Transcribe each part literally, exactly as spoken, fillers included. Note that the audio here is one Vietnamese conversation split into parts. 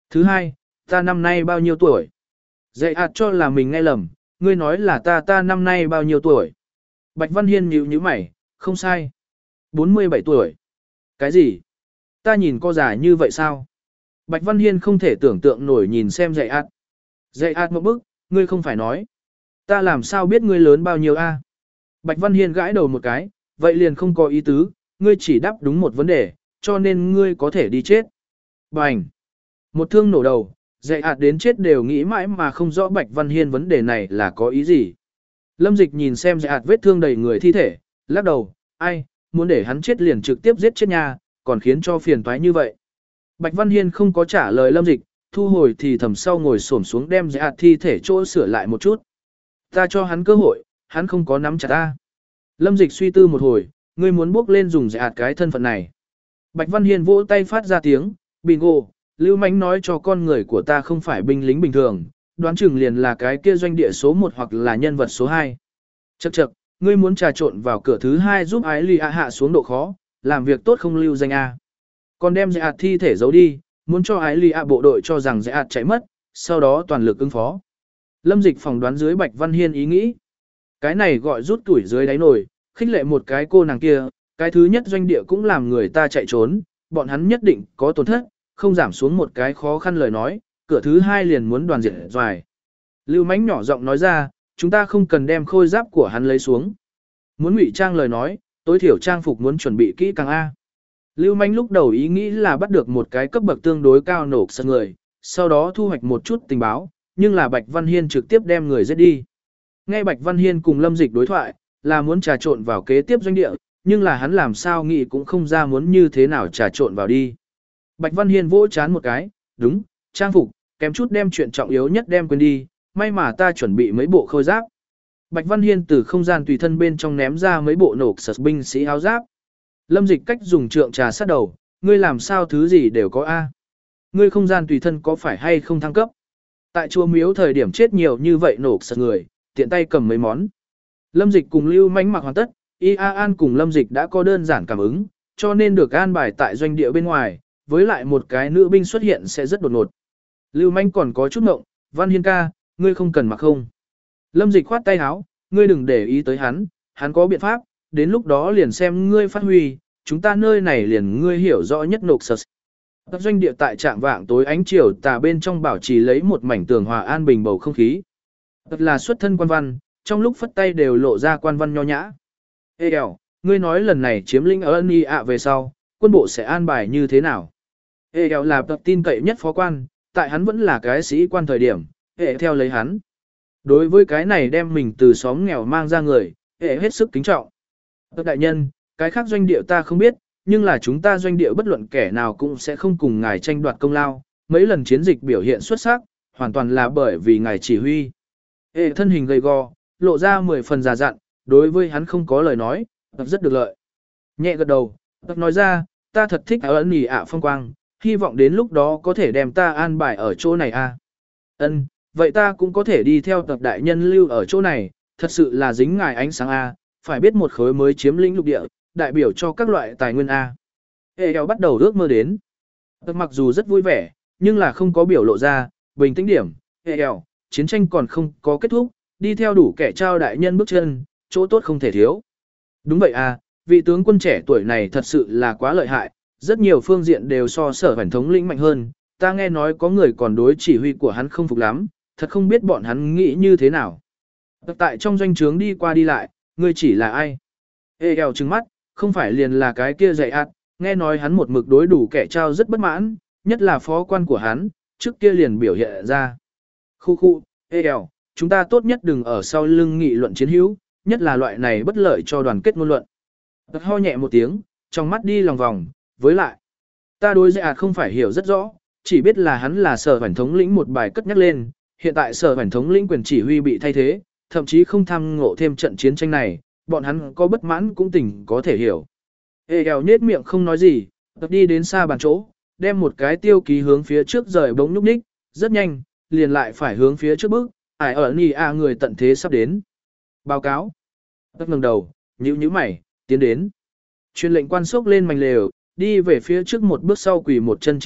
Thứ hai, ta năm nay bao nhiêu tuổi? Dạy ạt cho là mình nghe lầm, ngươi nói là ta ta năm nay bao nhiêu tuổi? Bạch Văn Hiên nhíu nhíu mày, không sai. bốn mươi bảy tuổi. Cái gì? Ta nhìn có già như vậy sao? Bạch Văn Hiên không thể tưởng tượng nổi nhìn xem dạy ạt. Dạy ạt một bức, ngươi không phải nói. Ta làm sao biết ngươi lớn bao nhiêu a? Bạch Văn Hiên gãi đầu một cái, vậy liền không có ý tứ, ngươi chỉ đáp đúng một vấn đề, cho nên ngươi có thể đi chết. Bành! Một thương nổ đầu, dạy ạt đến chết đều nghĩ mãi mà không rõ Bạch Văn Hiên vấn đề này là có ý gì. Lâm Dịch nhìn xem dạy ạt vết thương đầy người thi thể, lắc đầu, ai, muốn để hắn chết liền trực tiếp giết chết nha, còn khiến cho phiền toái như vậy. Bạch Văn Hiên không có trả lời Lâm Dịch, thu hồi thì thầm sau ngồi xổm xuống đem dạy ạt thi thể chỗ sửa lại một chút. Ta cho hắn cơ hội, hắn không có nắm chặt ta. Lâm Dịch suy tư một hồi, ngươi muốn bước lên dùng dạy ạt cái thân phận này. Bạch Văn Hiên vỗ tay phát ra tiếng, bingo, Lưu Mánh nói cho con người của ta không phải binh lính bình thường, đoán chừng liền là cái kia doanh địa số một hoặc là nhân vật số hai. Chậc chậc, ngươi muốn trà trộn vào cửa thứ hai giúp ái lì a hạ xuống độ khó, làm việc tốt không lưu danh a. Còn đem dạy ạt thi thể giấu đi, muốn cho ái lì a bộ đội cho rằng dạy ạt chạy mất, sau đó toàn lực ứng phó. Lâm Dịch phỏng đoán dưới Bạch Văn Hiên ý nghĩ. Cái này gọi rút tuổi dưới đáy nồi, khích lệ một cái cô nàng kia, cái thứ nhất doanh địa cũng làm người ta chạy trốn, bọn hắn nhất định có tổn thất, không giảm xuống một cái khó khăn lời nói, cửa thứ hai liền muốn đoàn diệt doài. Lưu Mánh nhỏ giọng nói ra, chúng ta không cần đem khôi giáp của hắn lấy xuống. Muốn ngụy trang lời nói, tối thiểu trang phục muốn chuẩn bị kỹ càng A. Lưu Mánh lúc đầu ý nghĩ là bắt được một cái cấp bậc tương đối cao nổ sân người, sau đó thu hoạch một chút tình báo, nhưng là Bạch Văn Hiên trực tiếp đem người giết đi. Nghe Bạch Văn Hiên cùng Lâm Dịch đối thoại, là muốn trà trộn vào kế tiếp doanh địa, nhưng là hắn làm sao nghĩ cũng không ra muốn như thế nào trà trộn vào đi. Bạch Văn Hiên vỗ chán một cái, đúng, trang phục, kém chút đem chuyện trọng yếu nhất đem quên đi, may mà ta chuẩn bị mấy bộ khôi giáp. Bạch Văn Hiên từ không gian tùy thân bên trong ném ra mấy bộ nổ sật binh sĩ áo giáp. Lâm Dịch cách dùng trượng trà sát đầu, ngươi làm sao thứ gì đều có A. Ngươi không gian tùy thân có phải hay không thăng cấp? Tại chùa miếu thời điểm chết nhiều như vậy nổ sật người, tiện tay cầm mấy món. Lâm Dịch cùng Lưu Mánh mặc hoàn tất, I A An cùng Lâm Dịch đã có đơn giản cảm ứng, cho nên được an bài tại doanh địa bên ngoài, với lại một cái nữ binh xuất hiện sẽ rất đột ngột. Lưu Manh còn có chút ngộng, Văn Hiên ca, ngươi không cần mặc không. Lâm Dịch khoát tay áo, ngươi đừng để ý tới hắn, hắn có biện pháp, đến lúc đó liền xem ngươi phát huy, chúng ta nơi này liền ngươi hiểu rõ nhất nộp sật. Các doanh địa tại trạm vạng tối ánh chiều tà bên trong bảo trì lấy một mảnh tường hòa an bình bầu không khí. Thật là xuất thân quan văn, trong lúc phất tay đều lộ ra quan văn nho nhã. Ê đèo, ngươi nói lần này chiếm lĩnh ở Ân Y ạ về sau, quân bộ sẽ an bài như thế nào? Ê đèo là tập tin cậy nhất phó quan, tại hắn vẫn là cái sĩ quan thời điểm, hệ theo lấy hắn. Đối với cái này đem mình từ xóm nghèo mang ra người, hệ hết sức kính trọng. Tập đại nhân, cái khác doanh địa ta không biết, nhưng là chúng ta doanh địa bất luận kẻ nào cũng sẽ không cùng ngài tranh đoạt công lao, mấy lần chiến dịch biểu hiện xuất sắc, hoàn toàn là bởi vì ngài chỉ huy. Hệ thân hình gầy gò, lộ ra mười phần già dặn, đối với hắn không có lời nói, tập rất được lợi. Nhẹ gật đầu, tập nói ra, ta thật thích ấn nỉ ạ phong quang, hy vọng đến lúc đó có thể đem ta an bài ở chỗ này a. Ân, vậy ta cũng có thể đi theo tập đại nhân lưu ở chỗ này, thật sự là dính ngài ánh sáng a, phải biết một khối mới chiếm lĩnh lục địa, đại biểu cho các loại tài nguyên a. Hệ eo bắt đầu ước mơ đến. Tập mặc dù rất vui vẻ, nhưng là không có biểu lộ ra, bình tĩnh điểm, hệ eo, chiến tranh còn không có kết thúc, đi theo đủ kẻ trao đại nhân bước chân, chỗ tốt không thể thiếu. Đúng vậy a, vị tướng quân trẻ tuổi này thật sự là quá lợi hại, rất nhiều phương diện đều so sở bản thống lĩnh mạnh hơn, ta nghe nói có người còn đối chỉ huy của hắn không phục lắm, thật không biết bọn hắn nghĩ như thế nào. Tại trong doanh trướng đi qua đi lại, ngươi chỉ là ai? Ê eo trừng mắt, không phải liền là cái kia dạy ạt, nghe nói hắn một mực đối đủ kẻ trao rất bất mãn, nhất là phó quan của hắn, trước kia liền biểu hiện ra. Khu khu, ê eo, chúng ta tốt nhất đừng ở sau lưng nghị luận chiến hữu, nhất là loại này bất lợi cho đoàn kết ngôn luận. Tật ho nhẹ một tiếng, trong mắt đi lòng vòng, với lại, ta đối dạy ạt không phải hiểu rất rõ, chỉ biết là hắn là sở bản thống lĩnh một bài cất nhắc lên, hiện tại sở bản thống lĩnh quyền chỉ huy bị thay thế, thậm chí không tham ngộ thêm trận chiến tranh này, bọn hắn có bất mãn cũng tỉnh có thể hiểu. Ê eo nhết miệng không nói gì, tập đi đến xa bàn chỗ, đem một cái tiêu ký hướng phía trước rời bỗng nhúc nhích, rất nhanh, liền lại phải hướng phía trước bước, ải ở nì a người tận thế sắp đến. Báo cáo. Tập ngẩng đầu, nhíu nhíu mày, tiến đến. Truyền lệnh quan sốc lên mảnh lều, đi về phía trước một bước sau quỳ một chân trên đất,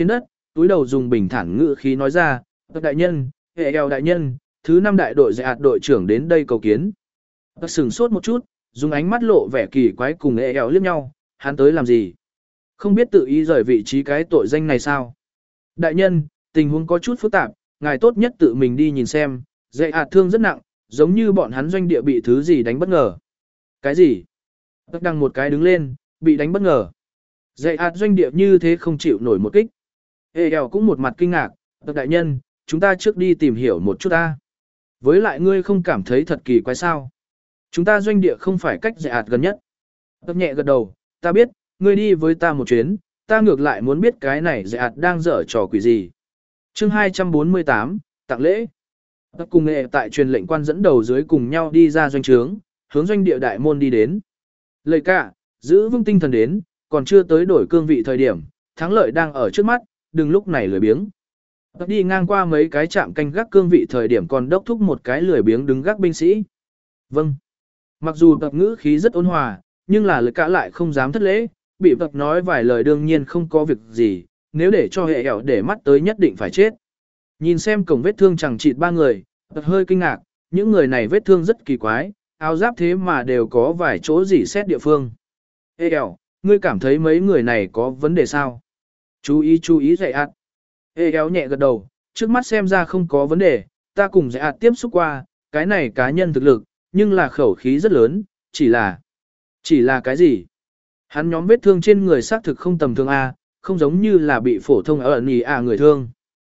túi đầu dùng bình thản ngữ khí nói ra, đại nhân, hệ eo đại nhân, thứ năm đại đội dạy hạt đội trưởng đến đây cầu kiến. Tật sừng sốt một chút, dùng ánh mắt lộ vẻ kỳ quái cùng hệ eo liếc nhau, hắn tới làm gì? Không biết tự ý rời vị trí cái tội danh này sao? Đại nhân, tình huống có chút phức tạp, ngài tốt nhất tự mình đi nhìn xem, dạy hạt thương rất nặng, giống như bọn hắn doanh địa bị thứ gì đánh bất ngờ. Cái gì? Tật đằng một cái đứng lên, bị đánh bất ngờ. Dạy hạt doanh địa như thế không chịu nổi một kích. Ê eo cũng một mặt kinh ngạc, Tật đại nhân, chúng ta trước đi tìm hiểu một chút ta. Với lại ngươi không cảm thấy thật kỳ quái sao? Chúng ta doanh địa không phải cách dạy hạt gần nhất. Tật nhẹ gật đầu, ta biết, ngươi đi với ta một chuyến, ta ngược lại muốn biết cái này dạy hạt đang dở trò quỷ gì. Chương hai trăm bốn mươi tám, tặng lễ. Tật cùng nghệ tại truyền lệnh quan dẫn đầu dưới cùng nhau đi ra doanh trướng, hướng doanh địa đại môn đi đến. Lời cả, giữ vững tinh thần đến, còn chưa tới đổi cương vị thời điểm, thắng lợi đang ở trước mắt, đừng lúc này lười biếng. Tật đi ngang qua mấy cái trạm canh gác cương vị thời điểm còn đốc thúc một cái lười biếng đứng gác binh sĩ. Vâng. Mặc dù Tật ngữ khí rất ôn hòa, nhưng là lời cả lại không dám thất lễ, bị Tật nói vài lời đương nhiên không có việc gì, nếu để cho hệ ẻo để mắt tới nhất định phải chết. Nhìn xem cổng vết thương chẳng chịt ba người, Tật hơi kinh ngạc, những người này vết thương rất kỳ quái, áo giáp thế mà đều có vài chỗ gì xét địa phương. Ê ẻo, ngươi cảm thấy mấy người này có vấn đề sao? Chú ý chú ý dạy ạt. Ê ẻo nhẹ gật đầu, trước mắt xem ra không có vấn đề, ta cùng dạy ạt tiếp xúc qua, cái này cá nhân thực lực, nhưng là khẩu khí rất lớn, chỉ là... Chỉ là cái gì? Hắn nhóm vết thương trên người xác thực không tầm thường A, không giống như là bị phổ thông ở nì à người thương.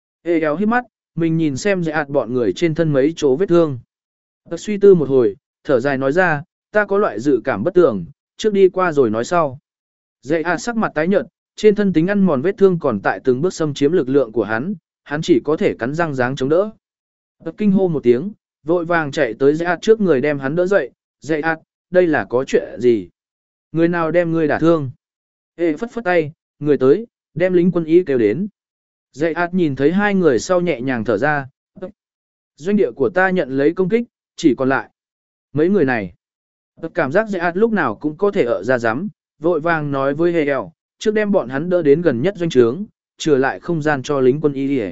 Ê éo hít mắt, mình nhìn xem dạy ạt bọn người trên thân mấy chỗ vết thương. Tật suy tư một hồi, thở dài nói ra, ta có loại dự cảm bất tường, trước đi qua rồi nói sau. Dạy ạt sắc mặt tái nhợt, trên thân tính ăn mòn vết thương còn tại từng bước xâm chiếm lực lượng của hắn, hắn chỉ có thể cắn răng dáng chống đỡ. Tật kinh hô một tiếng, vội vàng chạy tới dạy ạt trước người đem hắn đỡ dậy, dạy ạt, đây là có chuyện gì? Người nào đem ngươi đả thương? Ê phất phất tay, người tới, đem lính quân y kêu đến. Dạy ạt nhìn thấy hai người sau nhẹ nhàng thở ra. Doanh địa của ta nhận lấy công kích, chỉ còn lại mấy người này. Tật cảm giác dạy ạt lúc nào cũng có thể ở ra giám, vội vàng nói với Hề Eo, trước đem bọn hắn đỡ đến gần nhất doanh trướng, trừ lại không gian cho lính quân y.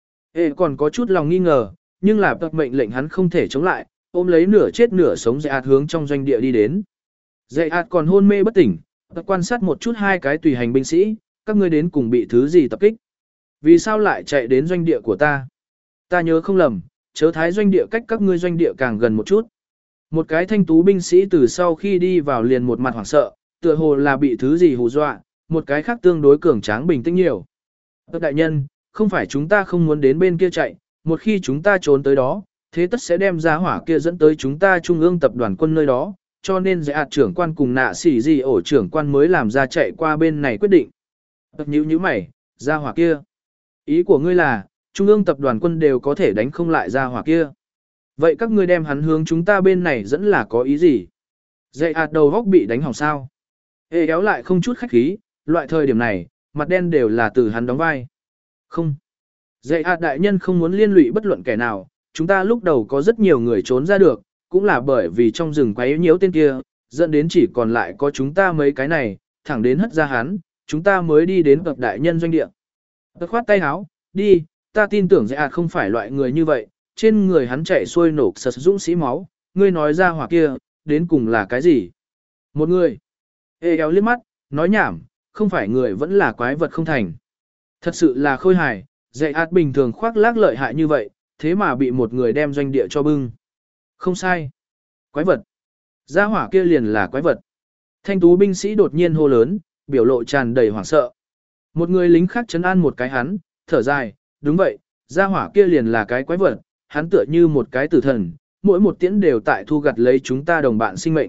Ê còn có chút lòng nghi ngờ, nhưng là tật mệnh lệnh hắn không thể chống lại, ôm lấy nửa chết nửa sống dạy ạt hướng trong doanh địa đi đến. Dạy ạt còn hôn mê bất tỉnh, tật quan sát một chút hai cái tùy hành binh sĩ, các ngươi đến cùng bị thứ gì tập kích. Vì sao lại chạy đến doanh địa của ta? Ta nhớ không lầm, chớ thái doanh địa cách các ngươi doanh địa càng gần một chút. Một cái thanh tú binh sĩ từ sau khi đi vào liền một mặt hoảng sợ, tựa hồ là bị thứ gì hù dọa, một cái khác tương đối cường tráng bình tĩnh nhiều. Tật đại nhân, không phải chúng ta không muốn đến bên kia chạy, một khi chúng ta trốn tới đó, thế tất sẽ đem ra hỏa kia dẫn tới chúng ta trung ương tập đoàn quân nơi đó, cho nên dạy ạt trưởng quan cùng nạ xỉ gì ổ trưởng quan mới làm ra chạy qua bên này quyết định. Tật nhíu nhíu mày, ra hỏa kia. Ý của ngươi là, trung ương tập đoàn quân đều có thể đánh không lại ra hỏa kia. Vậy các ngươi đem hắn hướng chúng ta bên này dẫn là có ý gì? Dạy ạt đầu góc bị đánh hỏng sao? Ê kéo lại không chút khách khí, loại thời điểm này, mặt đen đều là từ hắn đóng vai. Không. Dạy ạt đại nhân không muốn liên lụy bất luận kẻ nào, chúng ta lúc đầu có rất nhiều người trốn ra được, cũng là bởi vì trong rừng quấy nhiễu tên kia, dẫn đến chỉ còn lại có chúng ta mấy cái này, thẳng đến hất ra hắn, chúng ta mới đi đến gặp đại nhân doanh địa. Tật khoát tay áo, đi, ta tin tưởng dạy ạt không phải loại người như vậy, trên người hắn chạy xuôi nổ sật dũng sĩ máu, ngươi nói ra hỏa kia, đến cùng là cái gì? Một người. Ê éo liếc mắt, nói nhảm, không phải người vẫn là quái vật không thành. Thật sự là khôi hài, dạy ạt bình thường khoác lác lợi hại như vậy, thế mà bị một người đem doanh địa cho bưng. Không sai. Quái vật. Gia hỏa kia liền là quái vật. Thanh tú binh sĩ đột nhiên hô lớn, biểu lộ tràn đầy hoảng sợ. Một người lính khác trấn an một cái hắn, thở dài, đúng vậy, gia hỏa kia liền là cái quái vật, hắn tựa như một cái tử thần, mỗi một tiễn đều tại thu gặt lấy chúng ta đồng bạn sinh mệnh.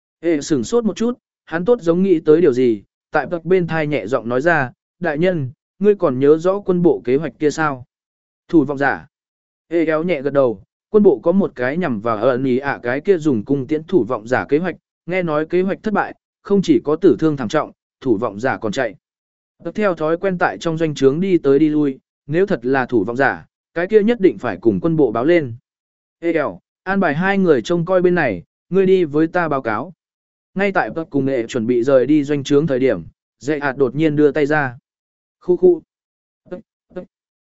Ê sửng sốt một chút, hắn tốt giống nghĩ tới điều gì, tại bậc bên thai nhẹ giọng nói ra, đại nhân, ngươi còn nhớ rõ quân bộ kế hoạch kia sao? Thủ vọng giả. Ê kéo nhẹ gật đầu, quân bộ có một cái nhằm vào ẩn ý ạ cái kia dùng cung tiễn thủ vọng giả kế hoạch, nghe nói kế hoạch thất bại, không chỉ có tử thương thảm trọng, thủ vọng giả còn chạy. Tiếp theo thói quen tại trong doanh trướng đi tới đi lui, nếu thật là thủ vọng giả, cái kia nhất định phải cùng quân bộ báo lên. Ê kéo, an bài hai người trông coi bên này, ngươi đi với ta báo cáo. Ngay tại bậc cùng nghệ chuẩn bị rời đi doanh trướng thời điểm, dạy hạt đột nhiên đưa tay ra. Khu khu.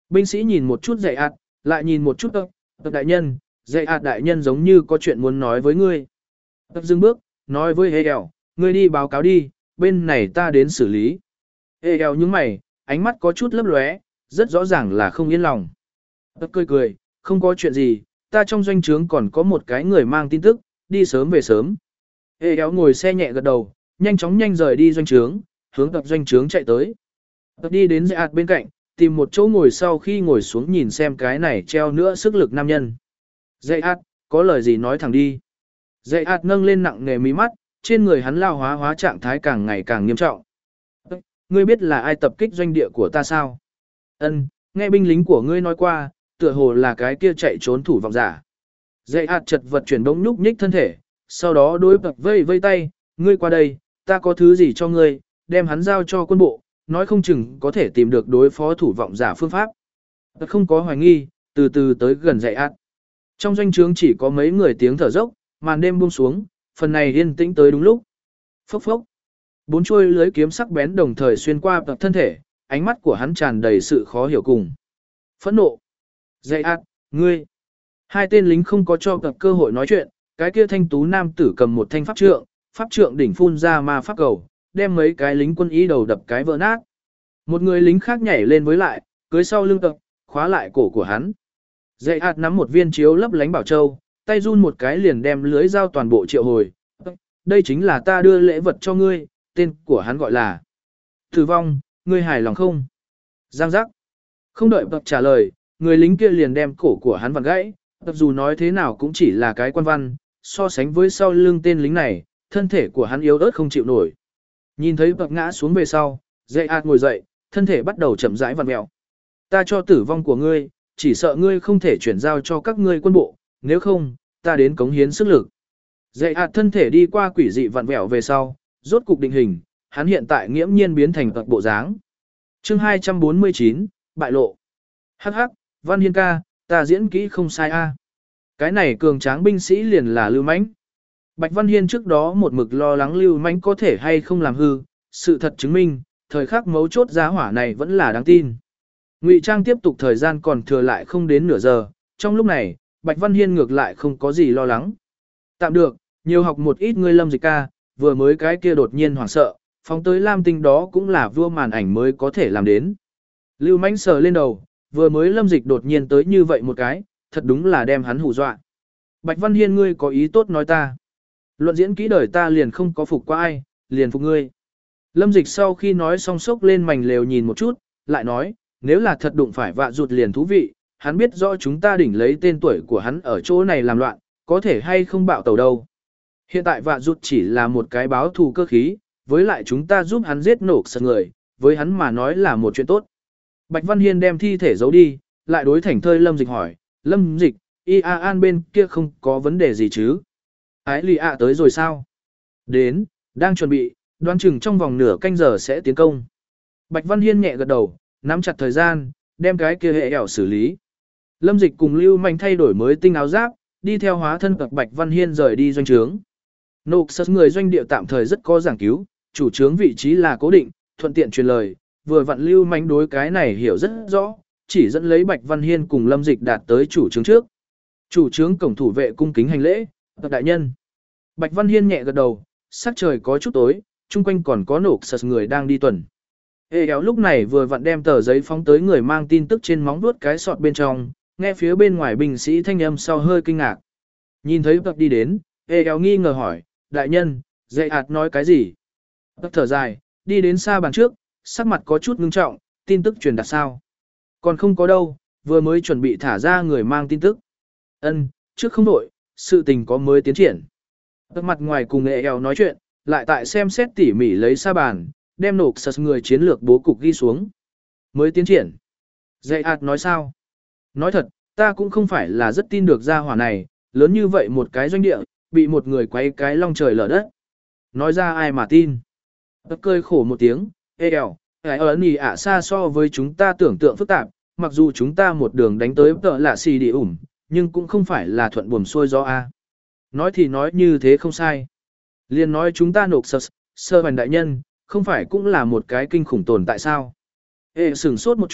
Binh sĩ nhìn một chút dạy ạt, lại nhìn một chút tật, tật đại nhân, dạy ạt đại nhân giống như có chuyện muốn nói với ngươi. Tật dừng bước, nói với Hê Eo, ngươi đi báo cáo đi, bên này ta đến xử lý. Hê Eo nhướng mày, ánh mắt có chút lấp lóe, rất rõ ràng là không yên lòng. Tật cười cười, không có chuyện gì, ta trong doanh trướng còn có một cái người mang tin tức, đi sớm về sớm. Hê Eo ngồi xe nhẹ gật đầu, nhanh chóng nhanh rời đi doanh trướng, hướng tập doanh trướng chạy tới. Tật đi đến dạy ạt bên cạnh, tìm một chỗ ngồi sau khi ngồi xuống nhìn xem cái này treo nữa sức lực nam nhân. Dạy ạt, có lời gì nói thẳng đi. Dạy ạt nâng lên nặng nề mí mắt, trên người hắn lao hóa hóa trạng thái càng ngày càng nghiêm trọng. Ngươi biết là ai tập kích doanh địa của ta sao? Ân, nghe binh lính của ngươi nói qua, tựa hồ là cái kia chạy trốn thủ vọng giả. Dạy ạt chật vật chuyển bỗng nhúc nhích thân thể, sau đó đối bậc vây vây tay, ngươi qua đây, ta có thứ gì cho ngươi, đem hắn giao cho quân bộ, nói không chừng có thể tìm được đối phó thủ vọng giả phương pháp. Tật không có hoài nghi, từ từ tới gần dạy ạt. Trong doanh trướng chỉ có mấy người tiếng thở dốc, màn đêm buông xuống, phần này yên tĩnh tới đúng lúc. Phốc phốc. Bốn chuôi lưới kiếm sắc bén đồng thời xuyên qua tật thân thể, ánh mắt của hắn tràn đầy sự khó hiểu cùng. Phẫn nộ. Dạy ạt, ngươi. Hai tên lính không có cho tật cơ hội nói chuyện, cái kia thanh tú nam tử cầm một thanh pháp trượng, pháp trượng đỉnh phun ra ma pháp cầu, đem mấy cái lính quân y đầu đập cái vỡ nát. Một người lính khác nhảy lên với lại, cưới sau lưng tật, khóa lại cổ của hắn. Dạy ạt nắm một viên chiếu lấp lánh bảo châu, tay run một cái liền đem lưới dao toàn bộ triệu hồi. Đây chính là ta đưa lễ vật cho ngươi, tên của hắn gọi là Tử vong, ngươi hài lòng không? Giang giác. Không đợi bậc trả lời, người lính kia liền đem cổ của hắn vặn gãy, tập dù nói thế nào cũng chỉ là cái quan văn, so sánh với sau lưng tên lính này, thân thể của hắn yếu ớt không chịu nổi. Nhìn thấy bậc ngã xuống về sau, dạy ạt ngồi dậy, thân thể bắt đầu chậm rãi vặn mèo. Ta cho tử vong của ngươi, chỉ sợ ngươi không thể chuyển giao cho các ngươi quân bộ, nếu không, ta đến cống hiến sức lực. Dạy ạt thân thể đi qua quỷ dị vặn vẹo về sau, rốt cục định hình, hắn hiện tại nghiễm nhiên biến thành tật bộ dáng. Chương hai trăm bốn mươi chín, bại lộ. Hắc hắc, Văn Hiên ca, ta diễn kỹ không sai a. Cái này cường tráng binh sĩ liền là Lưu Mãnh. Bạch Văn Hiên trước đó một mực lo lắng Lưu Mãnh có thể hay không làm hư, sự thật chứng minh, thời khắc mấu chốt giá hỏa này vẫn là đáng tin. Ngụy trang tiếp tục thời gian còn thừa lại không đến nửa giờ, trong lúc này, Bạch Văn Hiên ngược lại không có gì lo lắng. Tạm được, nhiều học một ít ngươi Lâm Dịch ca, vừa mới cái kia đột nhiên hoảng sợ, phóng tới Lam Tinh đó cũng là vua màn ảnh mới có thể làm đến. Lưu Mãnh sờ lên đầu, vừa mới Lâm Dịch đột nhiên tới như vậy một cái, thật đúng là đem hắn hù dọa. Bạch Văn Hiên ngươi có ý tốt nói ta. Luận diễn kỹ đời ta liền không có phục qua ai, liền phục ngươi. Lâm Dịch sau khi nói xong sốc lên mảnh lều nhìn một chút, lại nói, nếu là thật đụng phải vạ rụt liền thú vị, hắn biết rõ chúng ta đỉnh lấy tên tuổi của hắn ở chỗ này làm loạn, có thể hay không bạo tàu đâu. Hiện tại vạ rụt chỉ là một cái báo thù cơ khí, với lại chúng ta giúp hắn giết nổ sật người, với hắn mà nói là một chuyện tốt. Bạch Văn Hiên đem thi thể giấu đi, lại đối thảnh thơi Lâm Dịch hỏi, Lâm Dịch, I A An bên kia không có vấn đề gì chứ? Ái lì ạ tới rồi sao? Đến, đang chuẩn bị, đoán chừng trong vòng nửa canh giờ sẽ tiến công. Bạch Văn Hiên nhẹ gật đầu, nắm chặt thời gian, đem cái kia hệ ẻo xử lý. Lâm Dịch cùng Lưu Mạnh thay đổi mới tinh áo giáp, đi theo hóa thân cặc Bạch Văn Hiên rời đi doanh trướng. Nộp sật người doanh địa tạm thời rất có giảng cứu, chủ trướng vị trí là cố định, thuận tiện truyền lời, vừa vặn Lưu Mạnh đối cái này hiểu rất rõ, chỉ dẫn lấy Bạch Văn Hiên cùng Lâm Dịch đạt tới chủ trướng trước. Chủ trướng cổng thủ vệ cung kính hành lễ, "Bậc đại nhân." Bạch Văn Hiên nhẹ gật đầu, sắc trời có chút tối, chung quanh còn có nộp sật người đang đi tuần. Ê éo lúc này vừa vặn đem tờ giấy phóng tới người mang tin tức trên móng vuốt cái sọt bên trong, nghe phía bên ngoài binh sĩ thanh âm sau hơi kinh ngạc. Nhìn thấy Bậc đi đến, Ê éo nghi ngờ hỏi, đại nhân, dạy ạt nói cái gì? Bậc thở dài, đi đến xa bàn trước, sắc mặt có chút ngưng trọng, tin tức truyền đạt sao? Còn không có đâu, vừa mới chuẩn bị thả ra người mang tin tức. Ân, trước không đổi, sự tình có mới tiến triển. Bậc mặt ngoài cùng Ê éo nói chuyện, lại tại xem xét tỉ mỉ lấy xa bàn, đem nộp sật người chiến lược bố cục ghi xuống. Mới tiến triển. Dạy ạt nói sao? Nói thật, ta cũng không phải là rất tin được ra hỏa này, lớn như vậy một cái doanh địa, bị một người quay cái long trời lở đất. Nói ra ai mà tin? Bậc cười khổ một tiếng, ê đèo, cái ấn ý ạ xa so với chúng ta tưởng tượng phức tạp, mặc dù chúng ta một đường đánh tới tợ lạ xì đi ủm, nhưng cũng không phải là thuận buồm xuôi gió a. Nói thì nói như thế không sai. Liên nói chúng ta nộp sật, sơ hoành đại nhân, không phải cũng là một cái kinh khủng tồn tại sao? Ê sửng sốt một chút,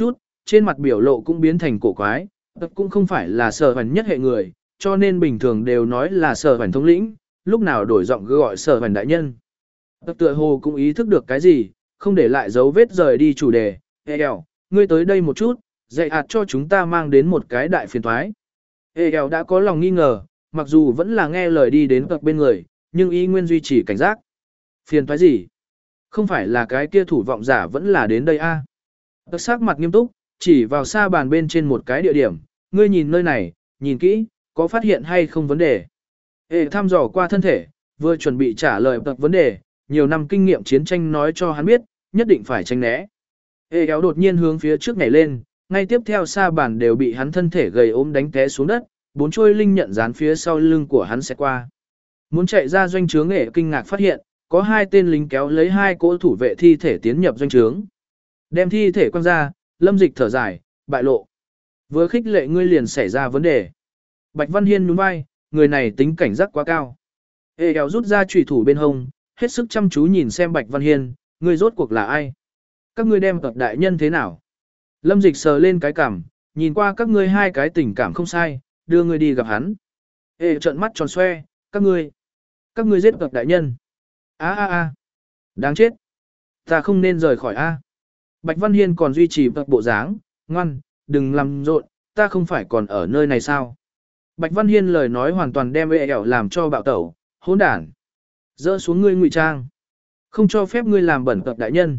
trên mặt biểu lộ cũng biến thành cổ quái, tập cũng không phải là sở hoành nhất hệ người, cho nên bình thường đều nói là sở hoành thống lĩnh, lúc nào đổi giọng gọi sở hoành đại nhân. Tập tựa hồ cũng ý thức được cái gì, không để lại dấu vết rời đi chủ đề, ê eo, ngươi tới đây một chút, dạy hạt cho chúng ta mang đến một cái đại phiền thoái. Ê eo đã có lòng nghi ngờ, mặc dù vẫn là nghe lời đi đến tập bên người, nhưng y nguyên duy trì cảnh giác. Phiền thoái gì? Không phải là cái kia thủ vọng giả vẫn là đến đây a? Tập sắc mặt nghiêm túc, chỉ vào xa bàn bên trên một cái địa điểm, ngươi nhìn nơi này, nhìn kỹ, có phát hiện hay không vấn đề. Ê thăm dò qua thân thể, vừa chuẩn bị trả lời tập vấn đề, nhiều năm kinh nghiệm chiến tranh nói cho hắn biết, nhất định phải tránh né. Ê kéo đột nhiên hướng phía trước nhảy lên, ngay tiếp theo xa bàn đều bị hắn thân thể gầy ốm đánh té xuống đất, bốn trôi linh nhận dán phía sau lưng của hắn sẽ qua. Muốn chạy ra doanh trướng, Ê kinh ngạc phát hiện, có hai tên lính kéo lấy hai cỗ thủ vệ thi thể tiến nhập doanh trướng. Đem thi thể quăng ra, Lâm Dịch thở dài, bại lộ. Vừa khích lệ ngươi liền xảy ra vấn đề. Bạch Văn Hiên nhún vai, người này tính cảnh giác quá cao. Ê kéo rút ra chủy thủ bên hông, hết sức chăm chú nhìn xem Bạch Văn Hiên, ngươi rốt cuộc là ai? Các ngươi đem tập đại nhân thế nào? Lâm Dịch sờ lên cái cằm, nhìn qua các ngươi hai cái tình cảm không sai, đưa ngươi đi gặp hắn. Ê trợn mắt tròn xoe, các ngươi, các ngươi giết tập đại nhân. A a a, đáng chết. Ta không nên rời khỏi a. Bạch Văn Hiên còn duy trì tập bộ dáng, ngoan, đừng làm rộn, ta không phải còn ở nơi này sao? Bạch Văn Hiên lời nói hoàn toàn đem Ê ẻo làm cho bạo tẩu, hỗn đản. Dỡ xuống ngươi ngụy trang. Không cho phép ngươi làm bẩn tập đại nhân.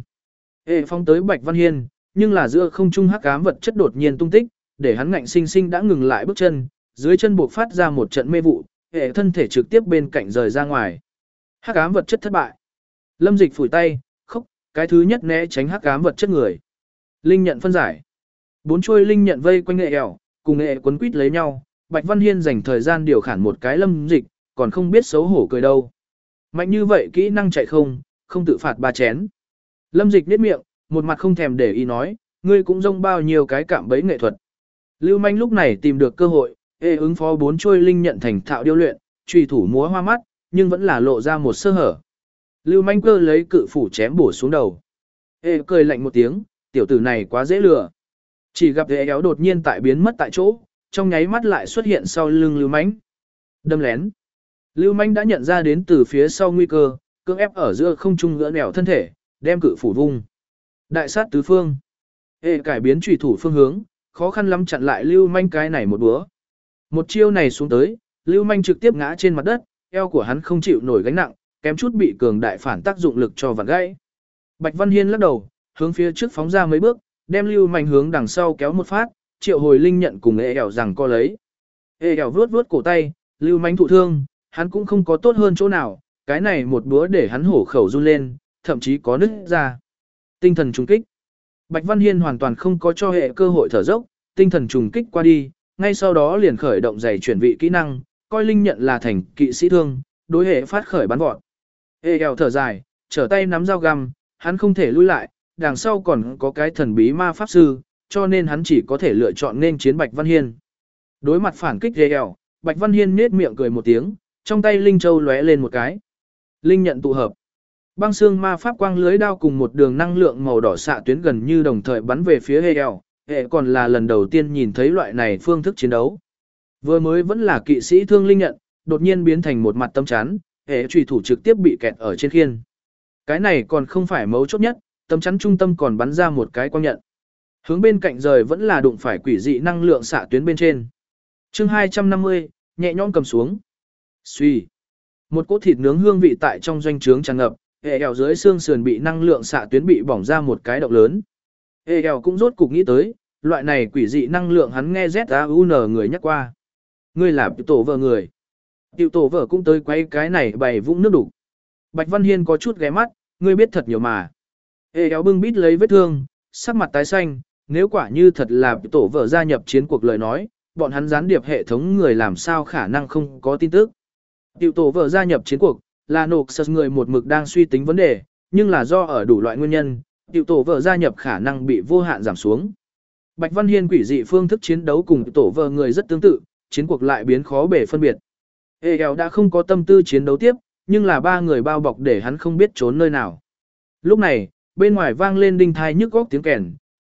Ê phóng tới Bạch Văn Hiên, nhưng là giữa không trung hắc ám vật chất đột nhiên tung tích, để hắn ngạnh sinh sinh đã ngừng lại bước chân, dưới chân buộc phát ra một trận mê vụ, Ê thân thể trực tiếp bên cạnh rời ra ngoài. Hắc ám vật chất thất bại. Lâm Dịch phủi tay, khóc, cái thứ nhất né tránh hắc ám vật chất người. Linh nhận phân giải. Bốn chuôi linh nhận vây quanh Ê ẻo, cùng Ê quấn quýt lấy nhau, Bạch Văn Hiên dành thời gian điều khiển một cái Lâm Dịch, còn không biết xấu hổ cười đâu. Mạnh như vậy kỹ năng chạy không, không tự phạt ba chén. Lâm Dịch nhếch miệng, một mặt không thèm để ý nói, ngươi cũng rông bao nhiêu cái cạm bẫy nghệ thuật. Lưu Manh lúc này tìm được cơ hội, Ê ứng phó bốn chuôi linh nhận thành thạo điêu luyện, chùy thủ múa hoa mắt, nhưng vẫn là lộ ra một sơ hở. Lưu Manh cơ lấy cự phủ chém bổ xuống đầu. Ê cười lạnh một tiếng, tiểu tử này quá dễ lừa. Chỉ gặp Ê éo đột nhiên tại biến mất tại chỗ, trong nháy mắt lại xuất hiện sau lưng Lưu Manh. Đâm lén. Lưu Manh đã nhận ra đến từ phía sau nguy cơ, cưỡng ép ở giữa không trung gỡ nẻo thân thể, đem cự phủ vung. Đại sát tứ phương. Ê cải biến chủy thủ phương hướng, khó khăn lắm chặn lại Lưu Manh cái này một búa. Một chiêu này xuống tới, Lưu Manh trực tiếp ngã trên mặt đất, eo của hắn không chịu nổi gánh nặng, kém chút bị cường đại phản tác dụng lực cho vặn gãy. Bạch Văn Hiên lắc đầu, hướng phía trước phóng ra mấy bước, đem Lưu Manh hướng đằng sau kéo một phát, triệu hồi linh nhận cùng Ê ẻo rằng co lấy. Ê ẻo vuốt vuốt cổ tay, Lưu Manh thụ thương, hắn cũng không có tốt hơn chỗ nào, cái này một búa để hắn hổ khẩu run lên, thậm chí có nứt ra. Tinh thần trùng kích. Bạch Văn Hiên hoàn toàn không có cho hệ cơ hội thở dốc, tinh thần trùng kích qua đi, ngay sau đó liền khởi động giày chuyển vị kỹ năng, coi linh nhận là thành kỵ sĩ thương, đối hệ phát khởi bắn vọt. Ê eo thở dài, trở tay nắm dao găm, hắn không thể lui lại, đằng sau còn có cái thần bí ma pháp sư, cho nên hắn chỉ có thể lựa chọn nên chiến Bạch Văn Hiên. Đối mặt phản kích Ê eo, Bạch Văn Hiên nết miệng cười một tiếng, trong tay linh châu lóe lên một cái. Linh nhận tụ hợp. Băng xương ma pháp quang lưới đao cùng một đường năng lượng màu đỏ xạ tuyến gần như đồng thời bắn về phía Hegel, hệ còn là lần đầu tiên nhìn thấy loại này phương thức chiến đấu. Vừa mới vẫn là kỵ sĩ thương linh nhận, đột nhiên biến thành một mặt tấm chắn, hệ chủy thủ trực tiếp bị kẹt ở trên khiên. Cái này còn không phải mấu chốt nhất, tấm chắn trung tâm còn bắn ra một cái quang nhận. Hướng bên cạnh rời vẫn là đụng phải quỷ dị năng lượng xạ tuyến bên trên. Chương hai trăm năm mươi, nhẹ nhõm cầm xuống. Suy. Một cỗ thịt nướng hương vị tại trong doanh trướng tràn ngập, hệ eo dưới xương sườn bị năng lượng xạ tuyến bị bỏng ra một cái động lớn. Hệ eo cũng rốt cục nghĩ tới, loại này quỷ dị năng lượng hắn nghe Z A U N người nhắc qua. Ngươi là tiểu tổ vợ người. Tiểu tổ vợ cũng tới quay cái này bày vũng nước đủ. Bạch Văn Hiên có chút ghé mắt, ngươi biết thật nhiều mà. Hệ eo bưng bít lấy vết thương, sắc mặt tái xanh, nếu quả như thật là tiểu tổ vợ gia nhập chiến cuộc lời nói, bọn hắn gián điệp hệ thống người làm sao khả năng không có tin tức. Tiểu tổ vợ gia nhập chiến cuộc, là nộp sật người một mực đang suy tính vấn đề, nhưng là do ở đủ loại nguyên nhân, tiểu tổ vợ gia nhập khả năng bị vô hạn giảm xuống. Bạch Văn Hiên quỷ dị phương thức chiến đấu cùng tiểu tổ vợ người rất tương tự, chiến cuộc lại biến khó bể phân biệt. Hegel đã không có tâm tư chiến đấu tiếp, nhưng là ba người bao bọc để hắn không biết trốn nơi nào. Lúc này, bên ngoài vang lên đinh thai nhức góc tiếng kèn,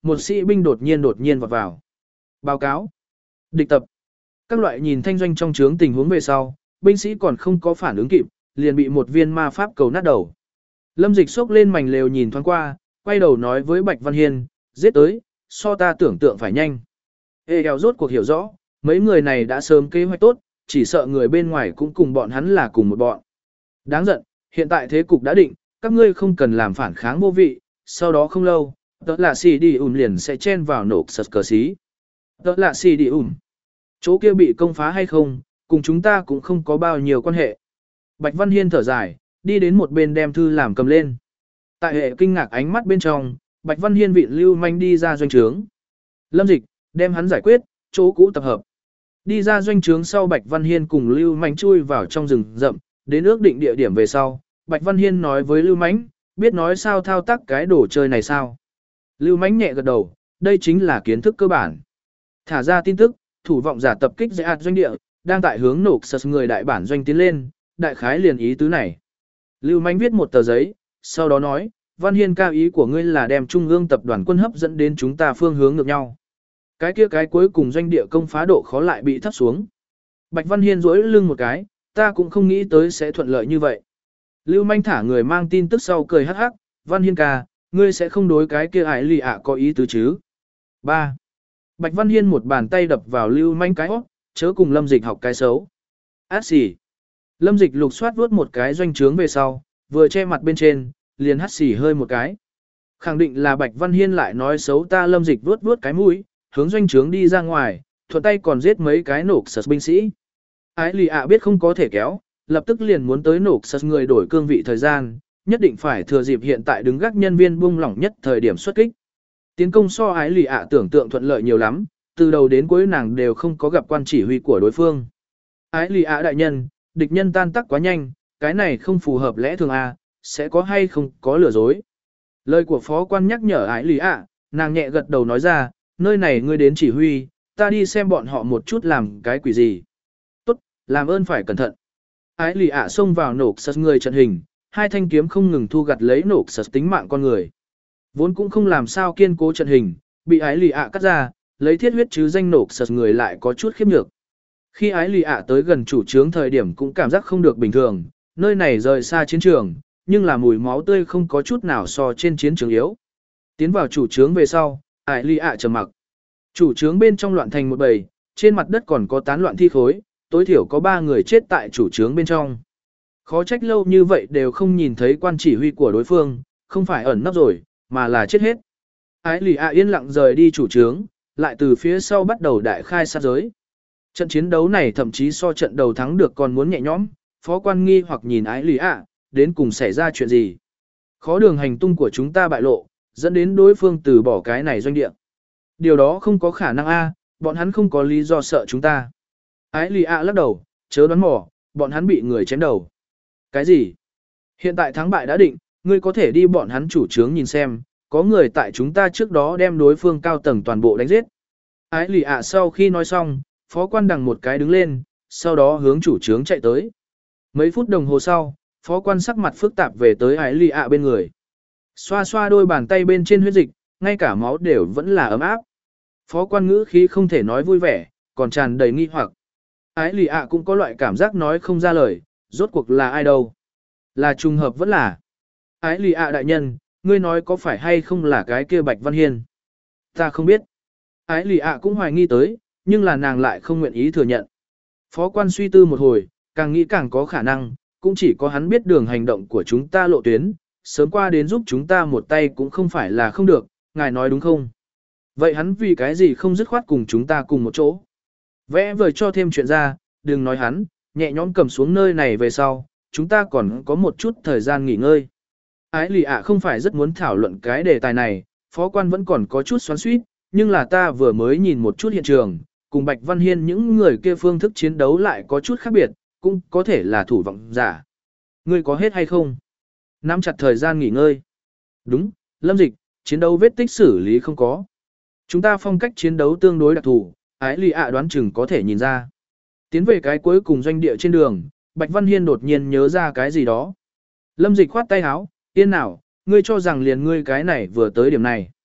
một sĩ binh đột nhiên đột nhiên vọt vào. Báo cáo. Địch tập. Các loại nhìn thanh doanh trong trướng tình huống về sau, binh sĩ còn không có phản ứng kịp, liền bị một viên ma pháp cầu nát đầu. Lâm Dịch xốc lên mảnh lều nhìn thoáng qua, quay đầu nói với Bạch Văn Hiên, giết tới, so ta tưởng tượng phải nhanh. Ê eo rốt cuộc hiểu rõ, mấy người này đã sớm kế hoạch tốt, chỉ sợ người bên ngoài cũng cùng bọn hắn là cùng một bọn. Đáng giận, hiện tại thế cục đã định, các ngươi không cần làm phản kháng vô vị, sau đó không lâu, đó là xì đi ùm liền sẽ chen vào nổ sật cờ xí. Đó là xì đi ùm. Chỗ kia bị công phá hay không, cùng chúng ta cũng không có bao nhiêu quan hệ. Bạch Văn Hiên thở dài, đi đến một bên đem thư làm cầm lên. Tại hệ kinh ngạc ánh mắt bên trong, Bạch Văn Hiên vịn Lưu Manh đi ra doanh trướng. Lâm Dịch, đem hắn giải quyết, chỗ cũ tập hợp. Đi ra doanh trướng sau Bạch Văn Hiên cùng Lưu Manh chui vào trong rừng rậm, đến ước định địa điểm về sau. Bạch Văn Hiên nói với Lưu Manh, biết nói sao thao tác cái đồ chơi này sao. Lưu Manh nhẹ gật đầu, đây chính là kiến thức cơ bản. Thả ra tin tức, thủ vọng giả tập kích dạy ạt doanh địa, đang tại hướng nổ sật người đại bản doanh tiến lên, đại khái liền ý tứ này. Lưu Manh viết một tờ giấy, sau đó nói, Văn Hiên cao ý của ngươi là đem trung ương tập đoàn quân hấp dẫn đến chúng ta phương hướng ngược nhau. Cái kia cái cuối cùng doanh địa công phá độ khó lại bị thấp xuống. Bạch Văn Hiên duỗi lưng một cái, ta cũng không nghĩ tới sẽ thuận lợi như vậy. Lưu Manh thả người mang tin tức sau cười hắc hắc, Văn Hiên ca, ngươi sẽ không đối cái kia ải lì ạ có ý tứ chứ. ba. Bạch Văn Hiên một bàn tay đập vào Lưu Manh cái hót, chớ cùng Lâm Dịch học cái xấu. Át xì. Lâm Dịch lục soát vuốt một cái doanh trướng về sau, vừa che mặt bên trên, liền hắt xì hơi một cái. Khẳng định là Bạch Văn Hiên lại nói xấu ta. Lâm Dịch vuốt vuốt cái mũi, hướng doanh trướng đi ra ngoài, thuận tay còn giết mấy cái nổ sật binh sĩ. Ái lì ạ biết không có thể kéo, lập tức liền muốn tới nổ sật người đổi cương vị thời gian, nhất định phải thừa dịp hiện tại đứng gác nhân viên buông lỏng nhất thời điểm xuất kích. Tiến công so ái lì ạ tưởng tượng thuận lợi nhiều lắm, từ đầu đến cuối nàng đều không có gặp quan chỉ huy của đối phương. Ái lì ạ đại nhân, địch nhân tan tác quá nhanh, cái này không phù hợp lẽ thường a, sẽ có hay không có lừa dối. Lời của phó quan nhắc nhở ái lì ạ, nàng nhẹ gật đầu nói ra, nơi này ngươi đến chỉ huy, ta đi xem bọn họ một chút làm cái quỷ gì. Tốt, làm ơn phải cẩn thận. Ái lì ạ xông vào nổ sật người trận hình, hai thanh kiếm không ngừng thu gặt lấy nổ sật tính mạng con người. Vốn cũng không làm sao kiên cố trận hình, bị ái lì ạ cắt ra, lấy thiết huyết chứ danh nổ sật người lại có chút khiếp nhược. Khi ái lì ạ tới gần chủ trướng thời điểm cũng cảm giác không được bình thường, nơi này rời xa chiến trường, nhưng là mùi máu tươi không có chút nào so trên chiến trường yếu. Tiến vào chủ trướng về sau, ái lì ạ trầm mặc. Chủ trướng bên trong loạn thành một bầy, trên mặt đất còn có tán loạn thi khối, tối thiểu có ba người chết tại chủ trướng bên trong. Khó trách lâu như vậy đều không nhìn thấy quan chỉ huy của đối phương, không phải ẩn nấp rồi, mà là chết hết. Ái lì ạ yên lặng rời đi chủ trướng, lại từ phía sau bắt đầu đại khai sát giới. Trận chiến đấu này thậm chí so trận đầu thắng được còn muốn nhẹ nhõm, phó quan nghi hoặc nhìn ái lì ạ, đến cùng xảy ra chuyện gì. Khó đường hành tung của chúng ta bại lộ, dẫn đến đối phương từ bỏ cái này doanh địa. Điều đó không có khả năng a, bọn hắn không có lý do sợ chúng ta. Ái lì ạ lắc đầu, chớ đoán mò, bọn hắn bị người chém đầu. Cái gì? Hiện tại thắng bại đã định, ngươi có thể đi bọn hắn chủ trướng nhìn xem, có người tại chúng ta trước đó đem đối phương cao tầng toàn bộ đánh giết. Ái lì ạ sau khi nói xong, phó quan đằng một cái đứng lên, sau đó hướng chủ trướng chạy tới. Mấy phút đồng hồ sau, phó quan sắc mặt phức tạp về tới ái lì ạ bên người. Xoa xoa đôi bàn tay bên trên huyết dịch, ngay cả máu đều vẫn là ấm áp. Phó quan ngữ khí không thể nói vui vẻ, còn tràn đầy nghi hoặc. Ái lì ạ cũng có loại cảm giác nói không ra lời, rốt cuộc là ai đâu. Là trùng hợp vẫn là. Ái lì ạ đại nhân, ngươi nói có phải hay không là cái kia Bạch Văn Hiên? Ta không biết. Ái lì ạ cũng hoài nghi tới, nhưng là nàng lại không nguyện ý thừa nhận. Phó quan suy tư một hồi, càng nghĩ càng có khả năng, cũng chỉ có hắn biết đường hành động của chúng ta lộ tuyến, sớm qua đến giúp chúng ta một tay cũng không phải là không được, ngài nói đúng không? Vậy hắn vì cái gì không dứt khoát cùng chúng ta cùng một chỗ? Vẽ vời cho thêm chuyện ra, đừng nói hắn, nhẹ nhõm cầm xuống nơi này về sau, chúng ta còn có một chút thời gian nghỉ ngơi. Ái lì ạ không phải rất muốn thảo luận cái đề tài này, phó quan vẫn còn có chút xoắn xuýt, nhưng là ta vừa mới nhìn một chút hiện trường, cùng Bạch Văn Hiên những người kia phương thức chiến đấu lại có chút khác biệt, cũng có thể là thủ vọng giả. Ngươi có hết hay không? Nắm chặt thời gian nghỉ ngơi. Đúng, Lâm Dịch, chiến đấu vết tích xử lý không có. Chúng ta phong cách chiến đấu tương đối đặc thù, ái lì ạ đoán chừng có thể nhìn ra. Tiến về cái cuối cùng doanh địa trên đường, Bạch Văn Hiên đột nhiên nhớ ra cái gì đó. Lâm Dịch khoát tay áo, yên nào, ngươi cho rằng liền ngươi cái này vừa tới điểm này.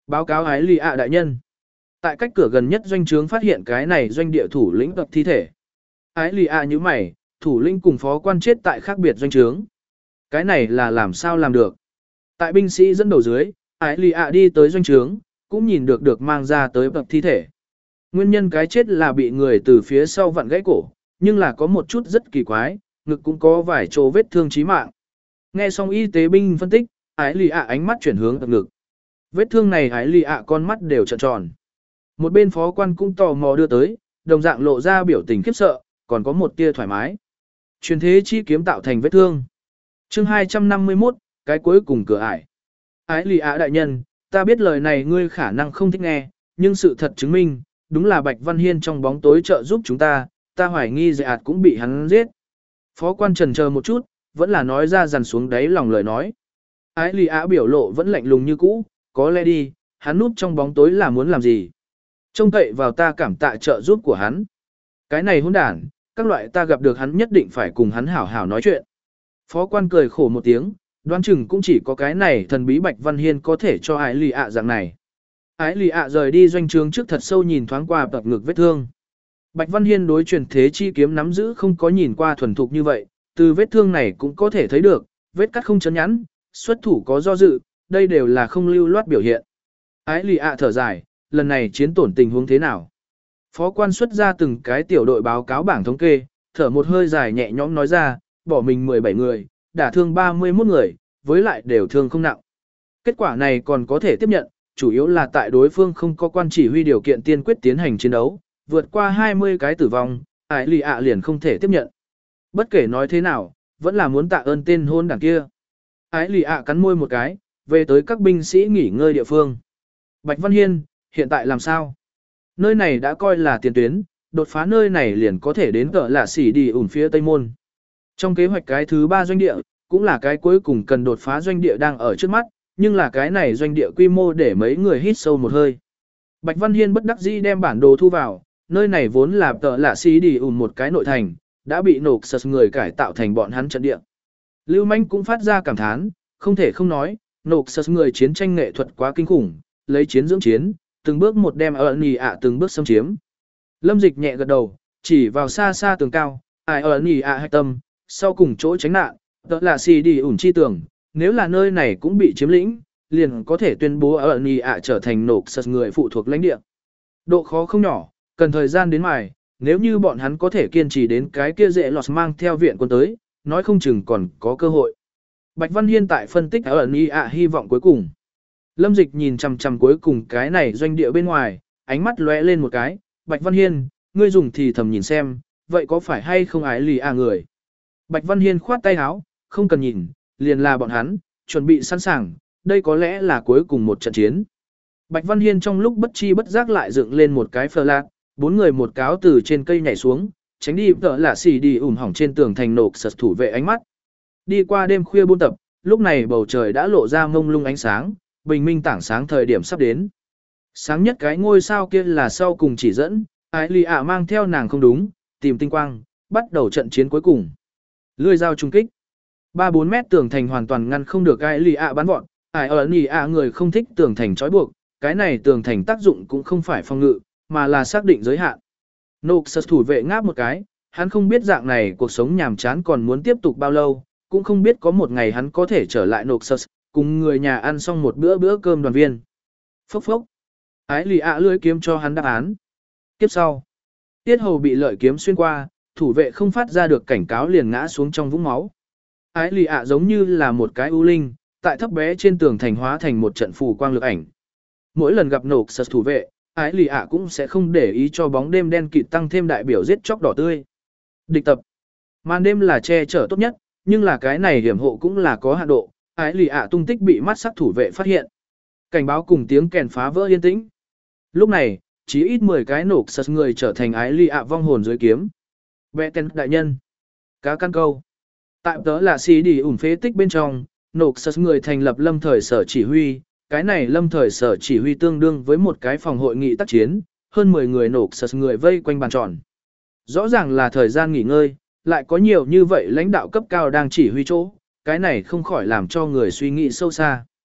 Báo cáo ái lì ạ đại nhân. Tại cách cửa gần nhất doanh trướng phát hiện cái này doanh địa thủ lĩnh tập thi thể. Ái lì ạ như mày, thủ lĩnh cùng phó quan chết tại khác biệt doanh trướng. Cái này là làm sao làm được? Tại binh sĩ dẫn đầu dưới, ái lì ạ đi tới doanh trướng, cũng nhìn được được mang ra tới tập thi thể. Nguyên nhân cái chết là bị người từ phía sau vặn gãy cổ, nhưng là có một chút rất kỳ quái, ngực cũng có vài chỗ vết thương chí mạng. Nghe xong y tế binh phân tích, ái lì ạ ánh mắt chuyển hướng tập ngực. Vết thương này ái lì ạ con mắt đều trợn tròn. Một bên phó quan cũng tò mò đưa tới, đồng dạng lộ ra biểu tình khiếp sợ, còn có một tia thoải mái. Truyền thế chi kiếm tạo thành vết thương. Chương hai trăm năm mươi mốt, cái cuối cùng cửa ải. Ái lì ạ đại nhân, ta biết lời này ngươi khả năng không thích nghe, nhưng sự thật chứng minh, đúng là Bạch Văn Hiên trong bóng tối trợ giúp chúng ta, ta hoài nghi Dệ ạt cũng bị hắn giết. Phó quan trần chờ một chút, vẫn là nói ra dằn xuống đáy lòng lời nói. Ái lì ạ biểu lộ vẫn lạnh lùng như cũ, có lẽ đi, hắn núp trong bóng tối là muốn làm gì. Trông cậy vào ta cảm tạ trợ giúp của hắn. Cái này hỗn đản, các loại ta gặp được hắn nhất định phải cùng hắn hảo hảo nói chuyện. Phó quan cười khổ một tiếng, đoán chừng cũng chỉ có cái này thần bí Bạch Văn Hiên có thể cho ái lì ạ dạng này. Ái lì ạ rời đi doanh trướng trước thật sâu nhìn thoáng qua tập ngực vết thương. Bạch Văn Hiên đối truyền thế chi kiếm nắm giữ không có nhìn qua thuần thục như vậy, từ vết thương này cũng có thể thấy được, vết cắt không chấn nhẵn, xuất thủ có do dự, đây đều là không lưu loát biểu hiện. Ái lì ạ thở dài, lần này chiến tổn tình huống thế nào? Phó quan xuất ra từng cái tiểu đội báo cáo bảng thống kê, thở một hơi dài nhẹ nhõm nói ra, bỏ mình mười bảy người, đả thương ba mươi mốt người, với lại đều thương không nặng. Kết quả này còn có thể tiếp nhận, chủ yếu là tại đối phương không có quan chỉ huy điều kiện tiên quyết tiến hành chiến đấu, vượt qua hai mươi cái tử vong, ái lì ạ liền không thể tiếp nhận. Bất kể nói thế nào, vẫn là muốn tạ ơn tên hôn đảng kia. Ái lì ạ cắn môi một cái, về tới các binh sĩ nghỉ ngơi địa phương. Bạch Văn Hiên, hiện tại làm sao? Nơi này đã coi là tiền tuyến, đột phá nơi này liền có thể đến cỡ là xỉ đi ủn phía Tây Môn. Trong kế hoạch cái thứ ba doanh địa, cũng là cái cuối cùng cần đột phá doanh địa đang ở trước mắt, nhưng là cái này doanh địa quy mô để mấy người hít sâu một hơi. Bạch Văn Hiên bất đắc dĩ đem bản đồ thu vào, nơi này vốn là tợ lạ xí đi ủn một cái nội thành, đã bị nổ sật người cải tạo thành bọn hắn trận địa. Lưu Manh cũng phát ra cảm thán, không thể không nói, nổ sật người chiến tranh nghệ thuật quá kinh khủng, lấy chiến dưỡng chiến, từng bước một đem ở nì ạ từng bước xâm chiếm. Lâm Dịch nhẹ gật đầu, chỉ vào xa xa tường cao, ai ở nì ạ hạch tâm, sau cùng chỗ tránh nạn, tợ lạ xí đi ủn chi tường, nếu là nơi này cũng bị chiếm lĩnh, liền có thể tuyên bố ở nì ạ trở thành nổ sật người phụ thuộc lãnh địa. Độ khó không nhỏ, cần thời gian đến mài, nếu như bọn hắn có thể kiên trì đến cái kia dễ lọt mang theo viện quân tới, nói không chừng còn có cơ hội. Bạch Văn Hiên tại phân tích ở Ni ạ hy vọng cuối cùng. Lâm Dịch nhìn chằm chằm cuối cùng cái này doanh địa bên ngoài, ánh mắt lóe lên một cái, Bạch Văn Hiên, ngươi dùng thì thầm nhìn xem, vậy có phải hay không ái lì à người. Bạch Văn Hiên khoát tay áo, không cần nhìn, liền là bọn hắn, chuẩn bị sẵn sàng, đây có lẽ là cuối cùng một trận chiến. Bạch Văn Hiên trong lúc bất chi bất giác lại dựng lên một cái phờ lạc, bốn người một cáo từ trên cây nhảy xuống, tránh đi tợ lạ xì đi ủn hỏng trên tường thành nổ sật thủ vệ ánh mắt. Đi qua đêm khuya buôn tập, lúc này bầu trời đã lộ ra mông lung ánh sáng, bình minh tảng sáng thời điểm sắp đến. Sáng nhất cái ngôi sao kia là sau cùng chỉ dẫn, ái lì ạ mang theo nàng không đúng, tìm tinh quang, bắt đầu trận chiến cuối cùng. Lưỡi dao trung kích. ba bốn mét tường thành hoàn toàn ngăn không được ái lì ạ bắn vọt, ái ở nì ạ người không thích tường thành trói buộc, cái này tường thành tác dụng cũng không phải phòng ngự, mà là xác định giới hạn. Noxus thủ vệ ngáp một cái, hắn không biết dạng này cuộc sống nhàm chán còn muốn tiếp tục bao lâu, cũng không biết có một ngày hắn có thể trở lại Noxus, cùng người nhà ăn xong một bữa bữa cơm đoàn viên. Phốc phốc. Ái lì ạ lưỡi kiếm cho hắn đáp án. Tiếp sau, tiết hầu bị lợi kiếm xuyên qua, thủ vệ không phát ra được cảnh cáo liền ngã xuống trong vũng máu. Ái lì ạ giống như là một cái ưu linh, tại thấp bé trên tường thành hóa thành một trận phù quang lực ảnh. Mỗi lần gặp Noxus thủ vệ, ái lì ạ cũng sẽ không để ý cho bóng đêm đen kịt tăng thêm đại biểu giết chóc đỏ tươi. Địch tập. Màn đêm là che chở tốt nhất, nhưng là cái này hiểm hộ cũng là có hạn độ, ái lì ạ tung tích bị mắt sắc thủ vệ phát hiện. Cảnh báo cùng tiếng kèn phá vỡ yên tĩnh. Lúc này, chỉ ít mười cái nổ sật người trở thành ái lì ạ vong hồn dưới kiếm. Bẹ tên đại nhân. Cá căn câu. Tại tớ là xí đi ủn phế tích bên trong, nổ sật người thành lập lâm thời sở chỉ huy. Cái này lâm thời sở chỉ huy tương đương với một cái phòng hội nghị tác chiến, hơn mười người nổ sật người vây quanh bàn tròn. Rõ ràng là thời gian nghỉ ngơi, lại có nhiều như vậy lãnh đạo cấp cao đang chỉ huy chỗ, cái này không khỏi làm cho người suy nghĩ sâu xa.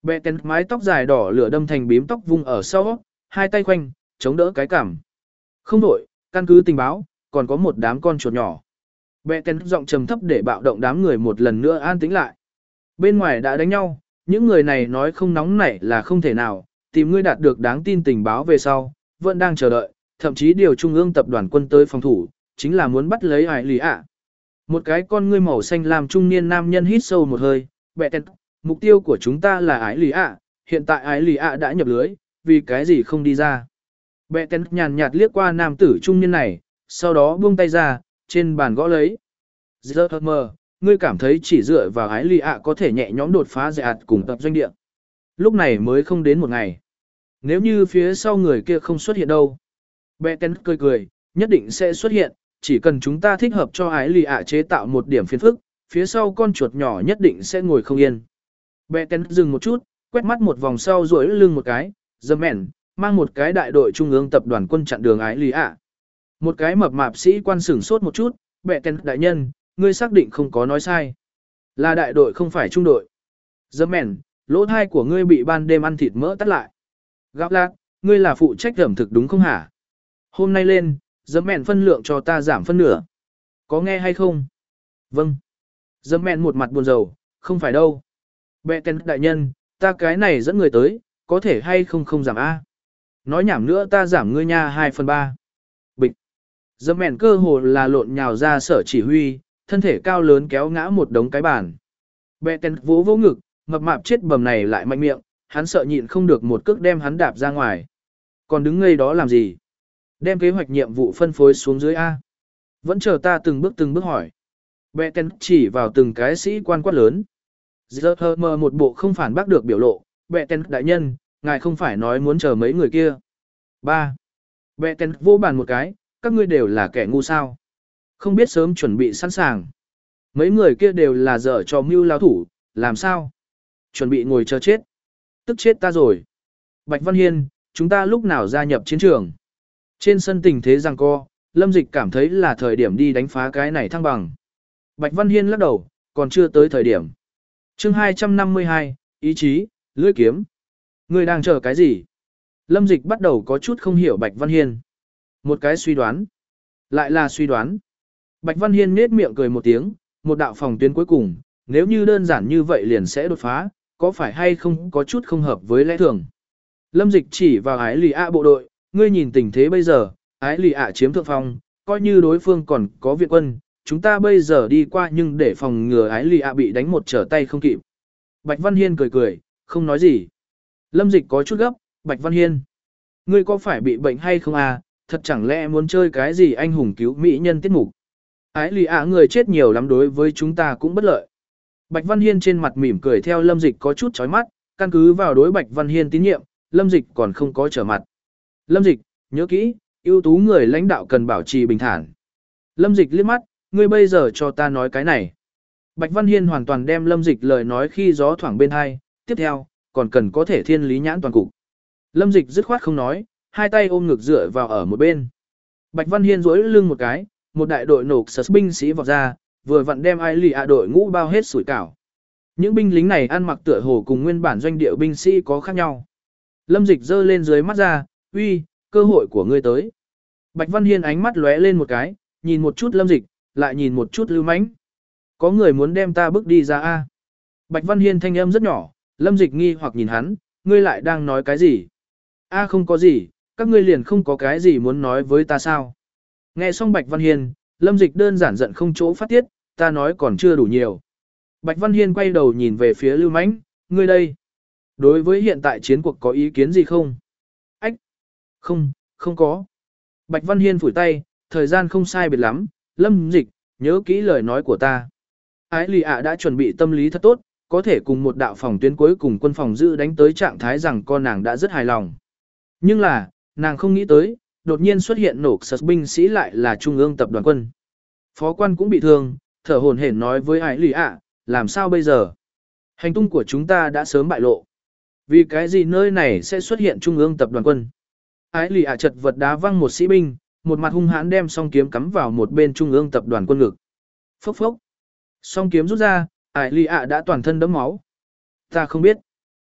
Bẹ tén mái tóc dài đỏ lửa đâm thành bím tóc vung ở sau, hai tay khoanh, chống đỡ cái cằm. Không đổi, căn cứ tình báo, còn có một đám con chuột nhỏ. Bẹ tén giọng trầm thấp để bạo động đám người một lần nữa an tĩnh lại. Bên ngoài đã đánh nhau, những người này nói không nóng nảy là không thể nào, tìm ngươi đạt được đáng tin tình báo về sau, vẫn đang chờ đợi, thậm chí điều trung ương tập đoàn quân tới phòng thủ, chính là muốn bắt lấy Ái Lý ạ. Một cái con ngươi màu xanh làm trung niên nam nhân hít sâu một hơi, bẹ tén, mục tiêu của chúng ta là Ái Lý ạ, hiện tại Ái Lý ạ đã nhập lưới, vì cái gì không đi ra. Bẹ tén nhàn nhạt liếc qua nam tử trung niên này, sau đó buông tay ra, trên bàn gõ lấy. Giờ mờ, ngươi cảm thấy chỉ dựa vào Ái Lý ạ có thể nhẹ nhõm đột phá giải ạt cùng tập doanh địa. Lúc này mới không đến một ngày. Nếu như phía sau người kia không xuất hiện đâu. Bẹ tén cười cười, nhất định sẽ xuất hiện, chỉ cần chúng ta thích hợp cho Ái Lý ạ chế tạo một điểm phiền phức, phía sau con chuột nhỏ nhất định sẽ ngồi không yên. Bẹ tén dừng một chút, quét mắt một vòng sau duỗi lưng một cái, dâm mẹn, mang một cái đại đội trung ương tập đoàn quân chặn đường Ái Lý ạ. Một cái mập mạp sĩ quan sửng sốt một chút, bẹ tén đại nhân, ngươi xác định không có nói sai. Là đại đội không phải trung đội. Dâm mẹn, lỗ thai của ngươi bị ban đêm ăn thịt mỡ tắt lại. Gạo lạc, ngươi là phụ trách ẩm thực đúng không hả? Hôm nay lên, dâm mẹn phân lượng cho ta giảm phân nửa. Có nghe hay không? Vâng. Dâm mẹn một mặt buồn rầu, không phải đâu. Bẹ tén đại nhân, ta cái này dẫn người tới, có thể hay không không giảm A. Nói nhảm nữa ta giảm ngươi nha hai phần ba. Bịch. Dâm mẹn cơ hồ là lộn nhào ra sở chỉ huy, thân thể cao lớn kéo ngã một đống cái bàn. Bẹ tén vỗ vỗ ngực, mập mạp chết bầm này lại mạnh miệng, hắn sợ nhịn không được một cước đem hắn đạp ra ngoài. Còn đứng ngây đó làm gì? Đem kế hoạch nhiệm vụ phân phối xuống dưới A. Vẫn chờ ta từng bước từng bước hỏi. Bẹ tén chỉ vào từng cái sĩ quan quát lớn. Giờ hờ mờ một bộ không phản bác được biểu lộ, bẹ tén đại nhân, ngài không phải nói muốn chờ mấy người kia. ba. Bẹ tén vô bàn một cái, các ngươi đều là kẻ ngu sao. Không biết sớm chuẩn bị sẵn sàng. Mấy người kia đều là dở cho mưu lao thủ, làm sao? Chuẩn bị ngồi chờ chết. Tức chết ta rồi. Bạch Văn Hiên, chúng ta lúc nào gia nhập chiến trường? Trên sân tình thế giằng co, Lâm Dịch cảm thấy là thời điểm đi đánh phá cái này thăng bằng. Bạch Văn Hiên lắc đầu, còn chưa tới thời điểm. Chương hai trăm năm mươi hai, ý chí, lưỡi kiếm. Ngươi đang chờ cái gì? Lâm Dịch bắt đầu có chút không hiểu Bạch Văn Hiên. Một cái suy đoán. Lại là suy đoán. Bạch Văn Hiên nhếch miệng cười một tiếng, một đạo phòng tuyến cuối cùng, nếu như đơn giản như vậy liền sẽ đột phá, có phải hay không có chút không hợp với lẽ thường. Lâm Dịch chỉ vào Ái Lì ạ bộ đội, ngươi nhìn tình thế bây giờ, Ái Lì ạ chiếm thượng phong, coi như đối phương còn có viện quân, chúng ta bây giờ đi qua nhưng để phòng ngừa Ái Lì ạ bị đánh một trở tay không kịp. Bạch Văn Hiên cười cười, không nói gì. Lâm Dịch có chút gấp, Bạch Văn Hiên, ngươi có phải bị bệnh hay không à, thật chẳng lẽ muốn chơi cái gì anh hùng cứu mỹ nhân tiết mục. Ái Lì ạ người chết nhiều lắm đối với chúng ta cũng bất lợi. Bạch Văn Hiên trên mặt mỉm cười theo Lâm Dịch có chút chói mắt, căn cứ vào đối Bạch Văn Hiên tín nhiệm, Lâm Dịch còn không có trở mặt. Lâm Dịch, nhớ kỹ, ưu tú người lãnh đạo cần bảo trì bình thản. Lâm Dịch liếc mắt, ngươi bây giờ cho ta nói cái này. Bạch Văn Hiên hoàn toàn đem Lâm Dịch lời nói khi gió thoảng bên hai, tiếp theo, còn cần có thể thiên lý nhãn toàn cục. Lâm Dịch dứt khoát không nói, hai tay ôm ngực dựa vào ở một bên. Bạch Văn Hiên duỗi lưng một cái, một đại đội nổ sờ binh sĩ vọt ra, vừa vặn đem Ái Lì ạ đội ngũ bao hết sủi cảo. Những binh lính này ăn mặc tựa hồ cùng nguyên bản doanh địa binh sĩ có khác nhau. Lâm Dịch giơ lên dưới mắt ra, uy, cơ hội của ngươi tới. Bạch Văn Hiên ánh mắt lóe lên một cái, nhìn một chút Lâm Dịch, lại nhìn một chút Lưu Mãnh. Có người muốn đem ta bước đi ra a. Bạch Văn Hiên thanh âm rất nhỏ, Lâm Dịch nghi hoặc nhìn hắn, ngươi lại đang nói cái gì? A không có gì, các ngươi liền không có cái gì muốn nói với ta sao? Nghe xong Bạch Văn Hiên, Lâm Dịch đơn giản giận không chỗ phát tiết, ta nói còn chưa đủ nhiều. Bạch Văn Hiên quay đầu nhìn về phía Lưu Mãnh, ngươi đây. Đối với hiện tại chiến cuộc có ý kiến gì không? Ách! Không, không có. Bạch Văn Hiên phủi tay, thời gian không sai biệt lắm, Lâm Dịch, nhớ kỹ lời nói của ta. Ái Lì ạ đã chuẩn bị tâm lý thật tốt, có thể cùng một đạo phòng tuyến cuối cùng quân phòng giữ đánh tới trạng thái rằng con nàng đã rất hài lòng. Nhưng là, nàng không nghĩ tới, đột nhiên xuất hiện nổ sật binh sĩ lại là trung ương tập đoàn quân. Phó quan cũng bị thương, thở hổn hển nói với Ái Lì ạ, làm sao bây giờ? Hành tung của chúng ta đã sớm bại lộ. Vì cái gì nơi này sẽ xuất hiện trung ương tập đoàn quân? Ái Lì ạ chật vật đá văng một sĩ binh, một mặt hung hãn đem song kiếm cắm vào một bên trung ương tập đoàn quân ngực. Phốc phốc. Song kiếm rút ra, Ái Lì ạ đã toàn thân đẫm máu. Ta không biết.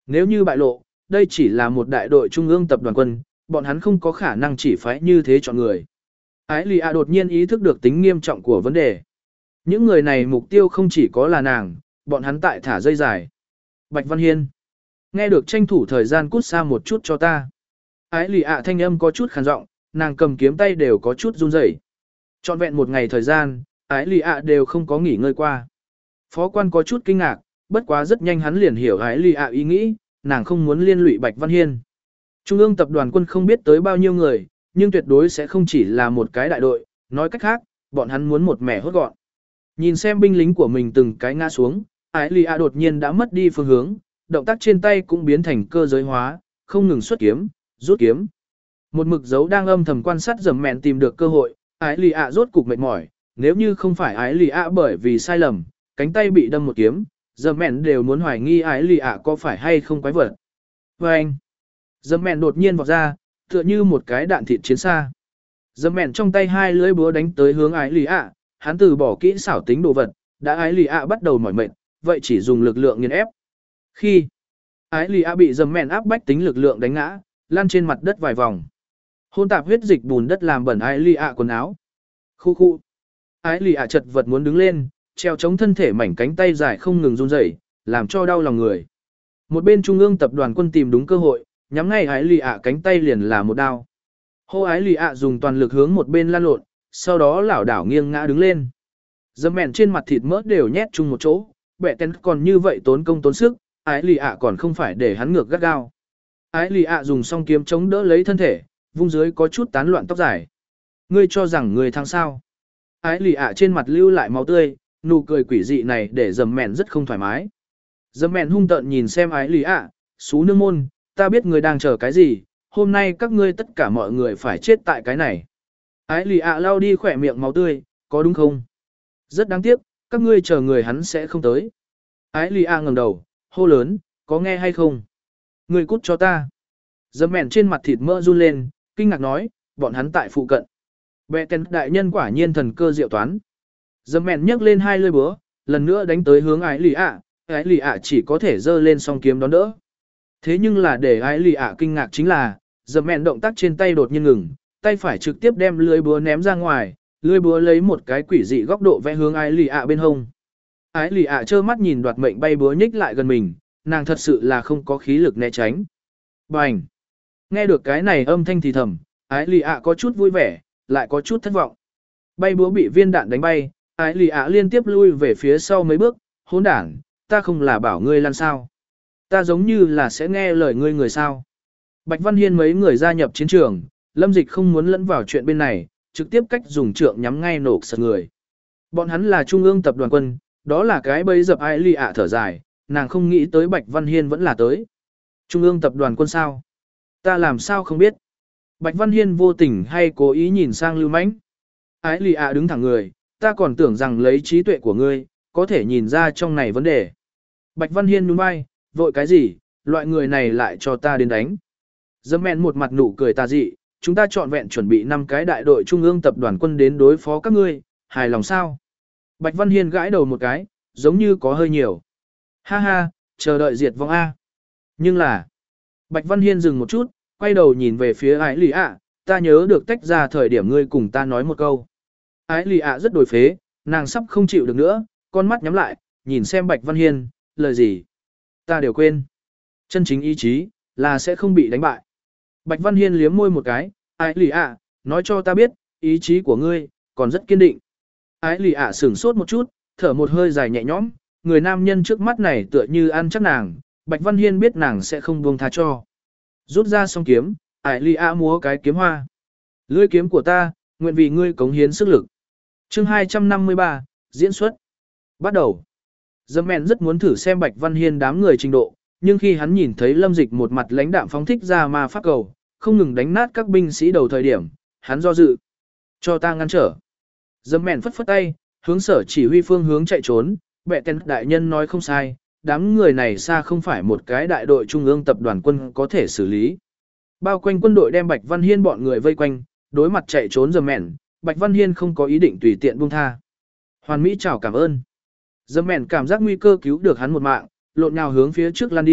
Nếu như bại lộ, đây chỉ là một đại đội trung ương tập đoàn quân, bọn hắn không có khả năng chỉ phái như thế chọn người. Ái Lì ạ đột nhiên ý thức được tính nghiêm trọng của vấn đề. Những người này mục tiêu không chỉ có là nàng, bọn hắn tại thả dây dài. Bạch Văn Hiên. Nghe được tranh thủ thời gian cút xa một chút cho ta. Ái Lì ạ thanh âm có chút khàn giọng, nàng cầm kiếm tay đều có chút run rẩy. Trọn vẹn một ngày thời gian, Ái Lì ạ đều không có nghỉ ngơi qua. Phó quan có chút kinh ngạc, bất quá rất nhanh hắn liền hiểu Ái Lì ạ ý nghĩ, nàng không muốn liên lụy Bạch Văn Hiên. Trung ương tập đoàn quân không biết tới bao nhiêu người, nhưng tuyệt đối sẽ không chỉ là một cái đại đội, nói cách khác, bọn hắn muốn một mẻ hốt gọn. Nhìn xem binh lính của mình từng cái ngã xuống, Ái Lì ạ đột nhiên đã mất đi phương hướng, động tác trên tay cũng biến thành cơ giới hóa, không ngừng xuất kiếm, rút kiếm. Một mực dấu đang âm thầm quan sát dầm mẹn tìm được cơ hội, Ái Lì ạ rốt cục mệt mỏi, nếu như không phải Ái Lì ạ bởi vì sai lầm, cánh tay bị đâm một kiếm, dầm mẹn đều muốn hoài nghi Ái Lì ạ có phải hay không quái vật. Và anh, dầm mẹn đột nhiên vọt ra, tựa như một cái đạn thịt chiến xa. Dầm mẹn trong tay hai lưỡi búa đánh tới hướng Ái Lì ạ, hắn từ bỏ kỹ xảo tính đồ vật, đã Ái Lì ạ bắt đầu mỏi mệt, vậy chỉ dùng lực lượng nghiền ép. Khi Ái Lì ạ bị dầm mẹn áp bách tính lực lượng đánh ngã, lăn trên mặt đất vài vòng. Hôn tạp huyết dịch bùn đất làm bẩn Ái Lì ạ quần áo. Khu khu. Ái Lì ạ chật vật muốn đứng lên, treo chống thân thể mảnh cánh tay dài không ngừng run rẩy, làm cho đau lòng người. Một bên trung ương tập đoàn quân tìm đúng cơ hội, nhắm ngay Ái Lì ạ cánh tay liền là một đao. Hô Ái Lì ạ dùng toàn lực hướng một bên lăn lộn, sau đó lảo đảo nghiêng ngã đứng lên. Dầm mẹn trên mặt thịt mỡ đều nhét chung một chỗ, bẻ tên còn như vậy tốn công tốn sức, Ái Lì ạ còn không phải để hắn ngược gắt gao. Ái Lì ạ dùng song kiếm chống đỡ lấy thân thể, vung dưới có chút tán loạn tóc dài. Ngươi cho rằng ngươi thắng sao? Ái Lì ạ trên mặt lưu lại máu tươi, nụ cười quỷ dị này để dầm mẹn rất không thoải mái. Dầm mẹn hung tợn nhìn xem Ái Lì ạ, xú nương môn, ta biết ngươi đang chờ cái gì, hôm nay các ngươi tất cả mọi người phải chết tại cái này. Ái Lì ạ lau đi khỏe miệng máu tươi, có đúng không? Rất đáng tiếc, các ngươi chờ người hắn sẽ không tới. Ái Lì ạ ngẩng đầu, hô lớn, có nghe hay không? Ngươi cút cho ta. Dầm mẹn trên mặt thịt mỡ run lên, kinh ngạc nói, bọn hắn tại phụ cận. Bệ tên đại nhân quả nhiên thần cơ diệu toán. Dầm mẹn nhấc lên hai lưỡi búa, lần nữa đánh tới hướng Ái Lì ạ, Ái Lì ạ chỉ có thể giơ lên song kiếm đón đỡ. Thế nhưng là để Ái Lì ạ kinh ngạc chính là, dầm mẹn động tác trên tay đột nhiên ngừng, tay phải trực tiếp đem lưỡi búa ném ra ngoài, lưỡi búa lấy một cái quỷ dị góc độ vẽ hướng Ái Lì ạ bên hông. Ái Lì ạ trơ mắt nhìn đoạt mệnh bay búa nhích lại gần mình, nàng thật sự là không có khí lực né tránh. Bành! Nghe được cái này âm thanh thì thầm, Ái Lì ạ có chút vui vẻ, lại có chút thất vọng. Bay búa bị viên đạn đánh bay, Ái Lì ạ liên tiếp lui về phía sau mấy bước, hỗn đản, ta không là bảo ngươi lăn sao. Ta giống như là sẽ nghe lời ngươi người sao. Bạch Văn Hiên mấy người gia nhập chiến trường, Lâm Dịch không muốn lẫn vào chuyện bên này, trực tiếp cách dùng trượng nhắm ngay nổ sật người. Bọn hắn là trung ương tập đoàn quân, đó là cái bẫy dập Ái Lì ạ thở dài, nàng không nghĩ tới Bạch Văn Hiên vẫn là tới. Trung ương tập đoàn quân sao? Ta làm sao không biết? Bạch Văn Hiên vô tình hay cố ý nhìn sang Lưu Mãnh. Ái Lì ạ đứng thẳng người, ta còn tưởng rằng lấy trí tuệ của ngươi, có thể nhìn ra trong này vấn đề. Bạch Văn Hiên nhún vai, vội cái gì, loại người này lại cho ta đến đánh. Dâm mẹn một mặt nụ cười tà dị, chúng ta chọn vẹn chuẩn bị năm cái đại đội trung ương tập đoàn quân đến đối phó các ngươi, hài lòng sao? Bạch Văn Hiên gãi đầu một cái, giống như có hơi nhiều. Ha ha, chờ đợi diệt vong A. Nhưng là, Bạch Văn Hiên dừng một chút, quay đầu nhìn về phía Ái Lì ạ, ta nhớ được tách ra thời điểm ngươi cùng ta nói một câu. Ái Lì ạ rất đổi phế, nàng sắp không chịu được nữa, con mắt nhắm lại, nhìn xem Bạch Văn Hiên, lời gì? Ta đều quên. Chân chính ý chí, là sẽ không bị đánh bại. Bạch Văn Hiên liếm môi một cái, Ái Lì ạ, nói cho ta biết, ý chí của ngươi, còn rất kiên định. Ái Lì ạ sửng sốt một chút, thở một hơi dài nhẹ nhõm, người nam nhân trước mắt này tựa như ăn chắc nàng, Bạch Văn Hiên biết nàng sẽ không buông tha cho. Rút ra song kiếm, Ái Lì ạ múa cái kiếm hoa. Lưỡi kiếm của ta, nguyện vì ngươi cống hiến sức lực. Chương hai trăm năm mươi ba, diễn xuất. Bắt đầu. Dâm mẹn rất muốn thử xem Bạch Văn Hiên đám người trình độ, nhưng khi hắn nhìn thấy Lâm Dịch một mặt lãnh đạm phóng thích ra ma pháp cầu, không ngừng đánh nát các binh sĩ đầu thời điểm, hắn do dự. Cho ta ngăn trở. Dâm mẹn phất phất tay, hướng sở chỉ huy phương hướng chạy trốn, bệ tên đại nhân nói không sai, đám người này xa không phải một cái đại đội trung ương tập đoàn quân có thể xử lý. Bao quanh quân đội đem Bạch Văn Hiên bọn người vây quanh, đối mặt chạy trốn dâm mẹn, Bạch Văn Hiên không có ý định tùy tiện buông tha. Hoàn Mỹ chào cảm ơn. Dâm mẹn cảm giác nguy cơ cứu được hắn một mạng, lộn nhào hướng phía trước lăn đi,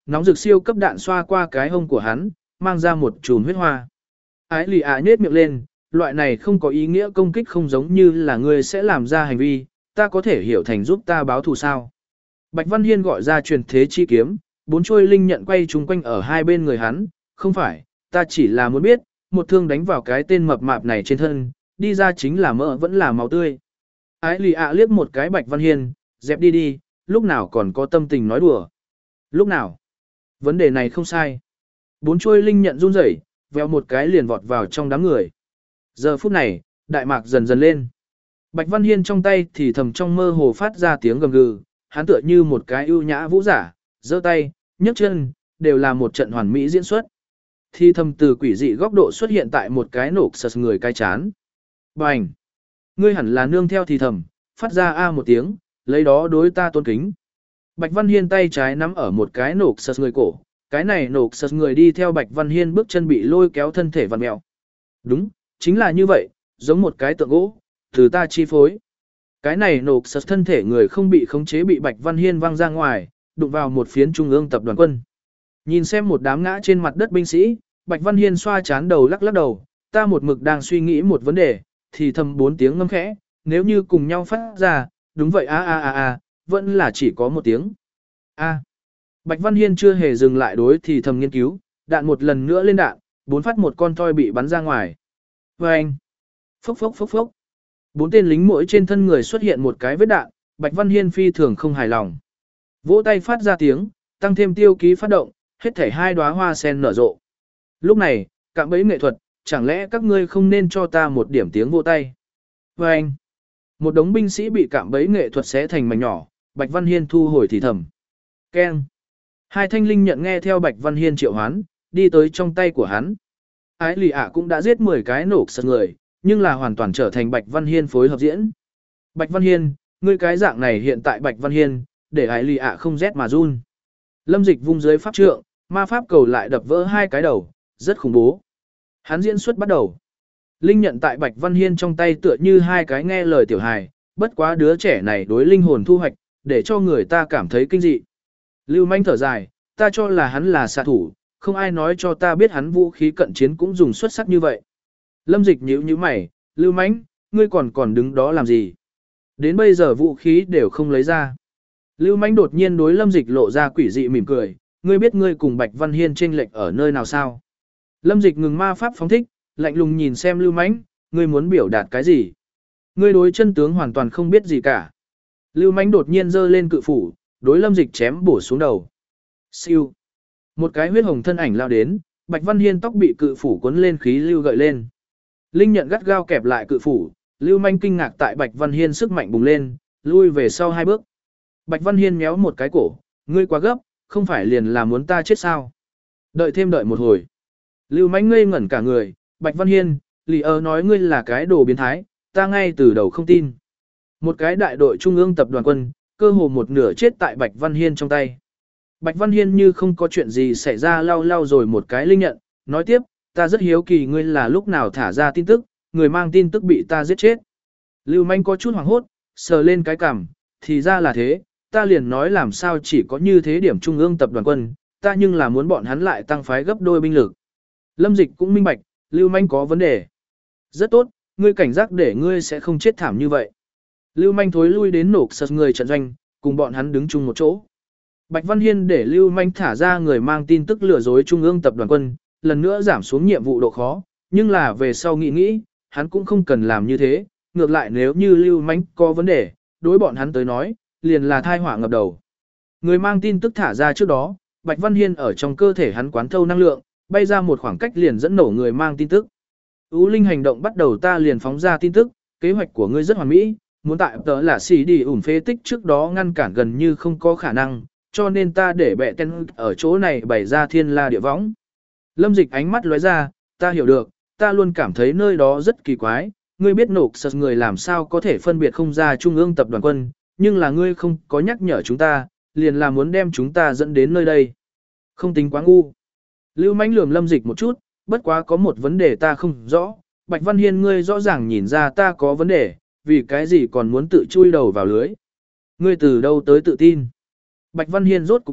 nóng rực siêu cấp đạn xoa qua cái hông của hắn, mang ra một chùm huyết hoa. Ái lì ạ nhếch miệng lên, loại này không có ý nghĩa công kích không giống như là ngươi sẽ làm ra hành vi, ta có thể hiểu thành giúp ta báo thù sao. Bạch Văn Hiên gọi ra truyền thế chi kiếm, bốn chuôi linh nhận quay chung quanh ở hai bên người hắn, không phải, ta chỉ là muốn biết, một thương đánh vào cái tên mập mạp này trên thân, đi ra chính là mỡ vẫn là máu tươi. Ái lì ạ liếc một cái Bạch Văn Hiên, dẹp đi đi, lúc nào còn có tâm tình nói đùa. Lúc nào? Vấn đề này không sai. Bốn chuôi linh nhận run rẩy, veo một cái liền vọt vào trong đám người. Giờ phút này, đại mạc dần dần lên. Bạch Văn Hiên trong tay thì thầm trong mơ hồ phát ra tiếng gầm gừ, hắn tựa như một cái ưu nhã vũ giả, giơ tay, nhấc chân, đều là một trận hoàn mỹ diễn xuất. Thì thầm từ quỷ dị góc độ xuất hiện tại một cái nổ sật người cái chán. Bành! Ngươi hẳn là nương theo thì thầm, phát ra a một tiếng, lấy đó đối ta tôn kính. Bạch Văn Hiên tay trái nắm ở một cái nổ sật người cổ, cái này nổ sật người đi theo Bạch Văn Hiên bước chân bị lôi kéo thân thể vặn mèo. Đúng, chính là như vậy, giống một cái tượng gỗ, từ ta chi phối. Cái này nổ sật thân thể người không bị khống chế bị Bạch Văn Hiên văng ra ngoài, đụng vào một phiến trung ương tập đoàn quân. Nhìn xem một đám ngã trên mặt đất binh sĩ, Bạch Văn Hiên xoa chán đầu lắc lắc đầu, ta một mực đang suy nghĩ một vấn đề, thì thầm bốn tiếng ngâm khẽ, nếu như cùng nhau phát ra, đúng vậy a a a a, vẫn là chỉ có một tiếng. A. Bạch Văn Hiên chưa hề dừng lại đối thì thầm nghiên cứu, đạn một lần nữa lên đạn, bốn phát một con toi bị bắn ra ngoài. Và anh. Phốc phốc phốc phốc. Bốn tên lính mỗi trên thân người xuất hiện một cái vết đạn, Bạch Văn Hiên phi thường không hài lòng. Vỗ tay phát ra tiếng, tăng thêm tiêu ký phát động, hết thảy hai đóa hoa sen nở rộ. Lúc này, cạm bẫy nghệ thuật, chẳng lẽ các ngươi không nên cho ta một điểm tiếng vỗ tay? Và anh. Một đống binh sĩ bị cạm bẫy nghệ thuật xé thành mảnh nhỏ, Bạch Văn Hiên thu hồi thì thầm. Keng. Hai thanh linh nhận nghe theo Bạch Văn Hiên triệu hoán, đi tới trong tay của hắn. Ái lì ạ cũng đã giết mười cái nổ sật người, nhưng là hoàn toàn trở thành Bạch Văn Hiên phối hợp diễn. Bạch Văn Hiên, ngươi cái dạng này hiện tại Bạch Văn Hiên, để ái lì ạ không rét mà run. Lâm Dịch vung dưới pháp trượng, ma pháp cầu lại đập vỡ hai cái đầu, rất khủng bố. Hắn diễn xuất bắt đầu. Linh nhận tại Bạch Văn Hiên trong tay tựa như hai cái nghe lời tiểu hài, bất quá đứa trẻ này đối linh hồn thu hoạch, để cho người ta cảm thấy kinh dị. Lưu Manh thở dài, ta cho là hắn là xạ thủ, không ai nói cho ta biết hắn vũ khí cận chiến cũng dùng xuất sắc như vậy. Lâm Dịch nhíu nhíu mày, Lưu Manh, ngươi còn còn đứng đó làm gì? Đến bây giờ vũ khí đều không lấy ra. Lưu Manh đột nhiên đối Lâm Dịch lộ ra quỷ dị mỉm cười, ngươi biết ngươi cùng Bạch Văn Hiên chênh lệch ở nơi nào sao? Lâm Dịch ngừng ma pháp phóng thích, lạnh lùng nhìn xem Lưu Manh, ngươi muốn biểu đạt cái gì? Ngươi đối chân tướng hoàn toàn không biết gì cả. Lưu Manh đột nhiên giơ lên cự phủ, đối Lâm Dịch chém bổ xuống đầu. Siêu. Một cái huyết hồng thân ảnh lao đến, Bạch Văn Hiên tóc bị cự phủ cuốn lên khí lưu gợi lên. Linh nhận gắt gao kẹp lại cự phủ, Lưu Manh kinh ngạc tại Bạch Văn Hiên sức mạnh bùng lên, lui về sau hai bước. Bạch Văn Hiên méo một cái cổ, ngươi quá gấp, không phải liền là muốn ta chết sao? Đợi thêm đợi một hồi. Lưu Manh ngây ngẩn cả người, Bạch Văn Hiên, Lý ơ nói ngươi là cái đồ biến thái, ta ngay từ đầu không tin. Một cái đại đội trung ương tập đoàn quân, cơ hồ một nửa chết tại Bạch Văn Hiên trong tay. Bạch Văn Hiên như không có chuyện gì xảy ra lau lau rồi một cái linh nhận, nói tiếp, ta rất hiếu kỳ ngươi là lúc nào thả ra tin tức, người mang tin tức bị ta giết chết. Lưu Manh có chút hoảng hốt, sờ lên cái cằm, thì ra là thế, ta liền nói làm sao chỉ có như thế điểm trung ương tập đoàn quân, ta nhưng là muốn bọn hắn lại tăng phái gấp đôi binh lực. Lâm Dịch cũng minh bạch, Lưu Manh có vấn đề. Rất tốt, ngươi cảnh giác để ngươi sẽ không chết thảm như vậy. Lưu Manh thối lui đến nổ sật người trận doanh, cùng bọn hắn đứng chung một chỗ. Bạch Văn Hiên để Lưu Manh thả ra người mang tin tức lừa dối trung ương tập đoàn quân, lần nữa giảm xuống nhiệm vụ độ khó, nhưng là về sau nghĩ nghĩ, hắn cũng không cần làm như thế, ngược lại nếu như Lưu Manh có vấn đề, đối bọn hắn tới nói, liền là thai họa ngập đầu. Người mang tin tức thả ra trước đó, Bạch Văn Hiên ở trong cơ thể hắn quán thâu năng lượng, bay ra một khoảng cách liền dẫn nổ người mang tin tức. Ú Linh hành động bắt đầu ta liền phóng ra tin tức, kế hoạch của ngươi rất hoàn mỹ, muốn tại tớ là xì đi ủn phế tích trước đó ngăn cản gần như không có khả năng, cho nên ta để bệ tên ở chỗ này bày ra thiên la địa võng. Lâm Dịch ánh mắt lóe ra, ta hiểu được, ta luôn cảm thấy nơi đó rất kỳ quái, ngươi biết nổ sật người làm sao có thể phân biệt không ra trung ương tập đoàn quân, nhưng là ngươi không có nhắc nhở chúng ta, liền là muốn đem chúng ta dẫn đến nơi đây. Không tính quá ngu. Lưu Manh lườm Lâm Dịch một chút, bất quá có một vấn đề ta không rõ, Bạch Văn Hiên ngươi rõ ràng nhìn ra ta có vấn đề, vì cái gì còn muốn tự chui đầu vào lưới. Ngươi từ đâu tới tự tin? Bạch Văn Hiên rốt cục động,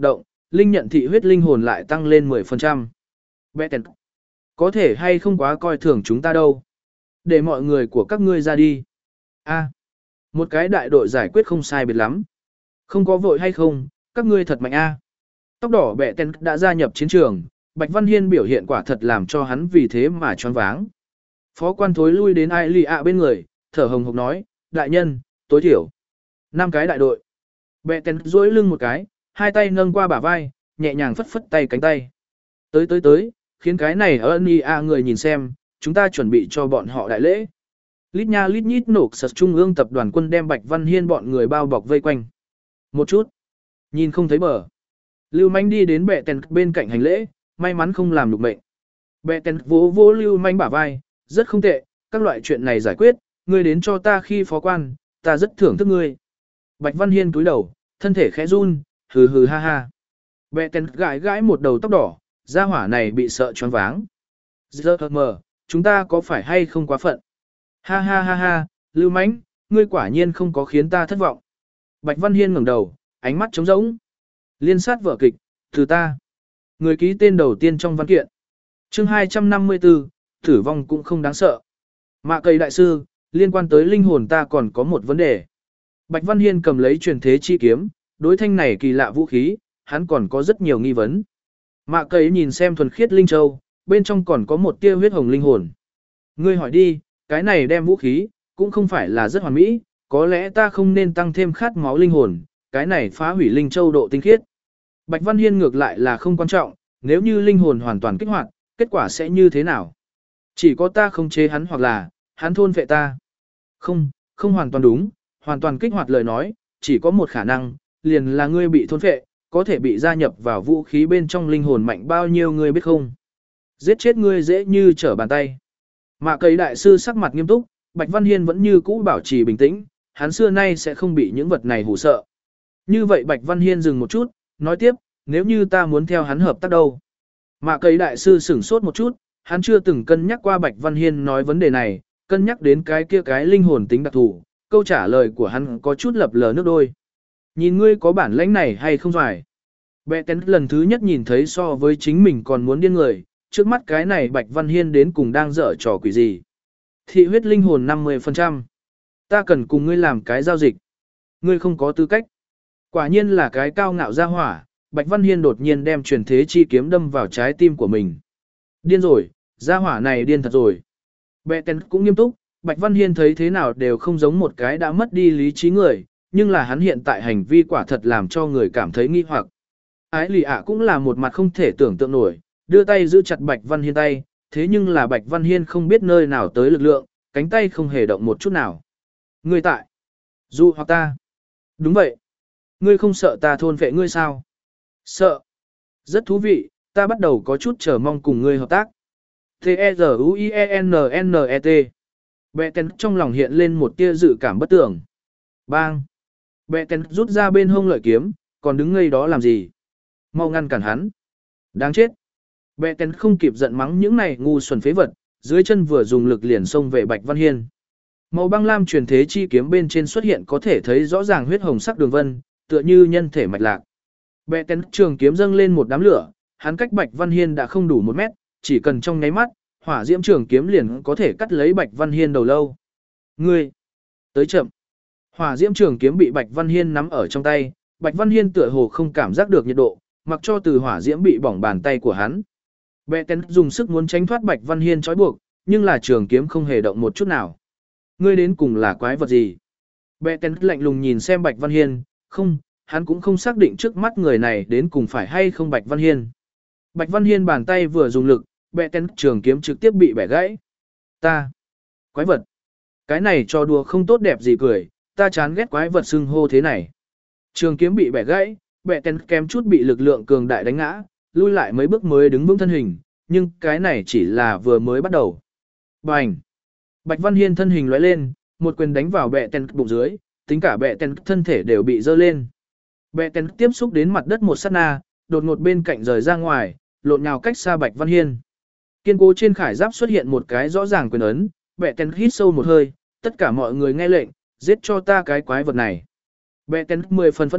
linh nhận thị huyết linh hồn lại tăng lên mười phần trăm. Bẹ tèn, có thể hay không quá coi thường chúng ta đâu. Để mọi người của các ngươi ra đi. A, một cái đại đội giải quyết không sai biệt lắm. Không có vội hay không, các ngươi thật mạnh a. Tóc đỏ bẹ tèn đã gia nhập chiến trường, Bạch Văn Hiên biểu hiện quả thật làm cho hắn vì thế mà choáng váng. Phó quan thối lui đến ai lì ạ bên người, thở hồng hộc nói, đại nhân, tối thiểu. Năm cái đại đội. Bẹ tèn duỗi lưng một cái, hai tay nâng qua bả vai, nhẹ nhàng phất phất tay cánh tay. Tới tới tới, khiến cái này ơn y a người nhìn xem, chúng ta chuẩn bị cho bọn họ đại lễ. Lít nha lít nhít nổ sật trung ương tập đoàn quân đem Bạch Văn Hiên bọn người bao bọc vây quanh. Một chút, nhìn không thấy bờ. Lưu Manh đi đến bẹ tèn bên cạnh hành lễ, may mắn không làm được mệnh. Bẹ tèn vỗ vỗ Lưu Manh bả vai, rất không tệ, các loại chuyện này giải quyết, ngươi đến cho ta khi phó quan, ta rất thưởng thức ngươi. Bạch Văn Hiên cúi đầu, thân thể khẽ run, hừ hừ ha ha. Bẹ tèn gãi gãi một đầu tóc đỏ, gia hỏa này bị sợ choáng váng. Giờ mờ, chúng ta có phải hay không quá phận? Ha ha ha ha, Lưu Mánh, ngươi quả nhiên không có khiến ta thất vọng. Bạch Văn Hiên ngẩng đầu, ánh mắt trống rỗng. Liên sát vở kịch, từ ta. Người ký tên đầu tiên trong văn kiện. Chương hai trăm năm mươi tư, tử vong cũng không đáng sợ. Mạ Cây đại sư, liên quan tới linh hồn ta còn có một vấn đề. Bạch Văn Hiên cầm lấy truyền thế chi kiếm, đối thanh này kỳ lạ vũ khí, hắn còn có rất nhiều nghi vấn. Mạ Cây nhìn xem thuần khiết linh châu, bên trong còn có một tia huyết hồng linh hồn. Ngươi hỏi đi, cái này đem vũ khí, cũng không phải là rất hoàn mỹ, có lẽ ta không nên tăng thêm khát máu linh hồn, cái này phá hủy linh châu độ tinh khiết. Bạch Văn Hiên ngược lại là không quan trọng, nếu như linh hồn hoàn toàn kích hoạt, kết quả sẽ như thế nào? Chỉ có ta không chế hắn hoặc là, hắn thôn phệ ta. Không, không hoàn toàn đúng, hoàn toàn kích hoạt lời nói, chỉ có một khả năng, liền là ngươi bị thôn phệ, có thể bị gia nhập vào vũ khí bên trong linh hồn mạnh bao nhiêu ngươi biết không? Giết chết ngươi dễ như trở bàn tay. Mạ Cây đại sư sắc mặt nghiêm túc, Bạch Văn Hiên vẫn như cũ bảo trì bình tĩnh, hắn xưa nay sẽ không bị những vật này hù sợ. Như vậy Bạch Văn Hiên dừng một chút, nói tiếp, nếu như ta muốn theo hắn hợp tác đâu? Mạ Cây đại sư sửng sốt một chút, hắn chưa từng cân nhắc qua Bạch Văn Hiên nói vấn đề này, cân nhắc đến cái kia cái linh hồn tính đặc thù, câu trả lời của hắn có chút lập lờ nước đôi. Nhìn ngươi có bản lĩnh này hay không phải? Bẹ tén lần thứ nhất nhìn thấy so với chính mình còn muốn điên người, trước mắt cái này Bạch Văn Hiên đến cùng đang dở trò quỷ gì. Thị huyết linh hồn năm mươi phần trăm. Ta cần cùng ngươi làm cái giao dịch. Ngươi không có tư cách. Quả nhiên là cái cao ngạo gia hỏa, Bạch Văn Hiên đột nhiên đem truyền thế chi kiếm đâm vào trái tim của mình. Điên rồi, gia hỏa này điên thật rồi. Bẹ tén cũng nghiêm túc, Bạch Văn Hiên thấy thế nào đều không giống một cái đã mất đi lý trí người, nhưng là hắn hiện tại hành vi quả thật làm cho người cảm thấy nghi hoặc. Ái lì ạ cũng là một mặt không thể tưởng tượng nổi, đưa tay giữ chặt Bạch Văn Hiên tay, thế nhưng là Bạch Văn Hiên không biết nơi nào tới lực lượng, cánh tay không hề động một chút nào. Ngươi tại, dụ hoặc ta. Đúng vậy. Ngươi không sợ ta thôn phệ ngươi sao? Sợ. Rất thú vị, ta bắt đầu có chút chờ mong cùng ngươi hợp tác. T-E-Z-U-I-E-N-N-E-T. Bẹ tén trong lòng hiện lên một tia dự cảm bất tưởng. Bang. Bẹ tén rút ra bên hông lợi kiếm, còn đứng ngây đó làm gì? Mau ngăn cản hắn. Đáng chết. Bẹ tén không kịp giận mắng những này ngu xuẩn phế vật, dưới chân vừa dùng lực liền xông về Bạch Văn Hiên. Màu băng lam truyền thế chi kiếm bên trên xuất hiện có thể thấy rõ ràng huyết hồng sắc đường vân, tựa như nhân thể mạch lạc. Bẹ tén trường kiếm dâng lên một đám lửa, hắn cách Bạch Văn Hiên đã không đủ một mét, chỉ cần trong nháy mắt, hỏa diễm trường kiếm liền có thể cắt lấy Bạch Văn Hiên đầu lâu. Ngươi, tới chậm. Hỏa diễm trường kiếm bị Bạch Văn Hiên nắm ở trong tay, Bạch Văn Hiên tựa hồ không cảm giác được nhiệt độ, mặc cho từ hỏa diễm bị bỏng bàn tay của hắn. Bẹ tén dùng sức muốn tránh thoát Bạch Văn Hiên trói buộc, nhưng là trường kiếm không hề động một chút nào. Ngươi đến cùng là quái vật gì? Bẹ tén lạnh lùng nhìn xem Bạch Văn Hiên, không, hắn cũng không xác định trước mắt người này đến cùng phải hay không Bạch Văn Hiên. Bạch Văn Hiên bàn tay vừa dùng lực, bẹ tén trường kiếm trực tiếp bị bẻ gãy. Ta, quái vật. Cái này cho đùa không tốt đẹp gì cười, ta chán ghét quái vật xưng hô thế này. Trường kiếm bị bẻ gãy, bẹ tén kém chút bị lực lượng cường đại đánh ngã, lui lại mấy bước mới đứng vững thân hình, nhưng cái này chỉ là vừa mới bắt đầu. Bành! Bạch Văn Hiên thân hình lóe lên, một quyền đánh vào bẹ tén bụng dưới, tính cả bẹ tén thân thể đều bị dơ lên. Bẹ tén tiếp xúc đến mặt đất một sát na, đột ngột bên cạnh rời ra ngoài, lộn nhào cách xa Bạch Văn Hiên. Kiên cố trên khải giáp xuất hiện một cái rõ ràng quyền ấn, bẹ tén hít sâu một hơi, tất cả mọi người nghe lệnh, giết cho ta cái quái vật này. Bẹ tén mười phần phẫn nộ,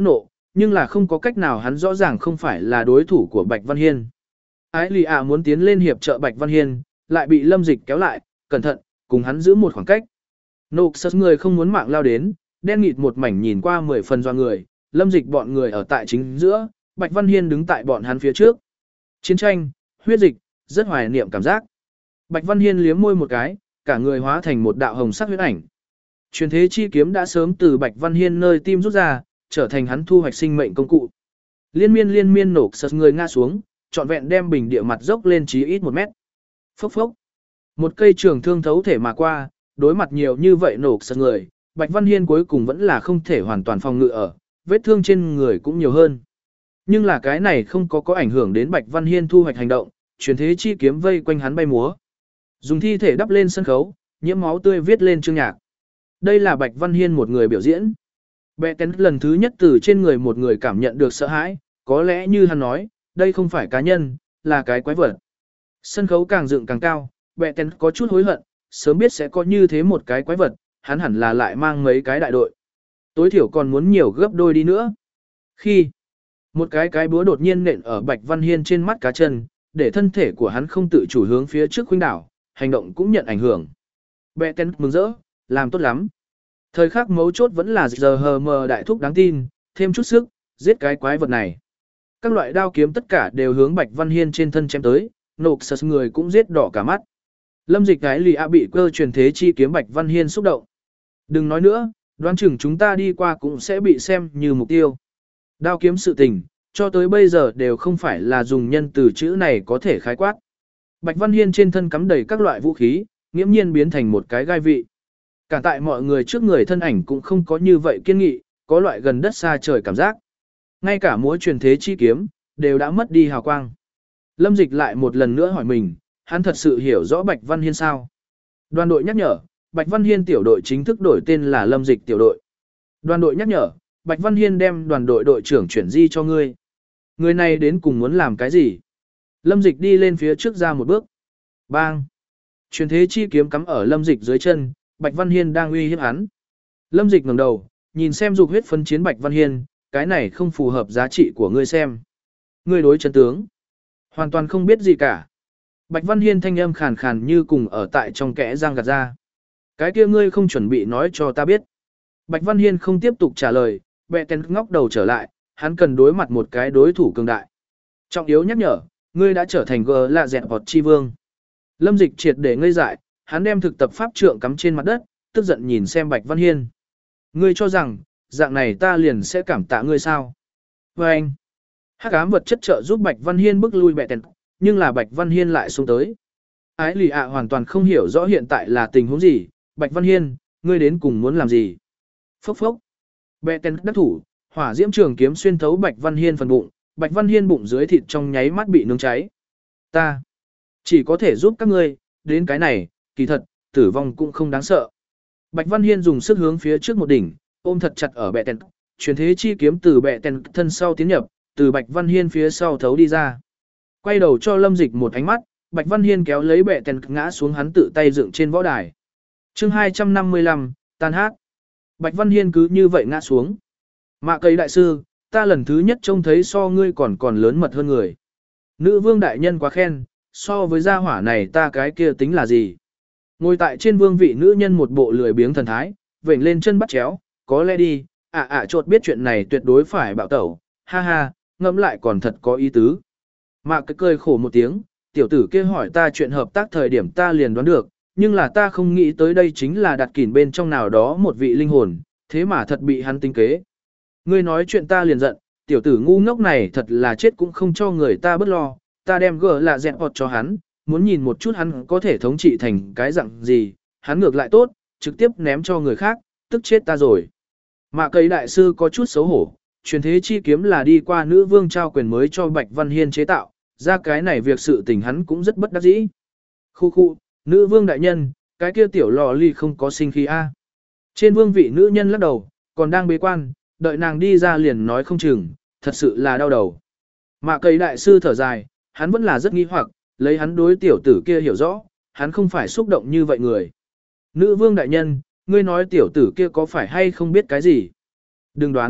nhưng là không có cách nào, hắn rõ ràng không phải là đối thủ của Bạch Văn Hiên. Ái Lì ạ muốn tiến lên hiệp trợ Bạch Văn Hiên, lại bị Lâm Dịch kéo lại, cẩn thận, cùng hắn giữ một khoảng cách. Noxus người không muốn mạng lao đến, đen nghịt một mảnh nhìn qua mười phần doa người, Lâm Dịch bọn người ở tại chính giữa, Bạch Văn Hiên đứng tại bọn hắn phía trước. Chiến tranh, huyết dịch, rất hoài niệm cảm giác. Bạch Văn Hiên liếm môi một cái, cả người hóa thành một đạo hồng sắc huyết ảnh. Truyền thế chi kiếm đã sớm từ Bạch Văn Hiên nơi tim rút ra, trở thành hắn thu hoạch sinh mệnh công cụ. Liên miên liên miên nổ sật người ngã xuống, trọn vẹn đem bình địa mặt dốc lên chí ít một mét. Phốc phốc. Một cây trường thương thấu thể mà qua, đối mặt nhiều như vậy nổ sật người, Bạch Văn Hiên cuối cùng vẫn là không thể hoàn toàn phòng ngự ở, vết thương trên người cũng nhiều hơn. Nhưng là cái này không có có ảnh hưởng đến Bạch Văn Hiên thu hoạch hành động, truyền thế chi kiếm vây quanh hắn bay múa. Dùng thi thể đắp lên sân khấu, nhiễm máu tươi viết lên chương nhạc. Đây là Bạch Văn Hiên một người biểu diễn. Bệ Tén lần thứ nhất từ trên người một người cảm nhận được sợ hãi, có lẽ như hắn nói, đây không phải cá nhân, là cái quái vật. Sân khấu càng dựng càng cao, Bệ Tén có chút hối hận, sớm biết sẽ có như thế một cái quái vật, hắn hẳn là lại mang mấy cái đại đội. Tối thiểu còn muốn nhiều gấp đôi đi nữa. Khi một cái cái búa đột nhiên nện ở Bạch Văn Hiên trên mắt cá chân, để thân thể của hắn không tự chủ hướng phía trước khuynh đảo, hành động cũng nhận ảnh hưởng. Bệ Tén mừng rỡ, làm tốt lắm. Thời khắc mấu chốt vẫn là giờ hờ mờ đại thúc đáng tin, thêm chút sức, giết cái quái vật này. Các loại đao kiếm tất cả đều hướng Bạch Văn Hiên trên thân chém tới, nộp sật người cũng giết đỏ cả mắt. Lâm Dịch cái lì ạ bị cơ truyền thế chi kiếm Bạch Văn Hiên xúc động. Đừng nói nữa, đoán chừng chúng ta đi qua cũng sẽ bị xem như mục tiêu. Đao kiếm sự tình, cho tới bây giờ đều không phải là dùng nhân từ chữ này có thể khái quát. Bạch Văn Hiên trên thân cắm đầy các loại vũ khí, nghiễm nhiên biến thành một cái gai vị. Cả tại mọi người trước người thân ảnh cũng không có như vậy kiên nghị, có loại gần đất xa trời cảm giác. Ngay cả múa truyền thế chi kiếm, đều đã mất đi hào quang. Lâm Dịch lại một lần nữa hỏi mình, hắn thật sự hiểu rõ Bạch Văn Hiên sao? Đoàn đội nhắc nhở, Bạch Văn Hiên tiểu đội chính thức đổi tên là Lâm Dịch tiểu đội. Đoàn đội nhắc nhở, Bạch Văn Hiên đem đoàn đội đội trưởng chuyển di cho ngươi. Người này đến cùng muốn làm cái gì? Lâm Dịch đi lên phía trước ra một bước. Bang! Truyền thế chi kiếm cắm ở Lâm Dịch dưới chân, Bạch Văn Hiên đang uy hiếp hắn. Lâm Dịch ngẩng đầu, nhìn xem dục huyết phân chiến Bạch Văn Hiên, cái này không phù hợp giá trị của ngươi xem. Ngươi đối chân tướng. Hoàn toàn không biết gì cả. Bạch Văn Hiên thanh âm khàn khàn như cùng ở tại trong kẽ răng gạt ra. Cái kia ngươi không chuẩn bị nói cho ta biết. Bạch Văn Hiên không tiếp tục trả lời, bẹ tên ngóc đầu trở lại, hắn cần đối mặt một cái đối thủ cường đại. Trọng yếu nhắc nhở, ngươi đã trở thành gờ lạ dẹt bọt chi vương. Lâm Dịch triệt để ngây dại, hắn đem thực tập pháp trượng cắm trên mặt đất, tức giận nhìn xem Bạch Văn Hiên. Ngươi cho rằng, dạng này ta liền sẽ cảm tạ ngươi sao? Và anh, hắc ám vật chất trợ giúp Bạch Văn Hiên bước lui bẹ tên, nhưng là Bạch Văn Hiên lại xuống tới. Ái lì ạ hoàn toàn không hiểu rõ hiện tại là tình huống gì, Bạch Văn Hiên, ngươi đến cùng muốn làm gì? Phốc phốc. Bẹ tên đắc thủ, hỏa diễm trường kiếm xuyên thấu Bạch Văn Hiên phần bụng, Bạch Văn Hiên bụng dưới thịt trong nháy mắt bị nướng cháy. Ta chỉ có thể giúp các ngươi, đến cái này, kỳ thật, tử vong cũng không đáng sợ. Bạch Văn Hiên dùng sức hướng phía trước một đỉnh, ôm thật chặt ở bẹ tên, truyền thế chi kiếm từ bẹ tên thân sau tiến nhập, từ Bạch Văn Hiên phía sau thấu đi ra. Quay đầu cho Lâm Dịch một ánh mắt, Bạch Văn Hiên kéo lấy bẹ tên ngã xuống hắn tự tay dựng trên võ đài. Chương hai trăm năm mươi lăm, tan hát. Bạch Văn Hiên cứ như vậy ngã xuống. Mạ cây đại sư, ta lần thứ nhất trông thấy so ngươi còn còn lớn mật hơn người. Nữ vương đại nhân quá khen, so với gia hỏa này ta cái kia tính là gì? Ngồi tại trên vương vị nữ nhân một bộ lười biếng thần thái, vểnh lên chân bắt chéo, có lẽ đi, ạ ạ chột biết chuyện này tuyệt đối phải bạo tẩu, ha ha, ngẫm lại còn thật có ý tứ. Mạ cái cười khổ một tiếng, tiểu tử kia hỏi ta chuyện hợp tác thời điểm ta liền đoán được, nhưng là ta không nghĩ tới đây chính là đặt kỉn bên trong nào đó một vị linh hồn, thế mà thật bị hắn tính kế. Ngươi nói chuyện ta liền giận, tiểu tử ngu ngốc này thật là chết cũng không cho người ta bớt lo, ta đem gỡ là dẹn họt cho hắn, muốn nhìn một chút hắn có thể thống trị thành cái dạng gì, hắn ngược lại tốt, trực tiếp ném cho người khác, tức chết ta rồi. Mạ cây đại sư có chút xấu hổ, truyền thế chi kiếm là đi qua nữ vương trao quyền mới cho Bạch Văn Hiên chế tạo, ra cái này việc sự tình hắn cũng rất bất đắc dĩ. Khu khu, nữ vương đại nhân, cái kia tiểu lò ly không có sinh khí a. Trên vương vị nữ nhân lắc đầu, còn đang bế quan, đợi nàng đi ra liền nói không chừng, thật sự là đau đầu. Mạ cây đại sư thở dài, hắn vẫn là rất nghi hoặc, lấy hắn đối tiểu tử kia hiểu rõ, hắn không phải xúc động như vậy người. Nữ vương đại nhân, ngươi nói tiểu tử kia có phải hay không biết cái gì? Đừng đoán,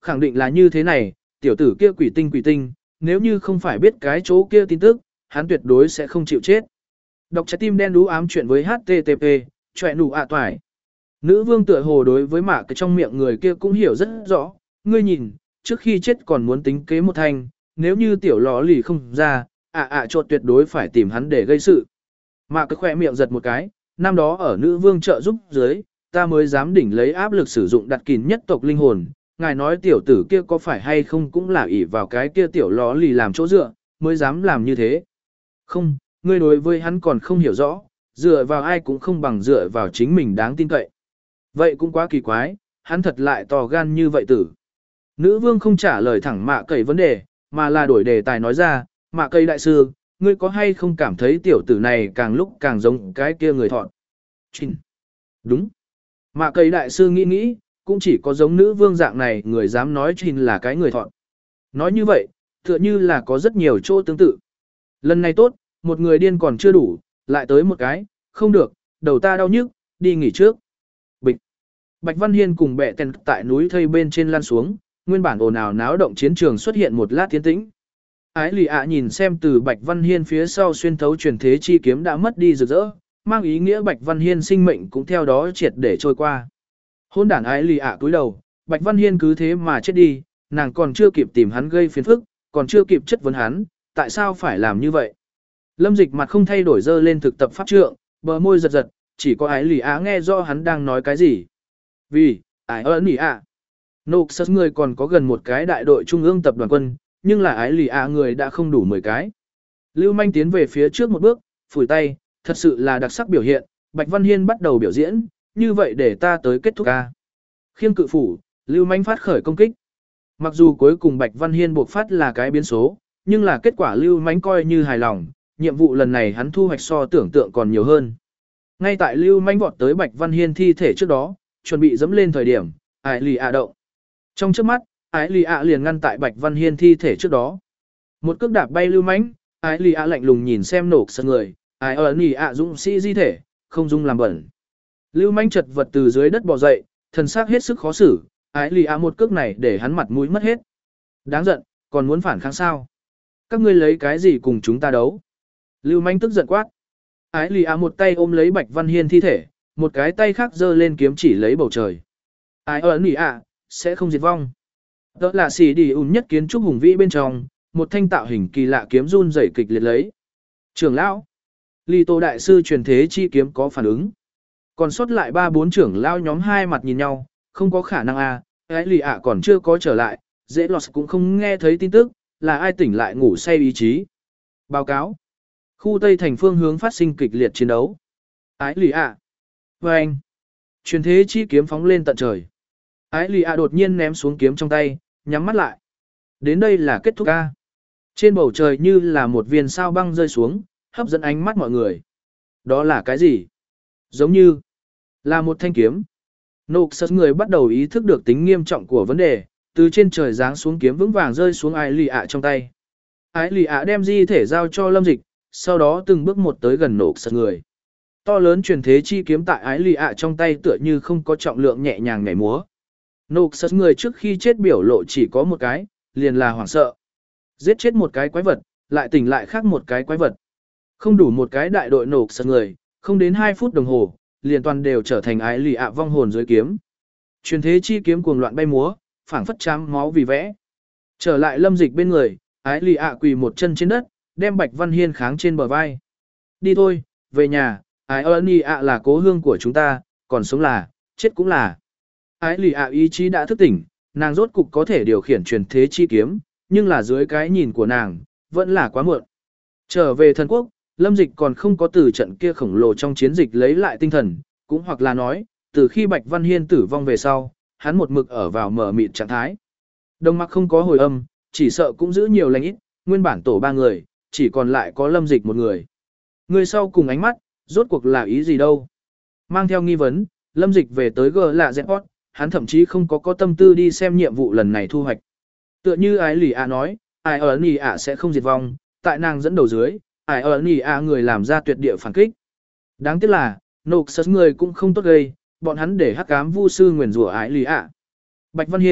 khẳng định là như thế này, tiểu tử kia quỷ tinh quỷ tinh, nếu như không phải biết cái chỗ kia tin tức, hắn tuyệt đối sẽ không chịu chết. Đọc trái tim đen đú ám chuyện với hát tê tê pê, chọe nụ ạ toài. Nữ vương tựa hồ đối với mạ cái trong miệng người kia cũng hiểu rất rõ, ngươi nhìn, trước khi chết còn muốn tính kế một thanh, nếu như tiểu lò lì không ra, ạ ạ chột tuyệt đối phải tìm hắn để gây sự. Mạ cái khoe miệng giật một cái, năm đó ở nữ vương trợ giúp dưới, ta mới dám đỉnh lấy áp lực sử dụng đặt kín nhất tộc linh hồn, ngài nói tiểu tử kia có phải hay không cũng là ỷ vào cái kia tiểu lò lì làm chỗ dựa, mới dám làm như thế. Không, ngươi đối với hắn còn không hiểu rõ, dựa vào ai cũng không bằng dựa vào chính mình đáng tin cậy. Vậy cũng quá kỳ quái, hắn thật lại to gan như vậy tử. Nữ vương không trả lời thẳng mạ cầy vấn đề, mà là đổi đề tài nói ra, mạ cầy đại sư, ngươi có hay không cảm thấy tiểu tử này càng lúc càng giống cái kia người thọn. Chinh. Đúng. Mạ cầy đại sư nghĩ nghĩ, cũng chỉ có giống nữ vương dạng này người dám nói Chinh là cái người thọn. Nói như vậy, tựa như là có rất nhiều chỗ tương tự. Lần này tốt, một người điên còn chưa đủ, lại tới một cái, không được, đầu ta đau nhức, đi nghỉ trước. Bịch. Bạch Văn Hiên cùng bệ tèn tại núi thây bên trên lăn xuống, nguyên bản ồn ào náo động chiến trường xuất hiện một lát tiến tĩnh. Ái lì ạ nhìn xem từ Bạch Văn Hiên phía sau xuyên thấu truyền thế chi kiếm đã mất đi rực rỡ, mang ý nghĩa Bạch Văn Hiên sinh mệnh cũng theo đó triệt để trôi qua. Hôn đản ái lì ạ cúi đầu, Bạch Văn Hiên cứ thế mà chết đi, nàng còn chưa kịp tìm hắn gây phiền phức, còn chưa kịp chất vấn hắn, tại sao phải làm như vậy. Lâm Dịch mặt không thay đổi dơ lên thực tập pháp trượng, bờ môi giật giật, chỉ có ái lì ạ nghe rõ hắn đang nói cái gì. Vì, ái ơn lì ạ. Nộp sất người còn có gần một cái đại đội trung ương tập đoàn quân, nhưng là ái lì ạ người đã không đủ mười cái. Lưu Manh tiến về phía trước một bước, phủi tay, thật sự là đặc sắc biểu hiện, Bạch Văn Hiên bắt đầu biểu diễn, như vậy để ta tới kết thúc ca. Khiêng cự phủ, Lưu Manh phát khởi công kích. Mặc dù cuối cùng Bạch Văn Hiên buộc phát là cái biến số, nhưng là kết quả Lưu Manh coi như hài lòng, nhiệm vụ lần này hắn thu hoạch so tưởng tượng còn nhiều hơn. Ngay tại Lưu Manh vọt tới Bạch Văn Hiên thi thể trước đó, chuẩn bị dẫm lên thời điểm, ái lì ạ động. Trong trước mắt, ái lì ạ liền ngăn tại Bạch Văn Hiên thi thể trước đó. Một cước đạp bay Lưu Manh, ái lì ạ lạnh lùng nhìn xem nổ sân người, ái ơn lì ạ dũng sĩ di thể, không dung làm bẩn. Lưu Manh chật vật từ dưới đất bò dậy, thần sắc hết sức khó xử, ái lì ạ một cước này để hắn mặt mũi mất hết. Đáng giận, còn muốn phản kháng sao? Các ngươi lấy cái gì cùng chúng ta đấu? Lưu Manh tức giận quát. Ái lì ạ một tay ôm lấy Bạch Văn Hiên thi thể, một cái tay khác giơ lên kiếm chỉ lấy bầu trời. Ái ơn lì ạ, sẽ không diệt vong. Đó là xì đi ùn nhất kiến trúc hùng vĩ bên trong, một thanh tạo hình kỳ lạ kiếm run rẩy kịch liệt lấy. Trưởng lão, Ly Tô đại sư truyền thế chi kiếm có phản ứng. Còn sót lại ba bốn trưởng lão nhóm hai mặt nhìn nhau, không có khả năng à, ái lì ạ còn chưa có trở lại, dễ lọt cũng không nghe thấy tin tức, là ai tỉnh lại ngủ say ý chí. Báo cáo. Khu Tây thành phương hướng phát sinh kịch liệt chiến đấu. Ái lì ạ. Và anh. Truyền thế chi kiếm phóng lên tận trời. Ái lì ạ đột nhiên ném xuống kiếm trong tay, nhắm mắt lại. Đến đây là kết thúc ca. Trên bầu trời như là một viên sao băng rơi xuống, hấp dẫn ánh mắt mọi người. Đó là cái gì? Giống như là một thanh kiếm. Nộp sất người bắt đầu ý thức được tính nghiêm trọng của vấn đề, từ trên trời giáng xuống kiếm vững vàng rơi xuống ái lì ạ trong tay. Ái lì ạ đem di thể giao cho Lâm Dịch, sau đó từng bước một tới gần nộp sất người. To lớn truyền thế chi kiếm tại ái lì ạ trong tay tựa như không có trọng lượng nhẹ nhàng nhảy múa. Nộp sất người trước khi chết biểu lộ chỉ có một cái, liền là hoảng sợ. Giết chết một cái quái vật, lại tỉnh lại khác một cái quái vật. Không đủ một cái đại đội nộp sất người, không đến hai phút đồng hồ, liền toàn đều trở thành ái lì ạ vong hồn dưới kiếm. Truyền thế chi kiếm cuồng loạn bay múa, phảng phất chám máu vì vẽ. Trở lại Lâm Dịch bên người, ái lì ạ quỳ một chân trên đất, đem Bạch Văn Hiên kháng trên bờ vai. Đi thôi, về nhà, ái ơn lì ạ là cố hương của chúng ta, còn sống là, chết cũng là. Ái lì ạ ý chí đã thức tỉnh, nàng rốt cục có thể điều khiển truyền thế chi kiếm, nhưng là dưới cái nhìn của nàng, vẫn là quá muộn. Trở về thần quốc, Lâm Dịch còn không có từ trận kia khổng lồ trong chiến dịch lấy lại tinh thần, cũng hoặc là nói, từ khi Bạch Văn Hiên tử vong về sau, hắn một mực ở vào mờ mịt trạng thái. Đồng mặc không có hồi âm, chỉ sợ cũng giữ nhiều lành ít, nguyên bản tổ ba người, chỉ còn lại có Lâm Dịch một người. Người sau cùng ánh mắt, rốt cuộc là ý gì đâu. Mang theo nghi vấn, Lâm Dịch về tới G là Zepot, hắn thậm chí không có có tâm tư đi xem nhiệm vụ lần này thu hoạch. Tựa như ái lì ạ nói, ai ở nì ạ sẽ không diệt vong, tại nàng dẫn đầu dưới, ai ở nì ạ người làm ra tuyệt địa phản kích. Đáng tiếc là, nộp sất người cũng không tốt gây, bọn hắn để hắc ám vu sư nguyền rủa ái lì ạ. Bạch Văn Hiên,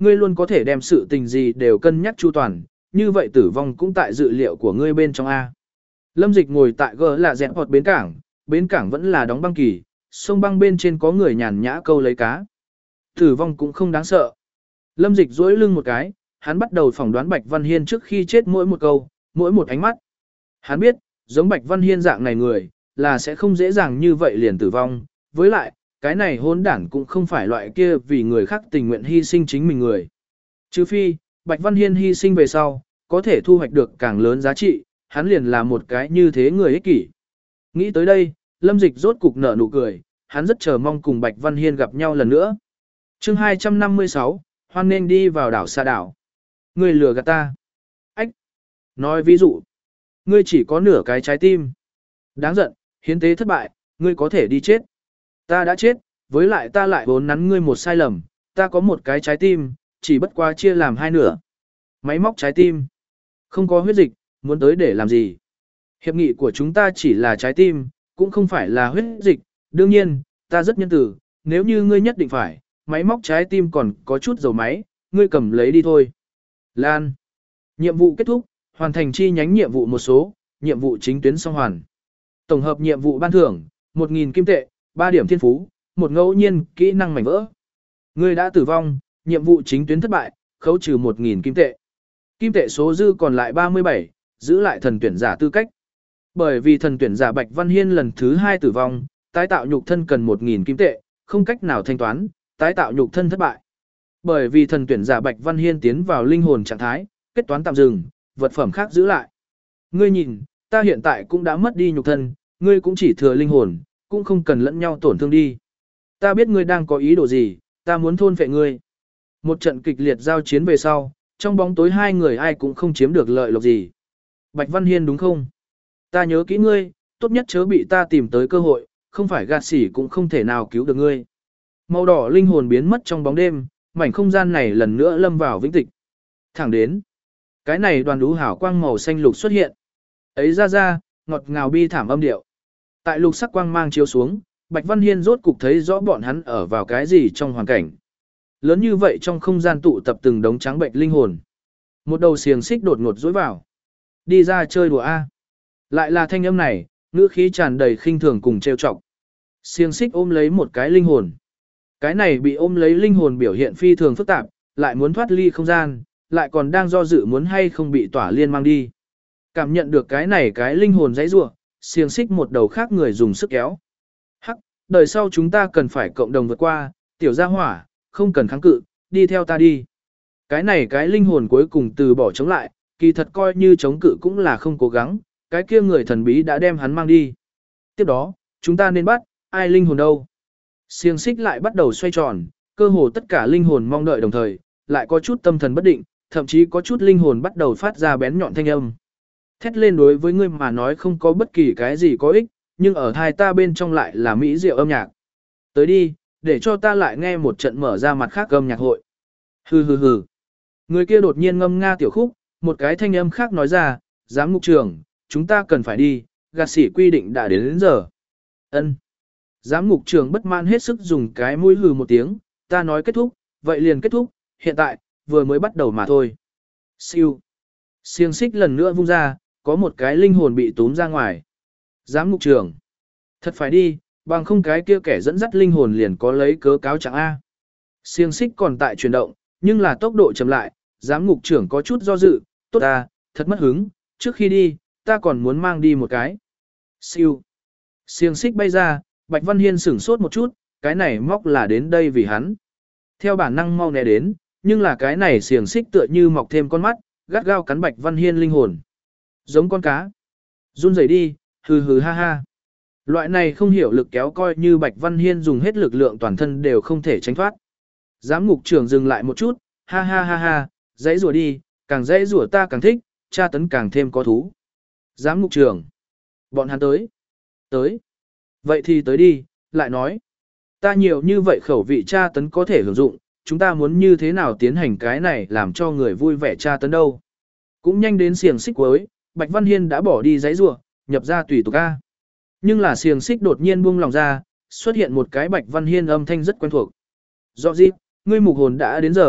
ngươi luôn có thể đem sự tình gì đều cân nhắc chu toàn, như vậy tử vong cũng tại dự liệu của ngươi bên trong A. Lâm Dịch ngồi tại gờ là dẹn hoặc bến cảng, bến cảng vẫn là đóng băng kỳ, sông băng bên trên có người nhàn nhã câu lấy cá. Tử vong cũng không đáng sợ. Lâm Dịch duỗi lưng một cái, hắn bắt đầu phỏng đoán Bạch Văn Hiên trước khi chết mỗi một câu, mỗi một ánh mắt. Hắn biết, giống Bạch Văn Hiên dạng này người, là sẽ không dễ dàng như vậy liền tử vong. Với lại, cái này hôn đản cũng không phải loại kia vì người khác tình nguyện hy sinh chính mình người. Trừ phi, Bạch Văn Hiên hy sinh về sau, có thể thu hoạch được càng lớn giá trị, hắn liền là một cái như thế người ích kỷ. Nghĩ tới đây, Lâm Dịch rốt cục nở nụ cười, hắn rất chờ mong cùng Bạch Văn Hiên gặp nhau lần nữa. chương hai trăm năm mươi sáu, hoan nên đi vào đảo xa đảo. Ngươi lừa gạt ta. Ách. Nói ví dụ, ngươi chỉ có nửa cái trái tim. Đáng giận, hiến tế thất bại, ngươi có thể đi chết. Ta đã chết, với lại ta lại vốn nắn ngươi một sai lầm, ta có một cái trái tim, chỉ bất quá chia làm hai nửa. Máy móc trái tim. Không có huyết dịch, muốn tới để làm gì? Hiệp nghị của chúng ta chỉ là trái tim, cũng không phải là huyết dịch. Đương nhiên, ta rất nhân từ, nếu như ngươi nhất định phải, máy móc trái tim còn có chút dầu máy, ngươi cầm lấy đi thôi. Lan. Nhiệm vụ kết thúc, hoàn thành chi nhánh nhiệm vụ một số, nhiệm vụ chính tuyến song hoàn. Tổng hợp nhiệm vụ ban thưởng, một nghìn kim tệ, ba điểm thiên phú, một ngẫu nhiên kỹ năng mảnh vỡ. Ngươi đã tử vong, nhiệm vụ chính tuyến thất bại, khấu trừ một nghìn kim tệ. Kim tệ số dư còn lại ba mươi bảy, giữ lại thần tuyển giả tư cách. Bởi vì thần tuyển giả Bạch Văn Hiên lần thứ hai tử vong, tái tạo nhục thân cần một nghìn kim tệ, không cách nào thanh toán, tái tạo nhục thân thất bại. Bởi vì thần tuyển giả Bạch Văn Hiên tiến vào linh hồn trạng thái, kết toán tạm dừng, vật phẩm khác giữ lại. Ngươi nhìn, ta hiện tại cũng đã mất đi nhục thân, ngươi cũng chỉ thừa linh hồn, cũng không cần lẫn nhau tổn thương đi. Ta biết ngươi đang có ý đồ gì, ta muốn thôn phệ ngươi. Một trận kịch liệt giao chiến về sau, trong bóng tối hai người ai cũng không chiếm được lợi lộc gì. Bạch Văn Hiên đúng không? Ta nhớ kỹ ngươi, tốt nhất chớ bị ta tìm tới cơ hội, không phải gạt xỉ cũng không thể nào cứu được ngươi. Màu đỏ linh hồn biến mất trong bóng đêm, mảnh không gian này lần nữa lâm vào vĩnh tịch. Thẳng đến, cái này đoàn đú hảo quang màu xanh lục xuất hiện. Ấy ra ra, ngọt ngào bi thảm âm điệu. Tại lục sắc quang mang chiếu xuống, Bạch Văn Hiên rốt cục thấy rõ bọn hắn ở vào cái gì trong hoàn cảnh. Lớn như vậy trong không gian tụ tập từng đống trắng bệnh linh hồn. Một đầu xiềng xích đột ngột dối vào. Đi ra chơi đùa A. Lại là thanh âm này, ngữ khí tràn đầy khinh thường cùng trêu chọc. Xiềng xích ôm lấy một cái linh hồn. Cái này bị ôm lấy linh hồn biểu hiện phi thường phức tạp, lại muốn thoát ly không gian, lại còn đang do dự muốn hay không bị tỏa liên mang đi. Cảm nhận được cái này cái linh hồn dãy rủa, xiềng xích một đầu khác người dùng sức kéo. Hắc, đời sau chúng ta cần phải cộng đồng vượt qua, tiểu gia hỏa, không cần kháng cự, đi theo ta đi. Cái này cái linh hồn cuối cùng từ bỏ chống lại, kỳ thật coi như chống cự cũng là không cố gắng, cái kia người thần bí đã đem hắn mang đi. Tiếp đó, chúng ta nên bắt, ai linh hồn đâu? Xiềng xích lại bắt đầu xoay tròn, cơ hồ tất cả linh hồn mong đợi đồng thời, lại có chút tâm thần bất định, thậm chí có chút linh hồn bắt đầu phát ra bén nhọn thanh âm. Thét lên đối với ngươi mà nói không có bất kỳ cái gì có ích, nhưng ở thai ta bên trong lại là mỹ diệu âm nhạc. Tới đi, để cho ta lại nghe một trận mở ra mặt khác âm nhạc hội. Hừ hừ hừ. Người kia đột nhiên ngâm nga tiểu khúc, một cái thanh âm khác nói ra, giám ngục trưởng, chúng ta cần phải đi, gạt sĩ quy định đã đến đến giờ. Ân. Giám ngục trưởng bất mãn hết sức dùng cái mũi hừ một tiếng, ta nói kết thúc, vậy liền kết thúc, hiện tại, vừa mới bắt đầu mà thôi. Siêu. Xiềng xích lần nữa vung ra, có một cái linh hồn bị túm ra ngoài. Giám ngục trưởng. Thật phải đi, bằng không cái kia kẻ dẫn dắt linh hồn liền có lấy cớ cáo chẳng A. Xiềng xích còn tại chuyển động, nhưng là tốc độ chậm lại, giám ngục trưởng có chút do dự, tốt ta, thật mất hứng, trước khi đi, ta còn muốn mang đi một cái. Siêu. Xiềng xích bay ra, Bạch Văn Hiên sửng sốt một chút, cái này móc là đến đây vì hắn. Theo bản năng mau né đến, nhưng là cái này xiềng xích tựa như mọc thêm con mắt, gắt gao cắn Bạch Văn Hiên linh hồn. Giống con cá. Run rẩy đi, hừ hừ ha ha. Loại này không hiểu lực kéo coi như Bạch Văn Hiên dùng hết lực lượng toàn thân đều không thể tránh thoát. Giám ngục trưởng dừng lại một chút, ha ha ha ha, dãy rùa đi, càng dãy rùa ta càng thích, tra tấn càng thêm có thú. Giám ngục trưởng. Bọn hắn tới. Tới. Vậy thì tới đi, lại nói. Ta nhiều như vậy khẩu vị tra tấn có thể hưởng dụng, chúng ta muốn như thế nào tiến hành cái này làm cho người vui vẻ tra tấn đâu. Cũng nhanh đến xiềng xích cuối, Bạch Văn Hiên đã bỏ đi dãy rùa, nhập ra tùy tục A. Nhưng là xiềng xích đột nhiên buông lòng ra, xuất hiện một cái Bạch Văn Hiên âm thanh rất quen thuộc. Rõ dịp, ngươi mục hồn đã đến giờ,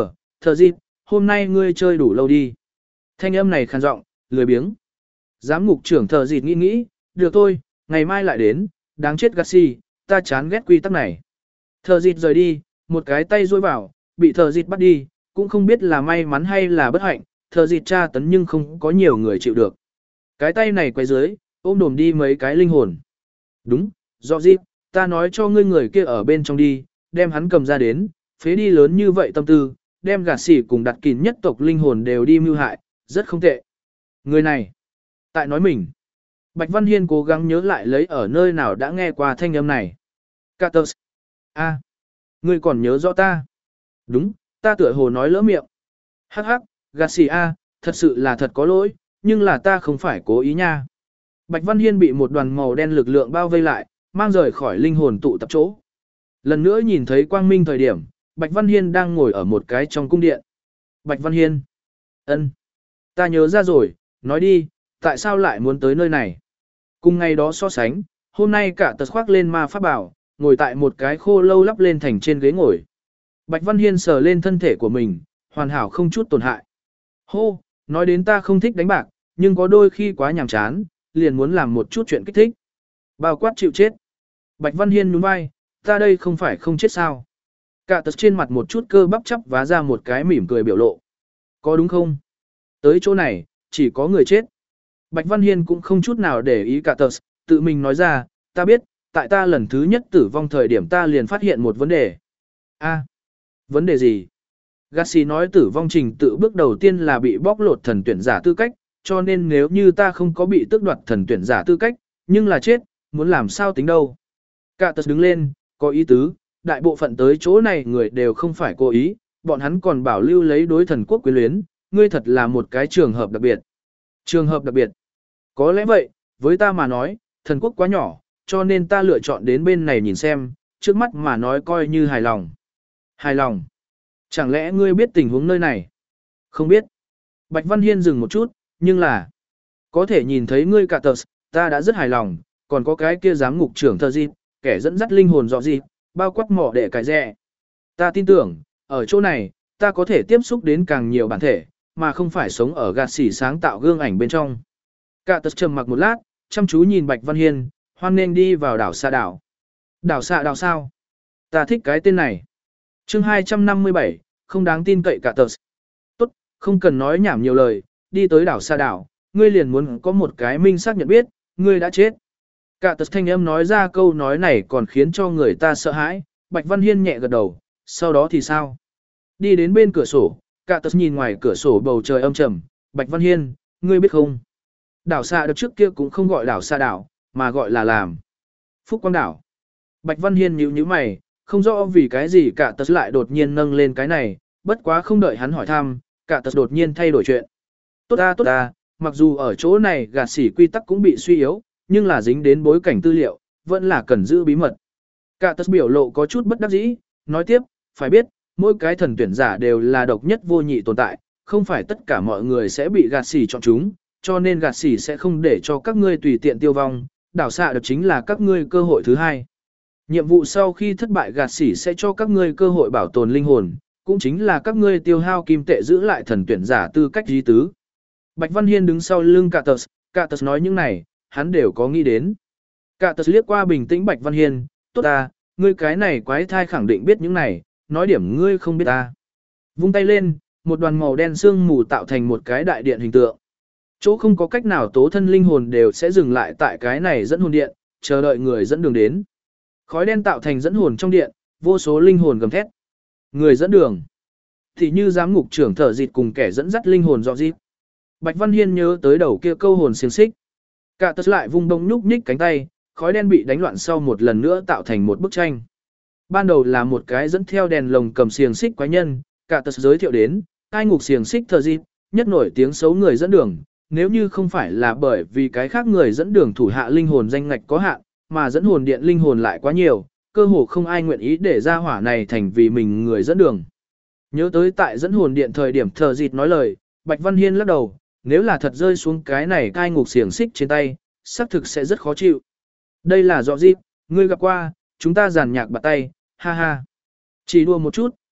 Thờ dịp, hôm nay ngươi chơi đủ lâu đi. Thanh âm này khàn giọng, lười biếng. Giám ngục trưởng thờ dịp nghĩ nghĩ, được thôi, ngày mai lại đến, đáng chết Garcia, ta chán ghét quy tắc này. Thờ dịp rời đi, một cái tay duỗi vào, bị thờ dịp bắt đi, cũng không biết là may mắn hay là bất hạnh, thờ dịp tra tấn nhưng không có nhiều người chịu được. Cái tay này quay dưới, ôm đồm đi mấy cái linh hồn. Đúng, rõ dịp, ta nói cho ngươi người kia ở bên trong đi, đem hắn cầm ra đến, phế đi lớn như vậy tâm tư, đem gạt xỉ cùng đặt kín nhất tộc linh hồn đều đi mưu hại, rất không tệ. Người này, tại nói mình. Bạch Văn Hiên cố gắng nhớ lại lấy ở nơi nào đã nghe qua thanh âm này. Carter. A, ngươi còn nhớ rõ ta? Đúng, ta tựa hồ nói lỡ miệng. Hắc hắc, gạt xỉ A, thật sự là thật có lỗi, nhưng là ta không phải cố ý nha. Bạch Văn Hiên bị một đoàn màu đen lực lượng bao vây lại, mang rời khỏi linh hồn tụ tập chỗ. Lần nữa nhìn thấy quang minh thời điểm, Bạch Văn Hiên đang ngồi ở một cái trong cung điện. Bạch Văn Hiên. Ân, ta nhớ ra rồi, nói đi, tại sao lại muốn tới nơi này? Cùng ngày đó so sánh, hôm nay cả tật khoác lên ma pháp bảo, ngồi tại một cái khô lâu lắp lên thành trên ghế ngồi. Bạch Văn Hiên sờ lên thân thể của mình, hoàn hảo không chút tổn hại. Hô, nói đến ta không thích đánh bạc, nhưng có đôi khi quá nhàm chán, liền muốn làm một chút chuyện kích thích. Bao quát chịu chết. Bạch Văn Hiên nhún vai, ta đây không phải không chết sao. Cả tật trên mặt một chút cơ bắp chắp vá ra một cái mỉm cười biểu lộ. Có đúng không? Tới chỗ này, chỉ có người chết. Bạch Văn Hiên cũng không chút nào để ý cả tật, tự mình nói ra, ta biết, tại ta lần thứ nhất tử vong thời điểm ta liền phát hiện một vấn đề. A, vấn đề gì? Garcia nói tử vong trình tự bước đầu tiên là bị bóc lột thần tuyển giả tư cách, cho nên nếu như ta không có bị tước đoạt thần tuyển giả tư cách, nhưng là chết, muốn làm sao tính đâu. Cả tật đứng lên, có ý tứ, đại bộ phận tới chỗ này người đều không phải cố ý, bọn hắn còn bảo lưu lấy đối thần quốc quyến luyến, ngươi thật là một cái trường hợp đặc biệt. Trường hợp đặc biệt. Có lẽ vậy, với ta mà nói, thần quốc quá nhỏ, cho nên ta lựa chọn đến bên này nhìn xem, trước mắt mà nói coi như hài lòng. Hài lòng. Chẳng lẽ ngươi biết tình huống nơi này? Không biết. Bạch Văn Hiên dừng một chút, nhưng là có thể nhìn thấy ngươi cả tờ, ta đã rất hài lòng, còn có cái kia giám ngục trưởng thờ dịp, kẻ dẫn dắt linh hồn dọ dịp, bao quát mỏ để cải rẻ. Ta tin tưởng, ở chỗ này, ta có thể tiếp xúc đến càng nhiều bản thể, mà không phải sống ở gạt xỉ sáng tạo gương ảnh bên trong. Cả tật trầm mặc một lát, chăm chú nhìn Bạch Văn Hiên, hoan nên đi vào đảo xa đảo. Đảo xa đảo sao? Ta thích cái tên này. chương hai trăm năm mươi bảy, không đáng tin cậy cả tật. Tốt, không cần nói nhảm nhiều lời, đi tới đảo xa đảo, ngươi liền muốn có một cái minh xác nhận biết, ngươi đã chết. Cả tật thanh âm nói ra câu nói này còn khiến cho người ta sợ hãi, Bạch Văn Hiên nhẹ gật đầu, sau đó thì sao? Đi đến bên cửa sổ, cả tật nhìn ngoài cửa sổ bầu trời âm trầm, Bạch Văn Hiên, ngươi biết không? Đảo xa được trước kia cũng không gọi đảo xa đảo, mà gọi là làm Phúc Quang đảo. Bạch Văn Hiên nhíu nhíu mày, không rõ vì cái gì cả tật lại đột nhiên nâng lên cái này, bất quá không đợi hắn hỏi thăm, cả tật đột nhiên thay đổi chuyện. Tốt ta tốt ta, mặc dù ở chỗ này gạt xỉ quy tắc cũng bị suy yếu, nhưng là dính đến bối cảnh tư liệu, vẫn là cần giữ bí mật. Cả tật biểu lộ có chút bất đắc dĩ, nói tiếp, phải biết, mỗi cái thần tuyển giả đều là độc nhất vô nhị tồn tại, không phải tất cả mọi người sẽ bị gạt xỉ chọn chúng, cho nên gạt xỉ sẽ không để cho các ngươi tùy tiện tiêu vong, đảo xạ được chính là các ngươi cơ hội thứ hai. Nhiệm vụ sau khi thất bại gạt xỉ sẽ cho các ngươi cơ hội bảo tồn linh hồn, cũng chính là các ngươi tiêu hao kim tệ giữ lại thần tuyển giả tư cách di tứ. Bạch Văn Hiên đứng sau lưng Cả tật, Cả tật nói những này, hắn đều có nghĩ đến. Cả tật liếc qua bình tĩnh Bạch Văn Hiên, tốt ta, ngươi cái này quái thai khẳng định biết những này, nói điểm ngươi không biết ta. Vung tay lên, một đoàn màu đen sương mù tạo thành một cái đại điện hình tượng. Chỗ không có cách nào tố thân linh hồn đều sẽ dừng lại tại cái này dẫn hồn điện, chờ đợi người dẫn đường đến. Khói đen tạo thành dẫn hồn trong điện, vô số linh hồn gầm thét. Người dẫn đường. Thì như giám ngục trưởng thở dịt cùng kẻ dẫn dắt linh hồn dọ dịt. Bạch Văn Hiên nhớ tới đầu kia câu hồn xiềng xích. Cả tật lại vung đông nhúc nhích cánh tay, khói đen bị đánh loạn sau một lần nữa tạo thành một bức tranh. Ban đầu là một cái dẫn theo đèn lồng cầm xiềng xích quái nhân, cả tật giới thiệu đến, ai ngục xiềng xích thờ dịt, nhất nổi tiếng xấu người dẫn đường. Nếu như không phải là bởi vì cái khác người dẫn đường thủ hạ linh hồn danh ngạch có hạn, mà dẫn hồn điện linh hồn lại quá nhiều, cơ hồ không ai nguyện ý để ra hỏa này thành vì mình người dẫn đường. Nhớ tới tại dẫn hồn điện thời điểm thờ dịt nói lời, Bạch Văn Hiên lắc đầu, nếu là thật rơi xuống cái này cai ngục xiềng xích trên tay, xác thực sẽ rất khó chịu. Đây là dọ dịt, ngươi gặp qua, chúng ta giàn nhạc bạt tay, ha ha. Chỉ đùa một chút,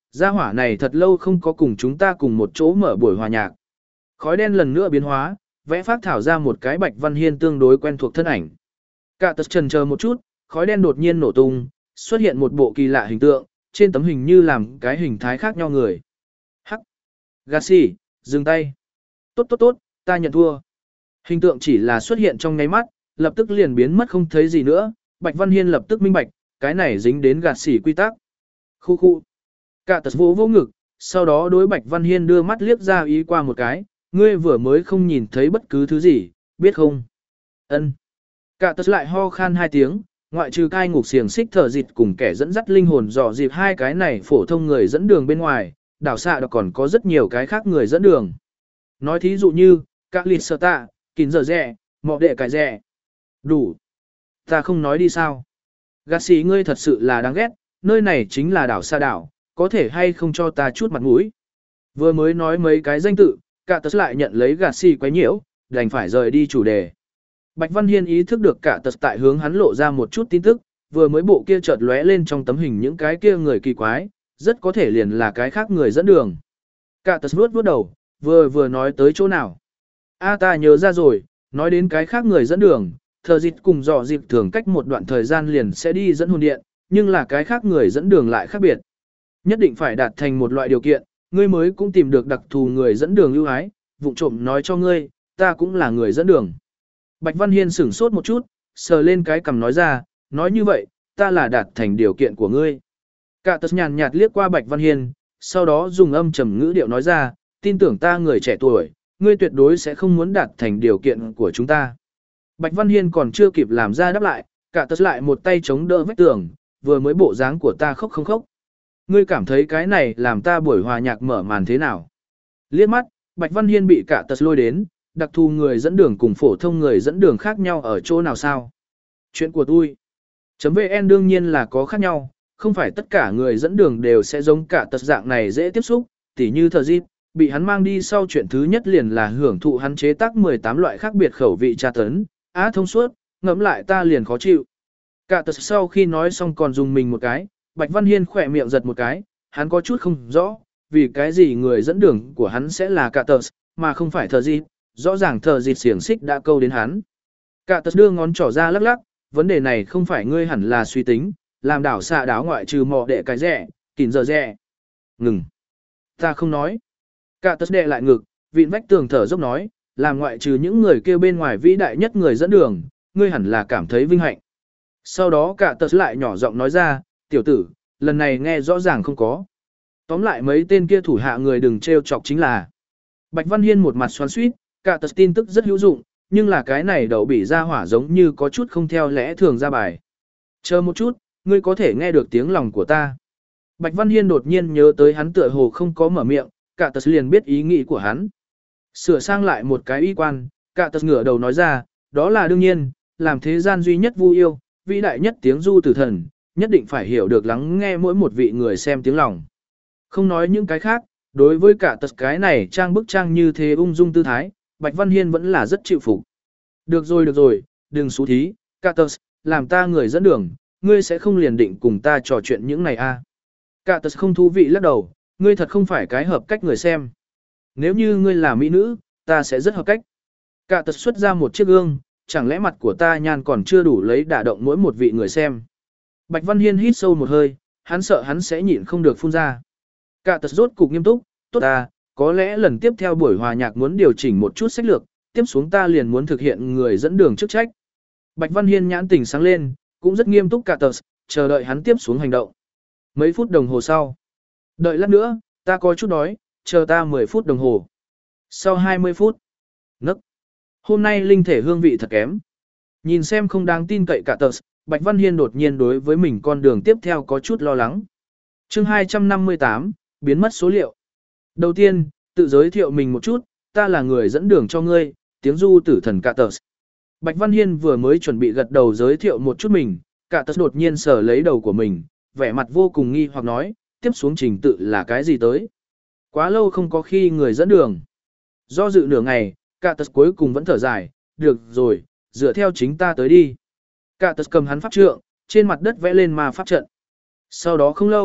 Gia hỏa này thật lâu không có cùng chúng ta cùng một chỗ mở buổi hòa nhạc. Khói đen lần nữa biến hóa, vẽ phát thảo ra một cái Bạch Văn Hiên tương đối quen thuộc thân ảnh. Cả tật trần chờ một chút, khói đen đột nhiên nổ tung, xuất hiện một bộ kỳ lạ hình tượng, trên tấm hình như làm cái hình thái khác nhau người. Hắc! Gassi, dừng tay. Tốt tốt tốt, ta nhận thua. Hình tượng chỉ là xuất hiện trong nháy mắt, lập tức liền biến mất không thấy gì nữa, Bạch Văn Hiên lập tức minh bạch, cái này dính đến Gassi quy tắc. Khu khu. Cả tật vô vô ngực, sau đó đối Bạch Văn Hiên đưa mắt liếc ra ý qua một cái, ngươi vừa mới không nhìn thấy bất cứ thứ gì, biết không? Ân. Cả tật lại ho khan hai tiếng, ngoại trừ cai ngục xiềng xích thở dịt cùng kẻ dẫn dắt linh hồn dò dịp hai cái này phổ thông người dẫn đường bên ngoài, đảo xạ còn có rất nhiều cái khác người dẫn đường. Nói thí dụ như, các lịt sơ tạ, kín giờ rẻ, mọ đệ cải rẻ. Đủ. Ta không nói đi sao? Gassi ngươi thật sự là đáng ghét, nơi này chính là đảo xa đảo, có thể hay không cho ta chút mặt mũi. Vừa mới nói mấy cái danh tự, cả tật lại nhận lấy Gassi quấy nhiễu, đành phải rời đi chủ đề. Bạch Văn Hiên ý thức được cả tật tại hướng hắn lộ ra một chút tin tức, vừa mới bộ kia chợt lóe lên trong tấm hình những cái kia người kỳ quái, rất có thể liền là cái khác người dẫn đường. Cả tật vuốt vuốt đầu, vừa vừa nói tới chỗ nào. A ta nhớ ra rồi, nói đến cái khác người dẫn đường, thờ dịch cùng dò dịp thường cách một đoạn thời gian liền sẽ đi dẫn hồn điện, nhưng là cái khác người dẫn đường lại khác biệt. Nhất định phải đạt thành một loại điều kiện, ngươi mới cũng tìm được đặc thù người dẫn đường ưu ái, vụng trộm nói cho ngươi, ta cũng là người dẫn đường. Bạch Văn Hiên sửng sốt một chút, sờ lên cái cằm nói ra, nói như vậy, ta là đạt thành điều kiện của ngươi. Cả tật nhàn nhạt liếc qua Bạch Văn Hiên, sau đó dùng âm trầm ngữ điệu nói ra, tin tưởng ta người trẻ tuổi, ngươi tuyệt đối sẽ không muốn đạt thành điều kiện của chúng ta. Bạch Văn Hiên còn chưa kịp làm ra đáp lại, cả tật lại một tay chống đỡ vách tường, vừa mới bộ dáng của ta khóc không khóc. Ngươi cảm thấy cái này làm ta buổi hòa nhạc mở màn thế nào? Liếc mắt, Bạch Văn Hiên bị cả tật lôi đến, đặc thù người dẫn đường cùng phổ thông người dẫn đường khác nhau ở chỗ nào sao? Chuyện của tôi. Chấm .vn đương nhiên là có khác nhau, không phải tất cả người dẫn đường đều sẽ giống cả tật dạng này dễ tiếp xúc, tỉ như thờ dịp, bị hắn mang đi sau chuyện thứ nhất liền là hưởng thụ hắn chế tác mười tám loại khác biệt khẩu vị tra tấn, á thông suốt, ngẫm lại ta liền khó chịu. Cả tật sau khi nói xong còn dùng mình một cái, Bạch Văn Hiên khỏe miệng giật một cái, hắn có chút không rõ, vì cái gì người dẫn đường của hắn sẽ là cả tật, mà không phải thờ dịp, rõ ràng thờ dịp xiềng xích đã câu đến hắn. Cả tật đưa ngón trỏ ra lắc lắc, vấn đề này không phải ngươi hẳn là suy tính, làm đảo xạ đảo ngoại trừ mò đệ cái rẻ, kín giờ rẻ. Ngừng. Ta không nói. Cả tật đệ lại ngực, vịn vách tường thở dốc nói, làm ngoại trừ những người kêu bên ngoài vĩ đại nhất người dẫn đường, ngươi hẳn là cảm thấy vinh hạnh. Sau đó cả tật lại nhỏ giọng nói ra, tiểu tử, lần này nghe rõ ràng không có. Tóm lại mấy tên kia thủ hạ người đừng trêu chọc chính là. Bạch Văn Hiên một mặt xoắn xuýt, cả tật tin tức rất hữu dụng, nhưng là cái này đậu bị ra hỏa giống như có chút không theo lẽ thường ra bài. Chờ một chút, ngươi có thể nghe được tiếng lòng của ta. Bạch Văn Hiên đột nhiên nhớ tới hắn tựa hồ không có mở miệng, cả tật liền biết ý nghĩ của hắn. Sửa sang lại một cái y quan, cả tật ngửa đầu nói ra, đó là đương nhiên, làm thế gian duy nhất vu yêu, vĩ đại nhất tiếng du tử thần, nhất định phải hiểu được lắng nghe mỗi một vị người xem tiếng lòng. Không nói những cái khác, đối với cả tật cái này trang bức trang như thế ung dung tư thái, Bạch Văn Hiên vẫn là rất chịu phục. Được rồi được rồi, đừng xú thí, cả tật, làm ta người dẫn đường, ngươi sẽ không liền định cùng ta trò chuyện những này a? À? Cả tật không thú vị lắc đầu, ngươi thật không phải cái hợp cách người xem. Nếu như ngươi là mỹ nữ, ta sẽ rất hợp cách. Cả tật xuất ra một chiếc gương, chẳng lẽ mặt của ta nhan còn chưa đủ lấy đả động mỗi một vị người xem. Bạch Văn Hiên hít sâu một hơi, hắn sợ hắn sẽ nhịn không được phun ra. Cả tật rốt cục nghiêm túc, tốt ta, có lẽ lần tiếp theo buổi hòa nhạc muốn điều chỉnh một chút sách lược, tiếp xuống ta liền muốn thực hiện người dẫn đường chức trách. Bạch Văn Hiên nhãn tỉnh sáng lên, cũng rất nghiêm túc cả tật, chờ đợi hắn tiếp xuống hành động. Mấy phút đồng hồ sau. Đợi lát nữa, ta có chút đói, chờ ta mười phút đồng hồ. Sau hai mươi phút. Nấc. Hôm nay linh thể hương vị thật kém. Nhìn xem không đáng tin cậy cả tật, Bạch Văn Hiên đột nhiên đối với mình con đường tiếp theo có chút lo lắng. Chương hai trăm năm mươi tám, biến mất số liệu. Đầu tiên, tự giới thiệu mình một chút, ta là người dẫn đường cho ngươi, tiếng du tử thần cả tật. Bạch Văn Hiên vừa mới chuẩn bị gật đầu giới thiệu một chút mình, cả tật đột nhiên sờ lấy đầu của mình, vẻ mặt vô cùng nghi hoặc nói, tiếp xuống trình tự là cái gì tới. Quá lâu không có khi người dẫn đường. Do dự nửa ngày, cả tật cuối cùng vẫn thở dài, được rồi, dựa theo chính ta tới đi. Cả tật cầm hắn pháp trượng, trên mặt đất vẽ lên ma pháp trận. Sau đó không lâu,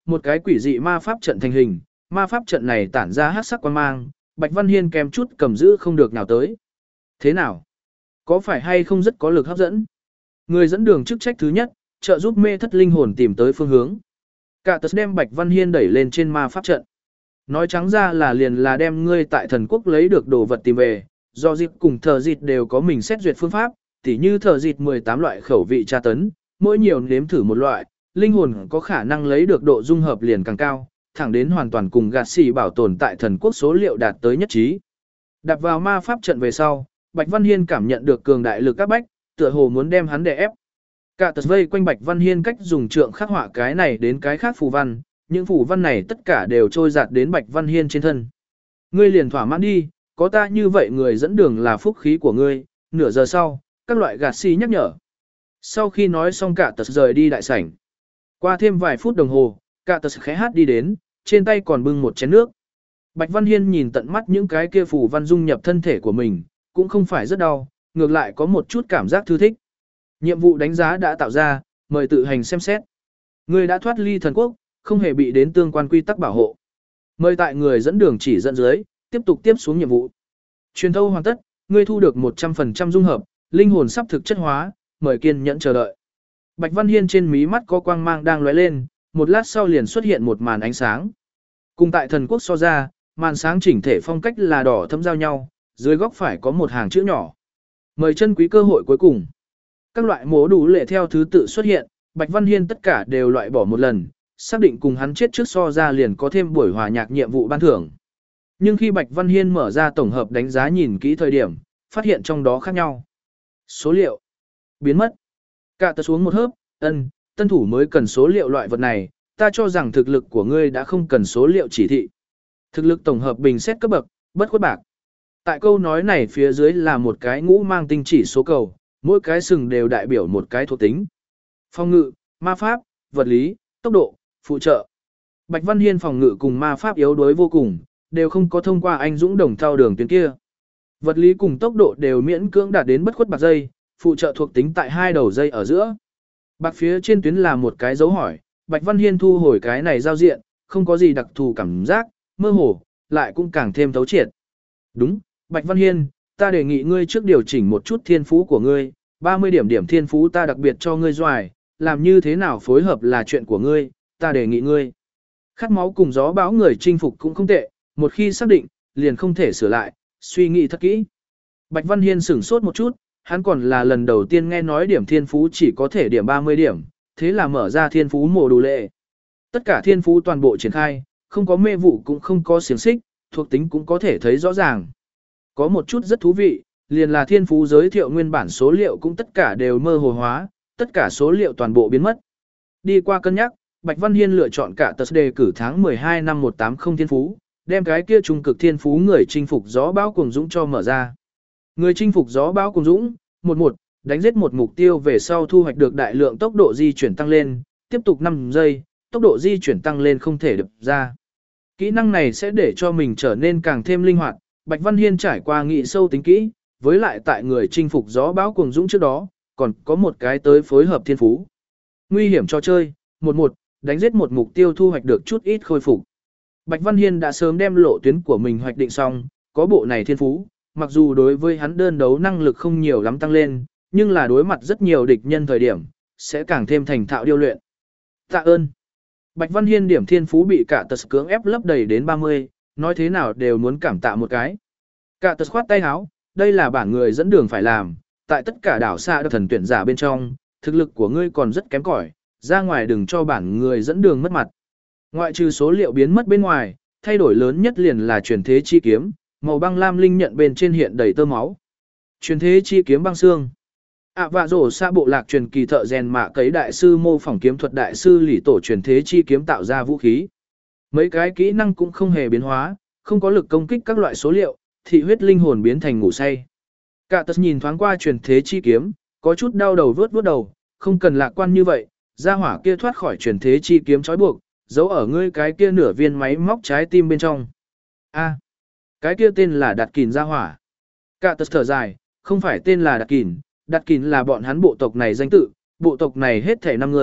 Một cái quỷ dị ma pháp trận thành hình, ma pháp trận này tản ra hắc sắc quang mang, Bạch Văn Hiên kèm chút cầm giữ không được nào tới. Thế nào? Có phải hay không rất có lực hấp dẫn? Người dẫn đường chức trách thứ nhất, trợ giúp mê thất linh hồn tìm tới phương hướng. Cả tật đem Bạch Văn Hiên đẩy lên trên ma pháp trận. Nói trắng ra là liền là đem ngươi tại thần quốc lấy được đồ vật tìm về, do dịp cùng thờ dịt đều có mình xét duyệt phương pháp, tỉ như thờ dịt mười tám loại khẩu vị tra tấn, mỗi nhiều nếm thử một loại, linh hồn có khả năng lấy được độ dung hợp liền càng cao, thẳng đến hoàn toàn cùng gạt xì bảo tồn tại thần quốc số liệu đạt tới nhất trí. Đạp vào ma pháp trận về sau, Bạch Văn Hiên cảm nhận được cường đại lực các bách, tựa hồ muốn đem hắn đè ép. Cả tật vây quanh Bạch Văn Hiên cách dùng trượng khắc họa cái này đến cái khác phù văn, những phù văn này tất cả đều trôi giạt đến Bạch Văn Hiên trên thân. Ngươi liền thỏa mãn đi, có ta như vậy người dẫn đường là phúc khí của ngươi, nửa giờ sau, các loại gạt xì nhắc nhở. Sau khi nói xong cả tật rời đi đại sảnh. Qua thêm vài phút đồng hồ, cả tật khẽ hát đi đến, trên tay còn bưng một chén nước. Bạch Văn Hiên nhìn tận mắt những cái kia phù văn dung nhập thân thể của mình, cũng không phải rất đau, ngược lại có một chút cảm giác thư thích. Nhiệm vụ đánh giá đã tạo ra, mời tự hành xem xét. Người đã thoát ly thần quốc, không hề bị đến tương quan quy tắc bảo hộ. Mời tại người dẫn đường chỉ dẫn dưới, tiếp tục tiếp xuống nhiệm vụ. Truyền thâu hoàn tất, ngươi thu được một trăm phần trăm dung hợp, linh hồn sắp thực chất hóa, mời kiên nhẫn chờ đợi. Bạch Văn Hiên trên mí mắt có quang mang đang lóe lên, một lát sau liền xuất hiện một màn ánh sáng. Cùng tại thần quốc so ra, màn sáng chỉnh thể phong cách là đỏ thâm giao nhau, dưới góc phải có một hàng chữ nhỏ. Mời chân quý cơ hội cuối cùng. Các loại mố đủ lệ theo thứ tự xuất hiện, Bạch Văn Hiên tất cả đều loại bỏ một lần, xác định cùng hắn chết trước so ra liền có thêm buổi hòa nhạc nhiệm vụ ban thưởng. Nhưng khi Bạch Văn Hiên mở ra tổng hợp đánh giá nhìn kỹ thời điểm, phát hiện trong đó khác nhau. Số liệu biến mất. Cả tớ xuống một hớp, ân, tân thủ mới cần số liệu loại vật này, ta cho rằng thực lực của ngươi đã không cần số liệu chỉ thị. Thực lực tổng hợp bình xét cấp bậc, bất khuất bạc. Tại câu nói này phía dưới là một cái ngũ mang tinh chỉ số cầu, mỗi cái sừng đều đại biểu một cái thuộc tính. Phòng ngự, ma pháp, vật lý, tốc độ, phụ trợ. Bạch Văn Hiên phòng ngự cùng ma pháp yếu đuối vô cùng, đều không có thông qua anh dũng đồng thao đường tuyến kia. Vật lý cùng tốc độ đều miễn cưỡng đạt đến bất khuất bạc dây, phụ trợ thuộc tính tại hai đầu dây ở giữa. Bạc phía trên tuyến là một cái dấu hỏi, Bạch Văn Hiên thu hồi cái này giao diện, không có gì đặc thù cảm giác, mơ hồ, lại cũng càng thêm thấu triệt. Đúng, Bạch Văn Hiên, ta đề nghị ngươi trước điều chỉnh một chút thiên phú của ngươi, ba mươi điểm điểm thiên phú ta đặc biệt cho ngươi doài, làm như thế nào phối hợp là chuyện của ngươi, ta đề nghị ngươi. Khát máu cùng gió báo người chinh phục cũng không tệ, một khi xác định, liền không thể sửa lại, suy nghĩ thật kỹ. Bạch Văn Hiên sửng sốt một chút, hắn còn là lần đầu tiên nghe nói điểm thiên phú chỉ có thể điểm ba mươi điểm, thế là mở ra thiên phú mổ đủ lệ. Tất cả thiên phú toàn bộ triển khai, không có mê vụ cũng không có xiềng xích, thuộc tính cũng có thể thấy rõ ràng. Có một chút rất thú vị, liền là thiên phú giới thiệu nguyên bản số liệu cũng tất cả đều mơ hồ hóa, tất cả số liệu toàn bộ biến mất. Đi qua cân nhắc, Bạch Văn Hiên lựa chọn cả tờ đề cử tháng mười hai năm một tám không thiên phú, đem cái kia trung cực thiên phú người chinh phục gió bão cuồng dũng cho mở ra. Người chinh phục gió bão cuồng dũng, một một, đánh giết một mục tiêu về sau thu hoạch được đại lượng tốc độ di chuyển tăng lên, tiếp tục năm giây, tốc độ di chuyển tăng lên không thể đập ra. Kỹ năng này sẽ để cho mình trở nên càng thêm linh hoạt, Bạch Văn Hiên trải qua nghị sâu tính kỹ, với lại tại người chinh phục gió bão cuồng dũng trước đó, còn có một cái tới phối hợp thiên phú. Nguy hiểm cho chơi, một một, đánh giết một mục tiêu thu hoạch được chút ít khôi phục. Bạch Văn Hiên đã sớm đem lộ tuyến của mình hoạch định xong, có bộ này thiên phú, mặc dù đối với hắn đơn đấu năng lực không nhiều lắm tăng lên, nhưng là đối mặt rất nhiều địch nhân thời điểm, sẽ càng thêm thành thạo điêu luyện. Tạ ơn. Bạch Văn Hiên điểm thiên phú bị cả tật cưỡng ép lấp đầy đến ba mươi, nói thế nào đều muốn cảm tạ một cái. Cả tật khoát tay áo, đây là bản người dẫn đường phải làm, tại tất cả đảo xa thần tuyển giả bên trong, thực lực của ngươi còn rất kém cỏi, ra ngoài đừng cho bản người dẫn đường mất mặt. Ngoại trừ số liệu biến mất bên ngoài, thay đổi lớn nhất liền là truyền thế chi kiếm, màu băng lam linh nhận bên trên hiện đầy tơ máu. Truyền thế chi kiếm băng xương. ạ vạ rổ xa bộ lạc truyền kỳ thợ rèn mạ cấy đại sư mô phỏng kiếm thuật đại sư lỷ tổ truyền thế chi kiếm tạo ra vũ khí. Mấy cái kỹ năng cũng không hề biến hóa, không có lực công kích các loại số liệu, thị huyết linh hồn biến thành ngủ say. Cả tật nhìn thoáng qua truyền thế chi kiếm, có chút đau đầu vớt vớt đầu, không cần lạc quan như vậy, gia hỏa kia thoát khỏi truyền thế chi kiếm trói buộc, giấu ở ngươi cái kia nửa viên máy móc trái tim bên trong. A, cái kia tên là Đạt Kìn gia hỏa. Cả tật thở dài, không phải tên là Đạt Kìn, Đạt Kìn là bọn hắn bộ tộc này danh tự, bộ tộc này hết thảy năm người,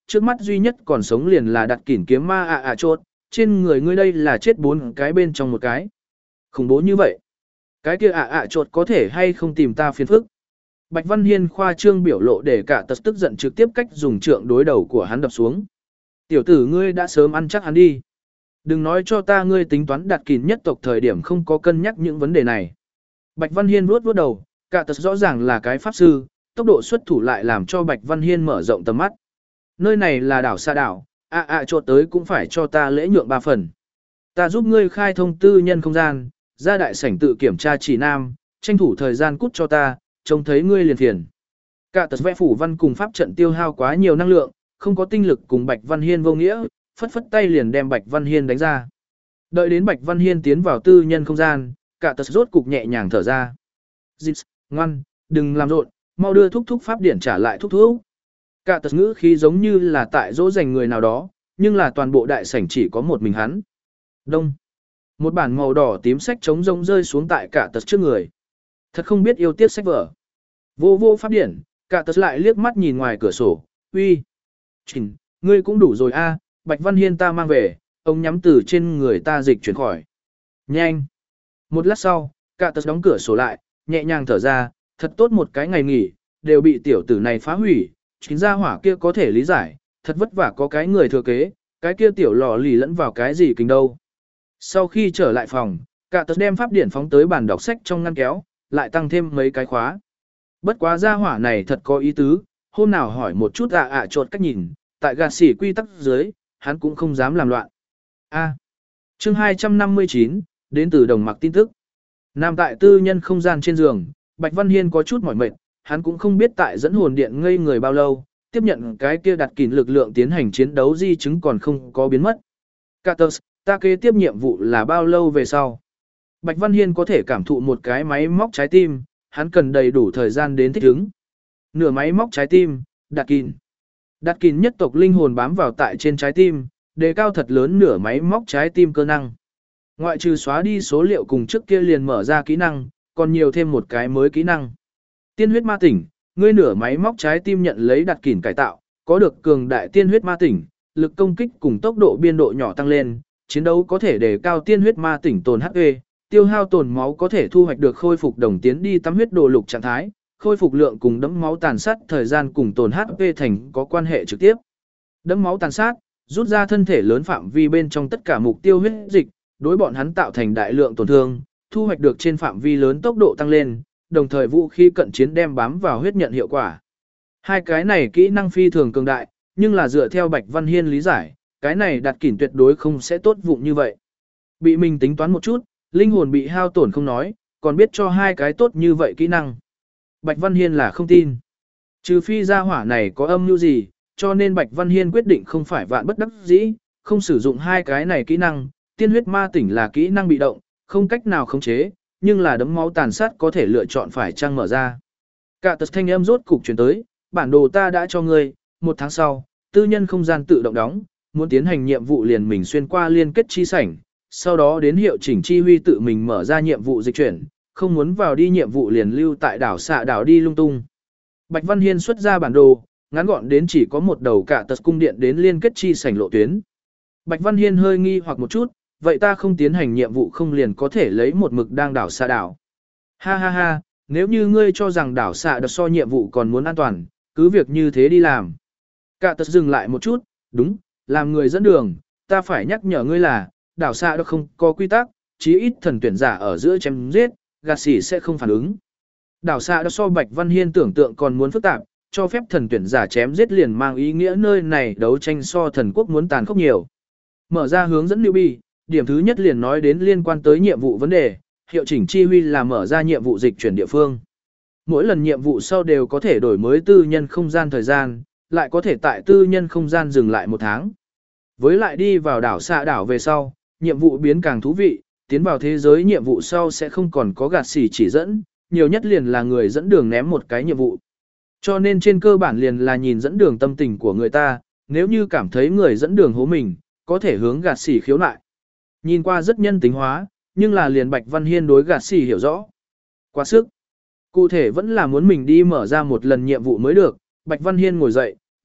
trước mắt duy nhất còn sống liền là đặt kỉn kiếm ma ạ ạ chốt, trên người ngươi đây là chết bốn cái bên trong một cái. Khủng bố như vậy. Cái kia ạ ạ chốt có thể hay không tìm ta phiền phức. Bạch Văn Hiên khoa trương biểu lộ để cả tật tức giận trực tiếp cách dùng trượng đối đầu của hắn đập xuống. Tiểu tử ngươi đã sớm ăn chắc hắn đi. Đừng nói cho ta ngươi tính toán đặt kín nhất tộc thời điểm không có cân nhắc những vấn đề này. Bạch Văn Hiên vuốt vuốt đầu, cả tật rõ ràng là cái pháp sư, tốc độ xuất thủ lại làm cho Bạch Văn Hiên mở rộng tầm mắt. Nơi này là đảo xa đảo, ạ ạ chốt tới cũng phải cho ta lễ nhượng ba phần. Ta giúp ngươi khai thông tư nhân không gian, ra đại sảnh tự kiểm tra chỉ nam, tranh thủ thời gian cút cho ta, trông thấy ngươi liền phiền. Cả tật vẽ phủ văn cùng pháp trận tiêu hao quá nhiều năng lượng, không có tinh lực cùng Bạch Văn Hiên vô nghĩa, phất phất tay liền đem Bạch Văn Hiên đánh ra. Đợi đến Bạch Văn Hiên tiến vào tư nhân không gian, cả tật rốt cục nhẹ nhàng thở ra. Dịch, ngoan, đừng làm rộn, mau đưa thúc thúc pháp điển trả lại thúc thúc. Cả tật ngữ khí giống như là tại dỗ dành người nào đó, nhưng là toàn bộ đại sảnh chỉ có một mình hắn. Đông. Một bản màu đỏ tím sách trống rông rơi xuống tại cả tật trước người. Thật không biết yêu tiếc sách vở. Vô vô pháp điển, cả tật lại liếc mắt nhìn ngoài cửa sổ, uy. Trình, ngươi cũng đủ rồi a, Bạch Văn Hiên ta mang về, ông nhắm từ trên người ta dịch chuyển khỏi. Nhanh. Một lát sau, cả tật đóng cửa sổ lại, nhẹ nhàng thở ra, thật tốt một cái ngày nghỉ, đều bị tiểu tử này phá hủy, chính ra hỏa kia có thể lý giải, thật vất vả có cái người thừa kế, cái kia tiểu lò lì lẫn vào cái gì kinh đâu. Sau khi trở lại phòng, cả tật đem pháp điển phóng tới bàn đọc sách trong ngăn kéo, lại tăng thêm mấy cái khóa. Bất quá gia hỏa này thật có ý tứ, hôm nào hỏi một chút ạ ạ chột cách nhìn, tại gạt xỉ quy tắc dưới, hắn cũng không dám làm loạn. A. Chương hai trăm năm mươi chín, đến từ đồng mặc tin tức. Nằm tại tư nhân không gian trên giường, Bạch Văn Hiên có chút mỏi mệt, hắn cũng không biết tại dẫn hồn điện ngây người bao lâu, tiếp nhận cái kia đặt kín lực lượng tiến hành chiến đấu di chứng còn không có biến mất. Carter, ta kế tiếp nhiệm vụ là bao lâu về sau? Bạch Văn Hiên có thể cảm thụ một cái máy móc trái tim, hắn cần đầy đủ thời gian đến thích ứng. Nửa máy móc trái tim, đặt kín. Đặt kín nhất tộc linh hồn bám vào tại trên trái tim, đề cao thật lớn nửa máy móc trái tim cơ năng. Ngoại trừ xóa đi số liệu cùng trước kia liền mở ra kỹ năng, còn nhiều thêm một cái mới kỹ năng. Tiên huyết ma tỉnh, ngươi nửa máy móc trái tim nhận lấy đặt kín cải tạo, có được cường đại tiên huyết ma tỉnh, lực công kích cùng tốc độ biên độ nhỏ tăng lên, chiến đấu có thể đề cao tiên huyết ma tỉnh tồn hát pê, tiêu hao tồn máu có thể thu hoạch được khôi phục đồng tiến đi tắm huyết đồ lục trạng thái, khôi phục lượng cùng đẫm máu tàn sát thời gian cùng tồn hát pê thành có quan hệ trực tiếp. Đẫm máu tàn sát, rút ra thân thể lớn phạm vi bên trong tất cả mục tiêu huyết dịch, đối bọn hắn tạo thành đại lượng tổn thương, thu hoạch được trên phạm vi lớn tốc độ tăng lên, đồng thời vũ khí cận chiến đem bám vào huyết nhận hiệu quả. Hai cái này kỹ năng phi thường cường đại, nhưng là dựa theo Bạch Văn Hiên lý giải, cái này đặt kỉn tuyệt đối không sẽ tốt vụng như vậy. Bị mình tính toán một chút, linh hồn bị hao tổn không nói, còn biết cho hai cái tốt như vậy kỹ năng. Bạch Văn Hiên là không tin. Trừ phi gia hỏa này có âm mưu gì, cho nên Bạch Văn Hiên quyết định không phải vạn bất đắc dĩ, không sử dụng hai cái này kỹ năng. Tiên huyết ma tỉnh là kỹ năng bị động, không cách nào khống chế, nhưng là đấm máu tàn sát có thể lựa chọn phải trang mở ra. Cả tật thanh âm rốt cục chuyển tới, bản đồ ta đã cho ngươi, một tháng sau, tư nhân không gian tự động đóng, muốn tiến hành nhiệm vụ liền mình xuyên qua liên kết chi sảnh, sau đó đến hiệu chỉnh chi huy tự mình mở ra nhiệm vụ dịch chuyển, không muốn vào đi nhiệm vụ liền lưu tại đảo xạ đảo đi lung tung. Bạch Văn Hiên xuất ra bản đồ, ngắn gọn đến chỉ có một đầu cả tật cung điện đến liên kết chi sảnh lộ tuyến. Bạch Văn Hiên hơi nghi hoặc một chút, vậy ta không tiến hành nhiệm vụ không liền có thể lấy một mực đang đảo xạ đảo. Ha ha ha, nếu như ngươi cho rằng đảo xạ đảo so nhiệm vụ còn muốn an toàn, cứ việc như thế đi làm. Cả tật dừng lại một chút, đúng, làm người dẫn đường, ta phải nhắc nhở ngươi là, đảo xạ đảo không có quy tắc, chí ít thần tuyển giả ở giữa chém giết, gạt xỉ sẽ không phản ứng. Đảo xạ đảo so Bạch Văn Hiên tưởng tượng còn muốn phức tạp, cho phép thần tuyển giả chém giết liền mang ý nghĩa nơi này đấu tranh so thần quốc muốn tàn khốc nhiều. Mở ra hướng dẫn newbie, điểm thứ nhất liền nói đến liên quan tới nhiệm vụ vấn đề, hiệu chỉnh chi huy là mở ra nhiệm vụ dịch chuyển địa phương. Mỗi lần nhiệm vụ sau đều có thể đổi mới tư nhân không gian thời gian, lại có thể tại tư nhân không gian dừng lại một tháng. Với lại đi vào đảo xạ đảo về sau, nhiệm vụ biến càng thú vị, tiến vào thế giới nhiệm vụ sau sẽ không còn có gạt xỉ chỉ dẫn, nhiều nhất liền là người dẫn đường ném một cái nhiệm vụ. Cho nên trên cơ bản liền là nhìn dẫn đường tâm tình của người ta, nếu như cảm thấy người dẫn đường hố mình, có thể hướng gạt xỉ khiếu nại. Nhìn qua rất nhân tính hóa, nhưng là liền Bạch Văn Hiên đối gạt xỉ hiểu rõ. Quá sức. Cụ thể vẫn là muốn mình đi mở ra một lần nhiệm vụ mới được, Bạch Văn Hiên ngồi dậy,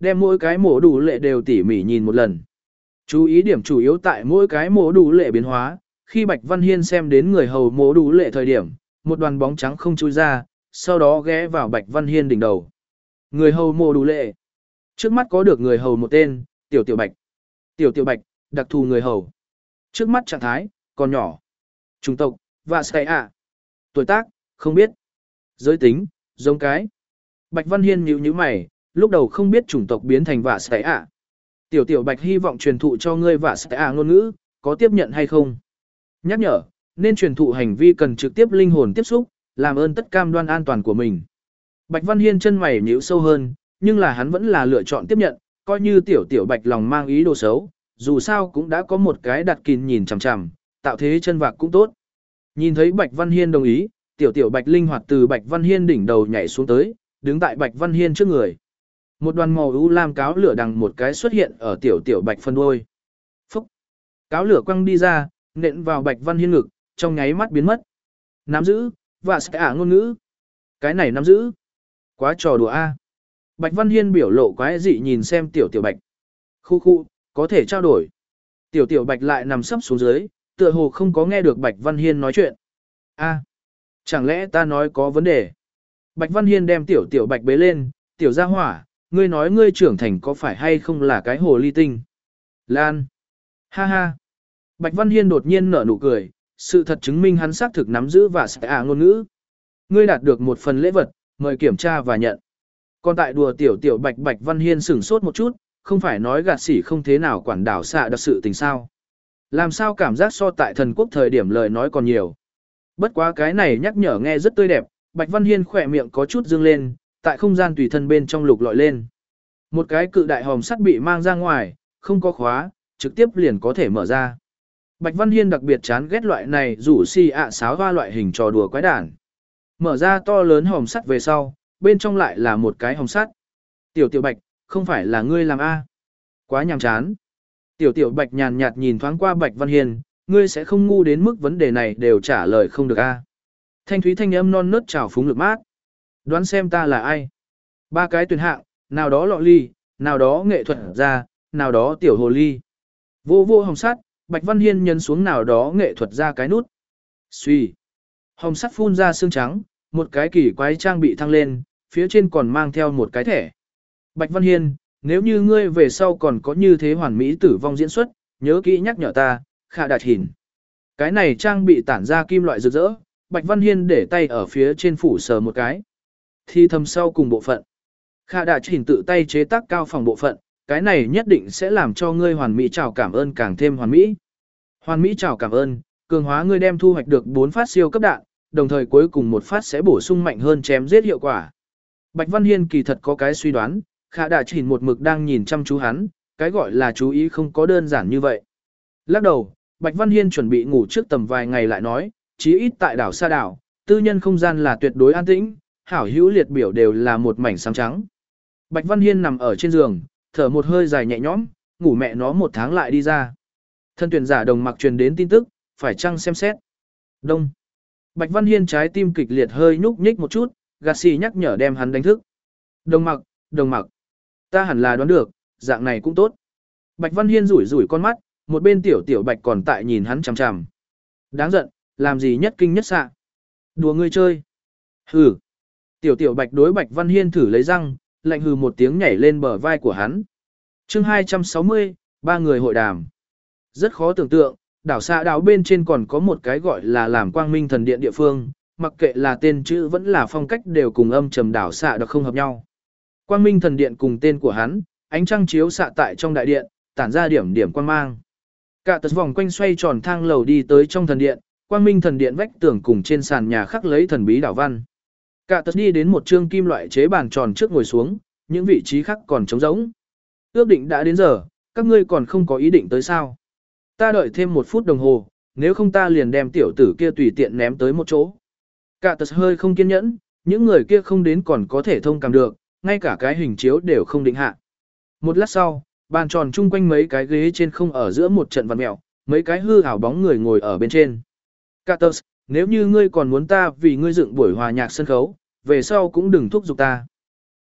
đem mỗi cái mổ đủ lệ đều tỉ mỉ nhìn một lần. Chú ý điểm chủ yếu tại mỗi cái mổ đủ lệ biến hóa, khi Bạch Văn Hiên xem đến người hầu mổ đủ lệ thời điểm, một đoàn bóng trắng không chui ra, sau đó ghé vào Bạch Văn Hiên đỉnh đầu. Người hầu mổ đủ lệ. Trước mắt có được người hầu một tên, Tiểu Tiểu Bạch. Tiểu Tiểu Bạch, đặc thù người hầu. Trước mắt trạng thái, còn nhỏ. Chủng tộc, và stay ạ. Tuổi tác, không biết. Giới tính, giống cái. Bạch Văn Hiên nhíu nhíu mày, lúc đầu không biết chủng tộc biến thành vạ stay ạ. Tiểu Tiểu Bạch hy vọng truyền thụ cho ngươi vạ stay ạ ngôn ngữ, có tiếp nhận hay không? Nhắc nhở, nên truyền thụ hành vi cần trực tiếp linh hồn tiếp xúc, làm ơn tất cam đoan an toàn của mình. Bạch Văn Hiên chân mày nhíu sâu hơn, nhưng là hắn vẫn là lựa chọn tiếp nhận, coi như Tiểu Tiểu Bạch lòng mang ý đồ xấu, dù sao cũng đã có một cái đặt kín nhìn chằm chằm, tạo thế chân vạc cũng tốt. Nhìn thấy Bạch Văn Hiên đồng ý, Tiểu Tiểu Bạch linh hoạt từ Bạch Văn Hiên đỉnh đầu nhảy xuống tới, đứng tại Bạch Văn Hiên trước người. Một đoàn màu u lam cáo lửa đằng một cái xuất hiện ở Tiểu Tiểu Bạch phân đuôi. Phúc! Cáo lửa quăng đi ra, nện vào Bạch Văn Hiên ngực, trong nháy mắt biến mất. Nắm giữ, và sẽ ả ngôn ngữ. Cái này nắm giữ. Quá trò đùa a. Bạch Văn Hiên biểu lộ quái dị nhìn xem Tiểu Tiểu Bạch. Khu khu, có thể trao đổi. Tiểu Tiểu Bạch lại nằm sấp xuống dưới, tựa hồ không có nghe được Bạch Văn Hiên nói chuyện. A, chẳng lẽ ta nói có vấn đề? Bạch Văn Hiên đem Tiểu Tiểu Bạch bế lên, Tiểu gia hỏa, ngươi nói ngươi trưởng thành có phải hay không là cái hồ ly tinh? Lan. Ha ha. Bạch Văn Hiên đột nhiên nở nụ cười, sự thật chứng minh hắn xác thực nắm giữ và sẽ ả ngôn ngữ. Ngươi đạt được một phần lễ vật, mời kiểm tra và nhận. Còn tại đùa Tiểu Tiểu Bạch Bạch Văn Hiên sửng sốt một chút, không phải nói gạt sỉ không thế nào quản đảo xạ đặc sự tình sao. Làm sao cảm giác so tại thần quốc thời điểm lời nói còn nhiều. Bất quá cái này nhắc nhở nghe rất tươi đẹp, Bạch Văn Hiên khỏe miệng có chút dương lên, tại không gian tùy thân bên trong lục lọi lên. Một cái cự đại hòm sắt bị mang ra ngoài, không có khóa, trực tiếp liền có thể mở ra. Bạch Văn Hiên đặc biệt chán ghét loại này rủ si ạ sáo hoa loại hình trò đùa quái đản. Mở ra to lớn hòm sắt về sau, bên trong lại là một cái hòm sắt. Tiểu Tiểu Bạch, không phải là ngươi làm A. Quá nhàm chán. Tiểu Tiểu Bạch nhàn nhạt nhìn thoáng qua Bạch Văn Hiên, ngươi sẽ không ngu đến mức vấn đề này đều trả lời không được A. Thanh thúy thanh âm non nớt trào phúng lực mát. Đoán xem ta là ai. Ba cái tuyển hạng, nào đó lọ ly, nào đó nghệ thuật gia, nào đó tiểu hồ ly. Vô vô hồng sắt, Bạch Văn Hiên nhấn xuống nào đó nghệ thuật ra cái nút. Xuy. Hồng sắt phun ra xương trắng, một cái kỳ quái trang bị thăng lên, phía trên còn mang theo một cái thẻ. Bạch Văn Hiên, nếu như ngươi về sau còn có như thế hoàn mỹ tử vong diễn xuất, nhớ kỹ nhắc nhở ta, Khả Đạt Hìn. Cái này trang bị tản ra kim loại rực rỡ, Bạch Văn Hiên để tay ở phía trên phủ sờ một cái. Thì thầm sau cùng bộ phận. Khả Đạt Hìn tự tay chế tác cao phòng bộ phận, cái này nhất định sẽ làm cho ngươi hoàn mỹ chào cảm ơn càng thêm hoàn mỹ. Hoàn mỹ chào cảm ơn, cường hóa ngươi đem thu hoạch được bốn phát siêu cấp đạn, đồng thời cuối cùng một phát sẽ bổ sung mạnh hơn chém giết hiệu quả. Bạch Văn Hiên kỳ thật có cái suy đoán, Khả Đạt Hìn một mực đang nhìn chăm chú hắn, cái gọi là chú ý không có đơn giản như vậy. Lắc đầu, Bạch Văn Hiên chuẩn bị ngủ trước tầm vài ngày lại nói, chí ít tại đảo Sa đảo, tư nhân không gian là tuyệt đối an tĩnh, hảo hữu liệt biểu đều là một mảnh sáng trắng. Bạch Văn Hiên nằm ở trên giường, thở một hơi dài nhẹ nhõm, ngủ mẹ nó một tháng lại đi ra. Thân tuyển giả đồng mặc truyền đến tin tức, phải chăng xem xét. Đông. Bạch Văn Hiên trái tim kịch liệt hơi nhúc nhích một chút, gạt xì nhắc nhở đem hắn đánh thức. Đồng mặc, đồng mặc. Ta hẳn là đoán được, dạng này cũng tốt. Bạch Văn Hiên rủi rủi con mắt, một bên tiểu tiểu Bạch còn tại nhìn hắn chằm chằm. Đáng giận, làm gì nhất kinh nhất xạ. Đùa ngươi chơi. Hừ. Tiểu tiểu Bạch đối Bạch Văn Hiên thử lấy răng, lạnh hừ một tiếng nhảy lên bờ vai của hắn. Chương hai trăm sáu mươi, ba người hội đàm. Rất khó tưởng tượng, đảo Sa đảo bên trên còn có một cái gọi là làm Quang Minh Thần Điện địa phương, mặc kệ là tên chữ vẫn là phong cách đều cùng âm trầm đảo Sa đảo không hợp nhau. Quang Minh Thần Điện cùng tên của hắn, ánh trăng chiếu xạ tại trong đại điện, tản ra điểm điểm quang mang. Cả tật vòng quanh xoay tròn thang lầu đi tới trong thần điện, Quang Minh Thần Điện vách tường cùng trên sàn nhà khắc lấy thần bí đảo văn. Cả tật đi đến một trương kim loại chế bàn tròn trước ngồi xuống, những vị trí khác còn trống rỗng. Ước định đã đến giờ, các ngươi còn không có ý định tới sao? Ta đợi thêm một phút đồng hồ, nếu không ta liền đem tiểu tử kia tùy tiện ném tới một chỗ. Cả tật hơi không kiên nhẫn, những người kia không đến còn có thể thông cảm được, ngay cả cái hình chiếu đều không định hạ. Một lát sau, bàn tròn chung quanh mấy cái ghế trên không ở giữa một trận vặn mèo, mấy cái hư ảo bóng người ngồi ở bên trên. Carter, nếu như ngươi còn muốn ta vì ngươi dựng buổi hòa nhạc sân khấu, về sau cũng đừng thúc giục ta.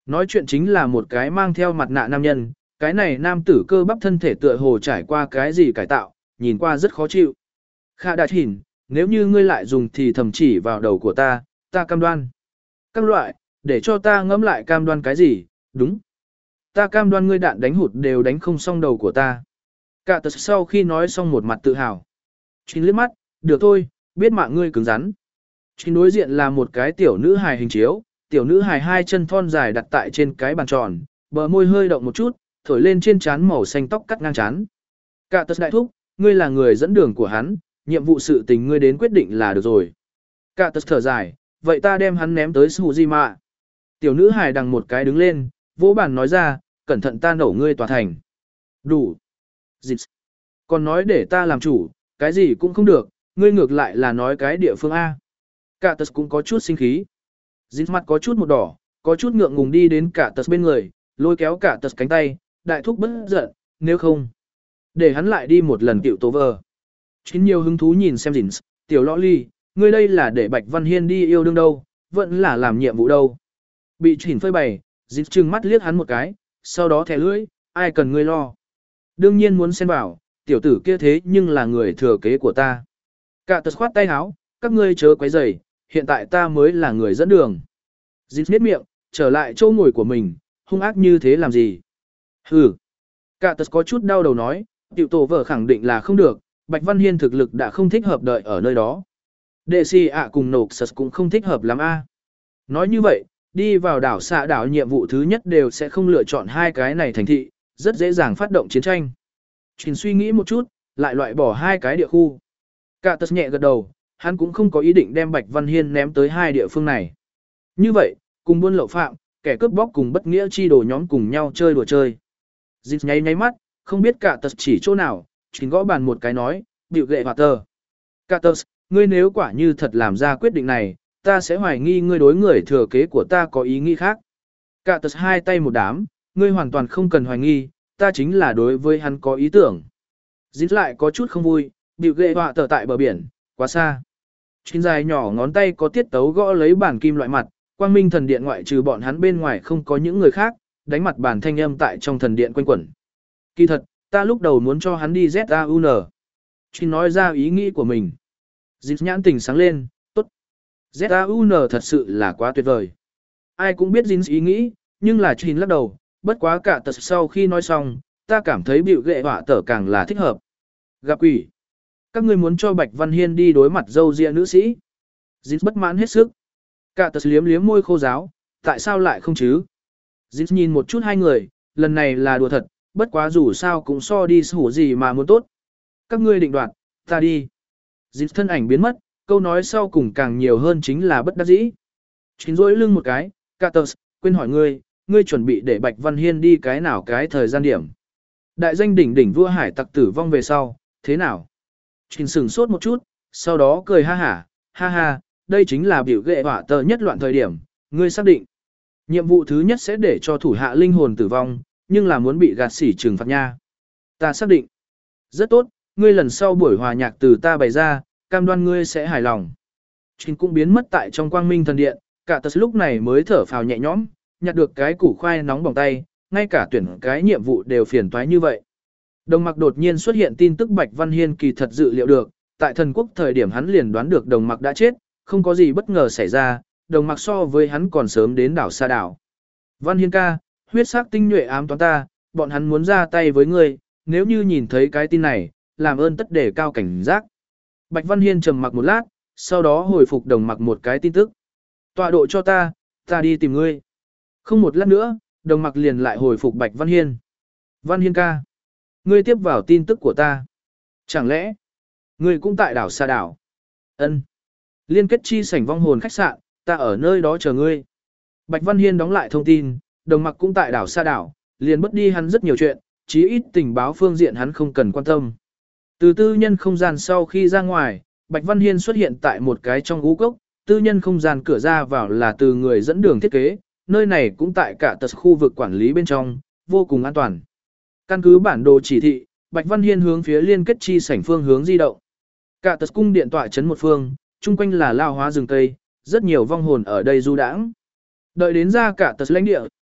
Nói chuyện chính là một cái mang theo mặt nạ nam nhân, cái này nam tử cơ bắp thân thể tựa hồ trải qua cái gì cải tạo, nhìn qua rất khó chịu. Khả đạt hỉn, nếu như ngươi lại dùng thì thầm chỉ vào đầu của ta, ta cam đoan. Các loại, để cho ta ngẫm lại cam đoan cái gì, đúng. Ta cam đoan ngươi đạn đánh hụt đều đánh không xong đầu của ta. Cả tật sau khi nói xong một mặt tự hào. Chín liếc mắt, được thôi, biết mạng ngươi cứng rắn. Chín đối diện là một cái tiểu nữ hài hình chiếu, tiểu nữ hài hai chân thon dài đặt tại trên cái bàn tròn, bờ môi hơi động một chút, thổi lên trên trán màu xanh tóc cắt ngang trán. Cả tật đại thúc, ngươi là người dẫn đường của hắn, nhiệm vụ sự tình ngươi đến quyết định là được rồi. Cả tật thở dài, vậy ta đem hắn ném tới Sujima. Tiểu nữ hài đằng một cái đứng lên, vỗ bàn nói ra, cẩn thận ta nổ ngươi tòa thành. Đủ. Dịch. Còn nói để ta làm chủ, cái gì cũng không được, ngươi ngược lại là nói cái địa phương A. Cả tật cũng có chút sinh khí. Dịch mặt có chút một đỏ, có chút ngượng ngùng đi đến cả tật bên người, lôi kéo cả tật cánh tay, đại thúc bất giận, nếu không. Để hắn lại đi một lần tiểu tố vờ. Chín nhiều hứng thú nhìn xem Dins, tiểu lõ ly, ngươi đây là để Bạch Văn Hiên đi yêu đương đâu, vẫn là làm nhiệm vụ đâu. Bị chỉnh phơi bày, Dins trừng mắt liếc hắn một cái, sau đó thẻ lưỡi, ai cần ngươi lo. Đương nhiên muốn xen vào, tiểu tử kia thế nhưng là người thừa kế của ta. Cả tật khoát tay áo, các ngươi chớ quấy rầy, hiện tại ta mới là người dẫn đường. Dins nhếch miệng, trở lại chỗ ngồi của mình, hung ác như thế làm gì? Hừ. Cả tật có chút đau đầu nói, tiểu tổ vợ khẳng định là không được, Bạch Văn Hiên thực lực đã không thích hợp đợi ở nơi đó. Đệ si ạ cùng nộp sật cũng không thích hợp lắm a. Nói như vậy, đi vào đảo xạ đảo nhiệm vụ thứ nhất đều sẽ không lựa chọn hai cái này thành thị, rất dễ dàng phát động chiến tranh. Trình suy nghĩ một chút, lại loại bỏ hai cái địa khu. Cả tật nhẹ gật đầu, hắn cũng không có ý định đem Bạch Văn Hiên ném tới hai địa phương này. Như vậy, cùng buôn lậu phạm, kẻ cướp bóc cùng bất nghĩa chi đồ nhóm cùng nhau chơi đùa chơi. Dịch nháy nháy mắt, không biết cả tật chỉ chỗ nào, Trình gõ bàn một cái nói, bịu gệ hòa tờ. Cả tật, ngươi nếu quả như thật làm ra quyết định này, ta sẽ hoài nghi ngươi đối người thừa kế của ta có ý nghĩ khác. Cả tật hai tay một đám, ngươi hoàn toàn không cần hoài nghi, ta chính là đối với hắn có ý tưởng. Dính lại có chút không vui, bịu ghệ họa tờ tại bờ biển, quá xa. Chín dài nhỏ ngón tay có tiết tấu gõ lấy bản kim loại mặt, quang minh thần điện ngoại trừ bọn hắn bên ngoài không có những người khác, đánh mặt bản thanh âm tại trong thần điện quanh quẩn. Kỳ thật, ta lúc đầu muốn cho hắn đi Z A U N. Chín nói ra ý nghĩ của mình. Dính nhãn tình sáng lên, tốt. Z A U N thật sự là quá tuyệt vời. Ai cũng biết Dính ý nghĩ, nhưng là Chín lắc đầu, bất quá cả tật sau khi nói xong, ta cảm thấy bịu ghệ họa tờ càng là thích hợp. Gặp quỷ. Các ngươi muốn cho Bạch Văn Hiên đi đối mặt dâu ria nữ sĩ. Dính bất mãn hết sức. Cả tật liếm liếm môi khô giáo, tại sao lại không chứ? Dính nhìn một chút hai người, lần này là đùa thật, bất quá dù sao cũng so đi sủ gì mà muốn tốt. Các ngươi định đoạt, ta đi. Dính thân ảnh biến mất, câu nói sau cùng càng nhiều hơn chính là bất đắc dĩ. Chín rỗi lưng một cái, cả tật, quên hỏi ngươi, ngươi chuẩn bị để Bạch Văn Hiên đi cái nào cái thời gian điểm. Đại danh đỉnh đỉnh vua hải tặc tử vong về sau, thế nào? Trình sửng sốt một chút, sau đó cười ha hả, ha ha, đây chính là biểu ghệ hỏa tờ nhất loạn thời điểm, ngươi xác định. Nhiệm vụ thứ nhất sẽ để cho thủ hạ linh hồn tử vong, nhưng là muốn bị gạt xỉ trừng phạt nha. Ta xác định. Rất tốt, ngươi lần sau buổi hòa nhạc từ ta bày ra, cam đoan ngươi sẽ hài lòng. Trình cũng biến mất tại trong quang minh thần điện, cả tật lúc này mới thở phào nhẹ nhõm, nhặt được cái củ khoai nóng bỏng tay, ngay cả tuyển cái nhiệm vụ đều phiền toái như vậy. Đồng mặc đột nhiên xuất hiện tin tức Bạch Văn Hiên kỳ thật dự liệu được, tại thần quốc thời điểm hắn liền đoán được đồng mặc đã chết, không có gì bất ngờ xảy ra, đồng mặc so với hắn còn sớm đến đảo xa đảo. Văn Hiên ca, huyết sắc tinh nhuệ ám toán ta, bọn hắn muốn ra tay với ngươi, nếu như nhìn thấy cái tin này, làm ơn tất để cao cảnh giác. Bạch Văn Hiên trầm mặc một lát, sau đó hồi phục đồng mặc một cái tin tức. Tọa độ cho ta, ta đi tìm ngươi. Không một lát nữa, đồng mặc liền lại hồi phục Bạch Văn Hiên. Văn Hiên ca, ngươi tiếp vào tin tức của ta. Chẳng lẽ, ngươi cũng tại đảo xa đảo? Ân. Liên kết chi sảnh vong hồn khách sạn, ta ở nơi đó chờ ngươi. Bạch Văn Hiên đóng lại thông tin, đồng mặc cũng tại đảo xa đảo, liền mất đi hắn rất nhiều chuyện, chí ít tình báo phương diện hắn không cần quan tâm. Từ tư nhân không gian sau khi ra ngoài, Bạch Văn Hiên xuất hiện tại một cái trong gú cốc, tư nhân không gian cửa ra vào là từ người dẫn đường thiết kế, nơi này cũng tại cả tật khu vực quản lý bên trong, vô cùng an toàn. Căn cứ bản đồ chỉ thị, Bạch Văn Hiên hướng phía liên kết chi sảnh phương hướng di động. Cả tật cung điện tọa trấn một phương, chung quanh là lao hóa rừng cây, rất nhiều vong hồn ở đây du đãng. Đợi đến ra cả tật lãnh địa,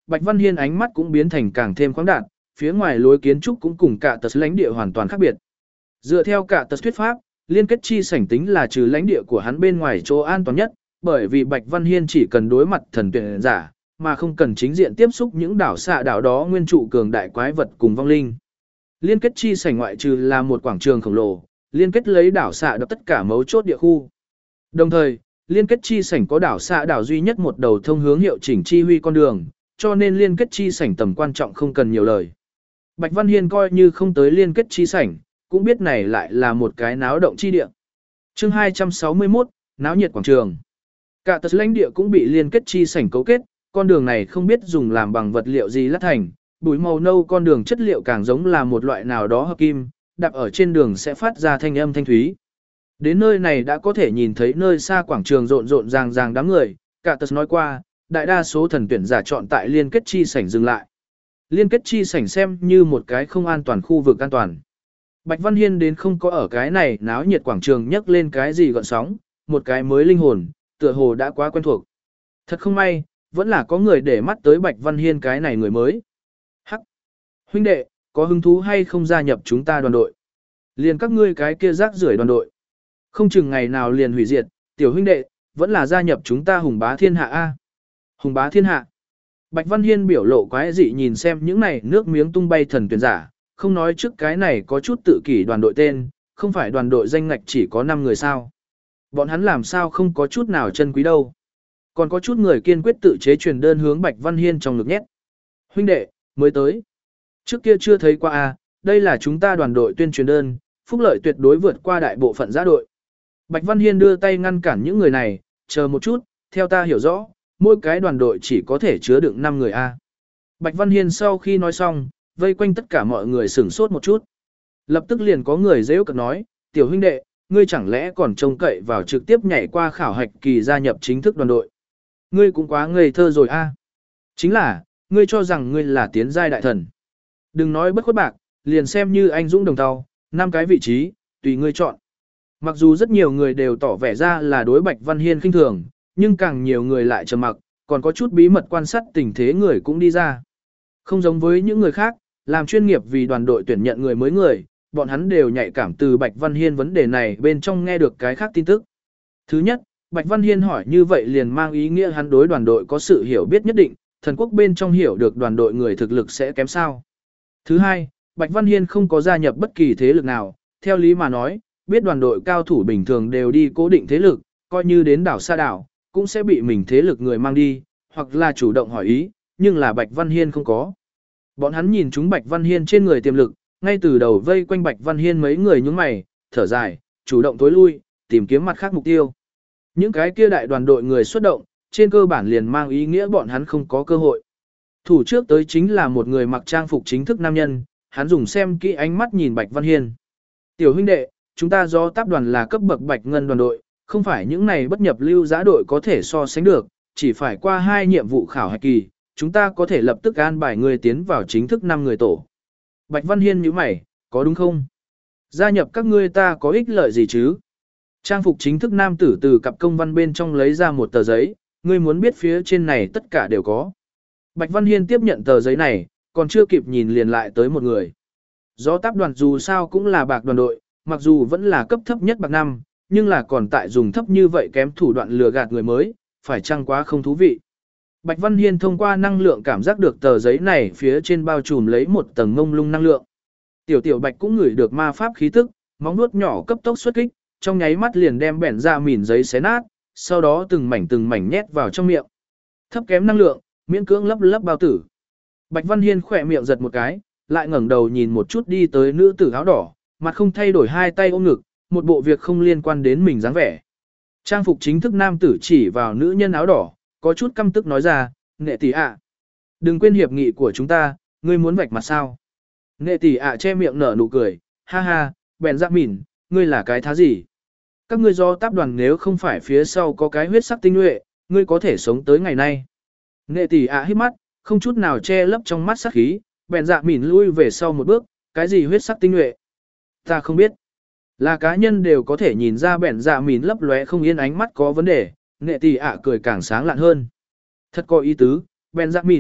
Bạch Văn Hiên ánh mắt cũng biến thành càng thêm khoáng đạt, phía ngoài lối kiến trúc cũng cùng cả tật lãnh địa hoàn toàn khác biệt. Dựa theo cả tật thuyết pháp, liên kết chi sảnh tính là trừ lãnh địa của hắn bên ngoài chỗ an toàn nhất, bởi vì Bạch Văn Hiên chỉ cần đối mặt thần tuyển giả, mà không cần chính diện tiếp xúc những đảo xạ đảo đó nguyên trụ cường đại quái vật cùng vong linh. Liên kết chi sảnh ngoại trừ là một quảng trường khổng lồ, liên kết lấy đảo xạ đảo tất cả mấu chốt địa khu. Đồng thời, liên kết chi sảnh có đảo xạ đảo duy nhất một đầu thông hướng hiệu chỉnh chi huy con đường, cho nên liên kết chi sảnh tầm quan trọng không cần nhiều lời. Bạch Văn Hiên coi như không tới liên kết chi sảnh, cũng biết này lại là một cái náo động chi địa. Chương hai trăm sáu mươi mốt, náo nhiệt quảng trường. Cả tật lãnh địa cũng bị liên kết chi sảnh cấu kết, con đường này không biết dùng làm bằng vật liệu gì lát thành, bụi màu nâu con đường chất liệu càng giống là một loại nào đó hợp kim, đạp ở trên đường sẽ phát ra thanh âm thanh thúy. Đến nơi này đã có thể nhìn thấy nơi xa quảng trường rộn rộn ràng ràng đám người, cả tật nói qua, đại đa số thần tuyển giả chọn tại liên kết chi sảnh dừng lại. Liên kết chi sảnh xem như một cái không an toàn khu vực an toàn. Bạch Văn Hiên đến không có ở cái này náo nhiệt quảng trường nhấc lên cái gì gọn sóng, một cái mới linh hồn, tựa hồ đã quá quen thuộc. Thật không may, vẫn là có người để mắt tới Bạch Văn Hiên cái này người mới. Hắc! Huynh đệ, có hứng thú hay không gia nhập chúng ta đoàn đội? Liền các ngươi cái kia rác rưởi đoàn đội. Không chừng ngày nào liền hủy diệt, tiểu huynh đệ, vẫn là gia nhập chúng ta hùng bá thiên hạ A. Hùng bá thiên hạ. Bạch Văn Hiên biểu lộ quái dị nhìn xem những này nước miếng tung bay thần tuyển giả, không nói trước cái này có chút tự kỷ đoàn đội tên, không phải đoàn đội danh ngạch chỉ có năm người sao. Bọn hắn làm sao không có chút nào chân quý đâu. Còn có chút người kiên quyết tự chế truyền đơn hướng Bạch Văn Hiên trong ngực nhét. Huynh đệ, mới tới. Trước kia chưa thấy qua a, đây là chúng ta đoàn đội tuyên truyền đơn, phúc lợi tuyệt đối vượt qua đại bộ phận giã đội. Bạch Văn Hiên đưa tay ngăn cản những người này, chờ một chút, theo ta hiểu rõ, mỗi cái đoàn đội chỉ có thể chứa đựng năm người a. Bạch Văn Hiên sau khi nói xong, vây quanh tất cả mọi người sửng sốt một chút. Lập tức liền có người giễu cợt nói, tiểu huynh đệ, ngươi chẳng lẽ còn trông cậy vào trực tiếp nhảy qua khảo hạch kỳ gia nhập chính thức đoàn đội. Ngươi cũng quá ngây thơ rồi a. Chính là, ngươi cho rằng ngươi là tiến giai đại thần. Đừng nói bất khuất bạc, liền xem như anh Dũng đồng tàu, năm cái vị trí, tùy ngươi chọn. Mặc dù rất nhiều người đều tỏ vẻ ra là đối Bạch Văn Hiên khinh thường, nhưng càng nhiều người lại trầm mặc, còn có chút bí mật quan sát tình thế người cũng đi ra. Không giống với những người khác, làm chuyên nghiệp vì đoàn đội tuyển nhận người mới người, bọn hắn đều nhạy cảm từ Bạch Văn Hiên vấn đề này bên trong nghe được cái khác tin tức. Thứ nhất, Bạch Văn Hiên hỏi như vậy liền mang ý nghĩa hắn đối đoàn đội có sự hiểu biết nhất định, thần quốc bên trong hiểu được đoàn đội người thực lực sẽ kém sao. Thứ hai, Bạch Văn Hiên không có gia nhập bất kỳ thế lực nào, theo lý mà nói, biết đoàn đội cao thủ bình thường đều đi cố định thế lực, coi như đến đảo xa đảo, cũng sẽ bị mình thế lực người mang đi, hoặc là chủ động hỏi ý, nhưng là Bạch Văn Hiên không có. Bọn hắn nhìn chúng Bạch Văn Hiên trên người tiềm lực, ngay từ đầu vây quanh Bạch Văn Hiên mấy người nhướng mày, thở dài, chủ động tối lui, tìm kiếm mặt khác mục tiêu. Những cái kia đại đoàn đội người xuất động, trên cơ bản liền mang ý nghĩa bọn hắn không có cơ hội. Thủ trước tới chính là một người mặc trang phục chính thức nam nhân, hắn dùng xem kỹ ánh mắt nhìn Bạch Văn Hiên. Tiểu huynh đệ, chúng ta do táp đoàn là cấp bậc Bạch Ngân đoàn đội, không phải những này bất nhập lưu giã đội có thể so sánh được, chỉ phải qua hai nhiệm vụ khảo hạch kỳ, chúng ta có thể lập tức an bài người tiến vào chính thức năm người tổ. Bạch Văn Hiên nhíu mày, có đúng không? Gia nhập các ngươi ta có ích lợi gì chứ? Trang phục chính thức nam tử từ cặp công văn bên trong lấy ra một tờ giấy, ngươi muốn biết phía trên này tất cả đều có. Bạch Văn Hiên tiếp nhận tờ giấy này, còn chưa kịp nhìn liền lại tới một người. Do táp đoàn dù sao cũng là bạc đoàn đội, mặc dù vẫn là cấp thấp nhất bạc năm, nhưng là còn tại dùng thấp như vậy kém thủ đoạn lừa gạt người mới, phải chăng quá không thú vị. Bạch Văn Hiên thông qua năng lượng cảm giác được tờ giấy này phía trên bao trùm lấy một tầng mông lung năng lượng. Tiểu tiểu Bạch cũng ngửi được ma pháp khí tức, móng nuốt nhỏ cấp tốc xuất kích, trong nháy mắt liền đem bẻn ra mìn giấy xé nát, sau đó từng mảnh từng mảnh nhét vào trong miệng. Thấp kém năng lượng, miễn cưỡng lấp lấp bao tử. Bạch Văn Hiên khỏe miệng giật một cái, lại ngẩng đầu nhìn một chút đi tới nữ tử áo đỏ, mặt không thay đổi hai tay ôm ngực, một bộ việc không liên quan đến mình dáng vẻ. Trang phục chính thức nam tử chỉ vào nữ nhân áo đỏ, có chút căm tức nói ra, nệ tỷ ạ. Đừng quên hiệp nghị của chúng ta, ngươi muốn vạch mặt sao. Nệ tỷ ạ che miệng nở nụ cười, ha ha, bèn dạ mỉn, ngươi là cái thá gì. Các ngươi do táp đoàn nếu không phải phía sau có cái huyết sắc tinh nhuệ, ngươi có thể sống tới ngày nay. Nệ tỷ ạ hít mắt, không chút nào che lấp trong mắt sắc khí, bèn dạ mỉn lui về sau một bước, cái gì huyết sắc tinh nhuệ. Ta không biết. Là cá nhân đều có thể nhìn ra bèn dạ mỉn lấp lóe không yên ánh mắt có vấn đề, nệ tỷ ạ cười càng sáng lạn hơn. Thật có ý tứ, bèn dạ mỉn,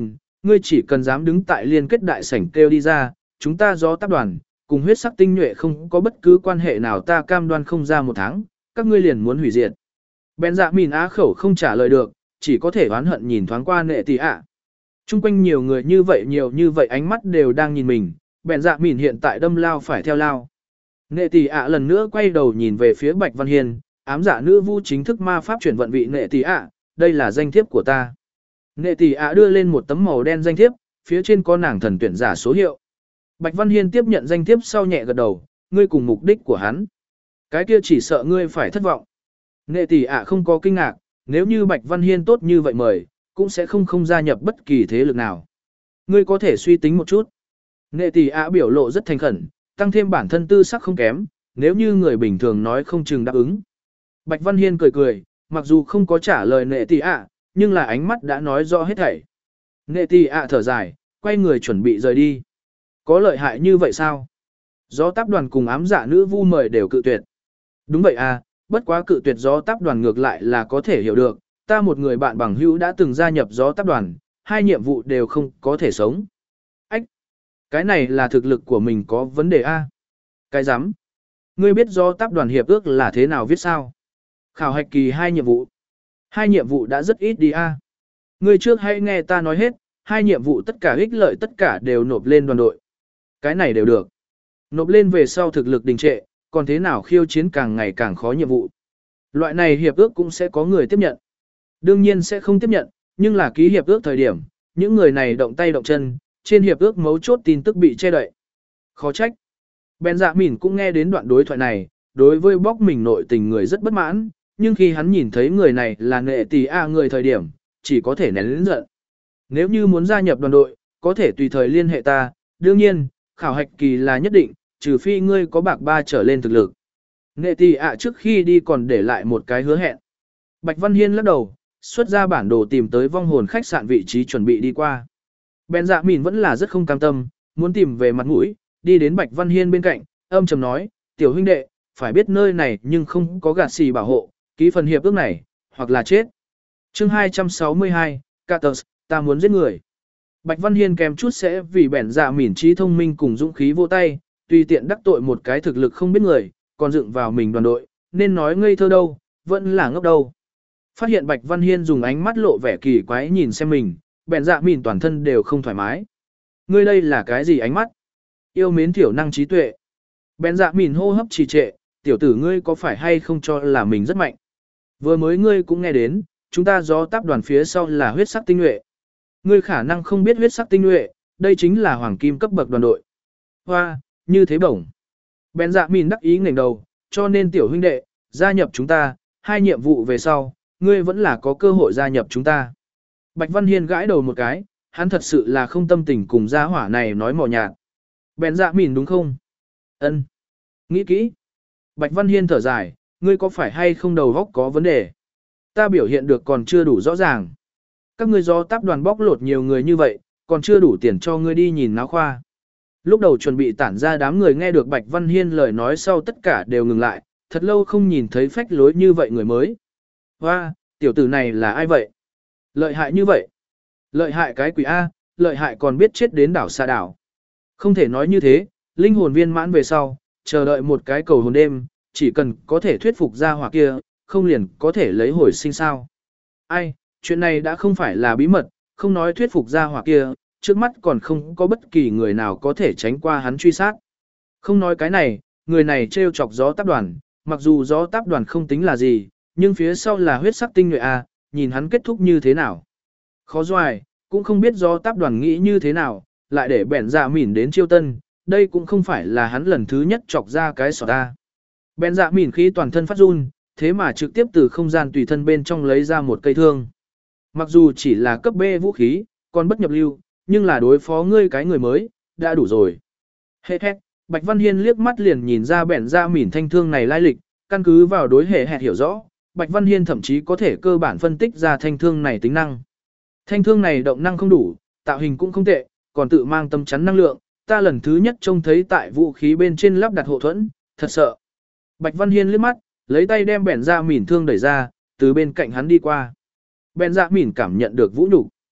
Ngươi chỉ cần dám đứng tại liên kết đại sảnh kêu đi ra, chúng ta gió táp đoàn, cùng huyết sắc tinh nhuệ không có bất cứ quan hệ nào ta cam đoan không ra một tháng, các ngươi liền muốn hủy diệt. Bèn dạ mìn á khẩu không trả lời được, chỉ có thể oán hận nhìn thoáng qua nệ tỷ ạ. Trung quanh nhiều người như vậy nhiều như vậy ánh mắt đều đang nhìn mình, bèn dạ mìn hiện tại đâm lao phải theo lao. Nệ tỷ ạ lần nữa quay đầu nhìn về phía Bạch Văn Hiên, ám dạ nữ vu chính thức ma pháp chuyển vận vị nệ tỷ ạ, đây là danh thiếp của ta. Nệ tỷ ạ đưa lên một tấm màu đen danh thiếp, phía trên có nàng thần tuyển giả số hiệu. Bạch Văn Hiên tiếp nhận danh thiếp sau nhẹ gật đầu, ngươi cùng mục đích của hắn. Cái kia chỉ sợ ngươi phải thất vọng. Nệ tỷ ạ không có kinh ngạc, nếu như Bạch Văn Hiên tốt như vậy mời, cũng sẽ không không gia nhập bất kỳ thế lực nào. Ngươi có thể suy tính một chút. Nệ tỷ ạ biểu lộ rất thành khẩn, tăng thêm bản thân tư sắc không kém, nếu như người bình thường nói không chừng đáp ứng. Bạch Văn Hiên cười cười, mặc dù không có trả lời nệ tỷ ạ, nhưng là ánh mắt đã nói rõ hết thảy. Nệ tỷ ạ thở dài, quay người chuẩn bị rời đi. Có lợi hại như vậy sao? Gió táp đoàn cùng ám dạ nữ vu mời đều cự tuyệt. Đúng vậy à, bất quá cự tuyệt gió táp đoàn ngược lại là có thể hiểu được, ta một người bạn bằng hữu đã từng gia nhập gió táp đoàn, hai nhiệm vụ đều không có thể sống. Ách! Cái này là thực lực của mình có vấn đề a? Cái rắm Ngươi biết gió táp đoàn hiệp ước là thế nào viết sao? Khảo hạch kỳ hai nhiệm vụ. Hai nhiệm vụ đã rất ít đi a. Ngươi trước hãy nghe ta nói hết, hai nhiệm vụ tất cả ích lợi tất cả đều nộp lên đoàn đội. Cái này đều được. Nộp lên về sau thực lực đình trệ, còn thế nào khiêu chiến càng ngày càng khó nhiệm vụ. Loại này hiệp ước cũng sẽ có người tiếp nhận. Đương nhiên sẽ không tiếp nhận, nhưng là ký hiệp ước thời điểm, những người này động tay động chân, trên hiệp ước mấu chốt tin tức bị che đậy. Khó trách. Ben Dạ Mìn cũng nghe đến đoạn đối thoại này, đối với bóc mình nội tình người rất bất mãn, nhưng khi hắn nhìn thấy người này là nệ tỷ a người thời điểm, chỉ có thể nén lớn giận. Nếu như muốn gia nhập đoàn đội, có thể tùy thời liên hệ ta, đương nhiên, khảo hạch kỳ là nhất định, trừ phi ngươi có bạc ba trở lên thực lực. Nệ tỷ ạ trước khi đi còn để lại một cái hứa hẹn. Bạch Văn Hiên lắc đầu, xuất ra bản đồ tìm tới vong hồn khách sạn vị trí chuẩn bị đi qua. Ben Dạ Mìn vẫn là rất không cam tâm, muốn tìm về mặt mũi, đi đến Bạch Văn Hiên bên cạnh, âm trầm nói, tiểu huynh đệ, phải biết nơi này nhưng không có gạt xì bảo hộ, ký phần hiệp ước này, hoặc là chết. Chương hai trăm sáu mươi hai, Catus, ta muốn giết người. Bạch Văn Hiên kèm chút sẽ vì bẻn dạ mỉn trí thông minh cùng dũng khí vô tay, tùy tiện đắc tội một cái thực lực không biết người, còn dựng vào mình đoàn đội, nên nói ngây thơ đâu, vẫn là ngốc đâu. Phát hiện Bạch Văn Hiên dùng ánh mắt lộ vẻ kỳ quái nhìn xem mình, bẻn dạ mỉn toàn thân đều không thoải mái. Ngươi đây là cái gì ánh mắt? Yêu mến thiểu năng trí tuệ. Bẻn dạ mỉn hô hấp trì trệ, tiểu tử ngươi có phải hay không cho là mình rất mạnh? Vừa mới ngươi cũng nghe đến, chúng ta gió táp đoàn phía sau là huyết sắc tinh nhuệ. Ngươi khả năng không biết huyết sắc tinh nhuệ, đây chính là hoàng kim cấp bậc đoàn đội. Hoa, như thế bổng. Bèn dạ mìn đắc ý ngẩng đầu, cho nên tiểu huynh đệ, gia nhập chúng ta, hai nhiệm vụ về sau, ngươi vẫn là có cơ hội gia nhập chúng ta. Bạch Văn Hiên gãi đầu một cái, hắn thật sự là không tâm tình cùng gia hỏa này nói mò nhạt. Bèn dạ mìn đúng không? Ân. Nghĩ kỹ. Bạch Văn Hiên thở dài, ngươi có phải hay không đầu óc có vấn đề? Ta biểu hiện được còn chưa đủ rõ ràng. Các ngươi do táp đoàn bóc lột nhiều người như vậy, còn chưa đủ tiền cho ngươi đi nhìn náo khoa. Lúc đầu chuẩn bị tản ra đám người nghe được Bạch Văn Hiên lời nói sau tất cả đều ngừng lại, thật lâu không nhìn thấy phách lối như vậy người mới. Hoa, tiểu tử này là ai vậy? Lợi hại như vậy? Lợi hại cái quỷ A, lợi hại còn biết chết đến đảo xa đảo. Không thể nói như thế, linh hồn viên mãn về sau, chờ đợi một cái cầu hồn đêm, chỉ cần có thể thuyết phục ra hỏa kia, không liền có thể lấy hồi sinh sao. Ai, chuyện này đã không phải là bí mật, không nói thuyết phục ra hỏa kia, trước mắt còn không có bất kỳ người nào có thể tránh qua hắn truy sát. Không nói cái này, người này trêu chọc gió táp đoàn, mặc dù gió táp đoàn không tính là gì, nhưng phía sau là huyết sắc tinh nhuệ A, nhìn hắn kết thúc như thế nào. Khó doài, cũng không biết gió táp đoàn nghĩ như thế nào, lại để bẻn dạ mỉn đến chiêu tân, đây cũng không phải là hắn lần thứ nhất chọc ra cái sọt ta. Bẻn dạ mỉn khi toàn thân phát run, thế mà trực tiếp từ không gian tùy thân bên trong lấy ra một cây thương. Mặc dù chỉ là cấp B vũ khí, còn bất nhập lưu, nhưng là đối phó ngươi cái người mới, đã đủ rồi. Hệ hét, Bạch Văn Hiên liếc mắt liền nhìn ra bẻn ra mỉn thanh thương này lai lịch, căn cứ vào đối hệ hẹt hiểu rõ, Bạch Văn Hiên thậm chí có thể cơ bản phân tích ra thanh thương này tính năng. Thanh thương này động năng không đủ, tạo hình cũng không tệ, còn tự mang tâm chắn năng lượng, ta lần thứ nhất trông thấy tại vũ khí bên trên lắp đặt hộ thuẫn, thật sợ. Bạch Văn Hiên liếc mắt, lấy tay đem bẻn ra mỉn thương đẩy ra, từ bên cạnh hắn đi qua. Bẻn ra mỉn cảm nhận được vũ nhục.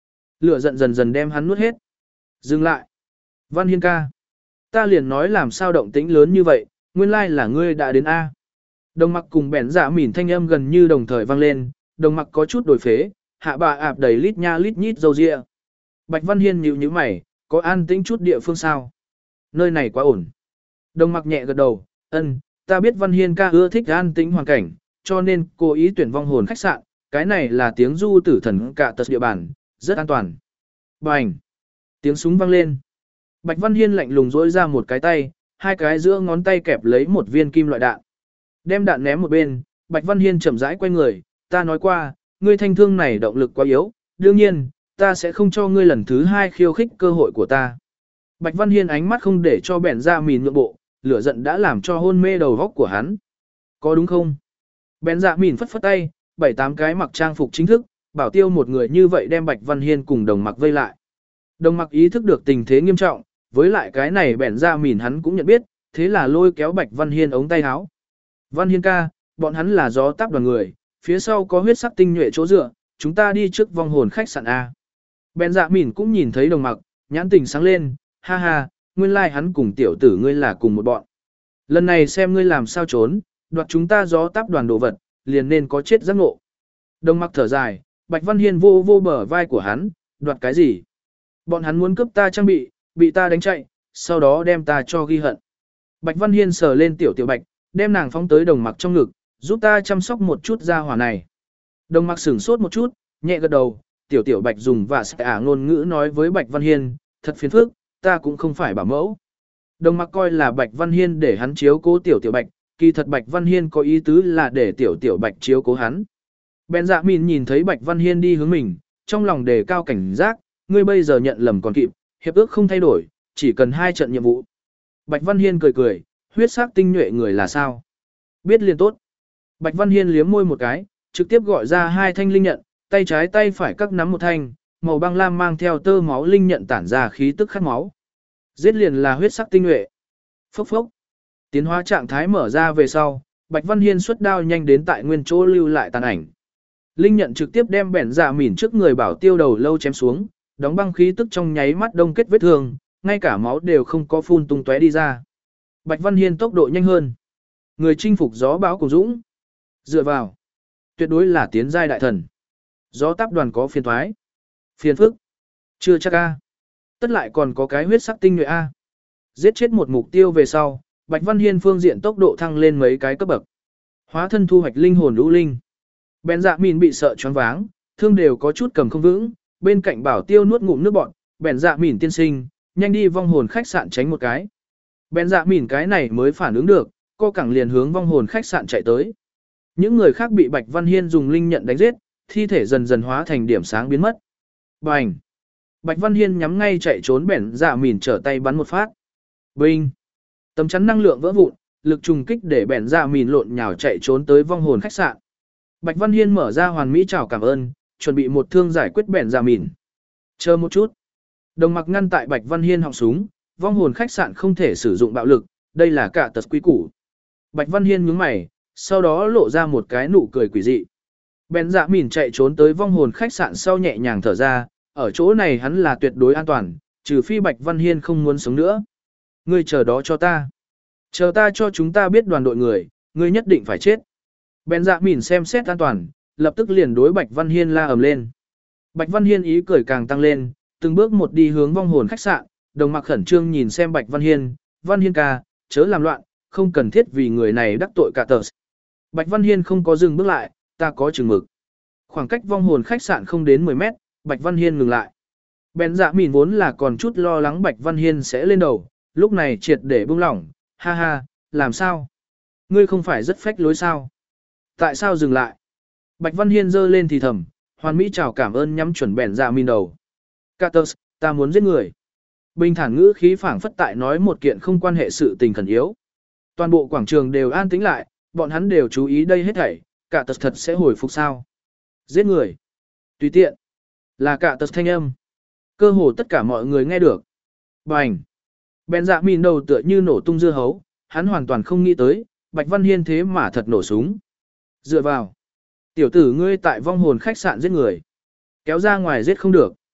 lửa giận dần dần đem hắn nuốt hết. Dừng lại. Văn Hiên ca. Ta liền nói làm sao động tĩnh lớn như vậy, nguyên lai là ngươi đã đến A. Đồng mặc cùng bẻn dạ mỉn thanh âm gần như đồng thời vang lên, đồng mặc có chút đổi phế, hạ bà ạp đầy lít nha lít nhít dâu ria. Bạch Văn Hiên nhíu nhíu mày, có an tĩnh chút địa phương sao? Nơi này quá ổn. Đồng mặc nhẹ gật đầu, ân, ta biết Văn Hiên ca ưa thích an tĩnh hoàn cảnh, cho nên cố ý tuyển vong hồn khách sạn, cái này là tiếng du tử thần cả tật địa bàn, rất an toàn. Bành! Tiếng súng vang lên. Bạch Văn Hiên lạnh lùng rỗi ra một cái tay, hai cái giữa ngón tay kẹp lấy một viên kim loại đạn. Đem đạn ném một bên, Bạch Văn Hiên chậm rãi quay người, ta nói qua, ngươi thanh thương này động lực quá yếu, đương nhiên, ta sẽ không cho ngươi lần thứ hai khiêu khích cơ hội của ta. Bạch Văn Hiên ánh mắt không để cho bẻn ra mìn nhượng bộ, lửa giận đã làm cho hôn mê đầu góc của hắn. Có đúng không? Bẻn dạ mìn phất phất tay, bảy tám cái mặc trang phục chính thức, bảo tiêu một người như vậy đem Bạch Văn Hiên cùng đồng mặc vây lại. Đồng mặc ý thức được tình thế nghiêm trọng, với lại cái này bẻn ra mìn hắn cũng nhận biết, thế là lôi kéo Bạch Văn Hiên ống tay áo. Văn Hiên ca, bọn hắn là gió táp đoàn người, phía sau có huyết sắc tinh nhuệ chỗ dựa, chúng ta đi trước vong hồn khách sạn A. Bẻn dạ mìn cũng nhìn thấy đồng mặc, nhãn tình sáng lên, ha ha, nguyên lai like hắn cùng tiểu tử ngươi là cùng một bọn. Lần này xem ngươi làm sao trốn, đoạt chúng ta gió táp đoàn đồ vật, liền nên có chết giác ngộ. Đồng mặc thở dài, Bạch Văn Hiên vô vô bờ vai của hắn, đoạt cái gì? Bọn hắn muốn cướp ta trang bị, bị ta đánh chạy, sau đó đem ta cho ghi hận. Bạch Văn Hiên sờ lên tiểu tiểu bạch, đem nàng phóng tới đồng mặc trong ngực, giúp ta chăm sóc một chút gia hỏa này. Đồng mặc sửng sốt một chút, nhẹ gật đầu, tiểu tiểu bạch dùng và sẽ ả ngôn ngữ nói với Bạch Văn Hiên, thật phiền phức, ta cũng không phải bảo mẫu. Đồng mặc coi là Bạch Văn Hiên để hắn chiếu cố tiểu tiểu bạch, kỳ thật Bạch Văn Hiên có ý tứ là để tiểu tiểu bạch chiếu cố hắn. Bèn dạ mìn nhìn thấy Bạch Văn Hiên đi hướng mình, trong lòng đề cao cảnh giác, ngươi bây giờ nhận lầm còn kịp, hiệp ước không thay đổi, chỉ cần hai trận nhiệm vụ. Bạch Văn Hiên cười cười, huyết sắc tinh nhuệ người là sao? Biết liền tốt. Bạch Văn Hiên liếm môi một cái, trực tiếp gọi ra hai thanh linh nhận, tay trái tay phải các nắm một thanh, màu băng lam mang theo tơ máu linh nhận tản ra khí tức khát máu. Giết liền là huyết sắc tinh nhuệ. Phốc phốc. Tiến hóa trạng thái mở ra về sau, Bạch Văn Hiên xuất đao nhanh đến tại nguyên chỗ lưu lại tàn ảnh. Linh nhận trực tiếp đem bẻn dạ mỉn trước người bảo tiêu đầu lâu chém xuống, đóng băng khí tức trong nháy mắt đông kết vết thương, ngay cả máu đều không có phun tung tóe đi ra. Bạch Văn Hiên tốc độ nhanh hơn. Người chinh phục gió bão cùng dũng. Dựa vào. Tuyệt đối là tiến giai đại thần. Gió táp đoàn có phiền thoái. Phiền phức. Chưa chắc a. Tất lại còn có cái huyết sắc tinh nhuệ a. Giết chết một mục tiêu về sau, Bạch Văn Hiên phương diện tốc độ thăng lên mấy cái cấp bậc. Hóa thân thu hoạch linh hồn lũ linh. Bèn dạ mìn bị sợ choáng váng, thương đều có chút cầm không vững, bên cạnh bảo tiêu nuốt ngụm nước bọt, bèn dạ mìn tiên sinh, nhanh đi vong hồn khách sạn tránh một cái. Bèn dạ mìn cái này mới phản ứng được, co cẳng liền hướng vong hồn khách sạn chạy tới. Những người khác bị Bạch Văn Hiên dùng linh nhận đánh giết, thi thể dần dần hóa thành điểm sáng biến mất. Bành! Bạch Văn Hiên nhắm ngay chạy trốn bèn dạ mìn trở tay bắn một phát. Binh! Tấm chắn năng lượng vỡ vụn, lực trùng kích để bèn dạ mìn lộn nhào chạy trốn tới vong hồn khách sạn. Bạch Văn Hiên mở ra hoàn mỹ chào cảm ơn, chuẩn bị một thương giải quyết bèn dạ mìn. Chờ một chút. Đồng mặc ngăn tại Bạch Văn Hiên họng súng, vong hồn khách sạn không thể sử dụng bạo lực, đây là cả tật quý củ. Bạch Văn Hiên nhướng mày, sau đó lộ ra một cái nụ cười quỷ dị. Bèn dạ mìn chạy trốn tới vong hồn khách sạn sau nhẹ nhàng thở ra, ở chỗ này hắn là tuyệt đối an toàn, trừ phi Bạch Văn Hiên không muốn sống nữa. Ngươi chờ đó cho ta. Chờ ta cho chúng ta biết đoàn đội người, ngươi nhất định phải chết. Bèn dạ mìn xem xét an toàn, lập tức liền đối Bạch Văn Hiên la ầm lên. Bạch Văn Hiên ý cười càng tăng lên, từng bước một đi hướng vong hồn khách sạn, đồng mặc khẩn trương nhìn xem Bạch Văn Hiên, Văn Hiên ca, chớ làm loạn, không cần thiết vì người này đắc tội cả tờ. Bạch Văn Hiên không có dừng bước lại, ta có chừng mực. Khoảng cách vong hồn khách sạn không đến mười mét, Bạch Văn Hiên ngừng lại. Bèn dạ mìn vốn là còn chút lo lắng Bạch Văn Hiên sẽ lên đầu, lúc này triệt để buông lỏng, ha ha, làm sao? Ngươi không phải rất phách lối sao? Tại sao dừng lại? Bạch Văn Hiên giơ lên thì thầm, hoàn mỹ chào cảm ơn nhắm chuẩn bèn dạ mìn đầu. Carter, ta muốn giết người. Bình thản ngữ khí phảng phất tại nói một kiện không quan hệ sự tình khẩn yếu. Toàn bộ quảng trường đều an tĩnh lại, bọn hắn đều chú ý đây hết thảy, cả tật thật sẽ hồi phục sao. Giết người. Tùy tiện. Là cả tật thanh âm. Cơ hồ tất cả mọi người nghe được. Bành. Bèn dạ mìn đầu tựa như nổ tung dưa hấu, hắn hoàn toàn không nghĩ tới, Bạch Văn Hiên thế mà thật nổ súng. Dựa vào. Tiểu tử ngươi tại vong hồn khách sạn giết người. Kéo ra ngoài giết không được.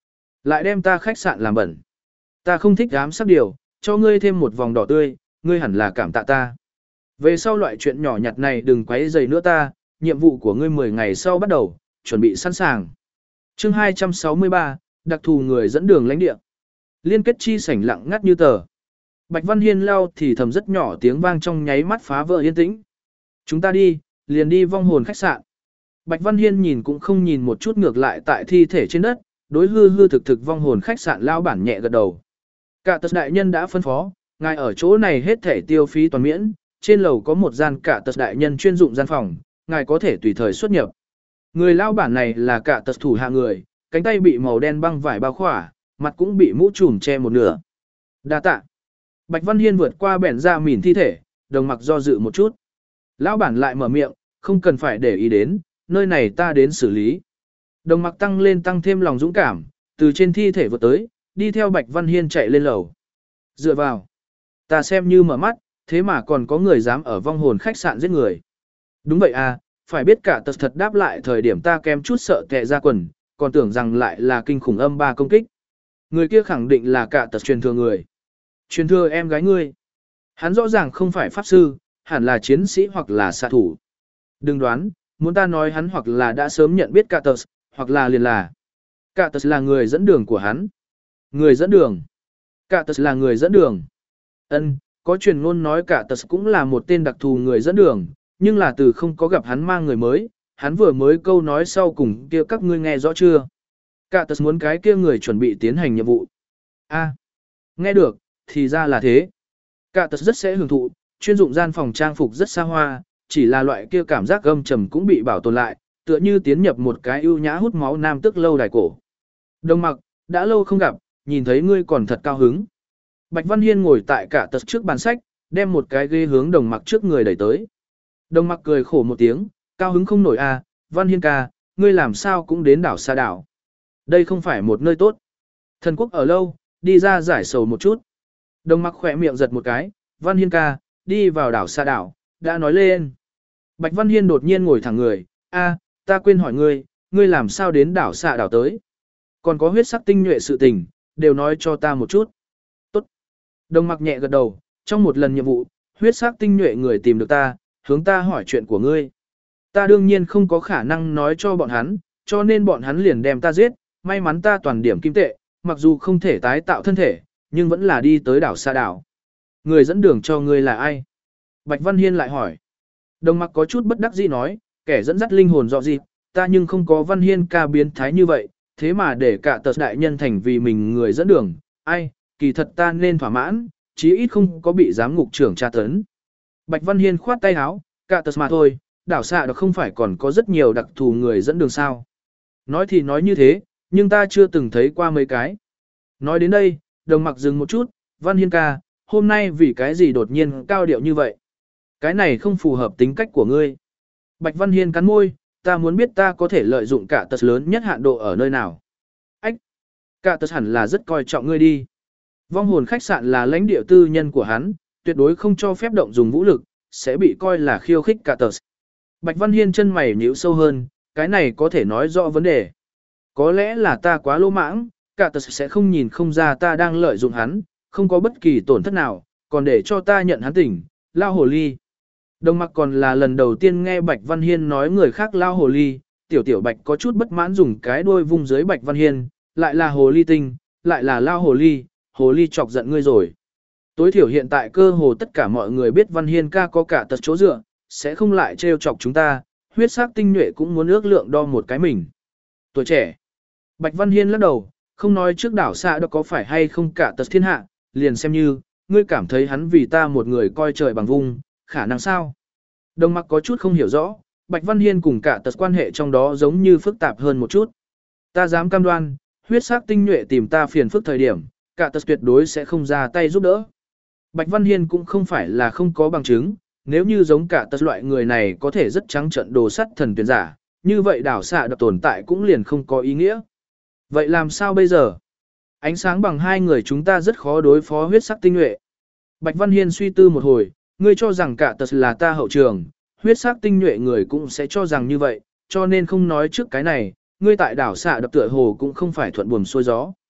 Lại đem ta khách sạn làm bẩn. Ta không thích ám sắc điều, cho ngươi thêm một vòng đỏ tươi, ngươi hẳn là cảm tạ ta. Về sau loại chuyện nhỏ nhặt này đừng quấy rầy nữa ta, nhiệm vụ của ngươi mười ngày sau bắt đầu, chuẩn bị sẵn sàng. Chương hai trăm sáu mươi ba, đặc thù người dẫn đường lãnh địa. Liên kết chi sảnh lặng ngắt như tờ. Bạch Văn Hiên lao thì thầm rất nhỏ tiếng vang trong nháy mắt phá vỡ yên tĩnh. Chúng ta đi, liền đi vong hồn khách sạn. Bạch Văn Hiên nhìn cũng không nhìn một chút ngược lại tại thi thể trên đất, đối hư hư thực thực vong hồn khách sạn lao bản nhẹ gật đầu. Cả tật đại nhân đã phân phó, ngài ở chỗ này hết thể tiêu phí toàn miễn, trên lầu có một gian cả tật đại nhân chuyên dụng gian phòng, ngài có thể tùy thời xuất nhập. Người lao bản này là cả tật thủ hạ người, cánh tay bị màu đen băng vải bao khỏa, mặt cũng bị mũ trùm che một nửa. Đa tạ. Bạch Văn Hiên vượt qua bẻn ra mỉn thi thể, đồng mặc do dự một chút. Lão bản lại mở miệng, không cần phải để ý đến, nơi này ta đến xử lý. Đồng mặc tăng lên tăng thêm lòng dũng cảm, từ trên thi thể vượt tới, đi theo Bạch Văn Hiên chạy lên lầu. Dựa vào. Ta xem như mở mắt, thế mà còn có người dám ở vong hồn khách sạn giết người. Đúng vậy à, phải biết cả tật thật đáp lại thời điểm ta kém chút sợ tệ ra quần, còn tưởng rằng lại là kinh khủng âm ba công kích. Người kia khẳng định là cả tật truyền thừa người. Truyền thừa em gái ngươi. Hắn rõ ràng không phải pháp sư, hẳn là chiến sĩ hoặc là xạ thủ. Đừng đoán, muốn ta nói hắn hoặc là đã sớm nhận biết cả tật, hoặc là liền là. Cả tật là người dẫn đường của hắn. Người dẫn đường. Cả tật là người dẫn đường. Ân, có truyền ngôn nói cả tật cũng là một tên đặc thù người dẫn đường, nhưng là từ không có gặp hắn mang người mới, hắn vừa mới câu nói sau cùng kia các ngươi nghe rõ chưa? Cả tật muốn cái kia người chuẩn bị tiến hành nhiệm vụ. A, nghe được, thì ra là thế. Cả tật rất sẽ hưởng thụ, chuyên dụng gian phòng trang phục rất xa hoa, chỉ là loại kia cảm giác gâm trầm cũng bị bảo tồn lại, tựa như tiến nhập một cái ưu nhã hút máu nam tức lâu đài cổ. Đồng mặc, đã lâu không gặp, nhìn thấy ngươi còn thật cao hứng. Bạch Văn Hiên ngồi tại cả tật trước bàn sách, đem một cái ghế hướng đồng mặc trước người đẩy tới. Đồng mặc cười khổ một tiếng, cao hứng không nổi à, Văn Hiên ca, ngươi làm sao cũng đến đảo xa đảo. Đây không phải một nơi tốt. Thần quốc ở lâu, đi ra giải sầu một chút. Đồng mặc khỏe miệng giật một cái, Văn Hiên ca, đi vào đảo xa đảo, đã nói lên. Bạch Văn Hiên đột nhiên ngồi thẳng người, a, ta quên hỏi ngươi, ngươi làm sao đến đảo xa đảo tới. Còn có huyết sắc tinh nhuệ sự tình, đều nói cho ta một chút. Tốt. Đồng mặc nhẹ gật đầu, trong một lần nhiệm vụ, huyết sắc tinh nhuệ người tìm được ta, hướng ta hỏi chuyện của ngươi. Ta đương nhiên không có khả năng nói cho bọn hắn, cho nên bọn hắn liền đem ta giết, may mắn ta toàn điểm kim tệ, mặc dù không thể tái tạo thân thể, nhưng vẫn là đi tới đảo xa đảo. Người dẫn đường cho ngươi là ai? Bạch Văn Hiên lại hỏi. Đồng mặc có chút bất đắc dĩ nói, kẻ dẫn dắt linh hồn dọ dịp, ta nhưng không có Văn Hiên ca biến thái như vậy, thế mà để cả tật đại nhân thành vì mình người dẫn đường, ai, kỳ thật ta nên thỏa mãn, chí ít không có bị giám ngục trưởng tra tấn. Bạch Văn Hiên khoát tay áo, cả tật mà thôi, đảo xạ đó không phải còn có rất nhiều đặc thù người dẫn đường sao. Nói thì nói như thế, nhưng ta chưa từng thấy qua mấy cái. Nói đến đây, đồng mặc dừng một chút, Văn Hiên ca, hôm nay vì cái gì đột nhiên cao điệu như vậy? Cái này không phù hợp tính cách của ngươi. Bạch Văn Hiên cắn môi, ta muốn biết ta có thể lợi dụng cả tật lớn nhất hạn độ ở nơi nào. Ách! Cả tật hẳn là rất coi trọng ngươi đi. Vong hồn khách sạn là lãnh địa tư nhân của hắn, tuyệt đối không cho phép động dùng vũ lực, sẽ bị coi là khiêu khích cả tật. Bạch Văn Hiên chân mày nhíu sâu hơn, cái này có thể nói rõ vấn đề. Có lẽ là ta quá lỗ mãng, cả tật sẽ không nhìn không ra ta đang lợi dụng hắn, không có bất kỳ tổn thất nào, còn để cho ta nhận hắn tỉnh, lao hồ ly. Đồng mặc còn là lần đầu tiên nghe Bạch Văn Hiên nói người khác lao hồ ly, tiểu tiểu Bạch có chút bất mãn dùng cái đuôi vung dưới Bạch Văn Hiên, lại là hồ ly tinh, lại là lao hồ ly, hồ ly chọc giận ngươi rồi. Tối thiểu hiện tại cơ hồ tất cả mọi người biết Văn Hiên ca có cả tật chỗ dựa, sẽ không lại trêu chọc chúng ta, huyết sắc tinh nhuệ cũng muốn ước lượng đo một cái mình. Tuổi trẻ. Bạch Văn Hiên lắc đầu, không nói trước đảo xa đó có phải hay không cả tật thiên hạ, liền xem như, ngươi cảm thấy hắn vì ta một người coi trời bằng vung, khả năng sao? Đồng mặc có chút không hiểu rõ, Bạch Văn Hiên cùng cả tật quan hệ trong đó giống như phức tạp hơn một chút. Ta dám cam đoan, huyết sắc tinh nhuệ tìm ta phiền phức thời điểm, cả tật tuyệt đối sẽ không ra tay giúp đỡ. Bạch Văn Hiên cũng không phải là không có bằng chứng, nếu như giống cả tật loại người này có thể rất trắng trợn đồ sắt thần tuyển giả, như vậy đảo xạ đập tồn tại cũng liền không có ý nghĩa. Vậy làm sao bây giờ? Ánh sáng bằng hai người chúng ta rất khó đối phó huyết sắc tinh nhuệ. Bạch Văn Hiên suy tư một hồi, ngươi cho rằng cả tật là ta hậu trường, huyết sắc tinh nhuệ người cũng sẽ cho rằng như vậy, cho nên không nói trước cái này, ngươi tại đảo xạ đập tựa hồ cũng không phải thuận buồm xuôi gió.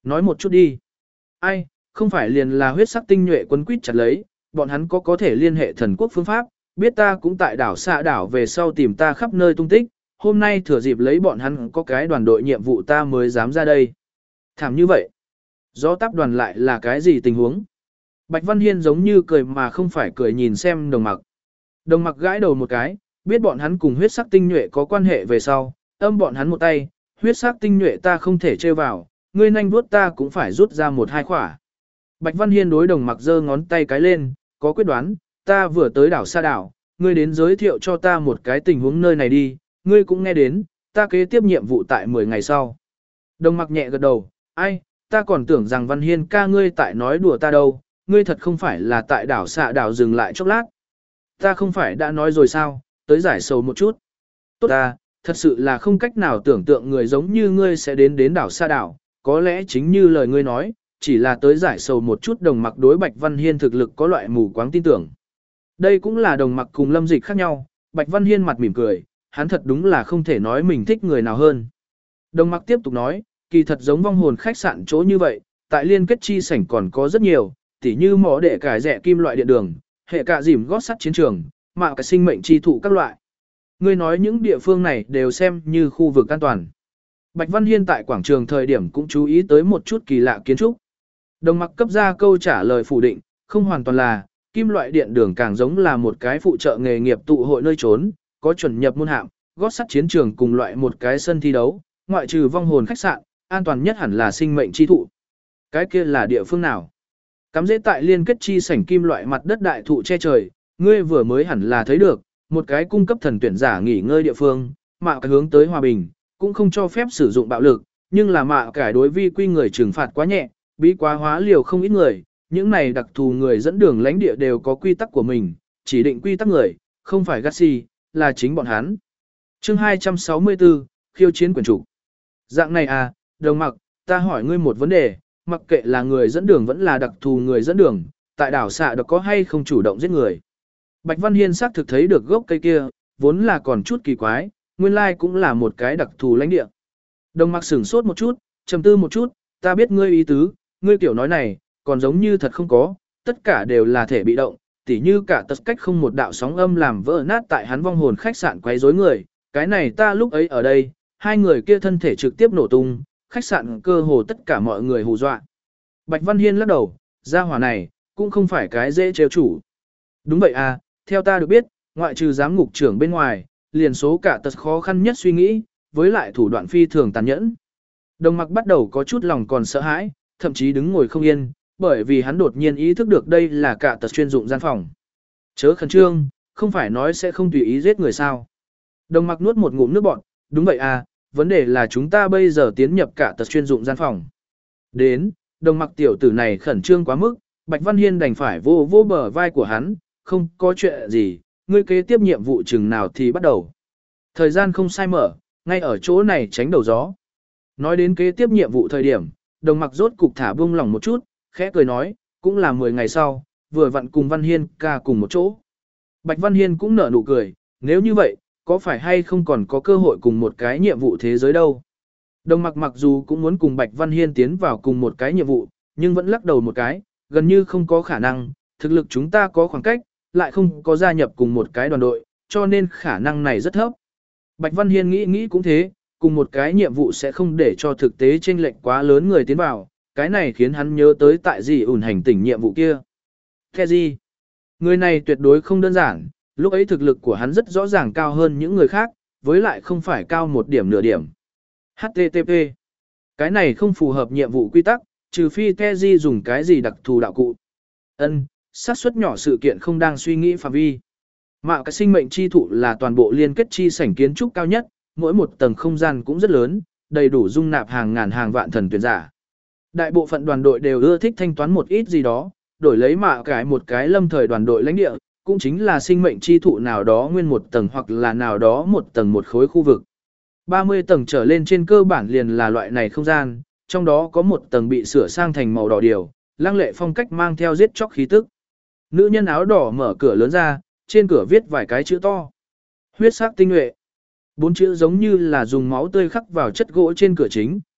Nói một chút đi. Ai, không phải liền là huyết sắc tinh nhuệ quấn quýt chặt lấy, bọn hắn có có thể liên hệ thần quốc phương pháp, biết ta cũng tại đảo xạ đảo về sau tìm ta khắp nơi tung tích, hôm nay thừa dịp lấy bọn hắn có cái đoàn đội nhiệm vụ ta mới dám ra đây. Thảm như vậy. Gió táp đoàn lại là cái gì tình huống? Bạch Văn Hiên giống như cười mà không phải cười nhìn xem đồng mặc. Đồng mặc gãi đầu một cái, biết bọn hắn cùng huyết sắc tinh nhuệ có quan hệ về sau, âm bọn hắn một tay, huyết sắc tinh nhuệ ta không thể trêu vào, ngươi nhanh vuốt ta cũng phải rút ra một hai khỏa. Bạch Văn Hiên đối đồng mặc giơ ngón tay cái lên, có quyết đoán, ta vừa tới đảo xa đảo, ngươi đến giới thiệu cho ta một cái tình huống nơi này đi, ngươi cũng nghe đến, ta kế tiếp nhiệm vụ tại mười ngày sau. Đồng mặc nhẹ gật đầu, ai, ta còn tưởng rằng Văn Hiên ca ngươi tại nói đùa ta đâu, ngươi thật không phải là tại đảo xạ đảo dừng lại chốc lát. Ta không phải đã nói rồi sao, tới giải sầu một chút. Tốt ta, thật sự là không cách nào tưởng tượng người giống như ngươi sẽ đến đến đảo xa đảo, có lẽ chính như lời ngươi nói, chỉ là tới giải sầu một chút đồng mặc đối Bạch Văn Hiên thực lực có loại mù quáng tin tưởng. Đây cũng là đồng mặc cùng Lâm Dịch khác nhau, Bạch Văn Hiên mặt mỉm cười, hắn thật đúng là không thể nói mình thích người nào hơn. Đồng mặc tiếp tục nói, kỳ thật giống vong hồn khách sạn chỗ như vậy, tại liên kết chi sảnh còn có rất nhiều, tỉ như mỏ để cải rẻ kim loại điện đường, hệ cạ dìm gót sắt chiến trường, mạ cả sinh mệnh chi thụ các loại. Ngươi nói những địa phương này đều xem như khu vực an toàn. Bạch Văn Hiên tại quảng trường thời điểm cũng chú ý tới một chút kỳ lạ kiến trúc. Đồng mặc cấp ra câu trả lời phủ định, không hoàn toàn là, kim loại điện đường càng giống là một cái phụ trợ nghề nghiệp tụ hội nơi trốn, có chuẩn nhập môn hạng, gót sắt chiến trường cùng loại một cái sân thi đấu, ngoại trừ vong hồn khách sạn, an toàn nhất hẳn là sinh mệnh chi thụ. Cái kia là địa phương nào? Cắm dễ tại liên kết chi sảnh kim loại mặt đất đại thụ che trời, ngươi vừa mới hẳn là thấy được, một cái cung cấp thần tuyển giả nghỉ ngơi địa phương, mạ cái hướng tới hòa bình, cũng không cho phép sử dụng bạo lực, nhưng là mạ cải đối vi quy người trừng phạt quá nhẹ, bí quá hóa liều không ít người, những này đặc thù người dẫn đường lãnh địa đều có quy tắc của mình, chỉ định quy tắc người, không phải Gassi, là chính bọn hắn. Chương hai trăm sáu mươi tư, khiêu chiến quyền chủ. Dạng này à, đồng mặc, ta hỏi ngươi một vấn đề, mặc kệ là người dẫn đường vẫn là đặc thù người dẫn đường, tại đảo xạ được có hay không chủ động giết người. Bạch Văn Hiên xác thực thấy được gốc cây kia, vốn là còn chút kỳ quái, nguyên lai cũng là một cái đặc thù lãnh địa. Đồng mặc sửng sốt một chút, trầm tư một chút, ta biết ngươi ý tứ, ngươi kiểu nói này, còn giống như thật không có, tất cả đều là thể bị động, tỉ như cả tật cách không một đạo sóng âm làm vỡ nát tại hắn vong hồn khách sạn quấy rối người, cái này ta lúc ấy ở đây, hai người kia thân thể trực tiếp nổ tung, khách sạn cơ hồ tất cả mọi người hù dọa. Bạch Văn Hiên lắc đầu, gia hỏa này, cũng không phải cái dễ trêu chủ. Đúng vậy à, theo ta được biết, ngoại trừ giám ngục trưởng bên ngoài, liền số cả tật khó khăn nhất suy nghĩ, với lại thủ đoạn phi thường tàn nhẫn. Đồng mặc bắt đầu có chút lòng còn sợ hãi, thậm chí đứng ngồi không yên, bởi vì hắn đột nhiên ý thức được đây là cả tật chuyên dụng gian phòng. Chớ khẩn trương, không phải nói sẽ không tùy ý giết người sao. Đồng mặc nuốt một ngụm nước bọt, đúng vậy à, vấn đề là chúng ta bây giờ tiến nhập cả tật chuyên dụng gian phòng. Đến, đồng mặc tiểu tử này khẩn trương quá mức, Bạch Văn Hiên đành phải vô vô bờ vai của hắn, không có chuyện gì, ngươi kế tiếp nhiệm vụ chừng nào thì bắt đầu. Thời gian không sai mở, ngay ở chỗ này tránh đầu gió. Nói đến kế tiếp nhiệm vụ thời điểm, đồng mặc rốt cục thả buông lỏng một chút, khẽ cười nói, cũng là mười ngày sau, vừa vặn cùng Văn Hiên ca cùng một chỗ. Bạch Văn Hiên cũng nở nụ cười, nếu như vậy, có phải hay không còn có cơ hội cùng một cái nhiệm vụ thế giới đâu. Đồng mặc mặc dù cũng muốn cùng Bạch Văn Hiên tiến vào cùng một cái nhiệm vụ, nhưng vẫn lắc đầu một cái, gần như không có khả năng, thực lực chúng ta có khoảng cách, lại không có gia nhập cùng một cái đoàn đội, cho nên khả năng này rất thấp. Bạch Văn Hiên nghĩ nghĩ cũng thế, cùng một cái nhiệm vụ sẽ không để cho thực tế chênh lệch quá lớn người tiến vào, cái này khiến hắn nhớ tới tại gì ủn hành tỉnh nhiệm vụ kia. Thế gì? Người này tuyệt đối không đơn giản, lúc ấy thực lực của hắn rất rõ ràng cao hơn những người khác, với lại không phải cao một điểm nửa điểm. hát tê tê pê. Cái này không phù hợp nhiệm vụ quy tắc, trừ phi Teji dùng cái gì đặc thù đạo cụ. Ân, xác suất nhỏ sự kiện không đang suy nghĩ phạm vi. Mạ cái sinh mệnh chi thụ là toàn bộ liên kết chi sảnh kiến trúc cao nhất, mỗi một tầng không gian cũng rất lớn, đầy đủ dung nạp hàng ngàn hàng vạn thần tuyển giả. Đại bộ phận đoàn đội đều ưa thích thanh toán một ít gì đó, đổi lấy mạ cái một cái lâm thời đoàn đội lãnh địa, cũng chính là sinh mệnh chi thụ nào đó nguyên một tầng hoặc là nào đó một tầng một khối khu vực. ba mươi tầng trở lên trên cơ bản liền là loại này không gian, trong đó có một tầng bị sửa sang thành màu đỏ điều, lăng lệ phong cách mang theo giết chóc khí tức. Nữ nhân áo đỏ mở cửa lớn ra, trên cửa viết vài cái chữ to. Huyết sắc tinh nhuệ. Bốn chữ giống như là dùng máu tươi khắc vào chất gỗ trên cửa chính,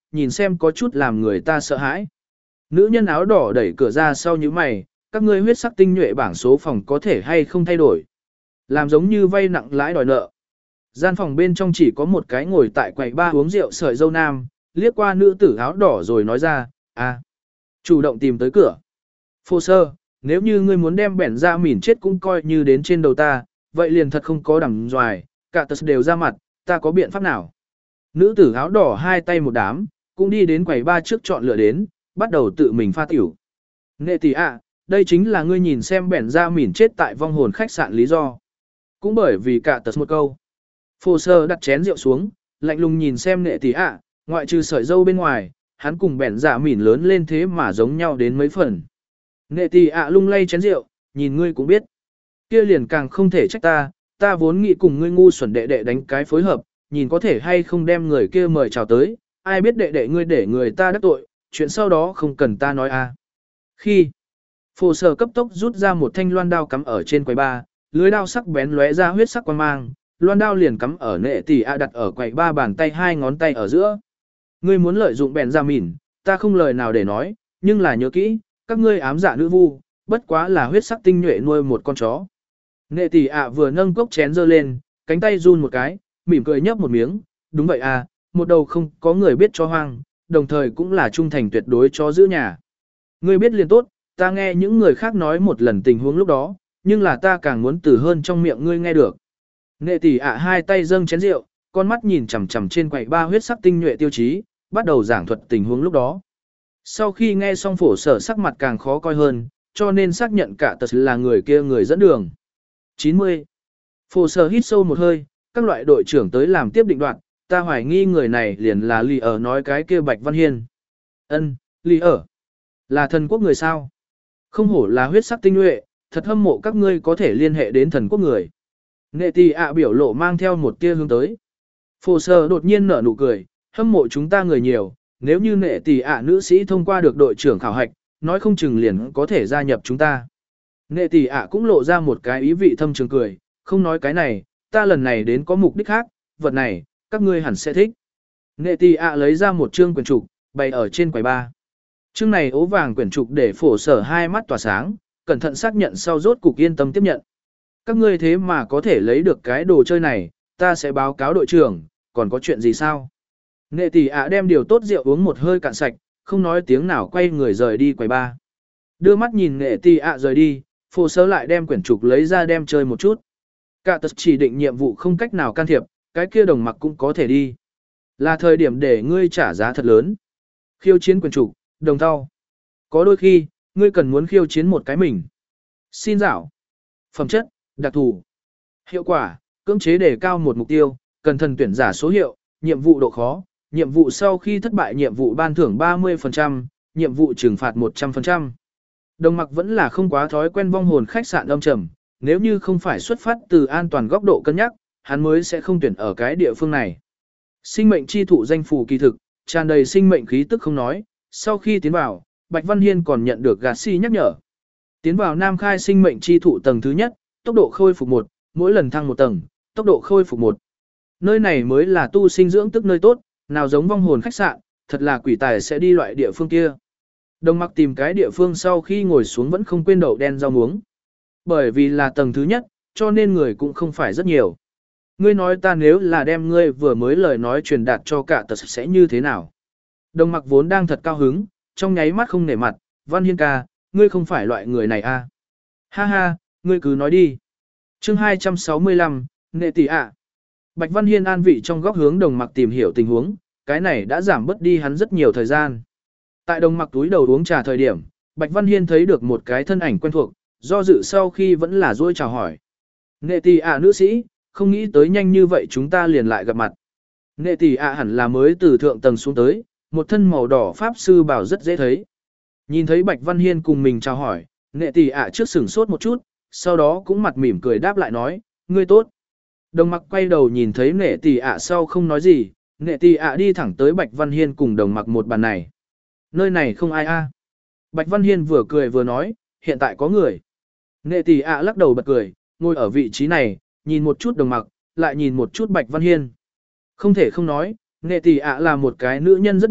nhìn xem có chút làm người ta sợ hãi. Nữ nhân áo đỏ đẩy cửa ra sau như mày, các ngươi huyết sắc tinh nhuệ bảng số phòng có thể hay không thay đổi. Làm giống như vay nặng lãi đòi nợ. Gian phòng bên trong chỉ có một cái ngồi tại quầy ba uống rượu sợi dâu nam, liếc qua nữ tử áo đỏ rồi nói ra, à, chủ động tìm tới cửa. Phô sơ, nếu như ngươi muốn đem bẻn ra mỉn chết cũng coi như đến trên đầu ta, vậy liền thật không có đằng doài, cả tật đều ra mặt, ta có biện pháp nào. Nữ tử áo đỏ hai tay một đám, cũng đi đến quầy ba trước chọn lựa đến, bắt đầu tự mình pha tiểu. Nghệ tỷ ạ, đây chính là ngươi nhìn xem bẻn ra mỉn chết tại vong hồn khách sạn lý do. Cũng bởi vì cả tật một câu. Phô sơ đặt chén rượu xuống, lạnh lùng nhìn xem nghệ tỷ ạ, ngoại trừ sợi dâu bên ngoài, hắn cùng bẻn dạ mỉn lớn lên thế mà giống nhau đến mấy phần. Nghệ tỷ ạ lung lay chén rượu, nhìn ngươi cũng biết. Kia liền càng không thể trách ta, ta vốn nghĩ cùng ngươi ngu xuẩn đệ đệ đánh cái phối hợp, nhìn có thể hay không đem người kia mời chào tới, ai biết đệ đệ ngươi để người ta đắc tội, chuyện sau đó không cần ta nói à. Khi phổ sở cấp tốc rút ra một thanh loan đao cắm ở trên quầy ba, lưới đao sắc bén lóe ra huyết sắc quang mang, loan đao liền cắm ở nệ tỷ ạ đặt ở quầy ba bàn tay hai ngón tay ở giữa. Ngươi muốn lợi dụng bèn ra mỉn, ta không lời nào để nói, nhưng là nhớ kỹ, các ngươi ám dạ nữ vu, bất quá là huyết sắc tinh nhuệ nuôi một con chó. Nệ tỷ ạ vừa nâng cốc chén dơ lên, cánh tay run một cái, mỉm cười nhấp một miếng, đúng vậy à, một đầu không có người biết cho hoang, đồng thời cũng là trung thành tuyệt đối cho giữ nhà. Ngươi biết liền tốt, ta nghe những người khác nói một lần tình huống lúc đó, nhưng là ta càng muốn từ hơn trong miệng ngươi nghe được. Nệ tỷ ạ hai tay dâng chén rượu, con mắt nhìn chằm chằm trên quầy ba huyết sắc tinh nhuệ tiêu chí, bắt đầu giảng thuật tình huống lúc đó. Sau khi nghe xong phổ sở sắc mặt càng khó coi hơn, cho nên xác nhận cả tật là người kia người dẫn đường. chín mươi. Phổ sở hít sâu một hơi, các loại đội trưởng tới làm tiếp định đoạt, ta hoài nghi người này liền là Lý ở nói cái kia Bạch Văn Hiên. Ân, Lý ở. Là thần quốc người sao? Không hổ là huyết sắc tinh nhuệ, thật hâm mộ các ngươi có thể liên hệ đến thần quốc người. Nệ tỷ ạ biểu lộ mang theo một tia hướng tới. Phổ sở đột nhiên nở nụ cười, hâm mộ chúng ta người nhiều, nếu như nệ tỷ ạ nữ sĩ thông qua được đội trưởng khảo hạch, nói không chừng liền có thể gia nhập chúng ta. Nệ tỷ ạ cũng lộ ra một cái ý vị thâm trường cười, không nói cái này, ta lần này đến có mục đích khác, vật này, các ngươi hẳn sẽ thích. Nệ tỷ ạ lấy ra một chương quyển trục, bày ở trên quầy ba. Chương này ố vàng quyển trục để phổ sở hai mắt tỏa sáng, cẩn thận xác nhận sau rốt cục yên tâm tiếp nhận. Các ngươi thế mà có thể lấy được cái đồ chơi này, ta sẽ báo cáo đội trưởng, còn có chuyện gì sao? Nệ tỷ ạ đem điều tốt rượu uống một hơi cạn sạch, không nói tiếng nào quay người rời đi quầy ba. Đưa mắt nhìn nệ tỷ ạ rời đi, phổ sở lại đem quyển trục lấy ra đem chơi một chút. Cả tật chỉ định nhiệm vụ không cách nào can thiệp, cái kia đồng mặc cũng có thể đi. Là thời điểm để ngươi trả giá thật lớn. Khiêu chiến quyền trục, đồng thau. Có đôi khi, ngươi cần muốn khiêu chiến một cái mình. Xin dạo. Phẩm chất, đặc thù. Hiệu quả, cưỡng chế đề cao một mục tiêu, cần thần tuyển giả số hiệu, nhiệm vụ độ khó, nhiệm vụ sau khi thất bại nhiệm vụ ban thưởng ba mươi phần trăm, nhiệm vụ trừng phạt một trăm phần trăm. Đồng mặc vẫn là không quá thói quen vong hồn khách sạn âm trầm, nếu như không phải xuất phát từ an toàn góc độ cân nhắc, hắn mới sẽ không tuyển ở cái địa phương này. Sinh mệnh chi thụ danh phù kỳ thực, tràn đầy sinh mệnh khí tức không nói, sau khi tiến vào, Bạch Văn Hiên còn nhận được gạt si nhắc nhở. Tiến vào Nam Khai sinh mệnh chi thụ tầng thứ nhất, tốc độ khôi phục một, mỗi lần thăng một tầng, tốc độ khôi phục một. Nơi này mới là tu sinh dưỡng tức nơi tốt, nào giống vong hồn khách sạn, thật là quỷ tài sẽ đi loại địa phương kia. Đồng mặc tìm cái địa phương sau khi ngồi xuống vẫn không quên đậu đen rau muống. Bởi vì là tầng thứ nhất, cho nên người cũng không phải rất nhiều. Ngươi nói ta nếu là đem ngươi vừa mới lời nói truyền đạt cho cả tật sẽ như thế nào? Đồng mặc vốn đang thật cao hứng, trong nháy mắt không nể mặt, Văn Hiên ca, ngươi không phải loại người này à? Ha ha, ngươi cứ nói đi. Chương hai trăm sáu mươi lăm, nệ tỷ ạ. Bạch Văn Hiên an vị trong góc hướng đồng mặc tìm hiểu tình huống, cái này đã giảm bớt đi hắn rất nhiều thời gian. Tại đồng mặc túi đầu uống trà thời điểm, Bạch Văn Hiên thấy được một cái thân ảnh quen thuộc, do dự sau khi vẫn là dôi chào hỏi. Nệ tỷ ạ nữ sĩ, không nghĩ tới nhanh như vậy chúng ta liền lại gặp mặt. Nệ tỷ ạ hẳn là mới từ thượng tầng xuống tới, một thân màu đỏ pháp sư bảo rất dễ thấy. Nhìn thấy Bạch Văn Hiên cùng mình chào hỏi, nệ tỷ ạ trước sửng sốt một chút, sau đó cũng mặt mỉm cười đáp lại nói, ngươi tốt. Đồng mặc quay đầu nhìn thấy nệ tỷ ạ sau không nói gì, nệ tỷ ạ đi thẳng tới Bạch Văn Hiên cùng đồng mặc một bàn này. Nơi này không ai a. Bạch Văn Hiên vừa cười vừa nói, hiện tại có người. Nệ tỷ ạ lắc đầu bật cười, ngồi ở vị trí này, nhìn một chút đồng mặc, lại nhìn một chút Bạch Văn Hiên. Không thể không nói, nệ tỷ ạ là một cái nữ nhân rất đẹp,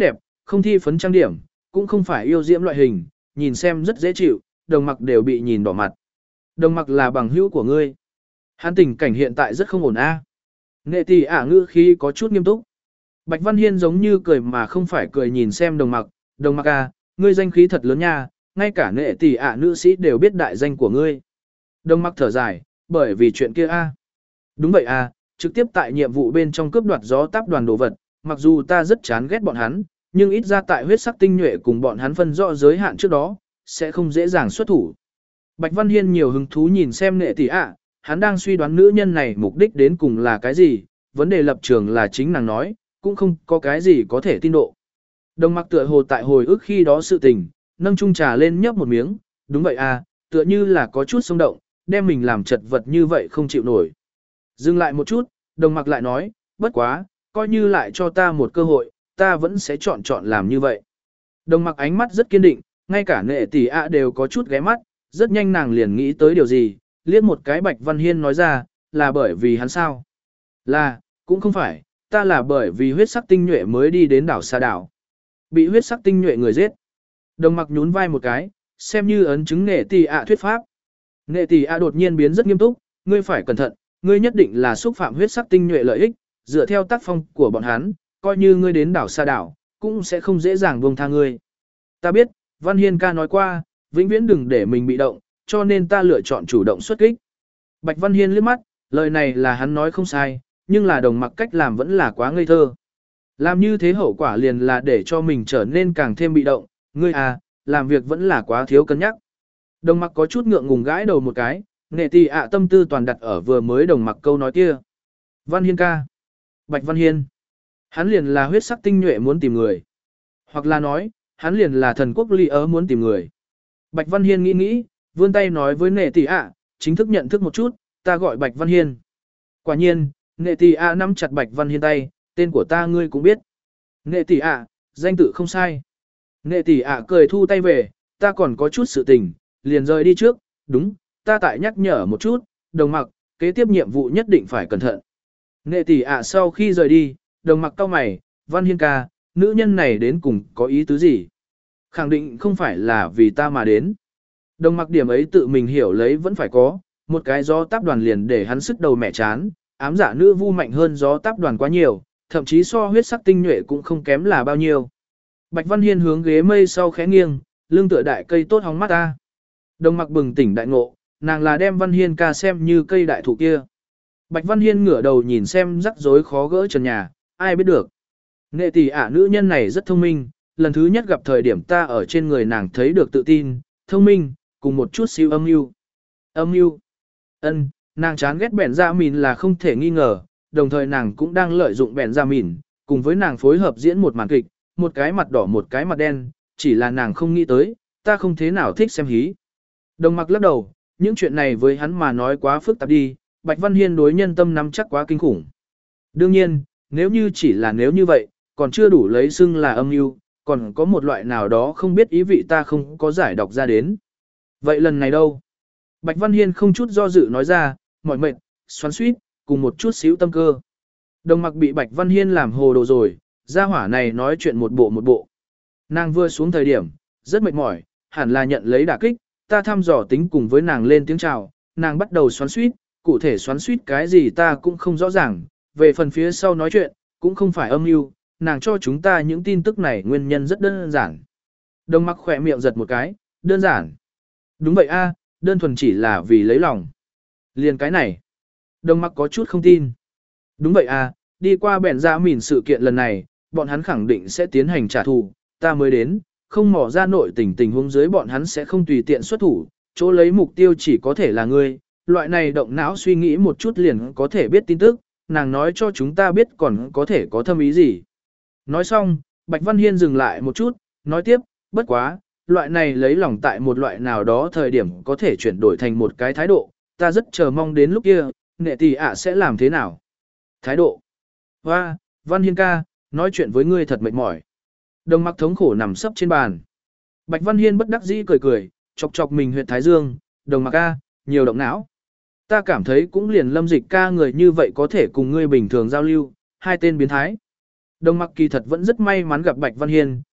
không thi phấn trang điểm, cũng không phải yêu diễm loại hình, nhìn xem rất dễ chịu, đồng mặc đều bị nhìn đỏ mặt. Đồng mặc là bằng hữu của ngươi. Hắn tình cảnh hiện tại rất không ổn a. Nghệ tỷ ả ngữ khí có chút nghiêm túc. Bạch Văn Hiên giống như cười mà không phải cười nhìn xem đồng mặc, đồng mặc à, ngươi danh khí thật lớn nha, ngay cả nghệ tỷ ả nữ sĩ đều biết đại danh của ngươi. Đồng mặc thở dài, bởi vì chuyện kia a. Đúng vậy à, trực tiếp tại nhiệm vụ bên trong cướp đoạt gió táp đoàn đồ vật, mặc dù ta rất chán ghét bọn hắn, nhưng ít ra tại huyết sắc tinh nhuệ cùng bọn hắn phân rõ giới hạn trước đó, sẽ không dễ dàng xuất thủ. Bạch Văn Hiên nhiều hứng thú nhìn xem nghệ tỷ ả, hắn đang suy đoán nữ nhân này mục đích đến cùng là cái gì, vấn đề lập trường là chính nàng nói, cũng không có cái gì có thể tin độ. Đồng mặc tựa hồ tại hồi ức khi đó sự tình, nâng chung trà lên nhấp một miếng, đúng vậy à, tựa như là có chút xung động, đem mình làm chật vật như vậy không chịu nổi. Dừng lại một chút, đồng mặc lại nói, bất quá, coi như lại cho ta một cơ hội, ta vẫn sẽ chọn chọn làm như vậy. Đồng mặc ánh mắt rất kiên định, ngay cả nệ tỷ ạ đều có chút ghé mắt, rất nhanh nàng liền nghĩ tới điều gì, liếc một cái Bạch Văn Hiên nói ra, là bởi vì hắn sao? Là, cũng không phải, ta là bởi vì huyết sắc tinh nhuệ mới đi đến đảo xa đảo. Bị huyết sắc tinh nhuệ người giết. Đồng mặc nhún vai một cái, xem như ấn chứng nghệ tỷ ạ thuyết pháp. Nghệ tỷ ạ đột nhiên biến rất nghiêm túc, ngươi phải cẩn thận, ngươi nhất định là xúc phạm huyết sắc tinh nhuệ lợi ích, dựa theo tác phong của bọn hắn, coi như ngươi đến đảo xa đảo, cũng sẽ không dễ dàng buông tha ngươi. Ta biết, Văn Hiên ca nói qua, vĩnh viễn đừng để mình bị động, cho nên ta lựa chọn chủ động xuất kích. Bạch Văn Hiên liếc mắt, lời này là hắn nói không sai, nhưng là đồng mặc cách làm vẫn là quá ngây thơ. Làm như thế hậu quả liền là để cho mình trở nên càng thêm bị động, ngươi à, làm việc vẫn là quá thiếu cân nhắc. Đồng mặc có chút ngượng ngùng gãi đầu một cái, nệ tỷ ạ tâm tư toàn đặt ở vừa mới đồng mặc câu nói kia. Văn Hiên ca. Bạch Văn Hiên. Hắn liền là huyết sắc tinh nhuệ muốn tìm người. Hoặc là nói, hắn liền là thần quốc ly ớ muốn tìm người. Bạch Văn Hiên nghĩ nghĩ, vươn tay nói với nệ tỷ ạ, chính thức nhận thức một chút, ta gọi Bạch Văn Hiên. Quả nhiên, nệ tỷ ạ nắm chặt Bạch Văn Hiên tay, tên của ta ngươi cũng biết. Nệ tỷ ạ, danh tự không sai. Nệ tỷ ạ cười thu tay về, ta còn có chút sự tình, liền rời đi trước, đúng, ta tại nhắc nhở một chút, đồng mặc, kế tiếp nhiệm vụ nhất định phải cẩn thận. Nệ tỷ ạ sau khi rời đi, đồng mặc cau mày, Văn Hiên ca, nữ nhân này đến cùng có ý tứ gì? Khẳng định không phải là vì ta mà đến. Đồng mặc điểm ấy tự mình hiểu lấy vẫn phải có, một cái gió táp đoàn liền để hắn sức đầu mẹ chán, ám giả nữ vu mạnh hơn gió táp đoàn quá nhiều, thậm chí so huyết sắc tinh nhuệ cũng không kém là bao nhiêu. Bạch Văn Hiên hướng ghế mây sau khẽ nghiêng, lưng tựa đại cây tốt hóng mắt ta. Đồng mặc bừng tỉnh đại ngộ, nàng là đem Văn Hiên ca xem như cây đại thụ kia. Bạch Văn Hiên ngửa đầu nhìn xem rắc rối khó gỡ trần nhà, ai biết được. Nệ tỷ ả nữ nhân này rất thông minh, lần thứ nhất gặp thời điểm ta ở trên người nàng thấy được tự tin, thông minh, cùng một chút siêu âm mưu. Âm mưu. Ân, nàng chán ghét bẻn ra mìn là không thể nghi ngờ, đồng thời nàng cũng đang lợi dụng bẻn ra mìn, cùng với nàng phối hợp diễn một màn kịch, một cái mặt đỏ một cái mặt đen, chỉ là nàng không nghĩ tới, ta không thế nào thích xem hí. Đồng mặc lắc đầu, những chuyện này với hắn mà nói quá phức tạp đi, Bạch Văn Hiên đối nhân tâm nắm chắc quá kinh khủng. Đương nhiên, nếu như chỉ là nếu như vậy, còn chưa đủ lấy xưng là âm mưu, còn có một loại nào đó không biết ý vị ta không có giải đọc ra đến. Vậy lần này đâu? Bạch Văn Hiên không chút do dự nói ra, mỏi mệt, xoắn xuýt, cùng một chút xíu tâm cơ. Đồng mặc bị Bạch Văn Hiên làm hồ đồ rồi, gia hỏa này nói chuyện một bộ một bộ. Nàng vừa xuống thời điểm, rất mệt mỏi, hẳn là nhận lấy đả kích, ta thăm dò tính cùng với nàng lên tiếng chào, nàng bắt đầu xoắn xuýt, cụ thể xoắn xuýt cái gì ta cũng không rõ ràng, về phần phía sau nói chuyện, cũng không phải âm mưu, nàng cho chúng ta những tin tức này nguyên nhân rất đơn giản. Đồng mặc khỏe miệng giật một cái, đơn giản. Đúng vậy a, đơn thuần chỉ là vì lấy lòng. Liền cái này. Đồng mặc có chút không tin. Đúng vậy a, đi qua bèn ra mìn sự kiện lần này, bọn hắn khẳng định sẽ tiến hành trả thù, ta mới đến, không mò ra nội tình tình huống dưới bọn hắn sẽ không tùy tiện xuất thủ, chỗ lấy mục tiêu chỉ có thể là ngươi, loại này động não suy nghĩ một chút liền có thể biết tin tức, nàng nói cho chúng ta biết còn có thể có thâm ý gì. Nói xong, Bạch Văn Hiên dừng lại một chút, nói tiếp, bất quá, loại này lấy lòng tại một loại nào đó thời điểm có thể chuyển đổi thành một cái thái độ, ta rất chờ mong đến lúc kia, nệ tỷ ạ sẽ làm thế nào. Thái độ. Hoa, Văn Hiên ca, nói chuyện với ngươi thật mệt mỏi. Đồng mặc thống khổ nằm sấp trên bàn. Bạch Văn Hiên bất đắc dĩ cười cười, chọc chọc mình huyệt thái dương, đồng mặc ca, nhiều động não. Ta cảm thấy cũng liền lâm dịch ca người như vậy có thể cùng ngươi bình thường giao lưu, hai tên biến thái. Đồng mặc kỳ thật vẫn rất may mắn gặp Bạch Văn Hiên,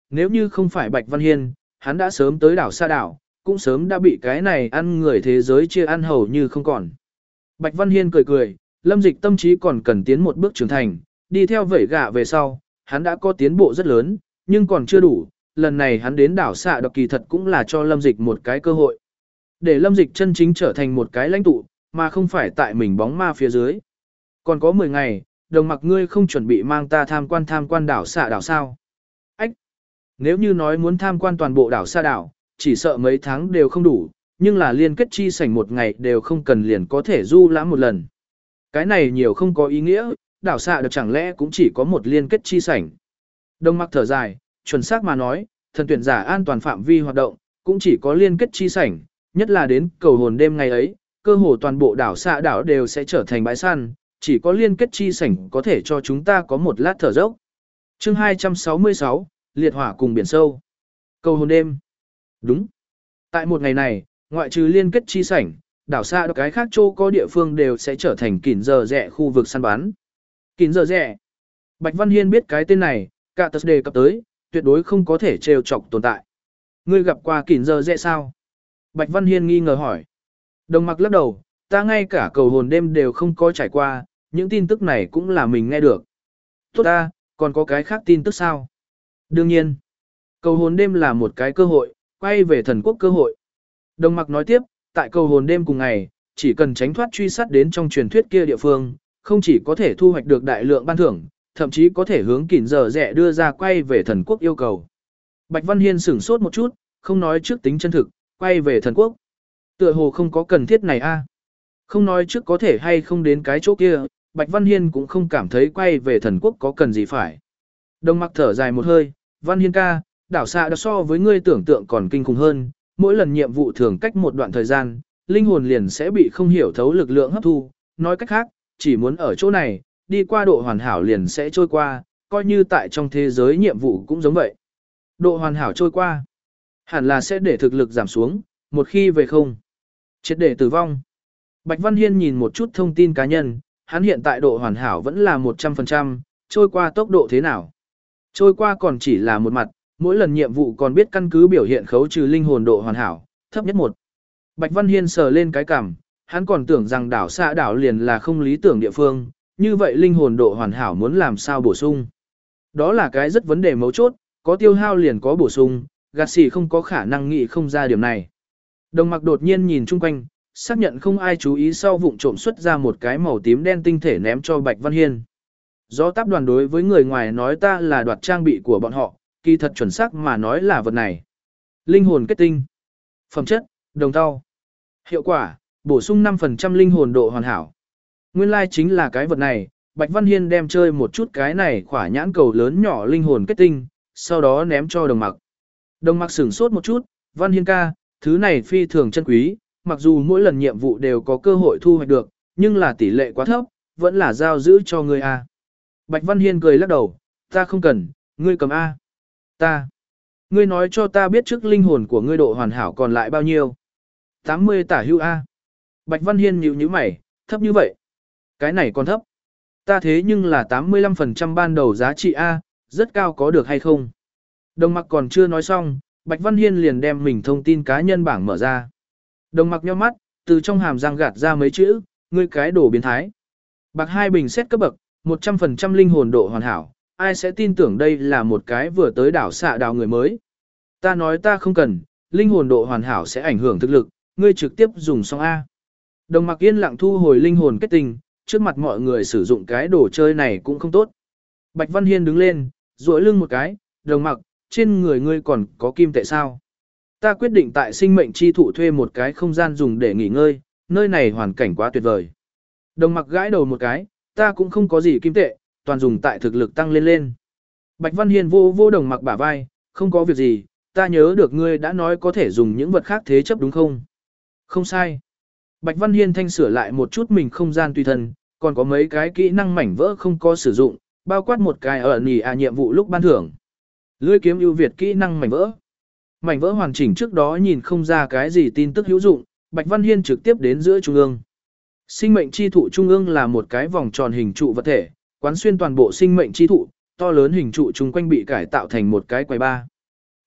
nếu như không phải Bạch Văn Hiên, hắn đã sớm tới đảo xa đảo, cũng sớm đã bị cái này ăn người thế giới chia ăn hầu như không còn. Bạch Văn Hiên cười cười, Lâm Dịch tâm trí còn cần tiến một bước trưởng thành, đi theo vẩy gạ về sau, hắn đã có tiến bộ rất lớn, nhưng còn chưa đủ, lần này hắn đến đảo xạ độc kỳ thật cũng là cho Lâm Dịch một cái cơ hội. Để Lâm Dịch chân chính trở thành một cái lãnh tụ, mà không phải tại mình bóng ma phía dưới. Còn có mười ngày, Đồng Mặc ngươi không chuẩn bị mang ta tham quan tham quan đảo xạ đảo sao? Ách! Nếu như nói muốn tham quan toàn bộ đảo xạ đảo, chỉ sợ mấy tháng đều không đủ, nhưng là liên kết chi sảnh một ngày đều không cần liền có thể du lãm một lần. Cái này nhiều không có ý nghĩa, đảo xạ được chẳng lẽ cũng chỉ có một liên kết chi sảnh. Đồng Mặc thở dài, chuẩn xác mà nói, thần tuyển giả an toàn phạm vi hoạt động, cũng chỉ có liên kết chi sảnh, nhất là đến cầu hồn đêm ngày ấy, cơ hồ toàn bộ đảo xạ đảo đều sẽ trở thành bãi săn, chỉ có liên kết chi sảnh có thể cho chúng ta có một lát thở dốc. Chương hai trăm sáu mươi sáu, liệt hỏa cùng biển sâu. Cầu hồn đêm. Đúng. Tại một ngày này, ngoại trừ liên kết chi sảnh, đảo xa cái khác chỗ có địa phương đều sẽ trở thành kỉn giờ rẻ khu vực săn bắn. Kỉn giờ rẻ. Bạch Văn Hiên biết cái tên này, cả tật đề cập tới, tuyệt đối không có thể trêu chọc tồn tại. Ngươi gặp qua kỉn giờ rẻ sao? Bạch Văn Hiên nghi ngờ hỏi. Đồng Mặc lắc đầu, ta ngay cả cầu hồn đêm đều không có trải qua, những tin tức này cũng là mình nghe được. Tốt ta, còn có cái khác tin tức sao? Đương nhiên, cầu hồn đêm là một cái cơ hội, quay về thần quốc cơ hội. Đồng Mặc nói tiếp, tại cầu hồn đêm cùng ngày, chỉ cần tránh thoát truy sát đến trong truyền thuyết kia địa phương, không chỉ có thể thu hoạch được đại lượng ban thưởng, thậm chí có thể hướng kỉn giờ rẻ đưa ra quay về thần quốc yêu cầu. Bạch Văn Hiên sửng sốt một chút, không nói trước tính chân thực, quay về thần quốc. Tựa hồ không có cần thiết này a. Không nói trước có thể hay không đến cái chỗ kia, Bạch Văn Hiên cũng không cảm thấy quay về thần quốc có cần gì phải. Đồng Mặc thở dài một hơi, Văn Hiên ca, đảo xạ đã so với ngươi tưởng tượng còn kinh khủng hơn, mỗi lần nhiệm vụ thường cách một đoạn thời gian, linh hồn liền sẽ bị không hiểu thấu lực lượng hấp thu, nói cách khác, chỉ muốn ở chỗ này, đi qua độ hoàn hảo liền sẽ trôi qua, coi như tại trong thế giới nhiệm vụ cũng giống vậy. Độ hoàn hảo trôi qua, hẳn là sẽ để thực lực giảm xuống, một khi về không, triệt để tử vong. Bạch Văn Hiên nhìn một chút thông tin cá nhân, hắn hiện tại độ hoàn hảo vẫn là một trăm phần trăm, trôi qua tốc độ thế nào? Trôi qua còn chỉ là một mặt, mỗi lần nhiệm vụ còn biết căn cứ biểu hiện khấu trừ linh hồn độ hoàn hảo, thấp nhất một. Bạch Văn Hiên sờ lên cái cằm, hắn còn tưởng rằng đảo xạ đảo liền là không lý tưởng địa phương, như vậy linh hồn độ hoàn hảo muốn làm sao bổ sung. Đó là cái rất vấn đề mấu chốt, có tiêu hao liền có bổ sung, gạt xì không có khả năng nghĩ không ra điểm này. Đồng Mặc đột nhiên nhìn chung quanh, xác nhận không ai chú ý sau vụng trộm xuất ra một cái màu tím đen tinh thể ném cho Bạch Văn Hiên. Do táp đoàn đối với người ngoài nói ta là đoạt trang bị của bọn họ, kỳ thật chuẩn xác mà nói là vật này. Linh hồn kết tinh. Phẩm chất, đồng tao. Hiệu quả, bổ sung năm phần trăm linh hồn độ hoàn hảo. Nguyên lai like chính là cái vật này, Bạch Văn Hiên đem chơi một chút cái này khỏa nhãn cầu lớn nhỏ linh hồn kết tinh, sau đó ném cho Đồng Mặc. Đồng Mặc sửng sốt một chút, Văn Hiên ca, thứ này phi thường chân quý, mặc dù mỗi lần nhiệm vụ đều có cơ hội thu hoạch được, nhưng là tỷ lệ quá thấp, vẫn là giao giữ cho ngươi a. Bạch Văn Hiên cười lắc đầu, ta không cần, ngươi cầm a. Ta. Ngươi nói cho ta biết trước linh hồn của ngươi độ hoàn hảo còn lại bao nhiêu. tám mươi tả hữu a. Bạch Văn Hiên nhíu nhíu mày, thấp như vậy. Cái này còn thấp. Ta thế nhưng là tám mươi lăm phần trăm ban đầu giá trị a, rất cao có được hay không? Đồng Mặc còn chưa nói xong, Bạch Văn Hiên liền đem mình thông tin cá nhân bảng mở ra. Đồng Mặc nhíu mắt, từ trong hàm răng gạt ra mấy chữ, ngươi cái đồ biến thái. Bạc hai bình xét cấp bậc, một trăm phần trăm linh hồn độ hoàn hảo, ai sẽ tin tưởng đây là một cái vừa tới đảo xạ đào người mới. Ta nói ta không cần, linh hồn độ hoàn hảo sẽ ảnh hưởng thực lực, ngươi trực tiếp dùng xong A. Đồng Mặc yên lặng thu hồi linh hồn kết tinh, trước mặt mọi người sử dụng cái đồ chơi này cũng không tốt. Bạch Văn Hiên đứng lên, duỗi lưng một cái, Đồng Mặc, trên người ngươi còn có kim tệ sao? Ta quyết định tại sinh mệnh chi thụ thuê một cái không gian dùng để nghỉ ngơi, nơi này hoàn cảnh quá tuyệt vời. Đồng Mặc gãi đầu một cái, ta cũng không có gì kim tệ, toàn dùng tại thực lực tăng lên lên. Bạch Văn Hiên vô vô Đồng Mặc bả vai, không có việc gì, ta nhớ được ngươi đã nói có thể dùng những vật khác thế chấp đúng không? Không sai. Bạch Văn Hiên thanh sửa lại một chút mình không gian tùy thân, còn có mấy cái kỹ năng mảnh vỡ không có sử dụng, bao quát một cái ở nỉ à nhiệm vụ lúc ban thưởng. Lưỡi kiếm ưu việt kỹ năng mảnh vỡ. Mảnh vỡ hoàn chỉnh trước đó nhìn không ra cái gì tin tức hữu dụng, Bạch Văn Hiên trực tiếp đến giữa trung ương. Sinh mệnh chi thụ trung ương là một cái vòng tròn hình trụ vật thể, quán xuyên toàn bộ sinh mệnh chi thụ, to lớn hình trụ chung quanh bị cải tạo thành một cái quầy ba.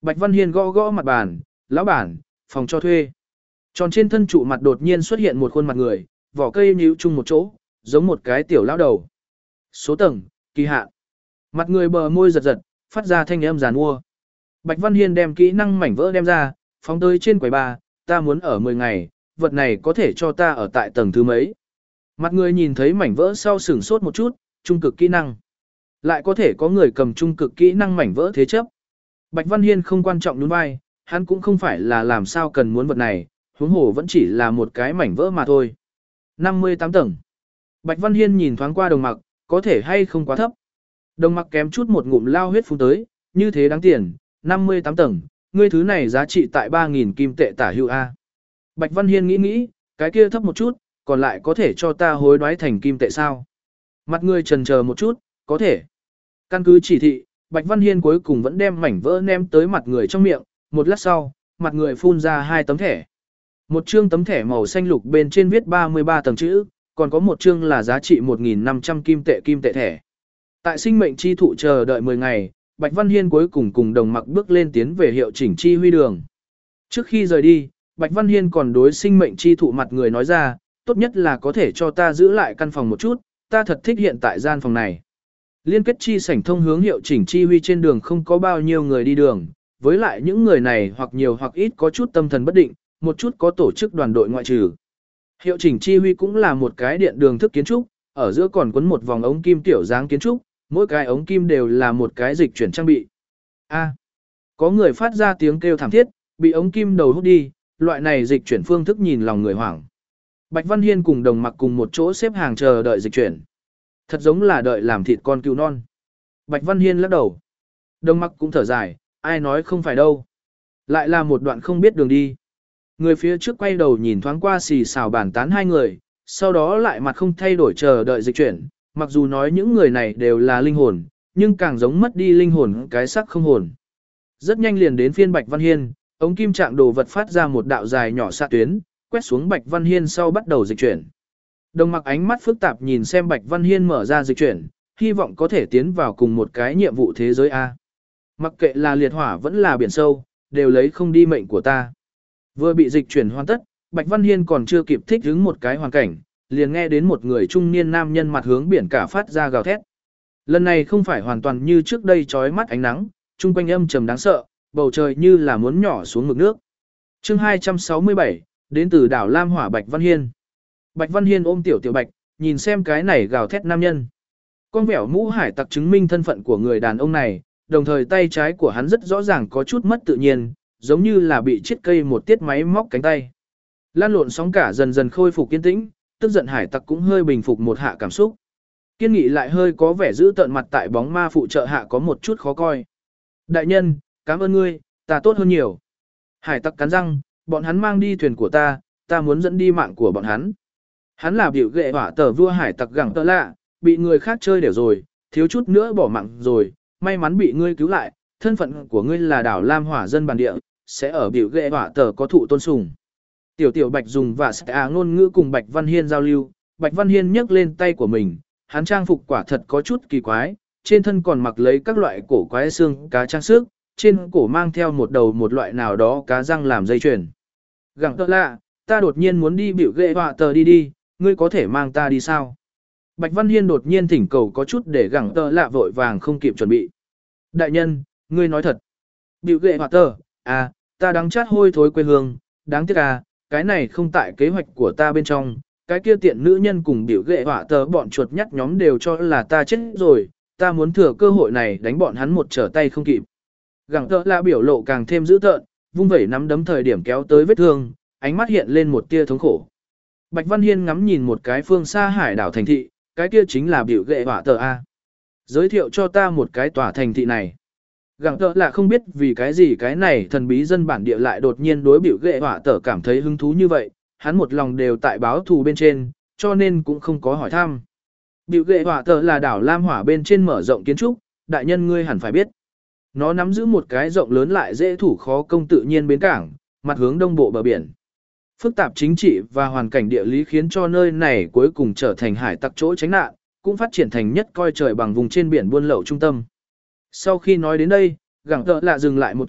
Bạch Văn Hiên gõ gõ mặt bàn, lão bản, phòng cho thuê. Tròn trên thân trụ mặt đột nhiên xuất hiện một khuôn mặt người, vỏ cây nhíu chung một chỗ, giống một cái tiểu lão đầu. Số tầng, kỳ hạn. Mặt người bờ môi giật giật, phát ra thanh âm giàn mua. Bạch Văn Hiên đem kỹ năng mảnh vỡ đem ra, phóng tới trên quầy ba, ta muốn ở mười ngày, vật này có thể cho ta ở tại tầng thứ mấy. Mặt người nhìn thấy mảnh vỡ sau sửng sốt một chút, trung cực kỹ năng. Lại có thể có người cầm trung cực kỹ năng mảnh vỡ thế chấp. Bạch Văn Hiên không quan trọng nhún vai, hắn cũng không phải là làm sao cần muốn vật này, huống hồ vẫn chỉ là một cái mảnh vỡ mà thôi. năm mươi tám tầng. Bạch Văn Hiên nhìn thoáng qua đồng mặc, có thể hay không quá thấp. Đồng mặc kém chút một ngụm lao huyết phun tới, như thế đáng tiền, năm mươi tám tầng, ngươi thứ này giá trị tại ba nghìn kim tệ tả hữu A. Bạch Văn Hiên nghĩ nghĩ, cái kia thấp một chút, còn lại có thể cho ta hối đoái thành kim tệ sao? Mặt người trần chờ một chút, có thể. Căn cứ chỉ thị, Bạch Văn Hiên cuối cùng vẫn đem mảnh vỡ ném tới mặt người trong miệng, một lát sau, mặt người phun ra hai tấm thẻ. Một chương tấm thẻ màu xanh lục bên trên viết ba mươi ba tầng chữ, còn có một chương là giá trị một nghìn năm trăm kim tệ kim tệ thẻ. Tại sinh mệnh chi thụ chờ đợi mười ngày, Bạch Văn Hiên cuối cùng cùng đồng mặc bước lên tiến về hiệu chỉnh chi huy đường. Trước khi rời đi, Bạch Văn Hiên còn đối sinh mệnh chi thụ mặt người nói ra, tốt nhất là có thể cho ta giữ lại căn phòng một chút, ta thật thích hiện tại gian phòng này. Liên kết chi sảnh thông hướng hiệu chỉnh chi huy trên đường không có bao nhiêu người đi đường, với lại những người này hoặc nhiều hoặc ít có chút tâm thần bất định, một chút có tổ chức đoàn đội ngoại trừ. Hiệu chỉnh chi huy cũng là một cái điện đường thức kiến trúc, ở giữa còn quấn một vòng ống kim tiểu dáng kiến trúc, mỗi cái ống kim đều là một cái dịch chuyển trang bị. A, có người phát ra tiếng kêu thảm thiết, bị ống kim đầu hút đi, loại này dịch chuyển phương thức nhìn lòng người hoảng. Bạch Văn Hiên cùng đồng mặc cùng một chỗ xếp hàng chờ đợi dịch chuyển. Thật giống là đợi làm thịt con cừu non. Bạch Văn Hiên lắc đầu. Đồng mặc cũng thở dài, ai nói không phải đâu. Lại là một đoạn không biết đường đi. Người phía trước quay đầu nhìn thoáng qua xì xào bàn tán hai người, sau đó lại mặt không thay đổi chờ đợi dịch chuyển. Mặc dù nói những người này đều là linh hồn, nhưng càng giống mất đi linh hồn cái sắc không hồn. Rất nhanh liền đến phiên Bạch Văn Hiên, ống kim trạng đồ vật phát ra một đạo dài nhỏ xạ tuyến, quét xuống Bạch Văn Hiên sau bắt đầu dịch chuyển. Đồng mặc ánh mắt phức tạp nhìn xem Bạch Văn Hiên mở ra dịch chuyển, hy vọng có thể tiến vào cùng một cái nhiệm vụ thế giới A. Mặc kệ là liệt hỏa vẫn là biển sâu, đều lấy không đi mệnh của ta. Vừa bị dịch chuyển hoàn tất, Bạch Văn Hiên còn chưa kịp thích ứng một cái hoàn cảnh, liền nghe đến một người trung niên nam nhân mặt hướng biển cả phát ra gào thét. Lần này không phải hoàn toàn như trước đây chói mắt ánh nắng, trung quanh âm trầm đáng sợ, bầu trời như là muốn nhỏ xuống mực nước. Chương hai trăm sáu mươi bảy, đến từ đảo Lam Hỏa Bạch Văn Hiên. Bạch Văn Hiên ôm tiểu tiểu Bạch, nhìn xem cái này gào thét nam nhân. Con vẻo mũ hải tặc chứng minh thân phận của người đàn ông này, đồng thời tay trái của hắn rất rõ ràng có chút mất tự nhiên, giống như là bị chiết cây một tiết máy móc cánh tay. Lan lộn sóng cả dần dần khôi phục kiên tĩnh, tức giận hải tặc cũng hơi bình phục một hạ cảm xúc. Kiên nghị lại hơi có vẻ giữ tợn mặt tại bóng ma phụ trợ hạ có một chút khó coi. Đại nhân, cảm ơn ngươi, ta tốt hơn nhiều. Hải tặc cắn răng, bọn hắn mang đi thuyền của ta, ta muốn dẫn đi mạng của bọn hắn. Hắn là biểu ghệ hỏa tờ vua hải tặc gẳng tơ lạ, bị người khác chơi đều rồi, thiếu chút nữa bỏ mạng rồi, may mắn bị ngươi cứu lại, thân phận của ngươi là đảo Lam Hỏa dân bản địa, sẽ ở biểu ghệ hỏa tờ có thụ tôn sùng. Tiểu tiểu Bạch dùng và sẽ ngôn ngữ cùng Bạch Văn Hiên giao lưu, Bạch Văn Hiên nhấc lên tay của mình, hắn trang phục quả thật có chút kỳ quái, trên thân còn mặc lấy các loại cổ quái xương cá trang sức, trên cổ mang theo một đầu một loại nào đó cá răng làm dây chuyền. Gẳng tơ lạ, ta đột nhiên muốn đi biểu ghệ họa tờ đi đi, ngươi có thể mang ta đi sao? Bạch Văn Hiên đột nhiên thỉnh cầu có chút để gẳng tơ lạ vội vàng không kịp chuẩn bị. Đại nhân, ngươi nói thật. Biểu ghệ họa tờ, à, ta đắng chát hôi thối quê hương, đáng tiếc à, cái này không tại kế hoạch của ta bên trong. Cái kia tiện nữ nhân cùng biểu ghệ họa tờ bọn chuột nhắt nhóm đều cho là ta chết rồi, ta muốn thừa cơ hội này đánh bọn hắn một trở tay không kịp. Gẳng tợ là biểu lộ càng thêm dữ tợn, vung vẩy nắm đấm thời điểm kéo tới vết thương, ánh mắt hiện lên một tia thống khổ. Bạch Văn Hiên ngắm nhìn một cái phương xa hải đảo thành thị, cái kia chính là biểu ghệ họa tờ A. Giới thiệu cho ta một cái tòa thành thị này. Gẳng tợ là không biết vì cái gì cái này thần bí dân bản địa lại đột nhiên đối biểu ghệ họa tờ cảm thấy hứng thú như vậy, hắn một lòng đều tại báo thù bên trên, cho nên cũng không có hỏi thăm. Biểu ghệ họa tờ là đảo Lam Hỏa bên trên mở rộng kiến trúc, đại nhân ngươi hẳn phải biết. Nó nắm giữ một cái rộng lớn lại dễ thủ khó công tự nhiên bến cảng, mặt hướng đông bộ bờ biển. Phức tạp chính trị và hoàn cảnh địa lý khiến cho nơi này cuối cùng trở thành hải tặc chỗ tránh nạn, cũng phát triển thành nhất coi trời bằng vùng trên biển buôn lậu trung tâm. Sau khi nói đến đây, gẳng tợ lạ dừng lại một chút,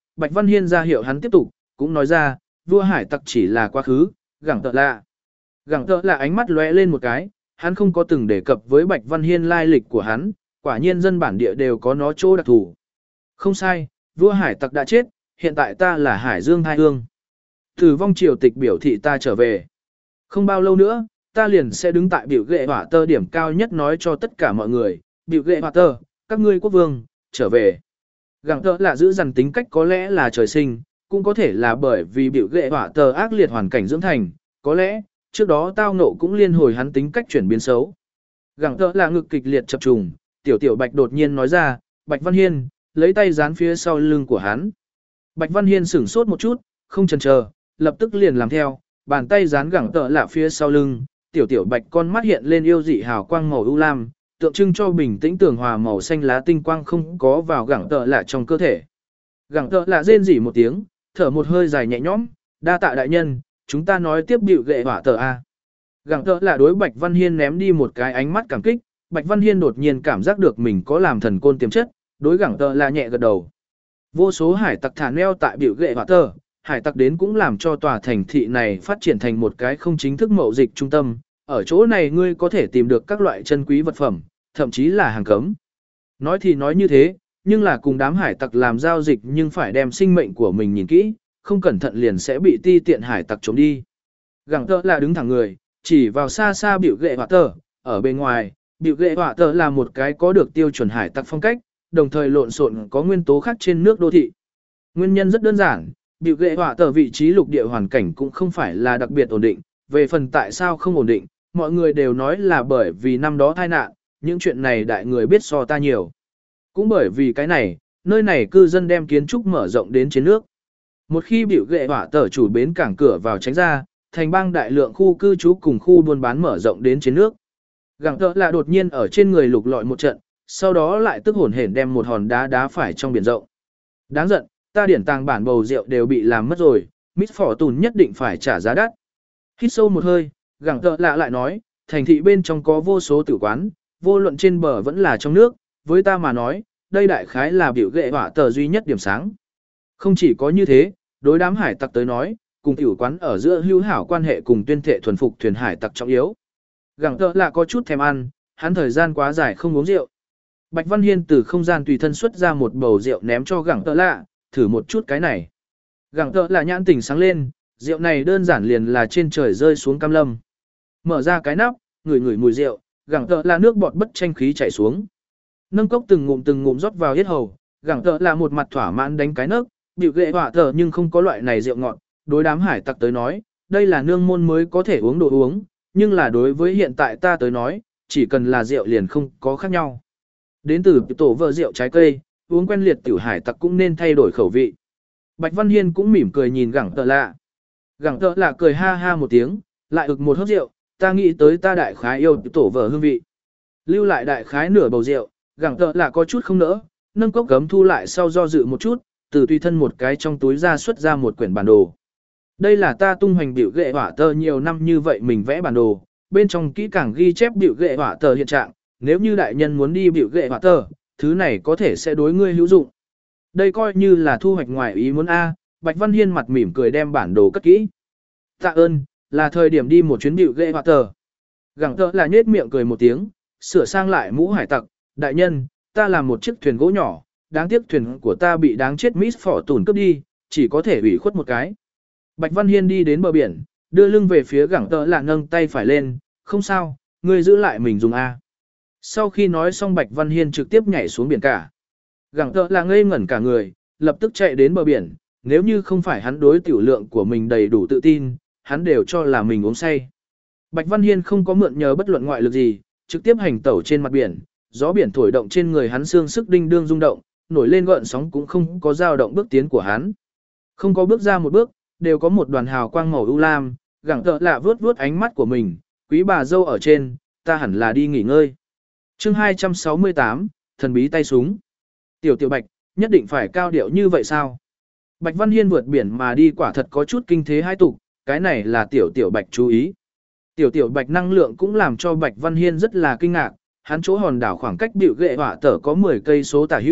Bạch Văn Hiên ra hiệu hắn tiếp tục, cũng nói ra, vua hải tặc chỉ là quá khứ, gẳng tợ lạ. Gẳng tợ là ánh mắt lóe lên một cái, hắn không có từng đề cập với Bạch Văn Hiên lai lịch của hắn, quả nhiên dân bản địa đều có nó chỗ đặc thù. Không sai, vua hải tặc đã chết, hiện tại ta là Hải Dương Thai Hương. Tử vong triều tịch biểu thị ta trở về. Không bao lâu nữa, ta liền sẽ đứng tại biểu ghệ hỏa tơ điểm cao nhất nói cho tất cả mọi người, biểu ghệ hỏa tơ, các ngươi quốc vương, trở về. Gẳng tơ là giữ dằn tính cách có lẽ là trời sinh, cũng có thể là bởi vì biểu ghệ hỏa tơ ác liệt hoàn cảnh dưỡng thành, có lẽ, trước đó tao nộ cũng liên hồi hắn tính cách chuyển biến xấu. Gẳng tơ là ngực kịch liệt chập trùng, tiểu tiểu Bạch đột nhiên nói ra, Bạch Văn Hiên, lấy tay dán phía sau lưng của hắn. Bạch Văn Hiên sửng sốt một chút, không chần chờ, lập tức liền làm theo, bàn tay dán gẳng tợ lạ phía sau lưng, tiểu tiểu Bạch con mắt hiện lên yêu dị hào quang màu ưu lam, tượng trưng cho bình tĩnh tường hòa màu xanh lá tinh quang không có vào gẳng tợ lạ trong cơ thể. Gẳng tợ lạ rên rỉ một tiếng, thở một hơi dài nhẹ nhõm, đa tạ đại nhân, chúng ta nói tiếp bịu gệ hỏa tờ a. Gẳng tợ lạ đối Bạch Văn Hiên ném đi một cái ánh mắt cảm kích, Bạch Văn Hiên đột nhiên cảm giác được mình có làm thần côn tiềm chất, đối gẳng tợ lạ nhẹ gật đầu. Vô số hải tặc thả neo tại bịu gệ hỏa tờ, hải tặc đến cũng làm cho tòa thành thị này phát triển thành một cái không chính thức mậu dịch trung tâm, ở chỗ này ngươi có thể tìm được các loại chân quý vật phẩm, thậm chí là hàng cấm. Nói thì nói như thế, nhưng là cùng đám hải tặc làm giao dịch nhưng phải đem sinh mệnh của mình nhìn kỹ, không cẩn thận liền sẽ bị ti tiện hải tặc trốn đi. Gẳng tợ là đứng thẳng người, chỉ vào xa xa biểu ghệ hỏa tờ, ở bên ngoài, biểu ghệ hỏa tờ là một cái có được tiêu chuẩn hải tặc phong cách, đồng thời lộn xộn có nguyên tố khác trên nước đô thị. Nguyên nhân rất đơn giản, biểu ghệ hỏa tờ vị trí lục địa hoàn cảnh cũng không phải là đặc biệt ổn định, về phần tại sao không ổn định, mọi người đều nói là bởi vì năm đó tai nạn, những chuyện này đại người biết so ta nhiều. Cũng bởi vì cái này, nơi này cư dân đem kiến trúc mở rộng đến trên nước. Một khi biểu ghệ hỏa tờ chủ bến cảng cửa vào tránh ra, thành bang đại lượng khu cư trú cùng khu buôn bán mở rộng đến trên nước. Gẳng tợ là đột nhiên ở trên người lục lọi một trận, sau đó lại tức hổn hển đem một hòn đá đá phải trong biển rộng. Đáng giận, ta điển tàng bản bầu rượu đều bị làm mất rồi, Miss Fortune nhất định phải trả giá đắt. Hít sâu một hơi, gẳng tợ lạ lại nói, thành thị bên trong có vô số tử quán, vô luận trên bờ vẫn là trong nước, với ta mà nói, đây đại khái là biểu ghệ hỏa tờ duy nhất điểm sáng. Không chỉ có như thế, đối đám hải tặc tới nói, cùng tiểu quán ở giữa hữu hảo quan hệ cùng tuyên thệ thuần phục thuyền hải tặc trọng yếu. Gẳng tợ lạ có chút thèm ăn, hắn thời gian quá dài không uống rượu. Bạch Văn Hiên từ không gian tùy thân xuất ra một bầu rượu ném cho gẳng tợ lạ, thử một chút cái này. Gẳng tợ lạ nhãn tỉnh sáng lên, rượu này đơn giản liền là trên trời rơi xuống cam lâm. Mở ra cái nắp, ngửi ngửi mùi rượu, gẳng tợ lạ nước bọt bất tranh khí chảy xuống. Nâng cốc từng ngụm từng ngụm rót vào yết hầu, gẳng tợ lạ một mặt thỏa mãn đánh cái nấc, biểu ghệ hỏa tờ nhưng không có loại này rượu ngọt, đối đám hải tặc tới nói, đây là nương môn mới có thể uống đồ uống, nhưng là đối với hiện tại ta tới nói, chỉ cần là rượu liền không có khác nhau. Đến từ tổ vợ rượu trái cây, uống quen liệt tiểu hải tặc cũng nên thay đổi khẩu vị. Bạch Văn Hiên cũng mỉm cười nhìn gẳng tợ lạ. Gẳng tợ lạ cười ha ha một tiếng, lại ực một hớp rượu, ta nghĩ tới ta đại khái yêu tổ vợ hương vị. Lưu lại đại khái nửa bầu rượu, gẳng tợ lạ có chút không nỡ, nâng cốc gấm thu lại sau do dự một chút, từ tùy thân một cái trong túi ra xuất ra một quyển bản đồ. Đây là ta tung hoành biểu ghệ hỏa tờ nhiều năm như vậy mình vẽ bản đồ, bên trong kỹ càng ghi chép biểu ghệ hỏa tờ hiện trạng, nếu như đại nhân muốn đi biểu ghệ hỏa tờ, thứ này có thể sẽ đối ngươi hữu dụng. Đây coi như là thu hoạch ngoài ý muốn A, Bạch Văn Hiên mặt mỉm cười đem bản đồ cất kỹ. Tạ ơn, là thời điểm đi một chuyến biểu ghệ hỏa tờ. Gẳng tờ là nhết miệng cười một tiếng, sửa sang lại mũ hải tặc, đại nhân, ta làm một chiếc thuyền gỗ nhỏ, đáng tiếc thuyền của ta bị đáng chết Miss Fortune cướp đi, chỉ có thể ủy khuất một cái. Bạch Văn Hiên đi đến bờ biển, đưa lưng về phía gẳng tợ lạ nâng tay phải lên, không sao, ngươi giữ lại mình dùng A. Sau khi nói xong Bạch Văn Hiên trực tiếp nhảy xuống biển cả. Gẳng tợ lạ ngây ngẩn cả người, lập tức chạy đến bờ biển, nếu như không phải hắn đối tiểu lượng của mình đầy đủ tự tin, hắn đều cho là mình uống say. Bạch Văn Hiên không có mượn nhờ bất luận ngoại lực gì, trực tiếp hành tẩu trên mặt biển, gió biển thổi động trên người hắn xương sức đinh đương rung động, nổi lên gợn sóng cũng không có dao động bước tiến của hắn. Không có bước ra một bước, đều có một đoàn hào quang màu ưu lam, gẳng tợ lạ vướt vướt ánh mắt của mình, quý bà dâu ở trên, ta hẳn là đi nghỉ ngơi. Chương hai trăm sáu mươi tám, thần bí tay súng. Tiểu tiểu Bạch, nhất định phải cao điệu như vậy sao? Bạch Văn Hiên vượt biển mà đi quả thật có chút kinh thế hai tục, cái này là tiểu tiểu Bạch chú ý. Tiểu tiểu Bạch năng lượng cũng làm cho Bạch Văn Hiên rất là kinh ngạc, hắn chỗ hòn đảo khoảng cách biểu ghệ hỏa tở có mười cây số tả hưu,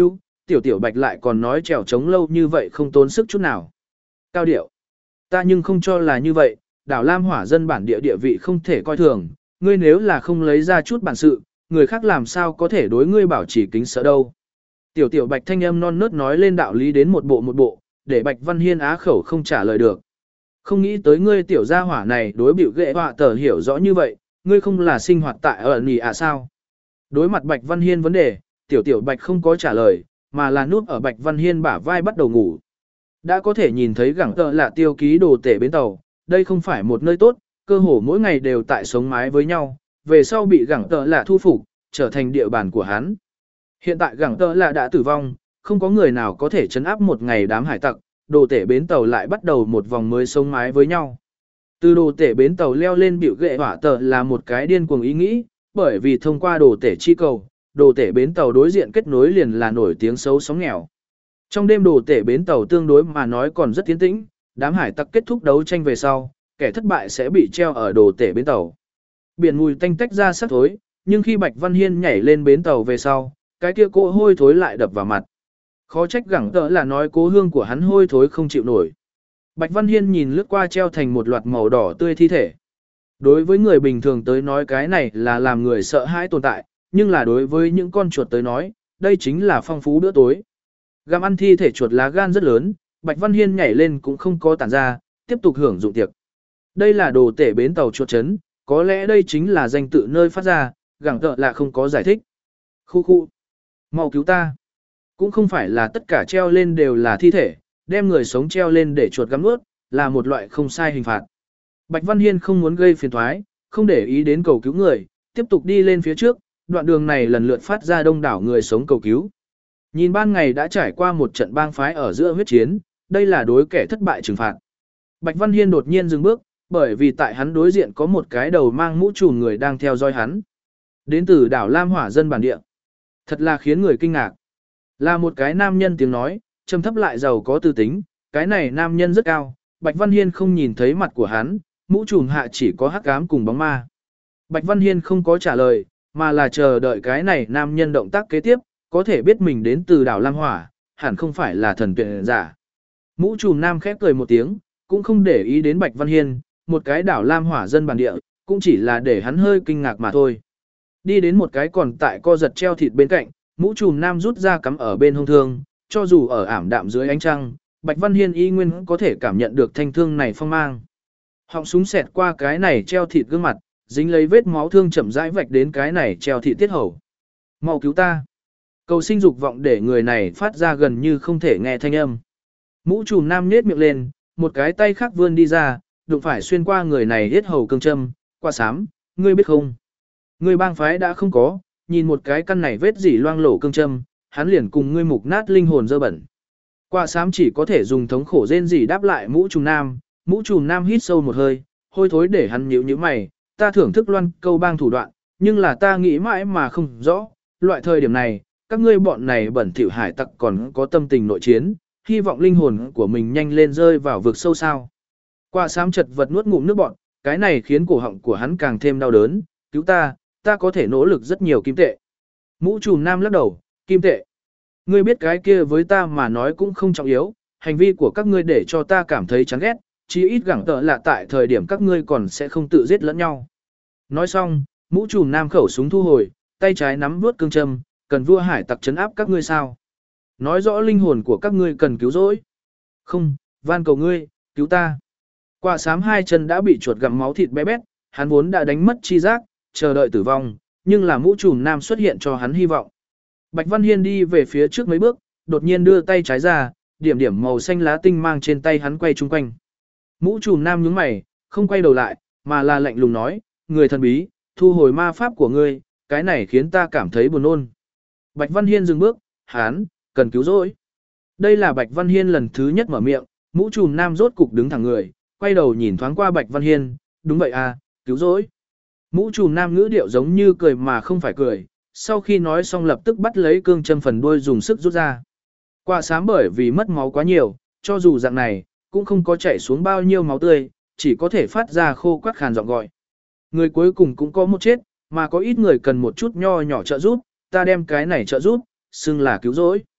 tiểu tiểu bạch lại còn nói trèo trống lâu như vậy không tốn sức chút nào. Cao điệu. Ta nhưng không cho là như vậy, đảo Lam Hỏa dân bản địa địa vị không thể coi thường, ngươi nếu là không lấy ra chút bản sự, người khác làm sao có thể đối ngươi bảo trì kính sợ đâu. Tiểu tiểu bạch thanh âm non nớt nói lên đạo lý đến một bộ một bộ, để Bạch Văn Hiên á khẩu không trả lời được. Không nghĩ tới ngươi tiểu gia hỏa này đối biểu ghệ họa tờ hiểu rõ như vậy, ngươi không là sinh hoạt tại ở nì à sao? Đối mặt Bạch Văn Hiên vấn đề, tiểu tiểu bạch không có trả lời, mà là núp ở Bạch Văn Hiên bả vai bắt đầu ngủ. Đã có thể nhìn thấy gẳng tờ là tiêu ký đồ tể bến tàu, đây không phải một nơi tốt, cơ hồ mỗi ngày đều tại sống mái với nhau, về sau bị gẳng tờ là thu phục, trở thành địa bàn của hắn. Hiện tại gẳng tờ là đã tử vong, không có người nào có thể chấn áp một ngày đám hải tặc, đồ tể bến tàu lại bắt đầu một vòng mới sống mái với nhau. Từ đồ tể bến tàu leo lên biểu ghệ hỏa tờ là một cái điên cuồng ý nghĩ, bởi vì thông qua đồ tể chi cầu, đồ tể bến tàu đối diện kết nối liền là nổi tiếng xấu sóng nghèo. Trong đêm đồ tể bến tàu tương đối mà nói còn rất tiến tĩnh, đám hải tặc kết thúc đấu tranh về sau, kẻ thất bại sẽ bị treo ở đồ tể bến tàu. Biển mùi tanh tách ra sắc thối, nhưng khi Bạch Văn Hiên nhảy lên bến tàu về sau, cái kia cỗ hôi thối lại đập vào mặt. Khó trách gẳng tợ là nói cố hương của hắn hôi thối không chịu nổi. Bạch Văn Hiên nhìn lướt qua treo thành một loạt màu đỏ tươi thi thể. Đối với người bình thường tới nói cái này là làm người sợ hãi tồn tại, nhưng là đối với những con chuột tới nói, đây chính là phong phú bữa tối. Gặm ăn thi thể chuột lá gan rất lớn, Bạch Văn Hiên nhảy lên cũng không có tản ra, tiếp tục hưởng dụng tiệc. Đây là đồ tể bến tàu chuột trấn, có lẽ đây chính là danh tự nơi phát ra, gẳng tợ là không có giải thích. Khu khu, mau cứu ta. Cũng không phải là tất cả treo lên đều là thi thể, đem người sống treo lên để chuột gắm nuốt, là một loại không sai hình phạt. Bạch Văn Hiên không muốn gây phiền toái, không để ý đến cầu cứu người, tiếp tục đi lên phía trước, đoạn đường này lần lượt phát ra đông đảo người sống cầu cứu. Nhìn ban ngày đã trải qua một trận bang phái ở giữa huyết chiến, đây là đối kẻ thất bại trừng phạt. Bạch Văn Hiên đột nhiên dừng bước, bởi vì tại hắn đối diện có một cái đầu mang mũ trùm người đang theo dõi hắn. Đến từ đảo Lam Hỏa dân bản địa. Thật là khiến người kinh ngạc. Là một cái nam nhân tiếng nói, trầm thấp lại giàu có tư tính, cái này nam nhân rất cao, Bạch Văn Hiên không nhìn thấy mặt của hắn, mũ trùm hạ chỉ có hắc ám cùng bóng ma. Bạch Văn Hiên không có trả lời, mà là chờ đợi cái này nam nhân động tác kế tiếp, có thể biết mình đến từ đảo Lam Hỏa, hẳn không phải là thần tuyển giả. Mũ trùm nam khép cười một tiếng, cũng không để ý đến Bạch Văn Hiên, một cái đảo Lam Hỏa dân bản địa, cũng chỉ là để hắn hơi kinh ngạc mà thôi. Đi đến một cái còn tại co giật treo thịt bên cạnh, mũ trùm nam rút ra cắm ở bên hông thương, cho dù ở ảm đạm dưới ánh trăng, Bạch Văn Hiên y nguyên có thể cảm nhận được thanh thương này phong mang. Họng súng xẹt qua cái này treo thịt gương mặt, dính lấy vết máu thương chậm rãi vạch đến cái này treo thịt tiết hầu. Mau cứu ta. Cầu sinh dục vọng để người này phát ra gần như không thể nghe thanh âm. Mũ trùm nam nhếch miệng lên, một cái tay khác vươn đi ra, đụng phải xuyên qua người này hết hầu cương châm, qua sám, ngươi biết không? Ngươi bang phái đã không có, nhìn một cái căn này vết dỉ loang lổ cương châm, hắn liền cùng ngươi mục nát linh hồn dơ bẩn. Qua sám chỉ có thể dùng thống khổ rên rỉ đáp lại mũ trùm nam, mũ trùm nam hít sâu một hơi, hôi thối để hắn nhíu nhíu mày, ta thưởng thức loan câu bang thủ đoạn, nhưng là ta nghĩ mãi mà không rõ, loại thời điểm này, các ngươi bọn này bẩn thỉu hải tặc còn có tâm tình nội chiến, hy vọng linh hồn của mình nhanh lên rơi vào vực sâu sao. Qua sám chật vật nuốt ngụm nước bọt, cái này khiến cổ họng của hắn càng thêm đau đớn, cứu ta, ta có thể nỗ lực rất nhiều kim tệ. Mũ trùm nam lắc đầu, kim tệ. Ngươi biết cái kia với ta mà nói cũng không trọng yếu, hành vi của các ngươi để cho ta cảm thấy chán ghét, chí ít gẳng tợ là tại thời điểm các ngươi còn sẽ không tự giết lẫn nhau. Nói xong, mũ trùm nam khẩu súng thu hồi, tay trái nắm vuốt cương châm, cần vua hải tặc trấn áp các ngươi sao? Nói rõ linh hồn của các ngươi cần cứu rỗi. Không, van cầu ngươi, cứu ta. Quả xám hai chân đã bị chuột gặm máu thịt bé bét, hắn vốn đã đánh mất chi giác, chờ đợi tử vong, nhưng là mũ trùm nam xuất hiện cho hắn hy vọng. Bạch Văn Hiên đi về phía trước mấy bước, đột nhiên đưa tay trái ra, điểm điểm màu xanh lá tinh mang trên tay hắn quay chung quanh. Mũ trùm nam nhướng mày, không quay đầu lại, mà là lạnh lùng nói, người thần bí, thu hồi ma pháp của ngươi, cái này khiến ta cảm thấy buồn nôn. Bạch Văn Hiên dừng bước, hắn, cần cứu rỗi. Đây là Bạch Văn Hiên lần thứ nhất mở miệng, mũ trùm nam rốt cục đứng thẳng người, quay đầu nhìn thoáng qua Bạch Văn Hiên, đúng vậy à, cứu rỗi. Mũ trùm nam ngữ điệu giống như cười mà không phải cười, sau khi nói xong lập tức bắt lấy cương châm phần đuôi dùng sức rút ra. Quả xám bởi vì mất máu quá nhiều, cho dù dạng này, cũng không có chảy xuống bao nhiêu máu tươi, chỉ có thể phát ra khô quắt khàn giọng gọi. Người cuối cùng cũng có một chết, mà có ít người cần một chút nho nhỏ trợ giúp, ta đem cái này trợ giúp, xưng là cứu rỗi.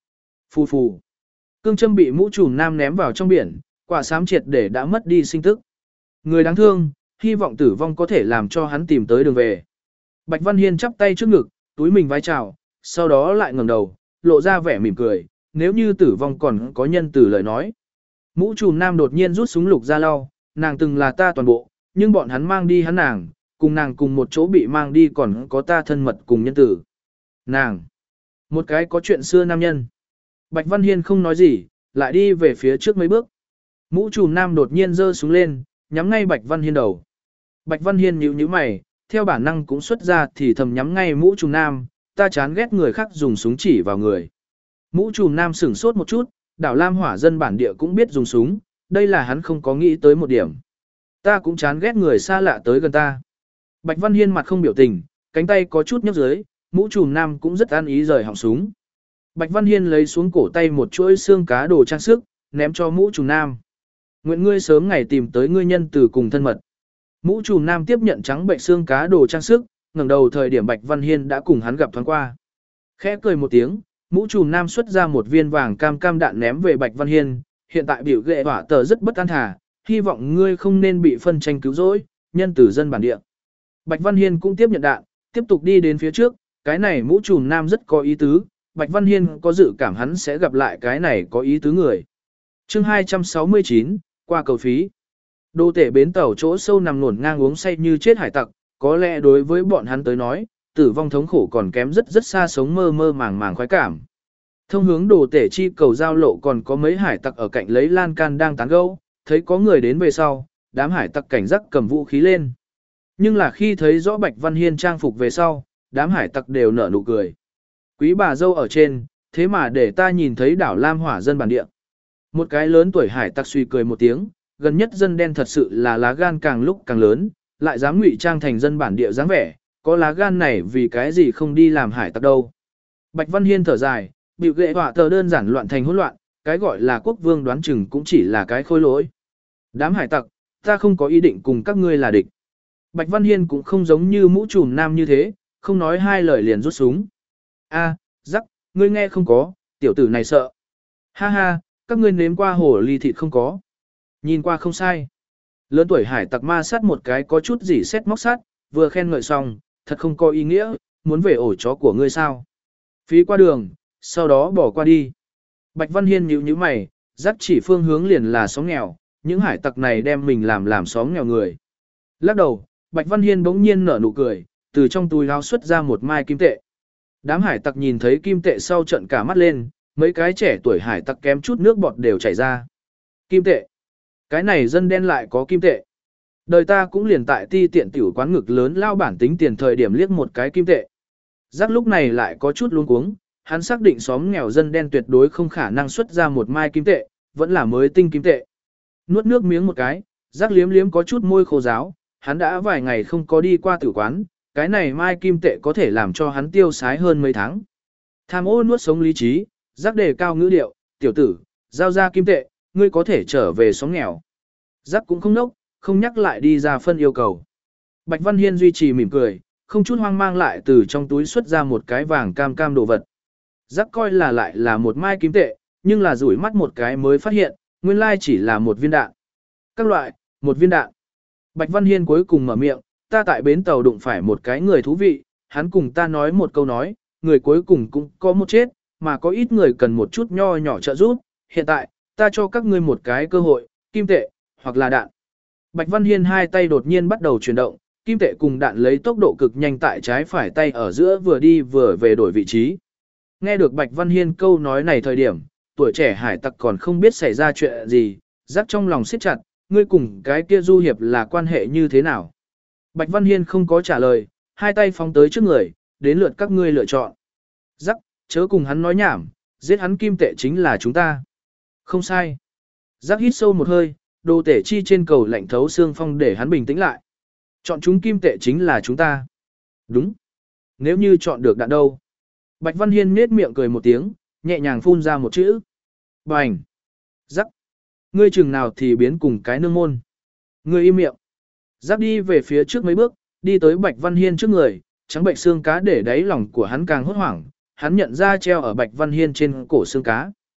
Phù phù. Cương châm bị mũ trùm nam ném vào trong biển, quả xám triệt để đã mất đi sinh tức. Người đáng thương, hy vọng tử vong có thể làm cho hắn tìm tới đường về. Bạch Văn Hiên chắp tay trước ngực, túi mình vái chào, sau đó lại ngẩng đầu, lộ ra vẻ mỉm cười, nếu như tử vong còn có nhân từ lời nói. Mũ trùm nam đột nhiên rút súng lục ra lau, nàng từng là ta toàn bộ, nhưng bọn hắn mang đi hắn nàng, cùng nàng cùng một chỗ bị mang đi còn có ta thân mật cùng nhân tử. Nàng, một cái có chuyện xưa nam nhân. Bạch Văn Hiên không nói gì, lại đi về phía trước mấy bước. Mũ trùm nam đột nhiên giơ súng lên, nhắm ngay Bạch Văn Hiên đầu. Bạch Văn Hiên nhíu nhíu mày, theo bản năng cũng xuất ra thì thầm nhắm ngay mũ trùm nam, ta chán ghét người khác dùng súng chỉ vào người. Mũ trùm nam sửng sốt một chút, đảo Lam Hỏa dân bản địa cũng biết dùng súng, đây là hắn không có nghĩ tới một điểm. Ta cũng chán ghét người xa lạ tới gần ta. Bạch Văn Hiên mặt không biểu tình, cánh tay có chút nhấc dưới, mũ trùm nam cũng rất an ý rời họng súng. Bạch Văn Hiên lấy xuống cổ tay một chuỗi xương cá đồ trang sức, ném cho mũ trùm nam. Nguyện ngươi sớm ngày tìm tới ngươi nhân từ cùng thân mật. Mũ trùm nam tiếp nhận trắng bệnh xương cá đồ trang sức, ngẩng đầu thời điểm Bạch Văn Hiên đã cùng hắn gặp thoáng qua. Khẽ cười một tiếng, mũ trùm nam xuất ra một viên vàng cam cam đạn ném về Bạch Văn Hiên, hiện tại biểu ghệ hỏa tờ rất bất an thả, hy vọng ngươi không nên bị phân tranh cứu rỗi, nhân từ dân bản địa. Bạch Văn Hiên cũng tiếp nhận đạn, tiếp tục đi đến phía trước, cái này mũ trùm nam rất có ý tứ, Bạch Văn Hiên có dự cảm hắn sẽ gặp lại cái này có ý tứ người. Chương hai trăm sáu mươi chín, qua cầu phí. Đô tể bến tàu chỗ sâu nằm ngổn ngang uống say như chết hải tặc, có lẽ đối với bọn hắn tới nói, tử vong thống khổ còn kém rất rất xa sống mơ mơ màng màng khoái cảm. Thông hướng đồ tể chi cầu giao lộ còn có mấy hải tặc ở cạnh lấy lan can đang tán gẫu, thấy có người đến về sau, đám hải tặc cảnh giác cầm vũ khí lên. Nhưng là khi thấy rõ Bạch Văn Hiên trang phục về sau, đám hải tặc đều nở nụ cười. Quý bà dâu ở trên, thế mà để ta nhìn thấy đảo Lam Hỏa dân bản địa. Một cái lớn tuổi hải tặc suy cười một tiếng, gần nhất dân đen thật sự là lá gan càng lúc càng lớn, lại dám ngụy trang thành dân bản địa dáng vẻ, có lá gan này vì cái gì không đi làm hải tặc đâu. Bạch Văn Hiên thở dài, bịu ghệ họa tờ đơn giản loạn thành hỗn loạn, cái gọi là quốc vương đoán chừng cũng chỉ là cái khôi lỗi. Đám hải tặc, ta không có ý định cùng các ngươi là địch. Bạch Văn Hiên cũng không giống như mũ trùm nam như thế, không nói hai lời liền rút súng. A, rắc, ngươi nghe không có, tiểu tử này sợ. Ha ha, các ngươi nếm qua hổ ly thịt không có. Nhìn qua không sai. Lớn tuổi hải tặc ma sát một cái có chút gì xét móc sát, vừa khen ngợi xong, thật không có ý nghĩa, muốn về ổ chó của ngươi sao. Phí qua đường, sau đó bỏ qua đi. Bạch Văn Hiên nhíu nhíu mày, dắt chỉ phương hướng liền là xóm nghèo, những hải tặc này đem mình làm làm xóm nghèo người. Lắc đầu, Bạch Văn Hiên bỗng nhiên nở nụ cười, từ trong túi áo xuất ra một mai kim tệ. Đám hải tặc nhìn thấy kim tệ sau trận cả mắt lên, mấy cái trẻ tuổi hải tặc kém chút nước bọt đều chảy ra. Kim tệ. Cái này dân đen lại có kim tệ. Đời ta cũng liền tại ti tiện tiểu quán ngực lớn lao bản tính tiền thời điểm liếc một cái kim tệ. Giác lúc này lại có chút luống cuống, hắn xác định xóm nghèo dân đen tuyệt đối không khả năng xuất ra một mai kim tệ, vẫn là mới tinh kim tệ. Nuốt nước miếng một cái, giác liếm liếm có chút môi khô ráo, hắn đã vài ngày không có đi qua tử quán, cái này mai kim tệ có thể làm cho hắn tiêu sái hơn mấy tháng. Tham ô nuốt sống lý trí, giác đề cao ngữ điệu, tiểu tử, giao ra kim tệ, ngươi có thể trở về xóm nghèo. Giác cũng không nốc, không nhắc lại đi ra phân yêu cầu. Bạch Văn Hiên duy trì mỉm cười, không chút hoang mang lại từ trong túi xuất ra một cái vàng cam cam đồ vật. Giác coi là lại là một mai kim tệ, nhưng là rủi mắt một cái mới phát hiện, nguyên lai chỉ là một viên đạn. Các loại, một viên đạn. Bạch Văn Hiên cuối cùng mở miệng, ta tại bến tàu đụng phải một cái người thú vị, hắn cùng ta nói một câu nói, người cuối cùng cũng có một chết, mà có ít người cần một chút nho nhỏ trợ giúp, hiện tại, ta cho các ngươi một cái cơ hội, kim tệ, hoặc là đạn. Bạch Văn Hiên hai tay đột nhiên bắt đầu chuyển động, kim tệ cùng đạn lấy tốc độ cực nhanh tại trái phải tay ở giữa vừa đi vừa về đổi vị trí. Nghe được Bạch Văn Hiên câu nói này thời điểm, tuổi trẻ hải tặc còn không biết xảy ra chuyện gì, rắc trong lòng siết chặt, ngươi cùng cái kia du hiệp là quan hệ như thế nào. Bạch Văn Hiên không có trả lời, hai tay phóng tới trước người, đến lượt các ngươi lựa chọn. Rắc, chớ cùng hắn nói nhảm, giết hắn kim tệ chính là chúng ta. Không sai. Rắc hít sâu một hơi, đồ tể chi trên cầu lạnh thấu xương phong để hắn bình tĩnh lại. Chọn chúng kim tệ chính là chúng ta. Đúng. Nếu như chọn được đạn đâu. Bạch Văn Hiên nết miệng cười một tiếng, nhẹ nhàng phun ra một chữ. Bành. Rắc. Ngươi chừng nào thì biến cùng cái nương môn. Ngươi im miệng. Rắc đi về phía trước mấy bước, đi tới Bạch Văn Hiên trước người, trắng bệnh xương cá để đáy lòng của hắn càng hốt hoảng. Hắn nhận ra treo ở Bạch Văn Hiên trên cổ xương cá.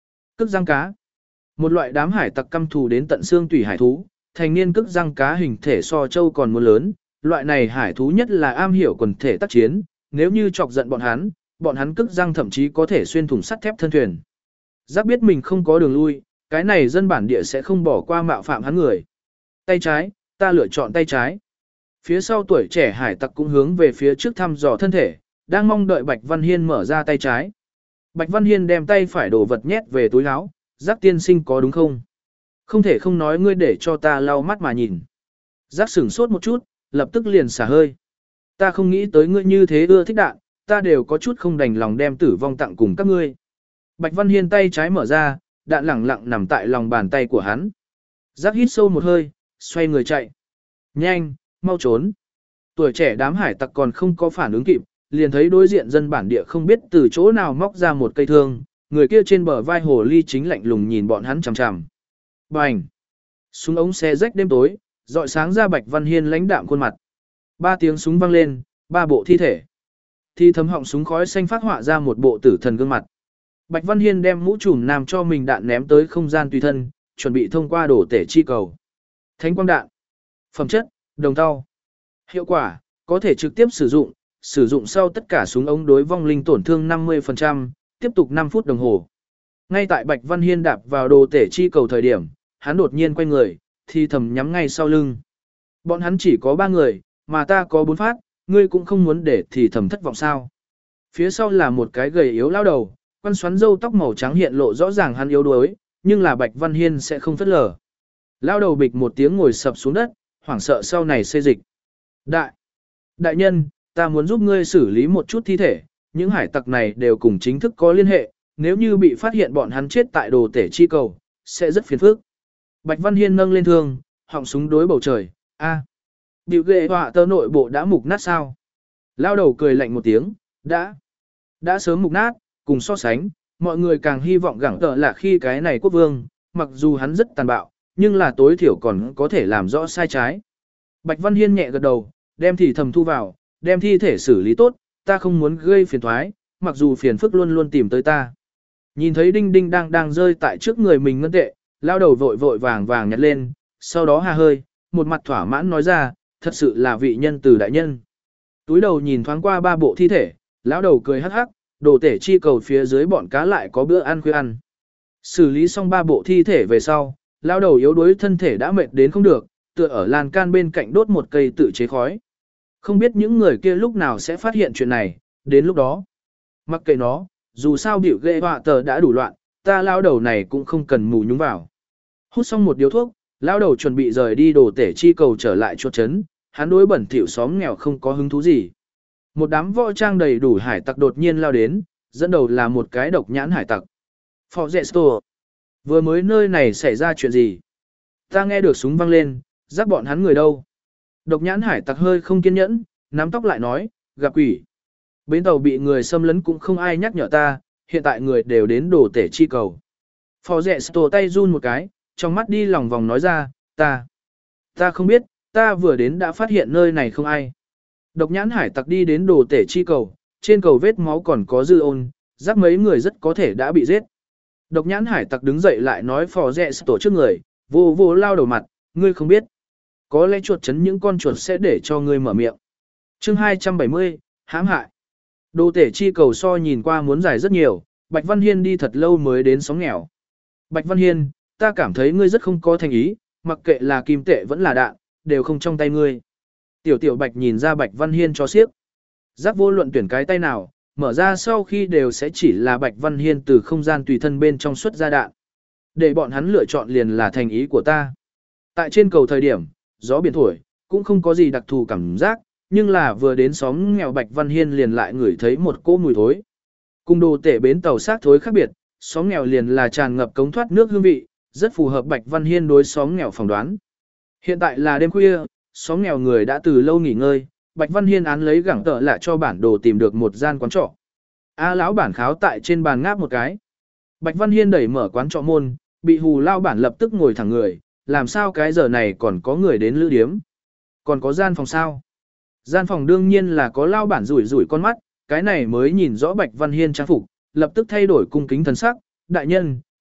Cức răng cá. Một loại đám hải tặc căm thù đến tận xương tủy hải thú, thành niên cức răng cá hình thể so châu còn muốn lớn, loại này hải thú nhất là am hiểu quần thể tác chiến, nếu như chọc giận bọn hắn, bọn hắn cức răng thậm chí có thể xuyên thủng sắt thép thân thuyền. Giác biết mình không có đường lui, cái này dân bản địa sẽ không bỏ qua mạo phạm hắn người. Tay trái, ta lựa chọn tay trái. Phía sau tuổi trẻ hải tặc cũng hướng về phía trước thăm dò thân thể, đang mong đợi Bạch Văn Hiên mở ra tay trái. Bạch Văn Hiên đem tay phải đổ vật nhét về túi áo, Giác tiên sinh có đúng không? Không thể không nói ngươi để cho ta lau mắt mà nhìn. Giác sửng sốt một chút, lập tức liền xả hơi. Ta không nghĩ tới ngươi như thế ưa thích đạn, ta đều có chút không đành lòng đem tử vong tặng cùng các ngươi. Bạch Văn Hiên tay trái mở ra, đạn lẳng lặng nằm tại lòng bàn tay của hắn. Giác hít sâu một hơi, xoay người chạy. Nhanh, mau trốn. Tuổi trẻ đám hải tặc còn không có phản ứng kịp, liền thấy đối diện dân bản địa không biết từ chỗ nào móc ra một cây thương, người kia trên bờ vai hồ ly chính lạnh lùng nhìn bọn hắn chằm chằm. Bành! Súng ống xe rách đêm tối, rọi sáng ra Bạch Văn Hiên lãnh đạm khuôn mặt. Ba tiếng súng vang lên, ba bộ thi thể. Thi thấm họng súng khói xanh phát họa ra một bộ tử thần gương mặt. Bạch Văn Hiên đem mũ trùm nam cho mình đạn ném tới không gian tùy thân, chuẩn bị thông qua đổ tể chi cầu. Thánh quang đạn. Phẩm chất, đồng tao. Hiệu quả, có thể trực tiếp sử dụng, sử dụng sau tất cả súng ống đối vong linh tổn thương năm mươi phần trăm, tiếp tục năm phút đồng hồ. Ngay tại Bạch Văn Hiên đạp vào đồ tể chi cầu thời điểm, hắn đột nhiên quay người, thì thầm nhắm ngay sau lưng. Bọn hắn chỉ có ba người, mà ta có bốn phát, ngươi cũng không muốn để thì thầm thất vọng sao. Phía sau là một cái gầy yếu lao đầu, quăn xoắn râu tóc màu trắng hiện lộ rõ ràng hắn yếu đuối, nhưng là Bạch Văn Hiên sẽ không phất lờ. Lao đầu bịch một tiếng ngồi sập xuống đất, hoảng sợ sau này xê dịch. Đại! Đại nhân, ta muốn giúp ngươi xử lý một chút thi thể, những hải tặc này đều cùng chính thức có liên hệ, nếu như bị phát hiện bọn hắn chết tại đồ tể chi cầu, sẽ rất phiền phức. Bạch Văn Hiên nâng lên thương, họng súng đối bầu trời, a, Biểu ghệ họa tơ nội bộ đã mục nát sao? Lao đầu cười lạnh một tiếng, đã, đã sớm mục nát, cùng so sánh, mọi người càng hy vọng gẳng tợ là khi cái này quốc vương, mặc dù hắn rất tàn bạo, nhưng là tối thiểu còn có thể làm rõ sai trái. Bạch Văn Hiên nhẹ gật đầu, đem thì thầm thu vào, đem thi thể xử lý tốt, ta không muốn gây phiền thoái, mặc dù phiền phức luôn luôn tìm tới ta. Nhìn thấy đinh đinh đang đang rơi tại trước người mình ngân tệ, lao đầu vội vội vàng vàng nhặt lên, sau đó hà hơi, một mặt thỏa mãn nói ra, thật sự là vị nhân từ đại nhân. Túi đầu nhìn thoáng qua ba bộ thi thể, lão đầu cười hắc hắc, đồ tể chi cầu phía dưới bọn cá lại có bữa ăn khuya ăn. Xử lý xong ba bộ thi thể về sau, lão đầu yếu đuối thân thể đã mệt đến không được, tựa ở lan can bên cạnh đốt một cây tự chế khói. Không biết những người kia lúc nào sẽ phát hiện chuyện này, đến lúc đó. Mặc kệ nó, dù sao biểu ghê họa tờ đã đủ loạn, ta lão đầu này cũng không cần mù nhúng vào. Hút xong một điếu thuốc, lão đầu chuẩn bị rời đi đồ tể chi cầu trở lại chuột chấn, hắn đối bẩn thỉu xóm nghèo không có hứng thú gì. Một đám võ trang đầy đủ hải tặc đột nhiên lao đến, dẫn đầu là một cái độc nhãn hải tặc. Forgesto. Vừa mới nơi này xảy ra chuyện gì? Ta nghe được súng vang lên, giác bọn hắn người đâu? Độc nhãn hải tặc hơi không kiên nhẫn, nắm tóc lại nói, gặp quỷ. Bến tàu bị người xâm lấn cũng không ai nhắc nhở ta, hiện tại người đều đến đổ tể chi cầu. Forgesto tay run một cái, trong mắt đi lòng vòng nói ra, ta. Ta không biết, ta vừa đến đã phát hiện nơi này không ai. Độc nhãn hải tặc đi đến đồ tể chi cầu, trên cầu vết máu còn có dư ôn, giác mấy người rất có thể đã bị giết. Độc nhãn hải tặc đứng dậy lại nói phò rẹ tổ trước người, vô vô lao đầu mặt, ngươi không biết. Có lẽ chuột chấn những con chuột sẽ để cho ngươi mở miệng. Chương hai trăm bảy mươi, hãm hại. Đồ tể chi cầu so nhìn qua muốn dài rất nhiều, Bạch Văn Hiên đi thật lâu mới đến xóm nghèo. Bạch Văn Hiên, ta cảm thấy ngươi rất không có thành ý, mặc kệ là kim tệ vẫn là đạn, đều không trong tay ngươi. Tiểu tiểu Bạch nhìn ra Bạch Văn Hiên cho xiếc. Giác vô luận tuyển cái tay nào, mở ra sau khi đều sẽ chỉ là Bạch Văn Hiên từ không gian tùy thân bên trong xuất ra đạn. Để bọn hắn lựa chọn liền là thành ý của ta. Tại trên cầu thời điểm, gió biển thổi, cũng không có gì đặc thù cảm giác, nhưng là vừa đến xóm nghèo Bạch Văn Hiên liền lại ngửi thấy một cỗ mùi thối. Cùng đồ tể bến tàu xác thối khác biệt, xóm nghèo liền là tràn ngập cống thoát nước hương vị, rất phù hợp Bạch Văn Hiên đối xóm nghèo phỏng đoán. Hiện tại là đêm khuya, xóm nghèo người đã từ lâu nghỉ ngơi, Bạch Văn Hiên án lấy gẳng tợ lại cho bản đồ tìm được một gian quán trọ. A lão bản kháo tại trên bàn ngáp một cái. Bạch Văn Hiên đẩy mở quán trọ môn, bị hù lao bản lập tức ngồi thẳng người, làm sao cái giờ này còn có người đến lữ điếm? Còn có gian phòng sao? Gian phòng đương nhiên là có lao bản rủi rủi con mắt, cái này mới nhìn rõ Bạch Văn Hiên trang phục, lập tức thay đổi cung kính thần sắc, đại nhân,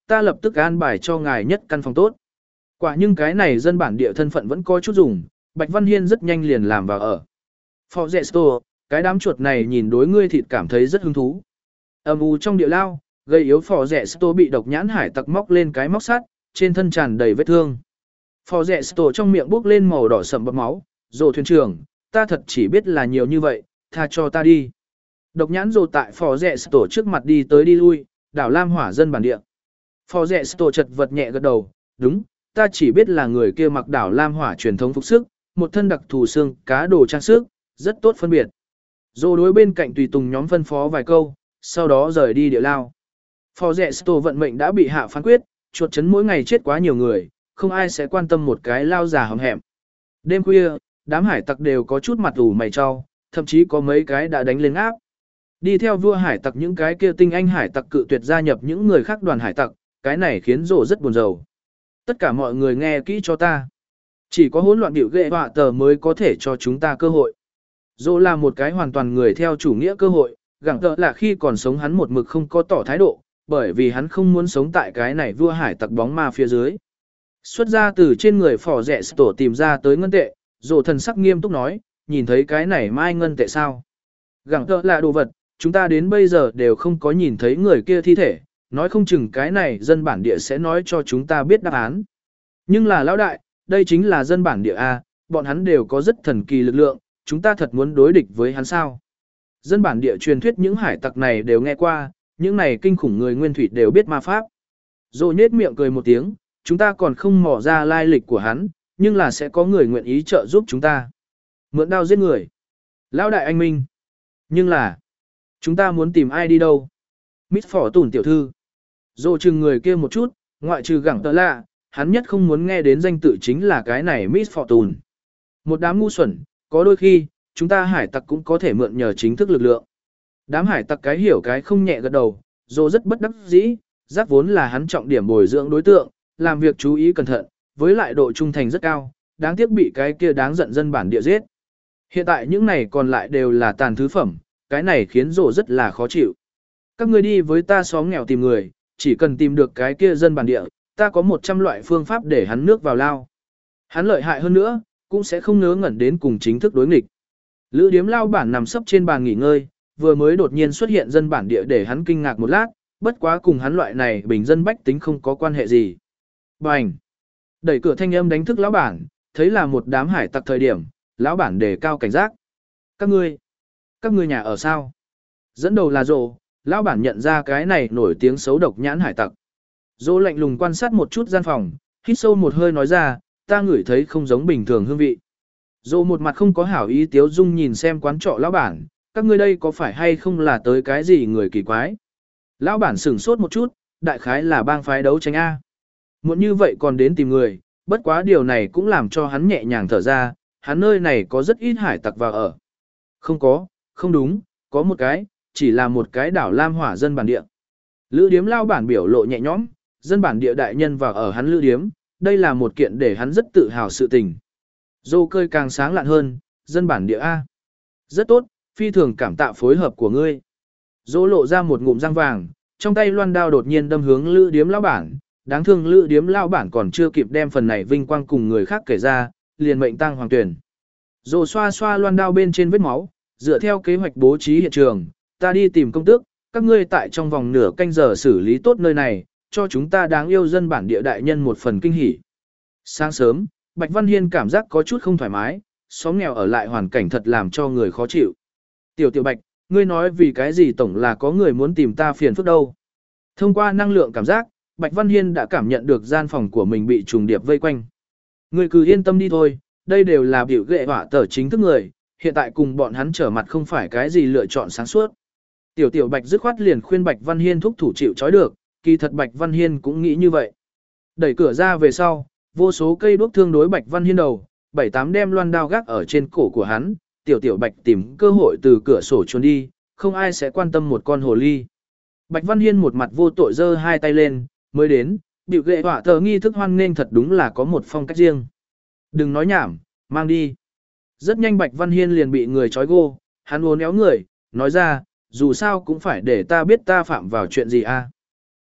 ta lập tức an bài cho ngài nhất căn phòng tốt. Quả nhưng cái này dân bản địa thân phận vẫn có chút dùng, Bạch Văn Hiên rất nhanh liền làm vào ở. Forgesto, cái đám chuột này nhìn đối ngươi thịt cảm thấy rất hứng thú. Âm u trong địa lao, gây yếu Forgesto bị độc nhãn hải tặc móc lên cái móc sắt, trên thân tràn đầy vết thương. Forgesto trong miệng bốc lên màu đỏ sậm bọt máu, "Rồ thuyền trưởng, ta thật chỉ biết là nhiều như vậy, tha cho ta đi." Độc nhãn rồ tại Forgesto trước mặt đi tới đi lui, đảo Lam Hỏa dân bản địa. Forgesto chật vật nhẹ gật đầu, "Đúng, ta chỉ biết là người kia mặc đảo Lam Hỏa truyền thống phục sức, một thân đặc thù xương cá đồ trang sức, rất tốt phân biệt." Rồ đối bên cạnh tùy tùng nhóm phân phó vài câu, sau đó rời đi địa lao. Forgesto vận mệnh đã bị hạ phán quyết, chuột chấn mỗi ngày chết quá nhiều người, không ai sẽ quan tâm một cái lao già hầm hẹm. Đêm khuya, đám hải tặc đều có chút mặt ủ mày cho, thậm chí có mấy cái đã đánh lên áp. Đi theo vua hải tặc những cái kia tinh anh hải tặc cự tuyệt gia nhập những người khác đoàn hải tặc, cái này khiến Rồ rất buồn rầu. Tất cả mọi người nghe kỹ cho ta. Chỉ có hỗn loạn biểu ghệ họa tờ mới có thể cho chúng ta cơ hội. Rồ là một cái hoàn toàn người theo chủ nghĩa cơ hội, gặng tờ là khi còn sống hắn một mực không có tỏ thái độ, bởi vì hắn không muốn sống tại cái này vua hải tặc bóng ma phía dưới. Xuất ra từ trên người phò rẻ tổ tìm ra tới ngân tệ, Rồ thần sắc nghiêm túc nói, nhìn thấy cái này mai ngân tệ sao? Gặng tờ là đồ vật, chúng ta đến bây giờ đều không có nhìn thấy người kia thi thể, nói không chừng cái này dân bản địa sẽ nói cho chúng ta biết đáp án. Nhưng là lão đại, đây chính là dân bản địa A, bọn hắn đều có rất thần kỳ lực lượng, chúng ta thật muốn đối địch với hắn sao? Dân bản địa truyền thuyết những hải tặc này đều nghe qua, những này kinh khủng người nguyên thủy đều biết ma pháp. Rồ nhết miệng cười một tiếng, chúng ta còn không mò ra lai lịch của hắn, nhưng là sẽ có người nguyện ý trợ giúp chúng ta. Mượn đao giết người. Lão đại anh minh. Nhưng là, chúng ta muốn tìm ai đi đâu? Mít phỏ tủn tiểu thư. Rồ chừng người kia một chút, ngoại trừ gẳng tờ lạ, hắn nhất không muốn nghe đến danh tự chính là cái này Mít phỏ tủn. Một đám ngu xuẩn, có đôi khi, chúng ta hải tặc cũng có thể mượn nhờ chính thức lực lượng. Đám hải tặc cái hiểu cái không nhẹ gật đầu, Rồ rất bất đắc dĩ, giác vốn là hắn trọng điểm bồi dưỡng đối tượng, làm việc chú ý cẩn thận, với lại độ trung thành rất cao, đáng tiếc bị cái kia đáng giận dân bản địa giết. Hiện tại những này còn lại đều là tàn thứ phẩm, cái này khiến Rồ rất là khó chịu. Các ngươi đi với ta xóm nghèo tìm người, chỉ cần tìm được cái kia dân bản địa, ta có một trăm loại phương pháp để hắn nước vào lao. Hắn lợi hại hơn nữa, cũng sẽ không ngớ ngẩn đến cùng chính thức đối nghịch. Lữ điếm lao bản nằm sấp trên bàn nghỉ ngơi, vừa mới đột nhiên xuất hiện dân bản địa để hắn kinh ngạc một lát, bất quá cùng hắn loại này bình dân bách tính không có quan hệ gì. Bành! Đẩy cửa thanh âm đánh thức lão bản, thấy là một đám hải tặc thời điểm, lão bản đề cao cảnh giác. Các ngươi, các ngươi nhà ở sao? Dẫn đầu là Rồ, lão bản nhận ra cái này nổi tiếng xấu độc nhãn hải tặc. Rồ lạnh lùng quan sát một chút gian phòng, hít sâu một hơi nói ra, ta ngửi thấy không giống bình thường hương vị. Rồ một mặt không có hảo ý tiếu dung nhìn xem quán trọ lão bản, các ngươi đây có phải hay không là tới cái gì người kỳ quái? Lão bản sửng sốt một chút, đại khái là bang phái đấu tranh A. Muốn như vậy còn đến tìm người, bất quá điều này cũng làm cho hắn nhẹ nhàng thở ra, hắn nơi này có rất ít hải tặc vào ở. Không có, không đúng, có một cái, chỉ là một cái đảo Lam Hỏa dân bản địa. Lữ điếm lao bản biểu lộ nhẹ nhõm, dân bản địa đại nhân vào ở hắn lữ điếm, đây là một kiện để hắn rất tự hào sự tình. Dô cơi càng sáng lạn hơn, dân bản địa A. Rất tốt, phi thường cảm tạ phối hợp của ngươi. Dô lộ ra một ngụm răng vàng, trong tay loan đao đột nhiên đâm hướng lữ điếm lao bản, đáng thương lữ điếm lao bản còn chưa kịp đem phần này vinh quang cùng người khác kể ra, liền mệnh tăng hoàng tuyển. Dô xoa xoa loan đao bên trên vết máu, dựa theo kế hoạch bố trí hiện trường, ta đi tìm công tước, các ngươi tại trong vòng nửa canh giờ xử lý tốt nơi này, cho chúng ta đáng yêu dân bản địa đại nhân một phần kinh hỉ. Sáng sớm, Bạch Văn Hiên cảm giác có chút không thoải mái, xóm nghèo ở lại hoàn cảnh thật làm cho người khó chịu. Tiểu tiểu Bạch, ngươi nói vì cái gì tổng là có người muốn tìm ta phiền phức đâu. Thông qua năng lượng cảm giác, Bạch Văn Hiên đã cảm nhận được gian phòng của mình bị trùng điệp vây quanh. Ngươi cứ yên tâm đi thôi, đây đều là biểu ghệ hỏa tờ chính thức người, hiện tại cùng bọn hắn trở mặt không phải cái gì lựa chọn sáng suốt. Tiểu tiểu Bạch dứt khoát liền khuyên Bạch Văn Hiên thúc thủ chịu trói được, kỳ thật Bạch Văn Hiên cũng nghĩ như vậy. Đẩy cửa ra về sau, vô số cây đuốc thương đối Bạch Văn Hiên đầu, bảy tám đem loan đao gác ở trên cổ của hắn, tiểu tiểu Bạch tìm cơ hội từ cửa sổ trốn đi, không ai sẽ quan tâm một con hồ ly. Bạch Văn Hiên một mặt vô tội giơ hai tay lên, mới đến, biểu ghệ họa tờ nghi thức hoan nghênh thật đúng là có một phong cách riêng. Đừng nói nhảm, mang đi. Rất nhanh Bạch Văn Hiên liền bị người trói gô, hắn uốn éo người, nói ra, dù sao cũng phải để ta biết ta phạm vào chuyện gì a.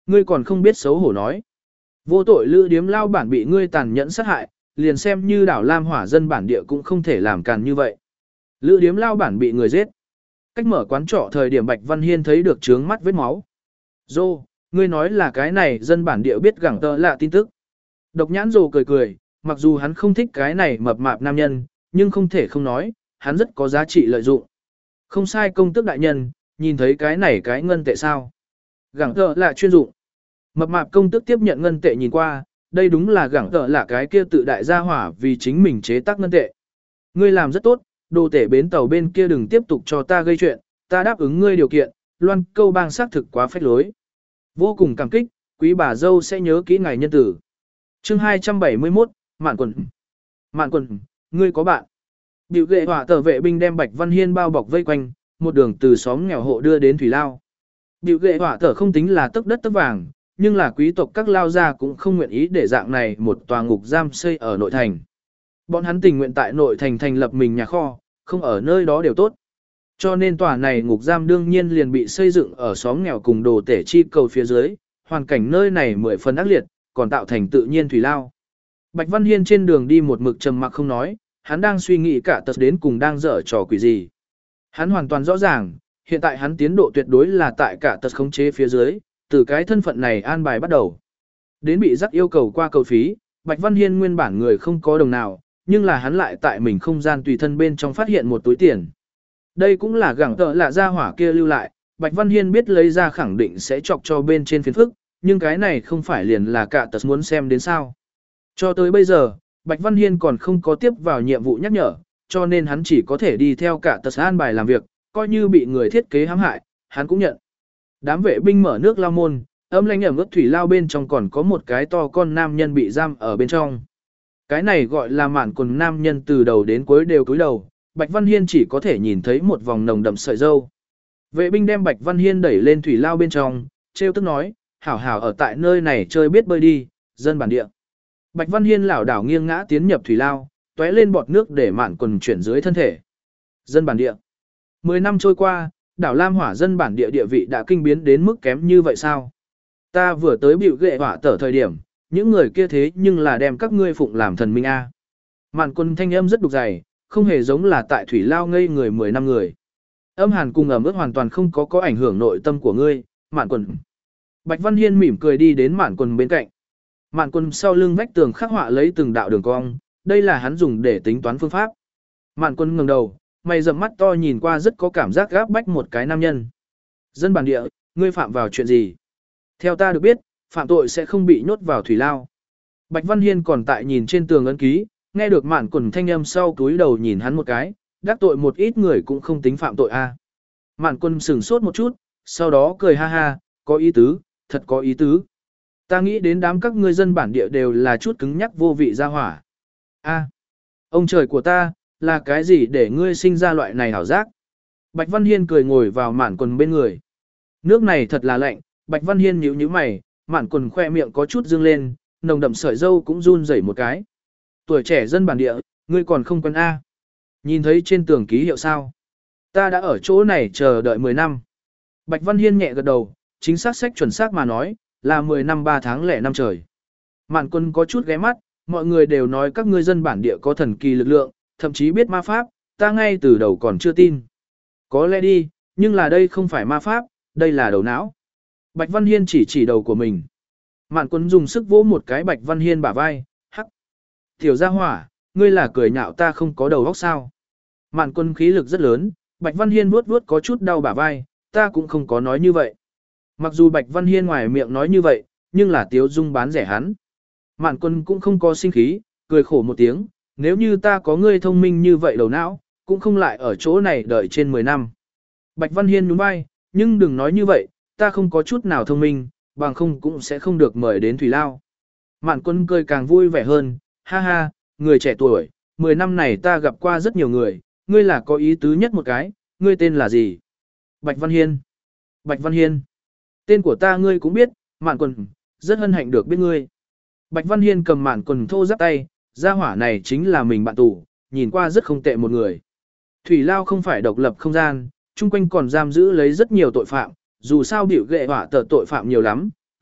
Ngươi còn không biết xấu hổ nói. Vô tội lữ điếm lao bản bị ngươi tàn nhẫn sát hại, liền xem như đảo Lam Hỏa dân bản địa cũng không thể làm càn như vậy. Lữ điếm lao bản bị người giết. Cách mở quán trọ thời điểm Bạch Văn Hiên thấy được trướng mắt vết máu. Dô, ngươi nói là cái này dân bản địa biết gẳng tờ lạ tin tức. Độc nhãn Dô cười cười, mặc dù hắn không thích cái này mập mạp nam nhân, nhưng không thể không nói, hắn rất có giá trị lợi dụng. Không sai công tước đại nhân, nhìn thấy cái này cái ngân tệ sao. Gẳng tờ lạ chuyên dụng. Mập mạp công tước tiếp nhận ngân tệ nhìn qua, đây đúng là gẳng tờ lạ cái kia tự đại gia hỏa vì chính mình chế tác ngân tệ. Ngươi làm rất tốt, đồ tể bến tàu bên kia đừng tiếp tục cho ta gây chuyện, ta đáp ứng ngươi điều kiện, loan câu bang xác thực quá phách lối. Vô cùng cảm kích, quý bà dâu sẽ nhớ kỹ ngài nhân tử. Chương hai trăm bảy mươi mốt, Mạn Quần. Mạn Quần, ngươi có bạn. Biểu ghệ hỏa tờ vệ binh đem Bạch Văn Hiên bao bọc vây quanh, một đường từ xóm nghèo hộ đưa đến thủy lao. Biểu ghệ hỏa tờ không tính là tấc đất tấc vàng, nhưng là quý tộc các lao gia cũng không nguyện ý để dạng này một tòa ngục giam xây ở nội thành. Bọn hắn tình nguyện tại nội thành thành lập mình nhà kho, không ở nơi đó đều tốt. Cho nên tòa này ngục giam đương nhiên liền bị xây dựng ở xóm nghèo cùng đồ tể chi cầu phía dưới, hoàn cảnh nơi này mười phần ác liệt, còn tạo thành tự nhiên thủy lao. Bạch Văn Hiên trên đường đi một mực trầm mặc không nói, hắn đang suy nghĩ cả tật đến cùng đang dở trò quỷ gì. Hắn hoàn toàn rõ ràng, hiện tại hắn tiến độ tuyệt đối là tại cả tật khống chế phía dưới, từ cái thân phận này an bài bắt đầu. Đến bị dắt yêu cầu qua cầu phí, Bạch Văn Hiên nguyên bản người không có đồng nào, nhưng là hắn lại tại mình không gian tùy thân bên trong phát hiện một túi tiền. Đây cũng là gẳng tợ lạ ra hỏa kia lưu lại, Bạch Văn Hiên biết lấy ra khẳng định sẽ chọc cho bên trên phiền phức, nhưng cái này không phải liền là cả tật muốn xem đến sao. Cho tới bây giờ, Bạch Văn Hiên còn không có tiếp vào nhiệm vụ nhắc nhở, cho nên hắn chỉ có thể đi theo cả tật an bài làm việc, coi như bị người thiết kế hãm hại, hắn cũng nhận. Đám vệ binh mở nước lao môn, âm lãnh ẩm ướt thủy lao bên trong còn có một cái to con nam nhân bị giam ở bên trong. Cái này gọi là Mạn Quần nam nhân từ đầu đến cuối đều cúi đầu, Bạch Văn Hiên chỉ có thể nhìn thấy một vòng nồng đậm sợi râu. Vệ binh đem Bạch Văn Hiên đẩy lên thủy lao bên trong, trêu tức nói, hảo hảo ở tại nơi này chơi biết bơi đi, dân bản địa. Bạch Văn Hiên lảo đảo nghiêng ngã tiến nhập thủy lao, tóe lên bọt nước để Mạn Quần chuyển dưới thân thể. Dân bản địa. Mười năm trôi qua, đảo Lam Hỏa dân bản địa địa vị đã kinh biến đến mức kém như vậy sao? Ta vừa tới biểu ghệ hỏa tở thời điểm, những người kia thế nhưng là đem các ngươi phụng làm thần minh A. Mạn Quần thanh âm rất đục dày, không hề giống là tại thủy lao ngây người mười năm người. Âm hàn cùng ẩm ướt hoàn toàn không có có ảnh hưởng nội tâm của ngươi, Mạn Quần. Bạch Văn Hiên mỉm cười đi đến Mạn Quần bên cạnh. Mạn Quần sau lưng vách tường khắc họa lấy từng đạo đường cong, đây là hắn dùng để tính toán phương pháp. Mạn Quần ngẩng đầu, mày rậm mắt to nhìn qua rất có cảm giác gáp bách một cái nam nhân. Dân bản địa, ngươi phạm vào chuyện gì? Theo ta được biết, phạm tội sẽ không bị nhốt vào thủy lao. Bạch Văn Hiên còn tại nhìn trên tường ấn ký, nghe được Mạn Quần thanh âm sau túi đầu nhìn hắn một cái, đắc tội một ít người cũng không tính phạm tội a. Mạn Quần sửng sốt một chút, sau đó cười ha ha, có ý tứ, thật có ý tứ. Ta nghĩ đến đám các ngươi dân bản địa đều là chút cứng nhắc vô vị ra hỏa. A, ông trời của ta, là cái gì để ngươi sinh ra loại này hảo giác? Bạch Văn Hiên cười ngồi vào Mạn Quần bên người. Nước này thật là lạnh, Bạch Văn Hiên nhíu nhíu mày, Mạn Quần khoe miệng có chút dương lên, nồng đậm sợi râu cũng run rẩy một cái. Tuổi trẻ dân bản địa, ngươi còn không quen A. Nhìn thấy trên tường ký hiệu sao? Ta đã ở chỗ này chờ đợi mười năm. Bạch Văn Hiên nhẹ gật đầu, chính xác sách chuẩn xác mà nói, là mười năm ba tháng lẻ năm trời. Mạn Quần có chút ghé mắt, mọi người đều nói các ngươi dân bản địa có thần kỳ lực lượng, thậm chí biết ma pháp, ta ngay từ đầu còn chưa tin. Có lẽ đi, nhưng là đây không phải ma pháp, đây là đầu não. Bạch Văn Hiên chỉ chỉ đầu của mình. Mạn Quần dùng sức vỗ một cái Bạch Văn Hiên bả vai, hắc. Tiểu gia hỏa, ngươi là cười nhạo ta không có đầu óc sao? Mạn Quần khí lực rất lớn, Bạch Văn Hiên vuốt vuốt có chút đau bả vai, ta cũng không có nói như vậy. Mặc dù Bạch Văn Hiên ngoài miệng nói như vậy, nhưng là Tiếu Dung bán rẻ hắn. Mạn Quần cũng không có sinh khí, cười khổ một tiếng, nếu như ta có ngươi thông minh như vậy đầu não, cũng không lại ở chỗ này đợi trên mười năm. Bạch Văn Hiên nhún vai, nhưng đừng nói như vậy, ta không có chút nào thông minh, bằng không cũng sẽ không được mời đến thủy lao. Mạn Quần cười càng vui vẻ hơn, ha ha, người trẻ tuổi, mười năm này ta gặp qua rất nhiều người, ngươi là có ý tứ nhất một cái, ngươi tên là gì? Bạch Văn Hiên. Bạch Văn Hiên. Tên của ta ngươi cũng biết, Mạn Quần, rất hân hạnh được biết ngươi. Bạch Văn Hiên cầm Mạn Quần thô giáp tay, gia hỏa này chính là mình bạn tù, nhìn qua rất không tệ một người. Thủy lao không phải độc lập không gian, chung quanh còn giam giữ lấy rất nhiều tội phạm, dù sao biểu ghệ hỏa tờ tội phạm nhiều lắm,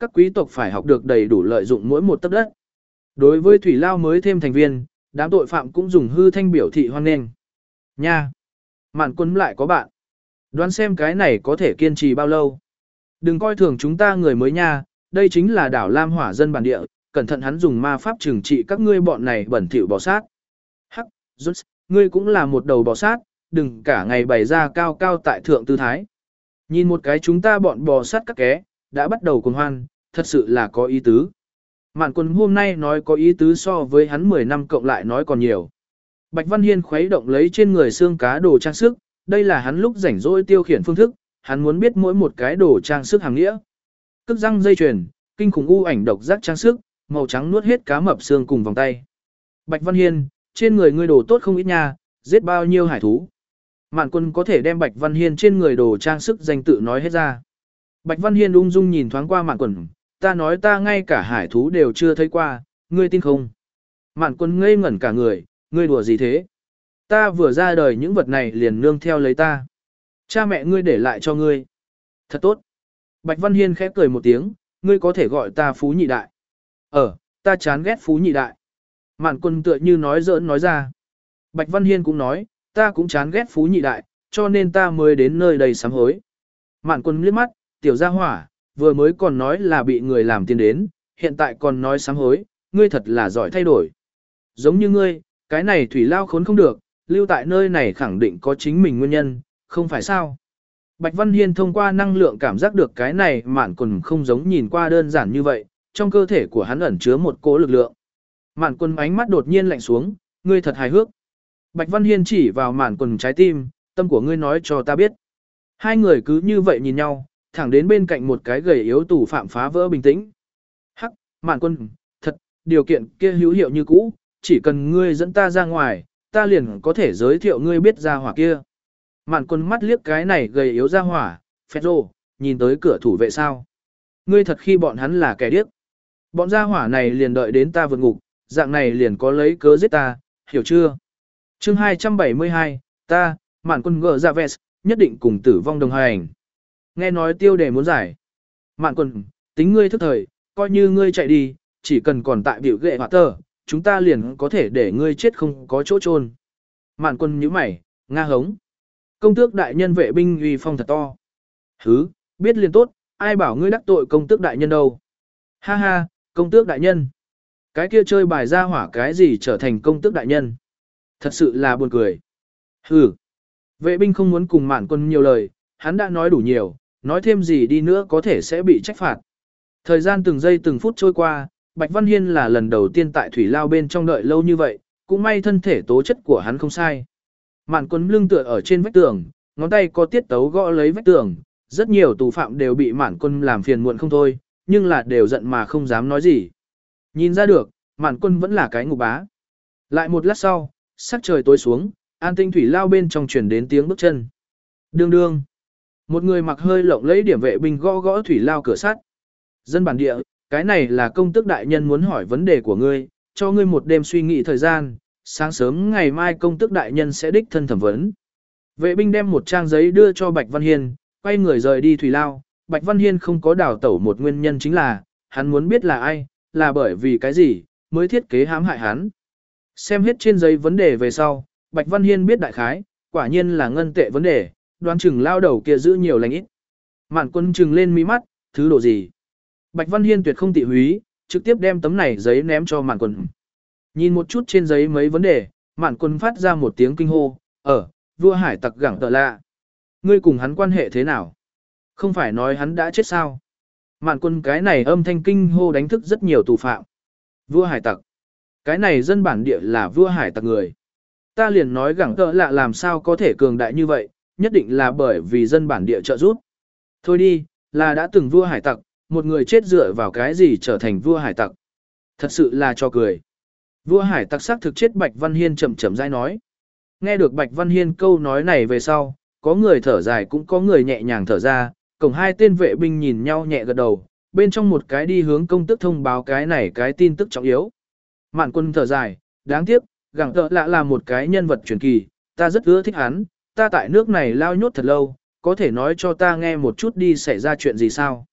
các quý tộc phải học được đầy đủ lợi dụng mỗi một tấc đất. Đối với thủy lao mới thêm thành viên, đám tội phạm cũng dùng hư thanh biểu thị hoan nghênh. Nha! Mạn Quân lại có bạn. Đoán xem cái này có thể kiên trì bao lâu. Đừng coi thường chúng ta người mới nha, đây chính là đảo Lam Hỏa dân bản địa, cẩn thận hắn dùng ma pháp trừng trị các ngươi bọn này bẩn thỉu bò sát. Hắc, Rút, ngươi cũng là một đầu bò sát, đừng cả ngày bày ra cao cao tại thượng tư thái. Nhìn một cái chúng ta bọn bò sát các ké, đã bắt đầu cuồng hoan, thật sự là có ý tứ. Mạn Quân hôm nay nói có ý tứ so với hắn mười năm cộng lại nói còn nhiều. Bạch Văn Hiên khuấy động lấy trên người xương cá đồ trang sức, đây là hắn lúc rảnh rỗi tiêu khiển phương thức, hắn muốn biết mỗi một cái đồ trang sức hàng nghĩa. Cức răng dây chuyền, kinh khủng u ảnh độc giác trang sức, màu trắng nuốt hết cá mập xương cùng vòng tay. Bạch Văn Hiên, trên người ngươi đồ tốt không ít nha, giết bao nhiêu hải thú. Mạn Quân có thể đem Bạch Văn Hiên trên người đồ trang sức danh tự nói hết ra. Bạch Văn Hiên ung dung nhìn thoáng qua Mạn Quân, ta nói ta ngay cả hải thú đều chưa thấy qua, ngươi tin không? Mạn Quân ngây ngẩn cả người, ngươi đùa gì thế? Ta vừa ra đời những vật này liền nương theo lấy ta. Cha mẹ ngươi để lại cho ngươi. Thật tốt. Bạch Văn Hiên khẽ cười một tiếng, ngươi có thể gọi ta Phú Nhị Đại. Ờ, ta chán ghét Phú Nhị Đại. Mạn Quân tựa như nói giỡn nói ra. Bạch Văn Hiên cũng nói, ta cũng chán ghét Phú Nhị Đại, cho nên ta mới đến nơi đây sám hối. Mạn Quân liếc mắt, tiểu gia hỏa, vừa mới còn nói là bị người làm tiền đến, hiện tại còn nói sám hối, ngươi thật là giỏi thay đổi. Giống như ngươi, cái này thủy lao khốn không được, lưu tại nơi này khẳng định có chính mình nguyên nhân, không phải sao. Bạch Văn Hiên thông qua năng lượng cảm giác được cái này Mạn Quân không giống nhìn qua đơn giản như vậy, trong cơ thể của hắn ẩn chứa một cỗ lực lượng. Mạn Quân ánh mắt đột nhiên lạnh xuống, ngươi thật hài hước. Bạch Văn Hiên chỉ vào Mạn Quân trái tim, tâm của ngươi nói cho ta biết. Hai người cứ như vậy nhìn nhau, thẳng đến bên cạnh một cái gầy yếu tù phạm phá vỡ bình tĩnh. Hắc, Mạn Quân, thật, điều kiện kia hữu hiệu như cũ, chỉ cần ngươi dẫn ta ra ngoài, ta liền có thể giới thiệu ngươi biết ra hỏa kia. Mạn Quân mắt liếc cái này gầy yếu ra hỏa, phét rồ, nhìn tới cửa thủ vệ sao. Ngươi thật khi bọn hắn là kẻ điếc. Bọn gia hỏa này liền đợi đến ta vượt ngục, dạng này liền có lấy cớ giết ta, hiểu chưa? Chương hai trăm bảy mươi hai, ta, Mạn Quân gỡ ra vest, nhất định cùng tử vong đồng hành. Nghe nói tiêu đề muốn giải. Mạn Quân, tính ngươi thức thời, coi như ngươi chạy đi, chỉ cần còn tại biểu ghệ hỏa tờ, chúng ta liền có thể để ngươi chết không có chỗ chôn. Mạn Quân nhíu mày, nga hống. Công tước đại nhân vệ binh uy phong thật to. Hứ, biết liền tốt, ai bảo ngươi đắc tội công tước đại nhân đâu. Ha ha, công tước đại nhân. Cái kia chơi bài ra hỏa cái gì trở thành công tước đại nhân. Thật sự là buồn cười. Hừ. Vệ binh không muốn cùng Mạn Quân nhiều lời, hắn đã nói đủ nhiều, nói thêm gì đi nữa có thể sẽ bị trách phạt. Thời gian từng giây từng phút trôi qua, Bạch Văn Hiên là lần đầu tiên tại thủy lao bên trong đợi lâu như vậy, cũng may thân thể tố chất của hắn không sai. Mạn Quân lưng tựa ở trên vách tường, ngón tay có tiết tấu gõ lấy vách tường, rất nhiều tù phạm đều bị Mạn Quân làm phiền muộn không thôi, nhưng là đều giận mà không dám nói gì. Nhìn ra được, Mạn Quân vẫn là cái ngục bá. Lại một lát sau, sắc trời tối xuống, an tinh thủy lao bên trong truyền đến tiếng bước chân. Đương đương. Một người mặc hơi lộng lẫy điểm vệ binh gõ gõ thủy lao cửa sắt. Dân bản địa, cái này là công tước đại nhân muốn hỏi vấn đề của ngươi, cho ngươi một đêm suy nghĩ thời gian, sáng sớm ngày mai công tước đại nhân sẽ đích thân thẩm vấn. Vệ binh đem một trang giấy đưa cho Bạch Văn Hiên, quay người rời đi thủy lao. Bạch Văn Hiên không có đào tẩu một nguyên nhân chính là, hắn muốn biết là ai, là bởi vì cái gì, mới thiết kế hãm hại hắn. Xem hết trên giấy vấn đề về sau, Bạch Văn Hiên biết đại khái, quả nhiên là ngân tệ vấn đề, đoán chừng lao đầu kia giữ nhiều lành ít. Mạn Quân trừng lên mí mắt, thứ độ gì? Bạch Văn Hiên tuyệt không tị húy, trực tiếp đem tấm này giấy ném cho Mạn Quân. Nhìn một chút trên giấy mấy vấn đề, Mạn Quân phát ra một tiếng kinh hô, ở, vua hải tặc gẳng tợ lạ. Ngươi cùng hắn quan hệ thế nào? Không phải nói hắn đã chết sao? Mạn Quân cái này âm thanh kinh hô đánh thức rất nhiều tù phạm. Vua hải tặc. Cái này dân bản địa là vua hải tặc người. Ta liền nói gẳng tợ lạ làm sao có thể cường đại như vậy, nhất định là bởi vì dân bản địa trợ giúp. Thôi đi, là đã từng vua hải tặc, một người chết dựa vào cái gì trở thành vua hải tặc. Thật sự là cho cười. Vua hải tặc xác thực chết Bạch Văn Hiên chậm chậm rãi nói. Nghe được Bạch Văn Hiên câu nói này về sau, có người thở dài cũng có người nhẹ nhàng thở ra, cổng hai tên vệ binh nhìn nhau nhẹ gật đầu, bên trong một cái đi hướng công tức thông báo cái này cái tin tức trọng yếu. Mạn Quân thở dài, đáng tiếc, gẳng tợ lạ là một cái nhân vật truyền kỳ, ta rất ưa thích hắn, ta tại nước này lao nhốt thật lâu, có thể nói cho ta nghe một chút đi xảy ra chuyện gì sao.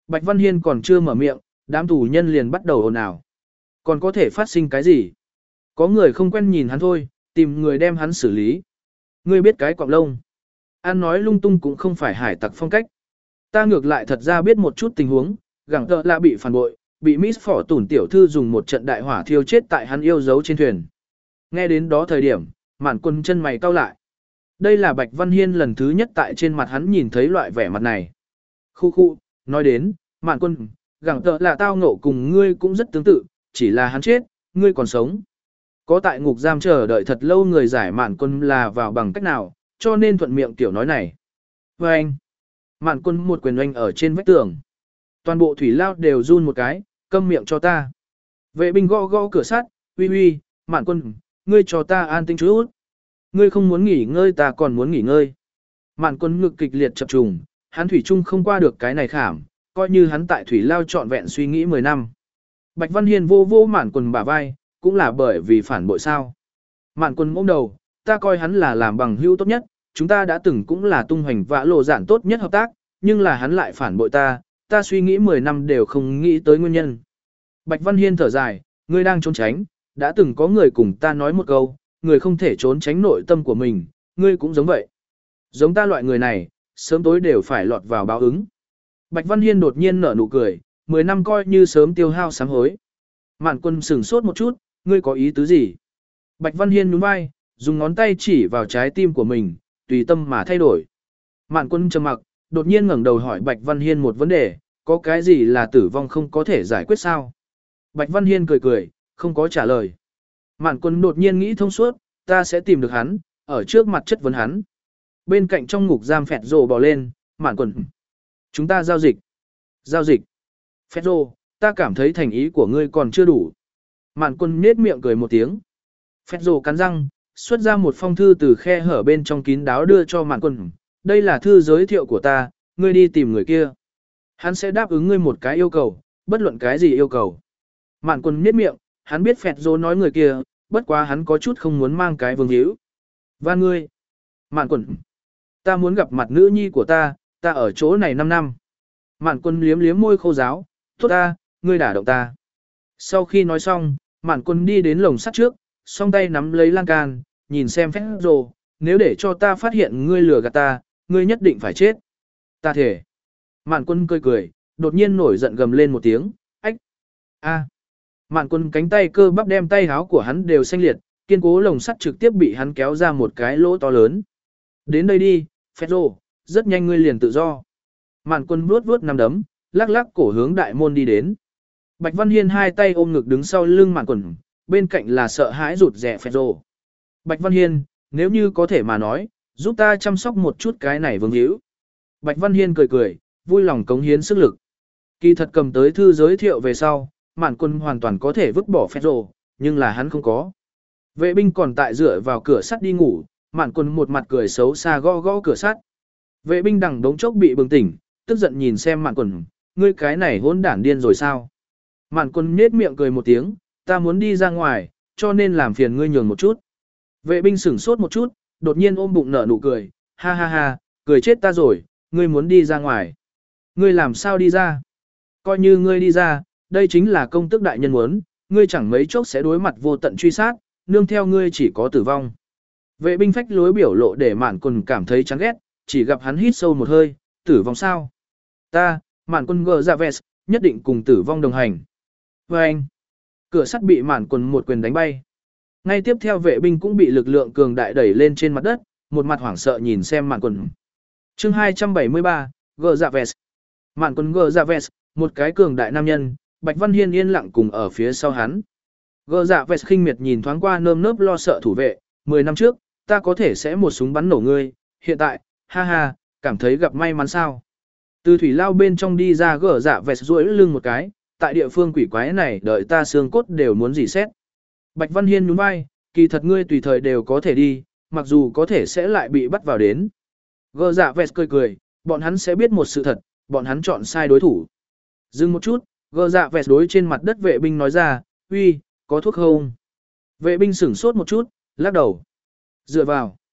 Bạch Văn Hiên còn chưa mở miệng, đám tù nhân liền bắt đầu ồn ào. Còn có thể phát sinh cái gì? Có người không quen nhìn hắn thôi, tìm người đem hắn xử lý. Ngươi biết cái quạng lông. An nói lung tung cũng không phải hải tặc phong cách. Ta ngược lại thật ra biết một chút tình huống, gẳng tợ là bị phản bội, bị Miss Phỏ Tủn tiểu thư dùng một trận đại hỏa thiêu chết tại hắn yêu dấu trên thuyền. Nghe đến đó thời điểm, Mạn Quân chân mày cau lại. Đây là Bạch Văn Hiên lần thứ nhất tại trên mặt hắn nhìn thấy loại vẻ mặt này. Khu khu, nói đến, Mạn Quân, gẳng tợ là tao ngộ cùng ngươi cũng rất tương tự, chỉ là hắn chết, ngươi còn sống. Có tại ngục giam chờ đợi thật lâu người giải Mạn Quân là vào bằng cách nào, cho nên thuận miệng tiểu nói này. Và anh, Mạn Quân một quyền oanh ở trên vách tường. Toàn bộ thủy lao đều run một cái, câm miệng cho ta. Vệ binh gõ gõ cửa sắt, uy uy, Mạn Quân, ngươi cho ta an tinh chút. Ngươi không muốn nghỉ ngơi ta còn muốn nghỉ ngơi. Mạn Quân ngực kịch liệt chập trùng, hắn thủy chung không qua được cái này khảm, coi như hắn tại thủy lao trọn vẹn suy nghĩ mười năm. Bạch Văn Hiên vô vô Mạn Quân bả vai, cũng là bởi vì phản bội sao. Mạn Quân ôm đầu, ta coi hắn là làm bằng hữu tốt nhất, chúng ta đã từng cũng là tung hoành vã lộ giản tốt nhất hợp tác, nhưng là hắn lại phản bội ta, ta suy nghĩ mười năm đều không nghĩ tới nguyên nhân. Bạch Văn Hiên thở dài, ngươi đang trốn tránh, đã từng có người cùng ta nói một câu, người không thể trốn tránh nội tâm của mình, ngươi cũng giống vậy. Giống ta loại người này, sớm tối đều phải lọt vào báo ứng. Bạch Văn Hiên đột nhiên nở nụ cười, mười năm coi như sớm tiêu hao sám hối. Mạn Quân sửng sốt một chút, ngươi có ý tứ gì? Bạch Văn Hiên nhún vai, dùng ngón tay chỉ vào trái tim của mình, tùy tâm mà thay đổi. Mạn Quân trầm mặc, đột nhiên ngẩng đầu hỏi Bạch Văn Hiên một vấn đề, có cái gì là tử vong không có thể giải quyết sao? Bạch Văn Hiên cười cười, không có trả lời. Mạn Quân đột nhiên nghĩ thông suốt, ta sẽ tìm được hắn, ở trước mặt chất vấn hắn. Bên cạnh trong ngục giam Phẹt Rồ bò lên, Mạn Quân. Chúng ta giao dịch. Giao dịch. Phẹt Rồ, ta cảm thấy thành ý của ngươi còn chưa đủ. Mạn Quân nhếch miệng cười một tiếng. Phẹt Rồ cắn răng, xuất ra một phong thư từ khe hở bên trong kín đáo đưa cho Mạn Quân. Đây là thư giới thiệu của ta, ngươi đi tìm người kia. Hắn sẽ đáp ứng ngươi một cái yêu cầu, bất luận cái gì yêu cầu. Mạn Quân nhếch miệng, hắn biết Phẹt Rồ nói người kia, bất quá hắn có chút không muốn mang cái vương hữu. Và ngươi, Mạn Quân, ta muốn gặp mặt nữ nhi của ta, ta ở chỗ này năm năm. Mạn Quân liếm liếm môi khô ráo, tốt ta, ngươi đả động ta. Sau khi nói xong, Mạn Quân đi đến lồng sắt trước, song tay nắm lấy lan can, nhìn xem Phẹt Rồ, nếu để cho ta phát hiện ngươi lừa gạt ta, ngươi nhất định phải chết. Ta thể. Mạn Quân cười cười, đột nhiên nổi giận gầm lên một tiếng, ách. A. Mạn Quân cánh tay cơ bắp đem tay háo của hắn đều xanh liệt, kiên cố lồng sắt trực tiếp bị hắn kéo ra một cái lỗ to lớn. Đến đây đi, Phẹt Rồ, rất nhanh ngươi liền tự do. Mạn Quân vuốt vuốt nắm đấm, lắc lắc cổ hướng đại môn đi đến. Bạch Văn Hiên hai tay ôm ngực đứng sau lưng Mạn Quân, bên cạnh là sợ hãi rụt rè Phẹt Rồ. Bạch Văn Hiên, nếu như có thể mà nói, giúp ta chăm sóc một chút cái này vương hữu. Bạch Văn Hiên cười cười, vui lòng cống hiến sức lực. Kỳ thật cầm tới thư giới thiệu về sau, Mạn Quân hoàn toàn có thể vứt bỏ Phẹt Rồ, nhưng là hắn không có. Vệ binh còn tại dựa vào cửa sắt đi ngủ, Mạn Quân một mặt cười xấu xa gõ gõ cửa sắt. Vệ binh đằng đống chốc bị bừng tỉnh, tức giận nhìn xem Mạn Quân, ngươi cái này hỗn đản điên rồi sao? Mạn Quân nhếch miệng cười một tiếng, ta muốn đi ra ngoài, cho nên làm phiền ngươi nhường một chút. Vệ binh sửng sốt một chút, đột nhiên ôm bụng nở nụ cười, ha ha ha, cười chết ta rồi, ngươi muốn đi ra ngoài. Ngươi làm sao đi ra? Coi như ngươi đi ra, đây chính là công tước đại nhân muốn, ngươi chẳng mấy chốc sẽ đối mặt vô tận truy sát, nương theo ngươi chỉ có tử vong. Vệ binh phách lối biểu lộ để Mạn Quân cảm thấy chán ghét, chỉ gặp hắn hít sâu một hơi, tử vong sao? Ta, Mạn Quân gờ ra vest, nhất định cùng tử vong đồng hành. Và anh, cửa sắt bị Mạn Quân một quyền đánh bay. Ngay tiếp theo vệ binh cũng bị lực lượng cường đại đẩy lên trên mặt đất, một mặt hoảng sợ nhìn xem Mạn Quân. Chương hai trăm bảy mươi ba, gờ ra vest. Mạn Quân gờ ra vest, một cái cường đại nam nhân, Bạch Văn Hiên yên lặng cùng ở phía sau hắn. Gờ dạ vest khinh miệt nhìn thoáng qua nơm nớp lo sợ thủ vệ, mười năm trước, ta có thể sẽ một súng bắn nổ ngươi, hiện tại, ha ha, cảm thấy gặp may mắn sao. Từ thủy lao bên trong đi ra gờ dạ vest duỗi lưng một cái, tại địa phương quỷ quái này đợi ta xương cốt đều muốn dỉ xét. Bạch Văn Hiên nhún vai, kỳ thật ngươi tùy thời đều có thể đi, mặc dù có thể sẽ lại bị bắt vào đến. Gờ dạ vest cười cười, bọn hắn sẽ biết một sự thật, bọn hắn chọn sai đối thủ. Dừng một chút, gờ dạ vest đối trên mặt đất vệ binh nói ra, uy, có thuốc không? Vệ binh sửng sốt một chút, lắc đầu. Dựa vào.